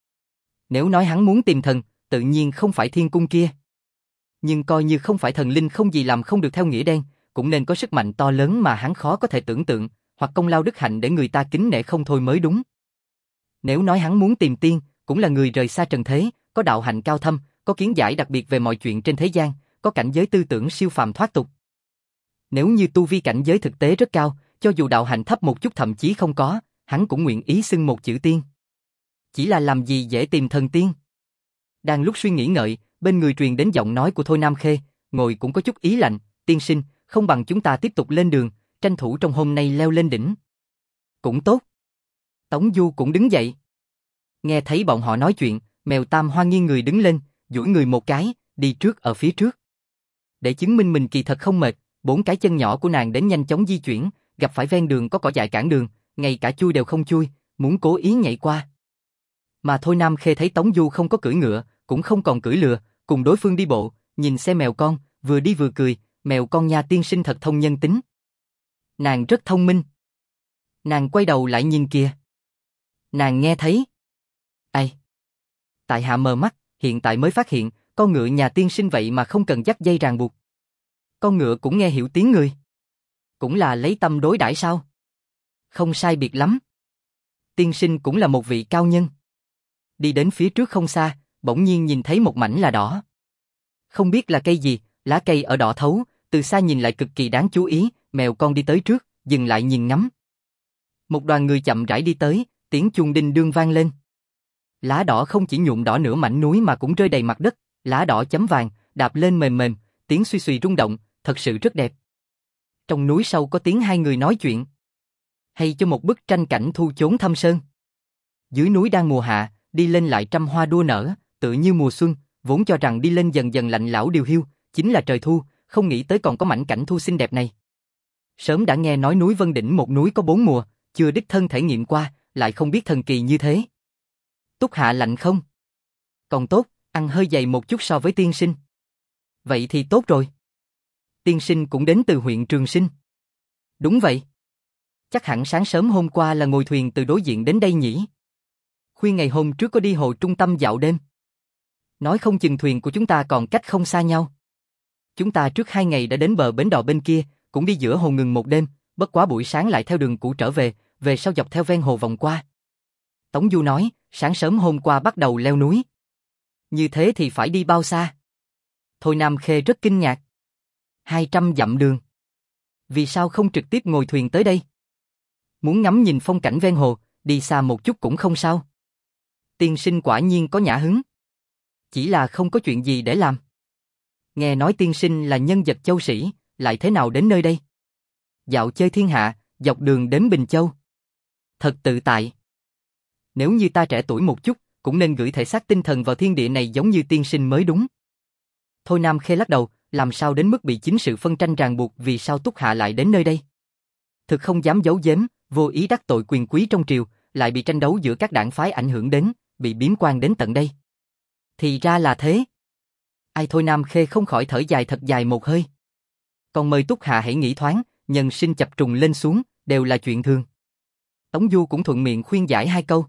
Nếu nói hắn muốn tìm thần, tự nhiên không phải thiên cung kia. Nhưng coi như không phải thần linh không gì làm không được theo nghĩa đen, cũng nên có sức mạnh to lớn mà hắn khó có thể tưởng tượng, hoặc công lao đức hạnh để người ta kính nể không thôi mới đúng. Nếu nói hắn muốn tìm tiên, cũng là người rời xa trần thế, có đạo hạnh cao thâm, có kiến giải đặc biệt về mọi chuyện trên thế gian, có cảnh giới tư tưởng siêu phàm thoát tục. Nếu như tu vi cảnh giới thực tế rất cao, cho dù đạo hạnh thấp một chút thậm chí không có, hắn cũng nguyện ý xưng một chữ tiên. Chỉ là làm gì dễ tìm thần tiên. Đang lúc suy nghĩ ngợi, bên người truyền đến giọng nói của Thôi Nam Khê, ngồi cũng có chút ý lạnh, tiên sinh, không bằng chúng ta tiếp tục lên đường, tranh thủ trong hôm nay leo lên đỉnh. Cũng tốt. Tống Du cũng đứng dậy. Nghe thấy bọn họ nói chuyện, mèo Tam Hoa nghiêng người đứng lên, duỗi người một cái, đi trước ở phía trước. Để chứng minh mình kỳ thật không mệt, bốn cái chân nhỏ của nàng đến nhanh chóng di chuyển, gặp phải ven đường có cỏ dại cản đường, ngay cả chui đều không chui, muốn cố ý nhảy qua. Mà Thôi Nam Khê thấy Tống Du không có cưỡi ngựa, cũng không còn cưỡi lừa, cùng đối phương đi bộ, nhìn xe mèo con, vừa đi vừa cười, mèo con nhà tiên sinh thật thông nhân tính. Nàng rất thông minh. Nàng quay đầu lại nhìn kìa. Nàng nghe thấy. Ai? Tại hạ mờ mắt, hiện tại mới phát hiện, con ngựa nhà tiên sinh vậy mà không cần dắt dây ràng buộc. Con ngựa cũng nghe hiểu tiếng người. Cũng là lấy tâm đối đãi sao? Không sai biệt lắm. Tiên sinh cũng là một vị cao nhân. Đi đến phía trước không xa, bỗng nhiên nhìn thấy một mảnh là đỏ. Không biết là cây gì, lá cây ở đỏ thấu, từ xa nhìn lại cực kỳ đáng chú ý, mèo con đi tới trước, dừng lại nhìn ngắm. Một đoàn người chậm rãi đi tới, tiếng chuông đinh đương vang lên. Lá đỏ không chỉ nhuộm đỏ nửa mảnh núi mà cũng rơi đầy mặt đất, lá đỏ chấm vàng, đạp lên mềm mềm, tiếng suy suy rung động, thật sự rất đẹp. Trong núi sâu có tiếng hai người nói chuyện. Hay cho một bức tranh cảnh thu chốn thâm sơn. Dưới núi đang mùa hạ, đi lên lại trăm hoa đua nở, tự như mùa xuân, vốn cho rằng đi lên dần dần lạnh lẽo điều hiu, chính là trời thu, không nghĩ tới còn có mảnh cảnh thu xinh đẹp này. Sớm đã nghe nói núi Vân Đỉnh một núi có bốn mùa, chưa đích thân thể nghiệm qua, lại không biết thần kỳ như thế. Túc hạ lạnh không? Còn tốt, ăn hơi dày một chút so với tiên sinh. Vậy thì tốt rồi. Tiên sinh cũng đến từ huyện Trường Sinh. Đúng vậy. Chắc hẳn sáng sớm hôm qua là ngồi thuyền từ đối diện đến đây nhỉ? Khuya ngày hôm trước có đi hồ trung tâm dạo đêm. Nói không chừng thuyền của chúng ta còn cách không xa nhau. Chúng ta trước hai ngày đã đến bờ bến đò bên kia, cũng đi giữa hồ ngừng một đêm, bất quá buổi sáng lại theo đường cũ trở về, về sau dọc theo ven hồ vòng qua. Tống Du nói, sáng sớm hôm qua bắt đầu leo núi. Như thế thì phải đi bao xa? Thôi Nam Khê rất kinh ngạc. Hai trăm dặm đường. Vì sao không trực tiếp ngồi thuyền tới đây? Muốn ngắm nhìn phong cảnh ven hồ, đi xa một chút cũng không sao. Tiên sinh quả nhiên có nhã hứng. Chỉ là không có chuyện gì để làm. Nghe nói tiên sinh là nhân vật châu sĩ, lại thế nào đến nơi đây? Dạo chơi thiên hạ, dọc đường đến Bình Châu. Thật tự tại. Nếu như ta trẻ tuổi một chút, cũng nên gửi thể xác tinh thần vào thiên địa này giống như tiên sinh mới đúng. Thôi Nam Khê lắc đầu, làm sao đến mức bị chính sự phân tranh ràng buộc vì sao Túc hạ lại đến nơi đây? Thực không dám giấu giếm, vô ý đắc tội quyền quý trong triều, lại bị tranh đấu giữa các đảng phái ảnh hưởng đến, bị biếm quan đến tận đây. Thì ra là thế. Ai Thôi Nam Khê không khỏi thở dài thật dài một hơi. Còn mời Túc hạ hãy nghĩ thoáng, nhân sinh chập trùng lên xuống, đều là chuyện thường. Tống Du cũng thuận miệng khuyên giải hai câu.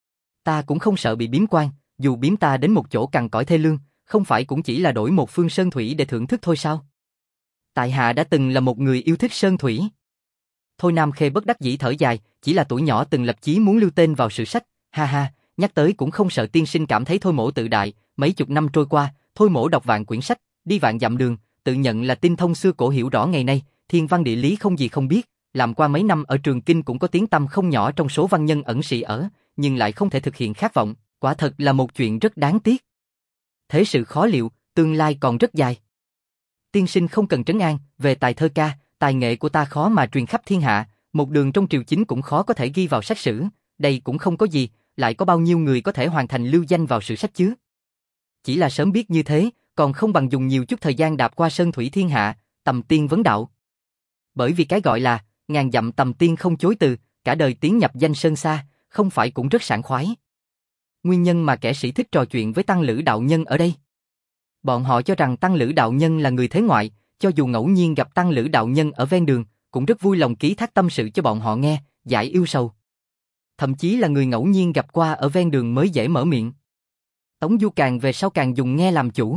Ta cũng không sợ bị biếm quan, dù biếm ta đến một chỗ cằn cõi thê lương, không phải cũng chỉ là đổi một phương sơn thủy để thưởng thức thôi sao? Tại hạ đã từng là một người yêu thích sơn thủy. Thôi Nam Khê bất đắc dĩ thở dài, chỉ là tuổi nhỏ từng lập chí muốn lưu tên vào sử sách, ha ha, nhắc tới cũng không sợ tiên sinh cảm thấy Thôi mỗ tự đại, mấy chục năm trôi qua, Thôi mỗ đọc vạn quyển sách, đi vạn dặm đường, tự nhận là tinh thông xưa cổ hiểu rõ ngày nay, thiên văn địa lý không gì không biết, làm qua mấy năm ở Trường Kinh cũng có tiếng tăm không nhỏ trong số văn nhân ẩn sĩ ở, nhưng lại không thể thực hiện khát vọng, quả thật là một chuyện rất đáng tiếc. Thế sự khó liệu, tương lai còn rất dài. Tiên sinh không cần trấn an, về tài thơ ca, tài nghệ của ta khó mà truyền khắp thiên hạ, một đường trong triều chính cũng khó có thể ghi vào sách sử, đây cũng không có gì, lại có bao nhiêu người có thể hoàn thành lưu danh vào sử sách chứ? Chỉ là sớm biết như thế, còn không bằng dùng nhiều chút thời gian đạp qua sơn thủy thiên hạ, tầm tiên vấn đạo. Bởi vì cái gọi là ngàn dặm tầm tiên không chối từ, cả đời tiến nhập danh sơn xa, không phải cũng rất sảng khoái. Nguyên nhân mà kẻ sĩ thích trò chuyện với tăng lữ đạo nhân ở đây. Bọn họ cho rằng Tăng Lữ đạo nhân là người thế ngoại, cho dù ngẫu nhiên gặp Tăng Lữ đạo nhân ở ven đường, cũng rất vui lòng ký thác tâm sự cho bọn họ nghe, giải yêu sầu. Thậm chí là người ngẫu nhiên gặp qua ở ven đường mới dễ mở miệng. Tống Du càng về sau càng dùng nghe làm chủ.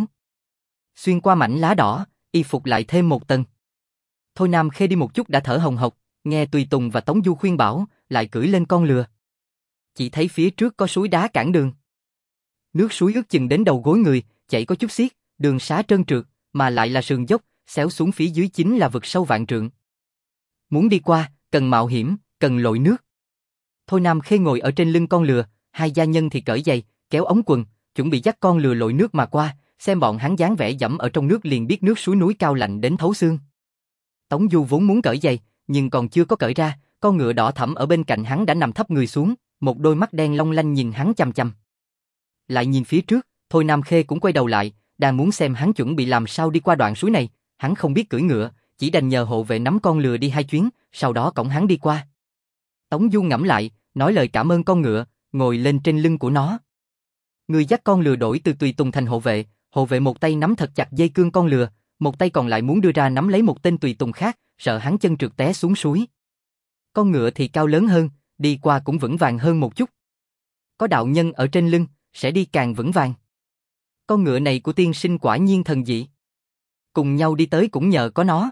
Xuyên qua mảnh lá đỏ, y phục lại thêm một tầng. Thôi Nam Khê đi một chút đã thở hồng hộc, nghe Tùy Tùng và Tống Du khuyên bảo, lại cưỡi lên con lừa. Chỉ thấy phía trước có suối đá cản đường. Nước suối ước chừng đến đầu gối người, chảy có chút xiết, đường xá trơn trượt, mà lại là sườn dốc, xéo xuống phía dưới chính là vực sâu vạn trượng. Muốn đi qua, cần mạo hiểm, cần lội nước. Thôi Nam Khê ngồi ở trên lưng con lừa, hai gia nhân thì cởi giày, kéo ống quần, chuẩn bị dắt con lừa lội nước mà qua, xem bọn hắn dáng vẻ dẫm ở trong nước liền biết nước suối núi cao lạnh đến thấu xương. Tống Du vốn muốn cởi giày, nhưng còn chưa có cởi ra, con ngựa đỏ thẫm ở bên cạnh hắn đã nằm thấp người xuống, một đôi mắt đen long lanh nhìn hắn chằm chằm. Lại nhìn phía trước, Thôi Nam Khê cũng quay đầu lại, đang muốn xem hắn chuẩn bị làm sao đi qua đoạn suối này, hắn không biết cưỡi ngựa, chỉ đành nhờ hộ vệ nắm con lừa đi hai chuyến, sau đó cõng hắn đi qua. Tống Du ngẫm lại, nói lời cảm ơn con ngựa, ngồi lên trên lưng của nó. Người dắt con lừa đổi từ Tùy Tùng thành hộ vệ, hộ vệ một tay nắm thật chặt dây cương con lừa, một tay còn lại muốn đưa ra nắm lấy một tên Tùy Tùng khác, sợ hắn chân trượt té xuống suối. Con ngựa thì cao lớn hơn, đi qua cũng vững vàng hơn một chút. Có đạo nhân ở trên lưng, sẽ đi càng vững vàng. Con ngựa này của tiên sinh quả nhiên thần dị. Cùng nhau đi tới cũng nhờ có nó.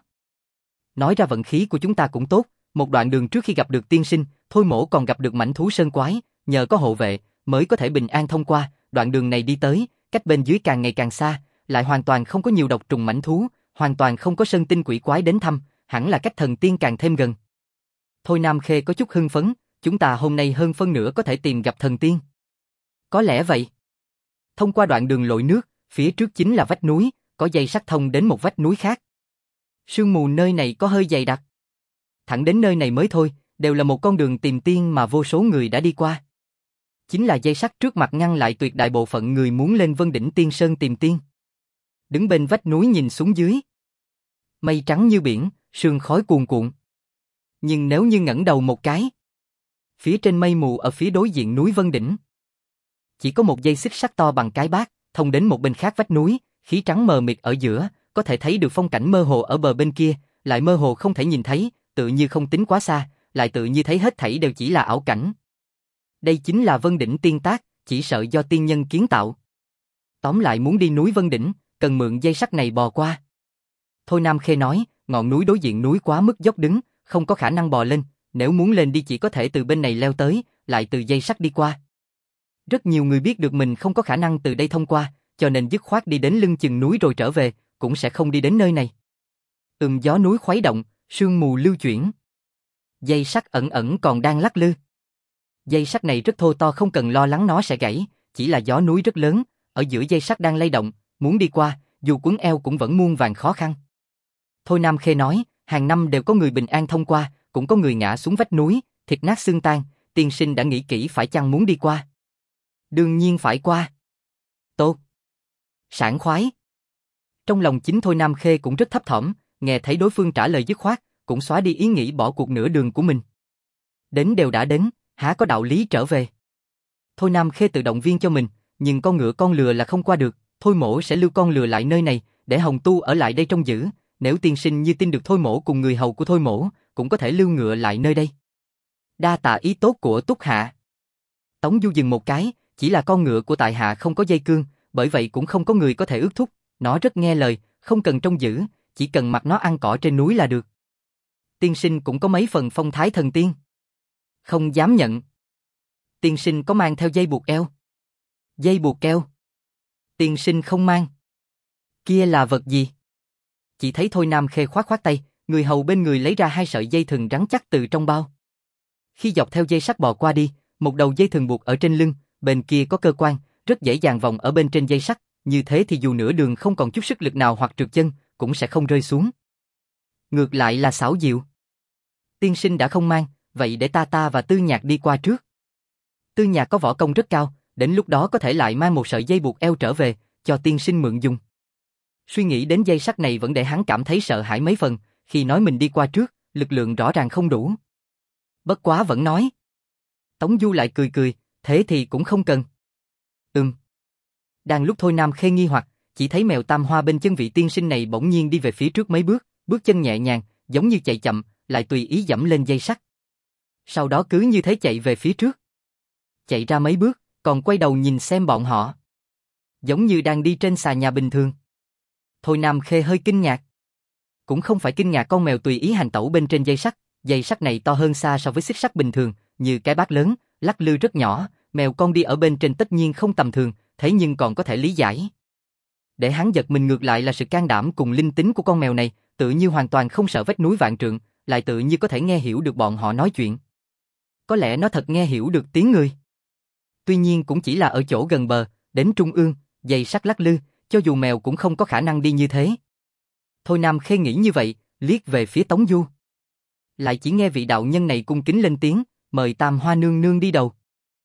Nói ra vận khí của chúng ta cũng tốt, một đoạn đường trước khi gặp được tiên sinh, Thôi Mỗ còn gặp được mãnh thú sơn quái, nhờ có hộ vệ, mới có thể bình an thông qua, đoạn đường này đi tới, cách bên dưới càng ngày càng xa, lại hoàn toàn không có nhiều độc trùng mãnh thú, hoàn toàn không có sơn tinh quỷ quái đến thăm, hẳn là cách thần tiên càng thêm gần. Thôi Nam Khê có chút hưng phấn, chúng ta hôm nay hơn phân nửa có thể tìm gặp thần tiên. Có lẽ vậy. Thông qua đoạn đường lội nước, phía trước chính là vách núi, có dây sắt thông đến một vách núi khác. Sương mù nơi này có hơi dày đặc. Thẳng đến nơi này mới thôi, đều là một con đường tìm tiên mà vô số người đã đi qua. Chính là dây sắt trước mặt ngăn lại tuyệt đại bộ phận người muốn lên Vân Đỉnh Tiên Sơn tìm tiên. Đứng bên vách núi nhìn xuống dưới. Mây trắng như biển, sương khói cuồn cuộn. Nhưng nếu như ngẩng đầu một cái, phía trên mây mù ở phía đối diện núi Vân Đỉnh, chỉ có một dây xích sắt to bằng cái bát, thông đến một bên khác vách núi, khí trắng mờ mịt ở giữa, có thể thấy được phong cảnh mơ hồ ở bờ bên kia, lại mơ hồ không thể nhìn thấy, tự như không tính quá xa, lại tự như thấy hết thảy đều chỉ là ảo cảnh. Đây chính là Vân Đỉnh Tiên Tác, chỉ sợ do tiên nhân kiến tạo. Tóm lại muốn đi núi Vân Đỉnh, cần mượn dây sắt này bò qua. Thôi Nam Khê nói, ngọn núi đối diện núi quá mức dốc đứng, không có khả năng bò lên, nếu muốn lên đi chỉ có thể từ bên này leo tới, lại từ dây sắt đi qua. Rất nhiều người biết được mình không có khả năng từ đây thông qua, cho nên dứt khoát đi đến lưng chừng núi rồi trở về, cũng sẽ không đi đến nơi này. Ừm gió núi khuấy động, sương mù lưu chuyển. Dây sắt ẩn ẩn còn đang lắc lư. Dây sắt này rất thô to không cần lo lắng nó sẽ gãy, chỉ là gió núi rất lớn, ở giữa dây sắt đang lay động, muốn đi qua, dù quấn eo cũng vẫn muôn vàn khó khăn. Thôi Nam Khê nói, hàng năm đều có người bình an thông qua, cũng có người ngã xuống vách núi, thịt nát xương tan, tiên sinh đã nghĩ kỹ phải chăng muốn đi qua. Đương nhiên phải qua. Tốt. Sảng khoái. Trong lòng chính Thôi Nam Khê cũng rất thấp thỏm, nghe thấy đối phương trả lời dứt khoát, cũng xóa đi ý nghĩ bỏ cuộc nửa đường của mình. Đến đều đã đến, há có đạo lý trở về. Thôi Nam Khê tự động viên cho mình, nhưng con ngựa con lừa là không qua được, Thôi Mỗ sẽ lưu con lừa lại nơi này, để Hồng Tu ở lại đây trông giữ, nếu tiên sinh như tin được Thôi Mỗ cùng người hầu của Thôi Mỗ, cũng có thể lưu ngựa lại nơi đây. Đa tạ ý tốt của Túc Hạ. Tống Du dừng một cái, chỉ là con ngựa của tại hạ không có dây cương, bởi vậy cũng không có người có thể ước thúc, nó rất nghe lời, không cần trông giữ, chỉ cần mặc nó ăn cỏ trên núi là được. Tiên sinh cũng có mấy phần phong thái thần tiên. Không dám nhận. Tiên sinh có mang theo dây buộc eo? Dây buộc eo? Tiên sinh không mang. Kia là vật gì? Chỉ thấy Thôi Nam Khê khoát khoát tay, người hầu bên người lấy ra hai sợi dây thừng rắn chắc từ trong bao. Khi dọc theo dây sắt bò qua đi, một đầu dây thừng buộc ở trên lưng, bên kia có cơ quan, rất dễ dàng vòng ở bên trên dây sắt, như thế thì dù nửa đường không còn chút sức lực nào hoặc trượt chân, cũng sẽ không rơi xuống. Ngược lại là xảo diệu. Tiên sinh đã không mang, vậy để ta ta và Tư Nhạc đi qua trước. Tư Nhạc có võ công rất cao, đến lúc đó có thể lại mang một sợi dây buộc eo trở về, cho tiên sinh mượn dùng. Suy nghĩ đến dây sắt này vẫn để hắn cảm thấy sợ hãi mấy phần, khi nói mình đi qua trước, lực lượng rõ ràng không đủ. Bất quá vẫn nói. Tống Du lại cười cười, thế thì cũng không cần. Ừm. Đang lúc Thôi Nam Khê nghi hoặc, Chỉ thấy mèo tam hoa bên chân vị tiên sinh này bỗng nhiên đi về phía trước mấy bước, bước chân nhẹ nhàng, giống như chạy chậm, lại tùy ý dẫm lên dây sắt. Sau đó cứ như thế chạy về phía trước. Chạy ra mấy bước, còn quay đầu nhìn xem bọn họ. Giống như đang đi trên xà nhà bình thường. Thôi Nam Khê hơi kinh ngạc. Cũng không phải kinh ngạc con mèo tùy ý hành tẩu bên trên dây sắt, dây sắt này to hơn xa so với xích sắt bình thường, như cái bát lớn, lắc lư rất nhỏ, mèo con đi ở bên trên tất nhiên không tầm thường, thế nhưng còn có thể lý giải. Để hắn giật mình ngược lại là sự can đảm cùng linh tính của con mèo này, tự như hoàn toàn không sợ vách núi vạn trượng, lại tự như có thể nghe hiểu được bọn họ nói chuyện. Có lẽ nó thật nghe hiểu được tiếng người. Tuy nhiên cũng chỉ là ở chỗ gần bờ, đến trung ương, dây sắt lắc lư, cho dù mèo cũng không có khả năng đi như thế. Thôi Nam Khê nghĩ như vậy, liếc về phía Tống Du. Lại chỉ nghe vị đạo nhân này cung kính lên tiếng, mời Tam Hoa nương nương đi đầu.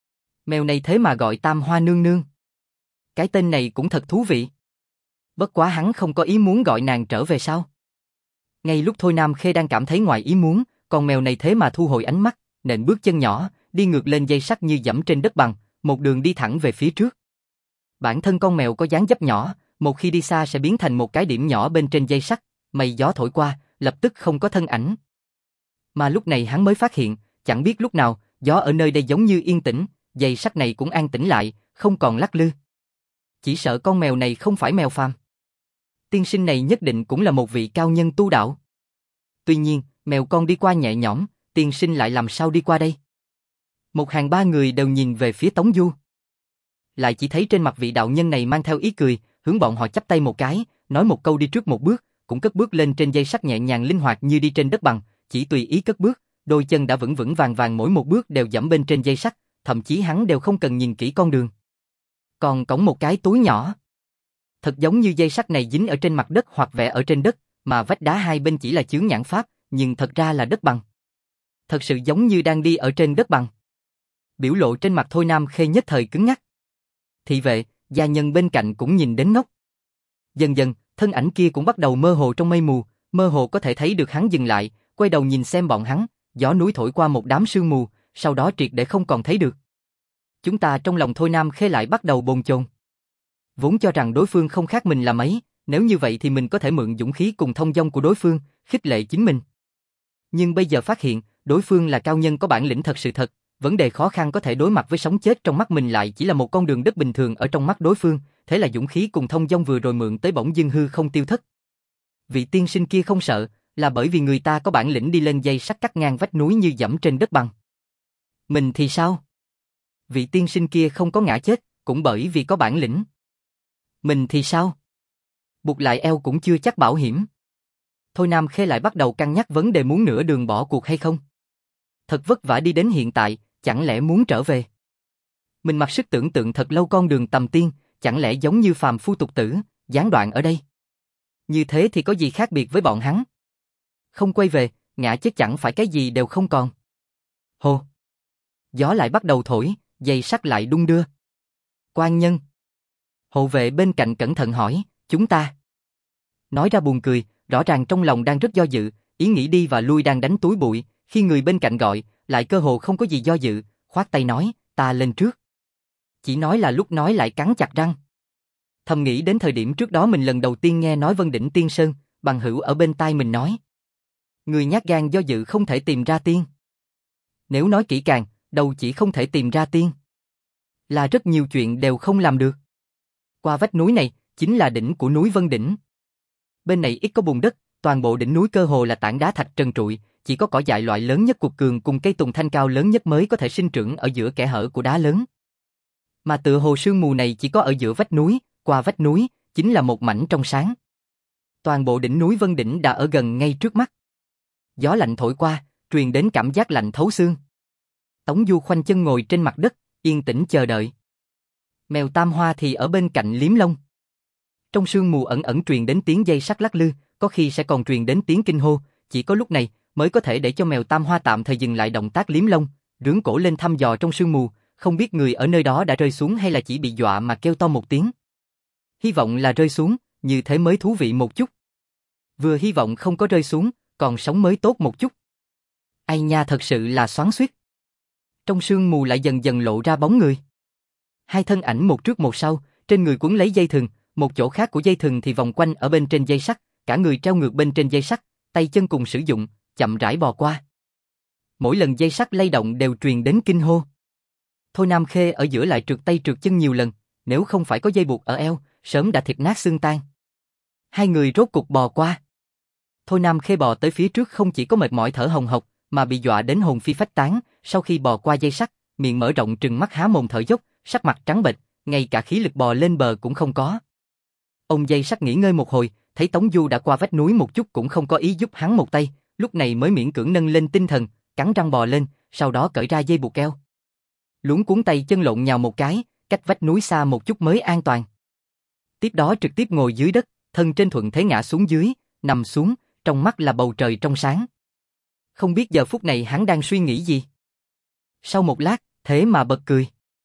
Mèo này thế mà gọi Tam Hoa nương nương. Cái tên này cũng thật thú vị. Bất quá hắn không có ý muốn gọi nàng trở về sao? Ngay lúc Thôi Nam Khê đang cảm thấy ngoài ý muốn, con mèo này thế mà thu hồi ánh mắt, nện bước chân nhỏ, đi ngược lên dây sắt như dẫm trên đất bằng, một đường đi thẳng về phía trước. Bản thân con mèo có dáng dấp nhỏ, một khi đi xa sẽ biến thành một cái điểm nhỏ bên trên dây sắt, mây gió thổi qua, lập tức không có thân ảnh. Mà lúc này hắn mới phát hiện, chẳng biết lúc nào, gió ở nơi đây giống như yên tĩnh, dây sắt này cũng an tĩnh lại, không còn lắc lư. Chỉ sợ con mèo này không phải mèo phàm. Tiên sinh này nhất định cũng là một vị cao nhân tu đạo. Tuy nhiên, mèo con đi qua nhẹ nhõm, tiên sinh lại làm sao đi qua đây? Một hàng ba người đều nhìn về phía Tống Du. Lại chỉ thấy trên mặt vị đạo nhân này mang theo ý cười, hướng bọn họ chắp tay một cái, nói một câu đi trước một bước, cũng cất bước lên trên dây sắt nhẹ nhàng linh hoạt như đi trên đất bằng, chỉ tùy ý cất bước, đôi chân đã vững vững vàng vàng mỗi một bước đều dẫm bên trên dây sắt, thậm chí hắn đều không cần nhìn kỹ con đường. Còn cõng một cái túi nhỏ. Thật giống như dây sắt này dính ở trên mặt đất hoặc vẽ ở trên đất, mà vách đá hai bên chỉ là chướng nhãn pháp, nhưng thật ra là đất bằng. Thật sự giống như đang đi ở trên đất bằng. Biểu lộ trên mặt Thôi Nam Khê nhất thời cứng ngắc. Thị vệ, gia nhân bên cạnh cũng nhìn đến ngốc. Dần dần, thân ảnh kia cũng bắt đầu mơ hồ trong mây mù, mơ hồ có thể thấy được hắn dừng lại, quay đầu nhìn xem bọn hắn, gió núi thổi qua một đám sương mù, sau đó triệt để không còn thấy được. Chúng ta trong lòng Thôi Nam Khê lại bắt đầu bồn chồn. Vốn cho rằng đối phương không khác mình là mấy, nếu như vậy thì mình có thể mượn dũng khí cùng thông dong của đối phương, khích lệ chính mình. Nhưng bây giờ phát hiện, đối phương là cao nhân có bản lĩnh thật sự thật, vấn đề khó khăn có thể đối mặt với sống chết trong mắt mình lại chỉ là một con đường đất bình thường ở trong mắt đối phương, thế là dũng khí cùng thông dong vừa rồi mượn tới bỗng dưng hư không tiêu thất. Vị tiên sinh kia không sợ, là bởi vì người ta có bản lĩnh đi lên dây sắt cắt ngang vách núi như dẫm trên đất bằng. Mình thì sao? Vị tiên sinh kia không có ngã chết, cũng bởi vì có bản lĩnh. Mình thì sao? Buộc lại eo cũng chưa chắc bảo hiểm. Thôi Nam Khê lại bắt đầu cân nhắc vấn đề muốn nửa đường bỏ cuộc hay không. Thật vất vả đi đến hiện tại, chẳng lẽ muốn trở về? Mình mặc sức tưởng tượng thật lâu con đường tầm tiên, chẳng lẽ giống như phàm phu tục tử, gián đoạn ở đây? Như thế thì có gì khác biệt với bọn hắn? Không quay về, ngã chết chẳng phải cái gì đều không còn. Hồ! Gió lại bắt đầu thổi, dây sắt lại đung đưa. Quan nhân! Hộ vệ bên cạnh cẩn thận hỏi, chúng ta. Nói ra buồn cười, rõ ràng trong lòng đang rất do dự, ý nghĩ đi và lui đang đánh túi bụi, khi người bên cạnh gọi, lại cơ hồ không có gì do dự, khoát tay nói, ta lên trước. Chỉ nói là lúc nói lại cắn chặt răng. Thầm nghĩ đến thời điểm trước đó mình lần đầu tiên nghe nói Vân Đỉnh Tiên Sơn, bằng hữu ở bên tai mình nói. Người nhát gan do dự không thể tìm ra tiên. Nếu nói kỹ càng, đâu chỉ không thể tìm ra tiên. Là rất nhiều chuyện đều không làm được. Qua vách núi này, chính là đỉnh của núi Vân Đỉnh. Bên này ít có bùn đất, toàn bộ đỉnh núi cơ hồ là tảng đá thạch trần trụi, chỉ có cỏ dại loại lớn nhất cuột cường cùng cây tùng thanh cao lớn nhất mới có thể sinh trưởng ở giữa kẽ hở của đá lớn. Mà tựa hồ sương mù này chỉ có ở giữa vách núi, qua vách núi, chính là một mảnh trong sáng. Toàn bộ đỉnh núi Vân Đỉnh đã ở gần ngay trước mắt. Gió lạnh thổi qua, truyền đến cảm giác lạnh thấu xương. Tống Du khoanh chân ngồi trên mặt đất, yên tĩnh chờ đợi. Mèo Tam Hoa thì ở bên cạnh liếm lông. Trong sương mù ẩn ẩn truyền đến tiếng dây sắt lắc lư, có khi sẽ còn truyền đến tiếng kinh hô, chỉ có lúc này mới có thể để cho mèo Tam Hoa tạm thời dừng lại động tác liếm lông, rướn cổ lên thăm dò trong sương mù, không biết người ở nơi đó đã rơi xuống hay là chỉ bị dọa mà kêu to một tiếng. Hy vọng là rơi xuống, như thế mới thú vị một chút. Vừa hy vọng không có rơi xuống, còn sống mới tốt một chút. Ai nha, thật sự là xoắn xuýt. Trong sương mù lại dần dần lộ ra bóng người. Hai thân ảnh một trước một sau, trên người quấn lấy dây thừng, một chỗ khác của dây thừng thì vòng quanh ở bên trên dây sắt, cả người treo ngược bên trên dây sắt, tay chân cùng sử dụng, chậm rãi bò qua. Mỗi lần dây sắt lay động đều truyền đến kinh hô. Thôi Nam Khê ở giữa lại trượt tay trượt chân nhiều lần, nếu không phải có dây buộc ở eo, sớm đã thịt nát xương tan. Hai người rốt cục bò qua. Thôi Nam Khê bò tới phía trước không chỉ có mệt mỏi thở hồng hộc, mà bị dọa đến hồn phi phách tán, sau khi bò qua dây sắt, miệng mở rộng trừng mắt há mồm thở dốc, sắc mặt trắng bệch, ngay cả khí lực bò lên bờ cũng không có. Ông dây sắt nghỉ ngơi một hồi, thấy Tống Du đã qua vách núi một chút cũng không có ý giúp hắn một tay, lúc này mới miễn cưỡng nâng lên tinh thần, cắn răng bò lên, sau đó cởi ra dây buộc eo. Luống cuống tay chân lộn nhào một cái, cách vách núi xa một chút mới an toàn. Tiếp đó trực tiếp ngồi dưới đất, thân trên thuận thế ngã xuống dưới, nằm xuống, trong mắt là bầu trời trong sáng. Không biết giờ phút này hắn đang suy nghĩ gì. Sau một lát, thế mà bật cười.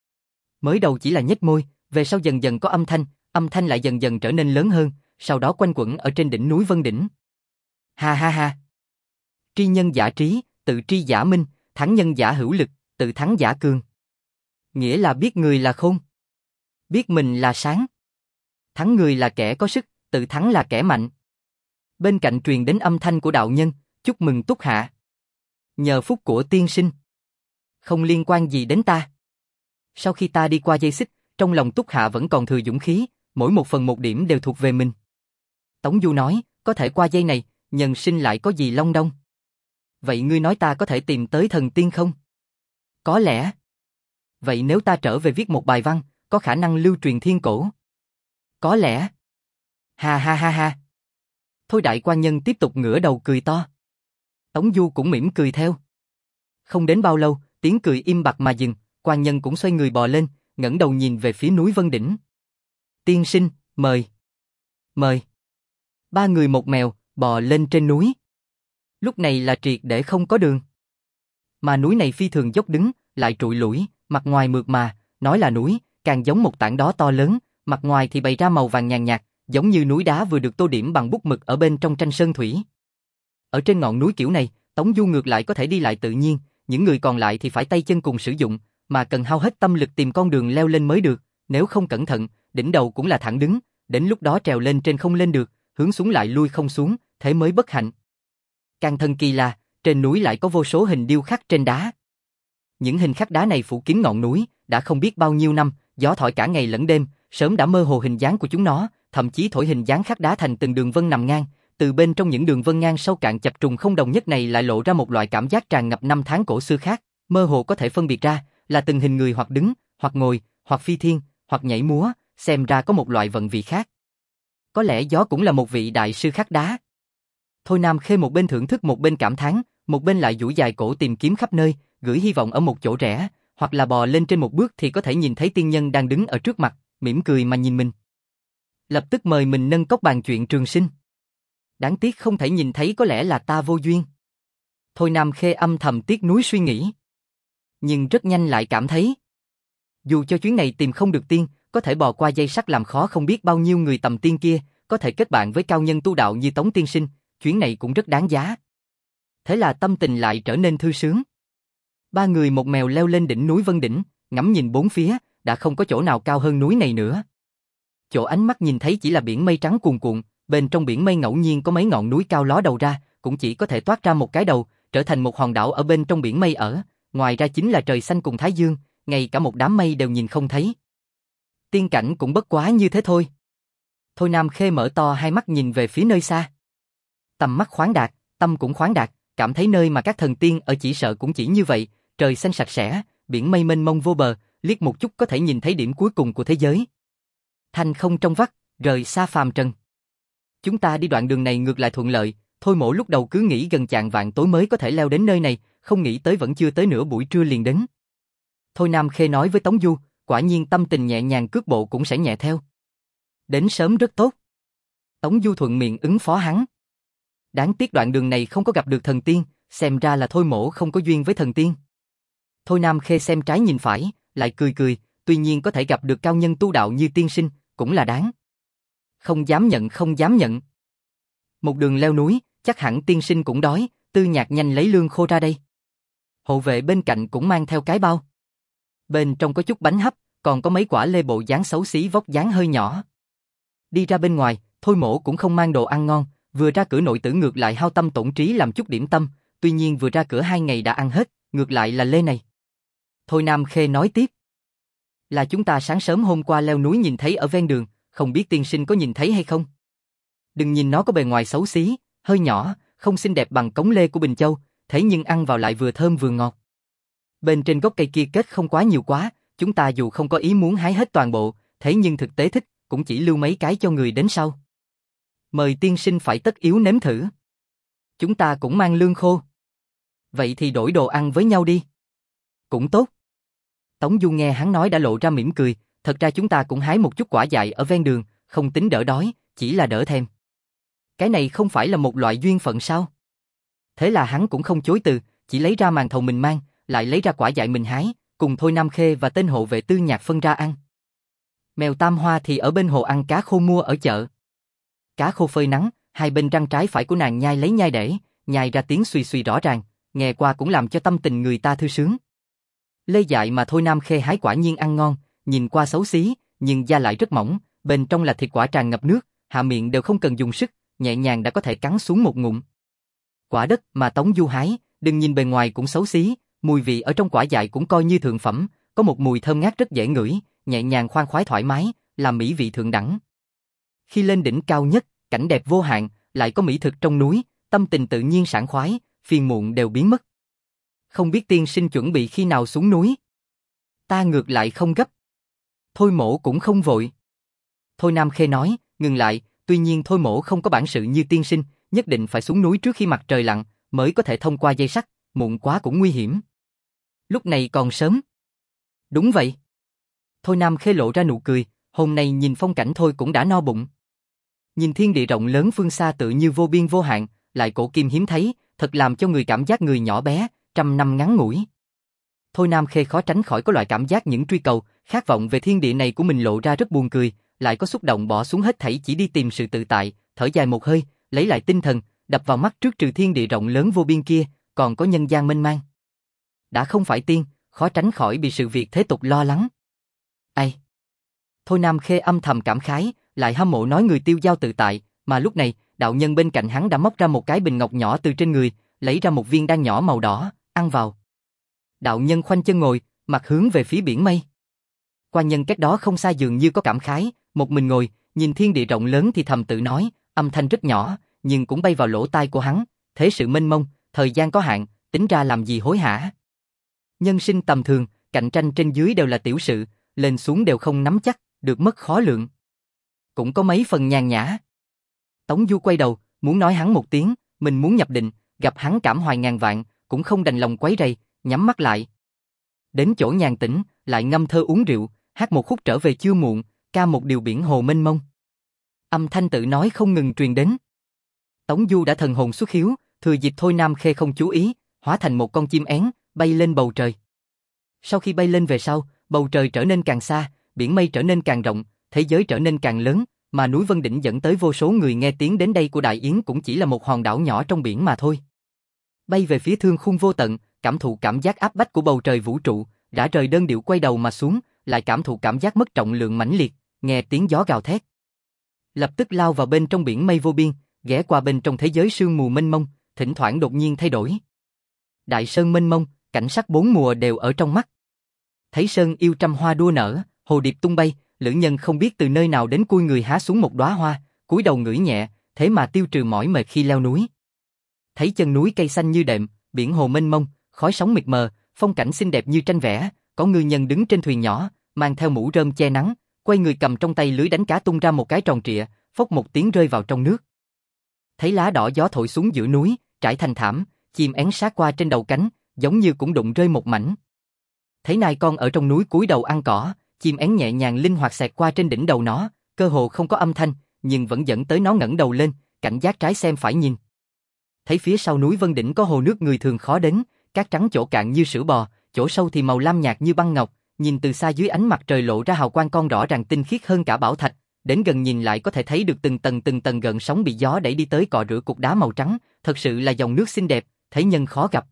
Mới đầu chỉ là nhếch môi, về sau dần dần có âm thanh, âm thanh lại dần dần trở nên lớn hơn, sau đó quanh quẩn ở trên đỉnh núi Vân Đỉnh. Ha ha ha. Tri nhân giả trí, tự tri giả minh, thắng nhân giả hữu lực, tự thắng giả cường. Nghĩa là biết người là khôn, biết mình là sáng. Thắng người là kẻ có sức, tự thắng là kẻ mạnh. Bên cạnh truyền đến âm thanh của đạo nhân, chúc mừng Túc Hạ. Nhờ phúc của tiên sinh. Không liên quan gì đến ta. Sau khi ta đi qua dây xích, trong lòng Túc Hạ vẫn còn thừa dũng khí, mỗi một phần một điểm đều thuộc về mình. Tống Du nói, có thể qua dây này, nhân sinh lại có gì long đong. Vậy ngươi nói ta có thể tìm tới thần tiên không? Có lẽ. Vậy nếu ta trở về viết một bài văn, có khả năng lưu truyền thiên cổ? Có lẽ. Ha ha ha ha. Thôi đại quan nhân tiếp tục ngửa đầu cười to. Tống Du cũng mỉm cười theo. Không đến bao lâu, tiếng cười im bặt mà dừng, quan nhân cũng xoay người bò lên, ngẩng đầu nhìn về phía núi Vân Đỉnh. Tiên sinh, mời. Mời. Ba người một mèo, bò lên trên núi. Lúc này là triệt để không có đường. Mà núi này phi thường dốc đứng, lại trụi lủi, mặt ngoài mượt mà, nói là núi, càng giống một tảng đá to lớn, mặt ngoài thì bày ra màu vàng nhàn nhạt, giống như núi đá vừa được tô điểm bằng bút mực ở bên trong tranh sơn thủy. Ở trên ngọn núi kiểu này, Tống Du ngược lại có thể đi lại tự nhiên, những người còn lại thì phải tay chân cùng sử dụng, mà cần hao hết tâm lực tìm con đường leo lên mới được, nếu không cẩn thận, đỉnh đầu cũng là thẳng đứng, đến lúc đó trèo lên trên không lên được, hướng xuống lại lui không xuống, thế mới bất hạnh. Càng thần kỳ là, trên núi lại có vô số hình điêu khắc trên đá. Những hình khắc đá này phủ kín ngọn núi, đã không biết bao nhiêu năm, gió thổi cả ngày lẫn đêm, sớm đã mơ hồ hình dáng của chúng nó, thậm chí thổi hình dáng khắc đá thành từng đường vân nằm ngang, từ bên trong những đường vân ngang sâu cạn chập trùng không đồng nhất này lại lộ ra một loại cảm giác tràn ngập năm tháng cổ xưa khác, mơ hồ có thể phân biệt ra, là từng hình người hoặc đứng, hoặc ngồi, hoặc phi thiên, hoặc nhảy múa, xem ra có một loại vận vị khác. Có lẽ gió cũng là một vị đại sư khắc đá. Thôi Nam Khê một bên thưởng thức một bên cảm thán, một bên lại duỗi dài cổ tìm kiếm khắp nơi, gửi hy vọng ở một chỗ rẽ, hoặc là bò lên trên một bước thì có thể nhìn thấy tiên nhân đang đứng ở trước mặt, mỉm cười mà nhìn mình. Lập tức mời mình nâng cốc bàn chuyện trường sinh. Đáng tiếc không thể nhìn thấy, có lẽ là ta vô duyên. Thôi Nam Khê âm thầm tiếc nuối suy nghĩ. Nhưng rất nhanh lại cảm thấy, dù cho chuyến này tìm không được tiên, có thể bò qua dây sắt làm khó không biết bao nhiêu người tầm tiên kia, có thể kết bạn với cao nhân tu đạo như Tống tiên sinh, chuyến này cũng rất đáng giá. Thế là tâm tình lại trở nên thư sướng. Ba người một mèo leo lên đỉnh núi Vân Đỉnh, ngắm nhìn bốn phía, đã không có chỗ nào cao hơn núi này nữa. Chỗ ánh mắt nhìn thấy chỉ là biển mây trắng cuồn cuộn, bên trong biển mây ngẫu nhiên có mấy ngọn núi cao ló đầu ra, cũng chỉ có thể toát ra một cái đầu, trở thành một hòn đảo ở bên trong biển mây ở, ngoài ra chính là trời xanh cùng thái dương, ngay cả một đám mây đều nhìn không thấy. Tiên cảnh cũng bất quá như thế thôi. Thôi Nam Khê mở to hai mắt nhìn về phía nơi xa. Tầm mắt khoáng đạt, tâm cũng khoáng đạt, cảm thấy nơi mà các thần tiên ở chỉ sợ cũng chỉ như vậy, trời xanh sạch sẽ, biển mây mênh mông vô bờ, liếc một chút có thể nhìn thấy điểm cuối cùng của thế giới. Thanh không trong vắt, rời xa phàm trần. Chúng ta đi đoạn đường này ngược lại thuận lợi, Thôi Mỗ lúc đầu cứ nghĩ gần chạng vạn tối mới có thể leo đến nơi này, không nghĩ tới vẫn chưa tới nửa buổi trưa liền đến. Thôi Nam Khê nói với Tống Du, quả nhiên tâm tình nhẹ nhàng cước bộ cũng sẽ nhẹ theo. Đến sớm rất tốt. Tống Du thuận miệng ứng phó hắn. Đáng tiếc đoạn đường này không có gặp được thần tiên, xem ra là Thôi Mỗ không có duyên với thần tiên. Thôi Nam Khê xem trái nhìn phải, lại cười cười, tuy nhiên có thể gặp được cao nhân tu đạo như tiên sinh, cũng là đáng. Không dám nhận không dám nhận. Một đường leo núi, chắc hẳn tiên sinh cũng đói, Tư Nhạc nhanh lấy lương khô ra đây. Hộ vệ bên cạnh cũng mang theo cái bao. Bên trong có chút bánh hấp, còn có mấy quả lê bộ dáng xấu xí vóc dáng hơi nhỏ. Đi ra bên ngoài, Thôi Mỗ cũng không mang đồ ăn ngon, vừa ra cửa nội tử ngược lại hao tâm tổn trí làm chút điểm tâm, tuy nhiên vừa ra cửa hai ngày đã ăn hết, ngược lại là lê này. Thôi Nam Khê nói tiếp. Là chúng ta sáng sớm hôm qua leo núi nhìn thấy ở ven đường, không biết tiên sinh có nhìn thấy hay không? Đừng nhìn nó có bề ngoài xấu xí, hơi nhỏ, không xinh đẹp bằng cống lê của Bình Châu, thế nhưng ăn vào lại vừa thơm vừa ngọt. Bên trên gốc cây kia kết không quá nhiều quá, chúng ta dù không có ý muốn hái hết toàn bộ, thế nhưng thực tế thích, cũng chỉ lưu mấy cái cho người đến sau. Mời tiên sinh phải tất yếu nếm thử. Chúng ta cũng mang lương khô. Vậy thì đổi đồ ăn với nhau đi. Cũng tốt. Tống Du nghe hắn nói đã lộ ra mỉm cười, thật ra chúng ta cũng hái một chút quả dại ở ven đường, không tính đỡ đói, chỉ là đỡ thèm. Cái này không phải là một loại duyên phận sao? Thế là hắn cũng không chối từ, chỉ lấy ra màn thầu mình mang, lại lấy ra quả dại mình hái, cùng Thôi Nam Khê và tên hộ vệ Tư Nhạc phân ra ăn. Mèo Tam Hoa thì ở bên hồ ăn cá khô mua ở chợ. Cá khô phơi nắng, hai bên răng trái phải của nàng nhai lấy nhai để, nhai ra tiếng suy suy rõ ràng, nghe qua cũng làm cho tâm tình người ta thư sướng. Lê dại mà Thôi Nam Khê hái quả nhiên ăn ngon, nhìn qua xấu xí, nhưng da lại rất mỏng, bên trong là thịt quả tràn ngập nước, hạ miệng đều không cần dùng sức, nhẹ nhàng đã có thể cắn xuống một ngụm. Quả đất mà Tống Du hái, đừng nhìn bề ngoài cũng xấu xí, mùi vị ở trong quả dại cũng coi như thượng phẩm, có một mùi thơm ngát rất dễ ngửi, nhẹ nhàng khoan khoái thoải mái, làm mỹ vị thượng đẳng. Khi lên đỉnh cao nhất, cảnh đẹp vô hạn, lại có mỹ thực trong núi, tâm tình tự nhiên sảng khoái, phiền muộn đều biến mất. Không biết tiên sinh chuẩn bị khi nào xuống núi? Ta ngược lại không gấp. Thôi Mỗ cũng không vội. Thôi Nam Khê nói, ngừng lại, tuy nhiên Thôi Mỗ không có bản sự như tiên sinh, nhất định phải xuống núi trước khi mặt trời lặn, mới có thể thông qua dây sắt, muộn quá cũng nguy hiểm. Lúc này còn sớm. Đúng vậy. Thôi Nam Khê lộ ra nụ cười, hôm nay nhìn phong cảnh thôi cũng đã no bụng. Nhìn thiên địa rộng lớn phương xa tự như vô biên vô hạn, lại cổ kim hiếm thấy, thật làm cho người cảm giác người nhỏ bé, trăm năm ngắn ngủi. Thôi Nam Khê khó tránh khỏi có loại cảm giác những truy cầu, khát vọng về thiên địa này của mình lộ ra rất buồn cười, lại có xúc động bỏ xuống hết thảy chỉ đi tìm sự tự tại, thở dài một hơi, lấy lại tinh thần, đập vào mắt trước trừ thiên địa rộng lớn vô biên kia, còn có nhân gian mênh mang. Đã không phải tiên, khó tránh khỏi bị sự việc thế tục lo lắng. Ai? Thôi Nam Khê âm thầm cảm khái, lại hâm mộ nói người tiêu dao tự tại, mà lúc này, đạo nhân bên cạnh hắn đã móc ra một cái bình ngọc nhỏ từ trên người, lấy ra một viên đan nhỏ màu đỏ, ăn vào. Đạo nhân khoanh chân ngồi, mặt hướng về phía biển mây. Quan nhân cách đó không xa dường như có cảm khái, một mình ngồi, nhìn thiên địa rộng lớn thì thầm tự nói, âm thanh rất nhỏ, nhưng cũng bay vào lỗ tai của hắn, thế sự mênh mông, thời gian có hạn, tính ra làm gì hối hả. Nhân sinh tầm thường, cạnh tranh trên dưới đều là tiểu sự, lên xuống đều không nắm chắc, được mất khó lượng. Cũng có mấy phần nhàn nhã. Tống Du quay đầu, muốn nói hắn một tiếng, mình muốn nhập định, gặp hắn cảm hoài ngàn vạn, cũng không đành lòng quấy rầy, nhắm mắt lại. Đến chỗ nhàn tĩnh, lại ngâm thơ uống rượu, hát một khúc trở về chưa muộn, ca một điều biển hồ mênh mông. Âm thanh tự nói không ngừng truyền đến. Tống Du đã thần hồn xuất hiếu, thừa dịp Thôi Nam Khê không chú ý, hóa thành một con chim én, bay lên bầu trời. Sau khi bay lên về sau, bầu trời trở nên càng xa, biển mây trở nên càng rộng, thế giới trở nên càng lớn, mà núi Vân Đỉnh dẫn tới vô số người nghe tiếng đến đây của Đại Yến cũng chỉ là một hòn đảo nhỏ trong biển mà thôi. Bay về phía thương khung vô tận, cảm thụ cảm giác áp bách của bầu trời vũ trụ, đã rời đơn điệu quay đầu mà xuống, lại cảm thụ cảm giác mất trọng lượng mãnh liệt, nghe tiếng gió gào thét. Lập tức lao vào bên trong biển mây vô biên, ghé qua bên trong thế giới sương mù mênh mông, thỉnh thoảng đột nhiên thay đổi. Đại sơn mênh mông, cảnh sắc bốn mùa đều ở trong mắt. Thấy sơn yêu trăm hoa đua nở, hồ điệp tung bay, lữ nhân không biết từ nơi nào đến cúi người há xuống một đóa hoa, cúi đầu ngửi nhẹ, thế mà tiêu trừ mỏi mệt khi leo núi. Thấy chân núi cây xanh như đệm, biển hồ mênh mông, khói sóng mịt mờ, phong cảnh xinh đẹp như tranh vẽ, có ngư nhân đứng trên thuyền nhỏ, mang theo mũ rơm che nắng, quay người cầm trong tay lưới đánh cá tung ra một cái tròn trịa, phốc một tiếng rơi vào trong nước. Thấy lá đỏ gió thổi xuống giữa núi, trải thành thảm, chim én sát qua trên đầu cánh, giống như cũng đụng rơi một mảnh. Thấy nai con ở trong núi cúi đầu ăn cỏ, chim én nhẹ nhàng linh hoạt xẹt qua trên đỉnh đầu nó, cơ hồ không có âm thanh, nhưng vẫn dẫn tới nó ngẩng đầu lên, cảnh giác trái xem phải nhìn. Thấy phía sau núi Vân Đỉnh có hồ nước người thường khó đến, cát trắng chỗ cạn như sữa bò, chỗ sâu thì màu lam nhạt như băng ngọc, nhìn từ xa dưới ánh mặt trời lộ ra hào quang con rõ ràng tinh khiết hơn cả bảo thạch, đến gần nhìn lại có thể thấy được từng tầng từng tầng gợn sóng bị gió đẩy đi tới cọ rửa cục đá màu trắng, thật sự là dòng nước xinh đẹp, thấy nhân khó gặp.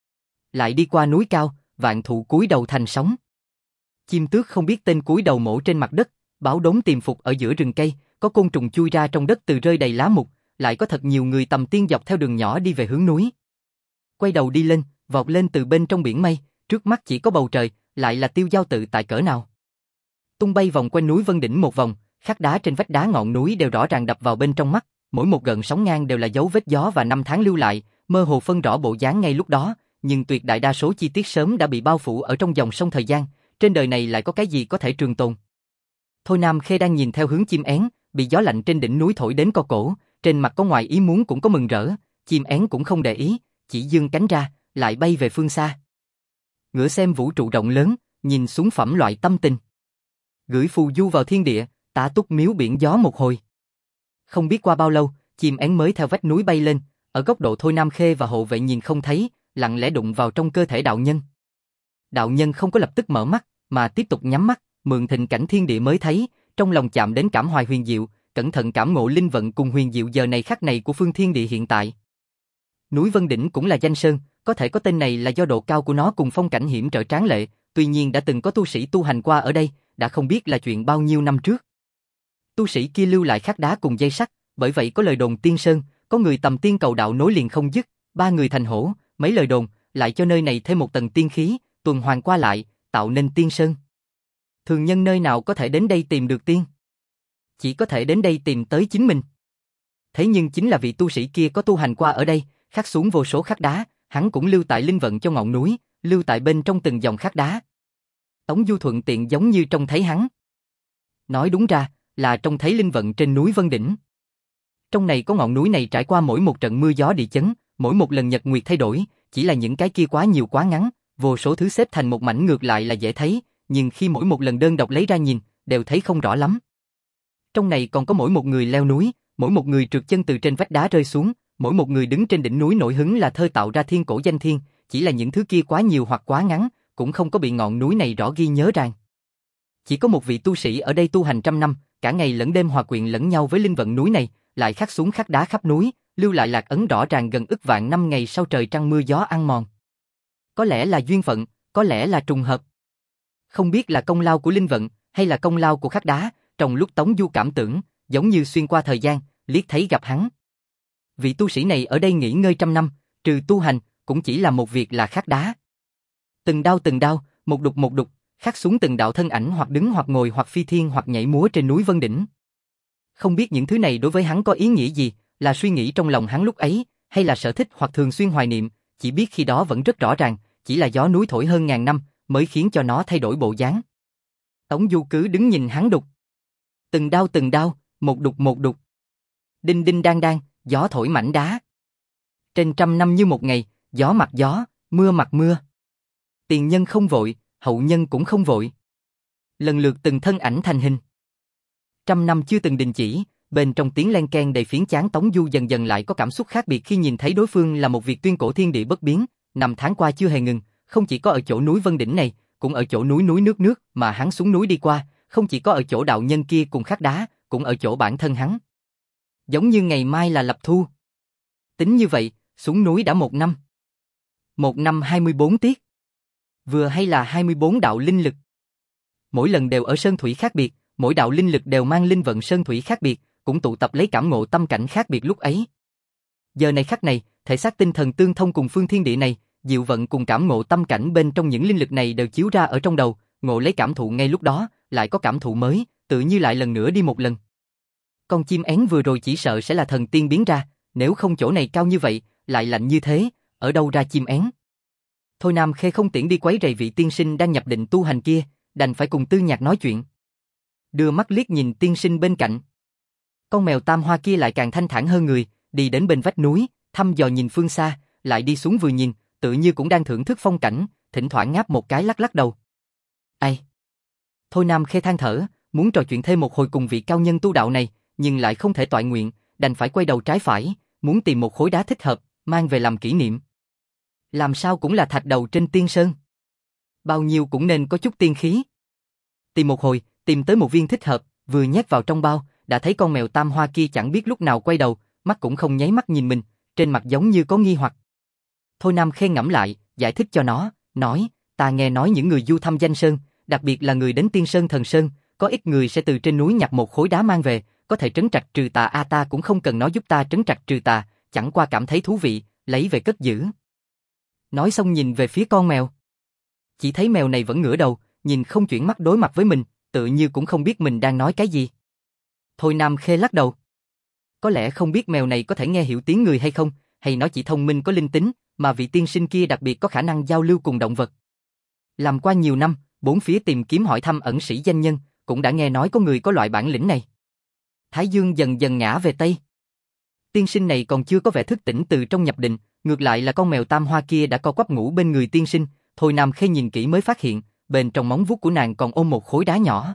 Lại đi qua núi cao, vạn thụ cúi đầu thành sóng. Chim tước không biết tên cúi đầu mổ trên mặt đất, báo đốn tiềm phục ở giữa rừng cây, có côn trùng chui ra trong đất từ rơi đầy lá mục, lại có thật nhiều người tầm tiên dọc theo đường nhỏ đi về hướng núi. Quay đầu đi lên, vọt lên từ bên trong biển mây, trước mắt chỉ có bầu trời, lại là Tiêu Giao tự tại cỡ nào. Tung bay vòng quanh núi Vân Đỉnh một vòng, khắc đá trên vách đá ngọn núi đều rõ ràng đập vào bên trong mắt, mỗi một gợn sóng ngang đều là dấu vết gió và năm tháng lưu lại, mơ hồ phân rõ bộ dáng ngay lúc đó, nhưng tuyệt đại đa số chi tiết sớm đã bị bao phủ ở trong dòng sông thời gian, trên đời này lại có cái gì có thể trường tồn. Thôi Nam Khê đang nhìn theo hướng chim én, bị gió lạnh trên đỉnh núi thổi đến co cổ, trên mặt có ngoài ý muốn cũng có mừng rỡ, chim én cũng không để ý, chỉ dương cánh ra, lại bay về phương xa. Ngửa xem vũ trụ rộng lớn, nhìn xuống phẩm loại tâm tình. Gửi phù du vào thiên địa, tả túc miếu biển gió một hồi. Không biết qua bao lâu, chim én mới theo vách núi bay lên, ở góc độ Thôi Nam Khê và hộ vệ nhìn không thấy, lặng lẽ đụng vào trong cơ thể đạo nhân. Đạo nhân không có lập tức mở mắt, mà tiếp tục nhắm mắt, mượn thịnh cảnh thiên địa mới thấy, trong lòng chạm đến cảm hoài huyền diệu, cẩn thận cảm ngộ linh vận cùng huyền diệu giờ này khắc này của phương thiên địa hiện tại. Núi Vân Đỉnh cũng là danh sơn, có thể có tên này là do độ cao của nó cùng phong cảnh hiểm trở tráng lệ, tuy nhiên đã từng có tu sĩ tu hành qua ở đây, đã không biết là chuyện bao nhiêu năm trước. Tu sĩ kia lưu lại khắc đá cùng dây sắt, bởi vậy có lời đồn tiên sơn, có người tầm tiên cầu đạo nối liền không dứt, ba người thành hổ, mấy lời đồn, lại cho nơi này thêm một tầng tiên khí, tuần hoàn qua lại, tạo nên tiên sơn. Thường nhân nơi nào có thể đến đây tìm được tiên? Chỉ có thể đến đây tìm tới chính mình. Thế nhưng chính là vị tu sĩ kia có tu hành qua ở đây, khắc xuống vô số khắc đá, hắn cũng lưu tại linh vận cho ngọn núi, lưu tại bên trong từng dòng khắc đá. Tống Du thuận tiện giống như trông thấy hắn. Nói đúng ra, là trông thấy linh vận trên núi Vân Đỉnh. Trong này có ngọn núi này trải qua mỗi một trận mưa gió địa chấn, mỗi một lần nhật nguyệt thay đổi, chỉ là những cái kia quá nhiều quá ngắn, vô số thứ xếp thành một mảnh ngược lại là dễ thấy, nhưng khi mỗi một lần đơn độc lấy ra nhìn, đều thấy không rõ lắm. Trong này còn có mỗi một người leo núi, mỗi một người trượt chân từ trên vách đá rơi xuống, mỗi một người đứng trên đỉnh núi nổi hứng là thơ tạo ra thiên cổ danh thiên, chỉ là những thứ kia quá nhiều hoặc quá ngắn, cũng không có bị ngọn núi này rõ ghi nhớ ràng. Chỉ có một vị tu sĩ ở đây tu hành trăm năm, cả ngày lẫn đêm hòa quyện lẫn nhau với linh vận núi này, lại khắc xuống khắc đá khắp núi, lưu lại lạc ấn rõ ràng gần ức vạn năm ngày sau trời trăng mưa gió ăn mòn. Có lẽ là duyên phận, có lẽ là trùng hợp. Không biết là công lao của linh vận, hay là công lao của khắc đá, trong lúc Tống Du cảm tưởng, giống như xuyên qua thời gian, liếc thấy gặp hắn. Vị tu sĩ này ở đây nghỉ ngơi trăm năm, trừ tu hành, cũng chỉ là một việc là khắc đá. Từng đao từng đao, một đục một đục, khắc xuống từng đạo thân ảnh hoặc đứng hoặc ngồi hoặc phi thiên hoặc nhảy múa trên núi Vân Đỉnh. Không biết những thứ này đối với hắn có ý nghĩa gì, là suy nghĩ trong lòng hắn lúc ấy, hay là sở thích hoặc thường xuyên hoài niệm, chỉ biết khi đó vẫn rất rõ ràng, chỉ là gió núi thổi hơn ngàn năm, mới khiến cho nó thay đổi bộ dáng. Tống Du cứ đứng nhìn hắn đục. Từng đao từng đao, một đục một đục. Đinh đinh đang đang, gió thổi mảnh đá. Trên trăm năm như một ngày, gió mặt gió, mưa mặt mưa. Tiền nhân không vội, hậu nhân cũng không vội. Lần lượt từng thân ảnh thành hình. Trăm năm chưa từng đình chỉ, bên trong tiếng len keng đầy phiến chán Tống Du dần dần lại có cảm xúc khác biệt khi nhìn thấy đối phương là một việc tuyên cổ thiên địa bất biến, năm tháng qua chưa hề ngừng, không chỉ có ở chỗ núi Vân Đỉnh này, cũng ở chỗ núi núi nước nước mà hắn xuống núi đi qua, không chỉ có ở chỗ đạo nhân kia cùng khắc đá, cũng ở chỗ bản thân hắn. Giống như ngày mai là lập thu. Tính như vậy, xuống núi đã một năm. Một năm hai mươi bốn tiết. Vừa hay là hai mươi bốn đạo linh lực. Mỗi lần đều ở sơn thủy khác biệt, mỗi đạo linh lực đều mang linh vận sơn thủy khác biệt, cũng tụ tập lấy cảm ngộ tâm cảnh khác biệt lúc ấy. Giờ này khắc này, thể xác tinh thần tương thông cùng phương thiên địa này, diệu vận cùng cảm ngộ tâm cảnh bên trong những linh lực này đều chiếu ra ở trong đầu, ngộ lấy cảm thụ ngay lúc đó, lại có cảm thụ mới, tự như lại lần nữa đi một lần. Con chim én vừa rồi chỉ sợ sẽ là thần tiên biến ra, nếu không chỗ này cao như vậy, lại lạnh như thế, ở đâu ra chim én? Thôi Nam Khê không tiện đi quấy rầy vị tiên sinh đang nhập định tu hành kia, đành phải cùng Tư Nhạc nói chuyện. Đưa mắt liếc nhìn tiên sinh bên cạnh. Con mèo tam hoa kia lại càng thanh thản hơn người, đi đến bên vách núi, thăm dò nhìn phương xa, lại đi xuống vừa nhìn, tự như cũng đang thưởng thức phong cảnh, thỉnh thoảng ngáp một cái lắc lắc đầu. Ai? Thôi Nam Khê than thở, muốn trò chuyện thêm một hồi cùng vị cao nhân tu đạo này, nhưng lại không thể toại nguyện, đành phải quay đầu trái phải, muốn tìm một khối đá thích hợp, mang về làm kỷ niệm. Làm sao cũng là thạch đầu trên tiên sơn. Bao nhiêu cũng nên có chút tiên khí. Tìm một hồi, tìm tới một viên thích hợp, vừa nhét vào trong bao, đã thấy con mèo tam hoa kia chẳng biết lúc nào quay đầu, mắt cũng không nháy mắt nhìn mình, trên mặt giống như có nghi hoặc. Thôi Nam Khê ngẫm lại, giải thích cho nó, nói, ta nghe nói những người du thăm danh sơn, đặc biệt là người đến tiên sơn thần sơn, có ít người sẽ từ trên núi nhặt một khối đá mang về, có thể trấn trạch trừ tà a à, ta cũng không cần nó giúp ta trấn trạch trừ tà, chẳng qua cảm thấy thú vị, lấy về cất giữ. Nói xong nhìn về phía con mèo. Chỉ thấy mèo này vẫn ngửa đầu, nhìn không chuyển mắt đối mặt với mình, tự như cũng không biết mình đang nói cái gì. Thôi Nam Khê lắc đầu. Có lẽ không biết mèo này có thể nghe hiểu tiếng người hay không, hay nó chỉ thông minh có linh tính, mà vị tiên sinh kia đặc biệt có khả năng giao lưu cùng động vật. Làm qua nhiều năm, bốn phía tìm kiếm hỏi thăm ẩn sĩ danh nhân, cũng đã nghe nói có người có loại bản lĩnh này. Thái dương dần dần ngã về Tây. Tiên sinh này còn chưa có vẻ thức tỉnh từ trong nhập định, ngược lại là con mèo tam hoa kia đã co quắp ngủ bên người tiên sinh. Thôi Nam Khê nhìn kỹ mới phát hiện, bên trong móng vuốt của nàng còn ôm một khối đá nhỏ.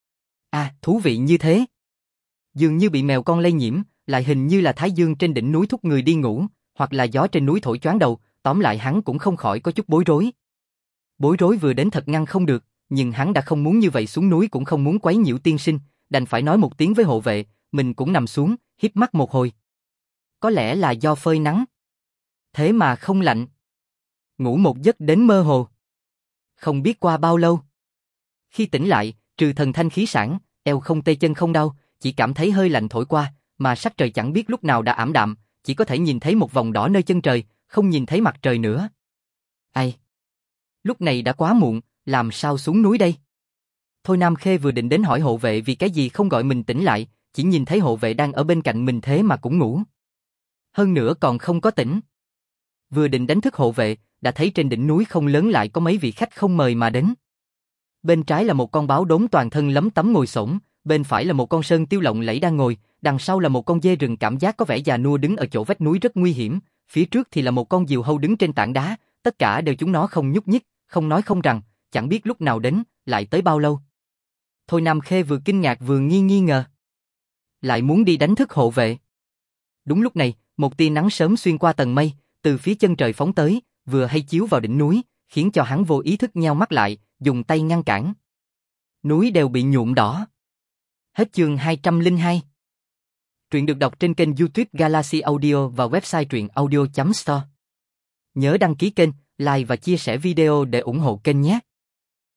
À, thú vị như thế. Dường như bị mèo con lây nhiễm, lại hình như là thái dương trên đỉnh núi thúc người đi ngủ, hoặc là gió trên núi thổi choáng đầu, tóm lại hắn cũng không khỏi có chút bối rối. Bối rối vừa đến thật ngăn không được, nhưng hắn đã không muốn như vậy xuống núi cũng không muốn quấy nhiễu tiên sinh, đành phải nói một tiếng với hộ vệ, mình cũng nằm xuống, híp mắt một hồi. Có lẽ là do phơi nắng. Thế mà không lạnh. Ngủ một giấc đến mơ hồ. Không biết qua bao lâu. Khi tỉnh lại, trừ thần thanh khí sản, eo không tê chân không đau, chỉ cảm thấy hơi lạnh thổi qua, mà sắc trời chẳng biết lúc nào đã ảm đạm, chỉ có thể nhìn thấy một vòng đỏ nơi chân trời, không nhìn thấy mặt trời nữa. Ai? Lúc này đã quá muộn, làm sao xuống núi đây? Thôi Nam Khê vừa định đến hỏi hộ vệ vì cái gì không gọi mình tỉnh lại, chỉ nhìn thấy hộ vệ đang ở bên cạnh mình thế mà cũng ngủ. Hơn nữa còn không có tỉnh. Vừa định đánh thức hộ vệ, đã thấy trên đỉnh núi không lớn lại có mấy vị khách không mời mà đến. Bên trái là một con báo đốm toàn thân lấm tấm ngồi xổm, bên phải là một con sơn tiêu lộng lẫy đang ngồi, đằng sau là một con dê rừng cảm giác có vẻ già nua đứng ở chỗ vách núi rất nguy hiểm, phía trước thì là một con diều hâu đứng trên tảng đá, tất cả đều chúng nó không nhúc nhích, không nói không rằng, chẳng biết lúc nào đến, lại tới bao lâu. Thôi Nam Khê vừa kinh ngạc vừa nghi nghi ngờ. Lại muốn đi đánh thức hộ vệ. Đúng lúc này, một tia nắng sớm xuyên qua tầng mây, từ phía chân trời phóng tới, vừa hay chiếu vào đỉnh núi, khiến cho hắn vô ý thức nheo mắt lại, dùng tay ngăn cản. Núi đều bị nhuộm đỏ. Hết chương hai trăm lẻ hai. Truyện được đọc trên kênh YouTube Galaxy Audio và website truyện audio chấm store. Nhớ đăng ký kênh, like và chia sẻ video để ủng hộ kênh nhé.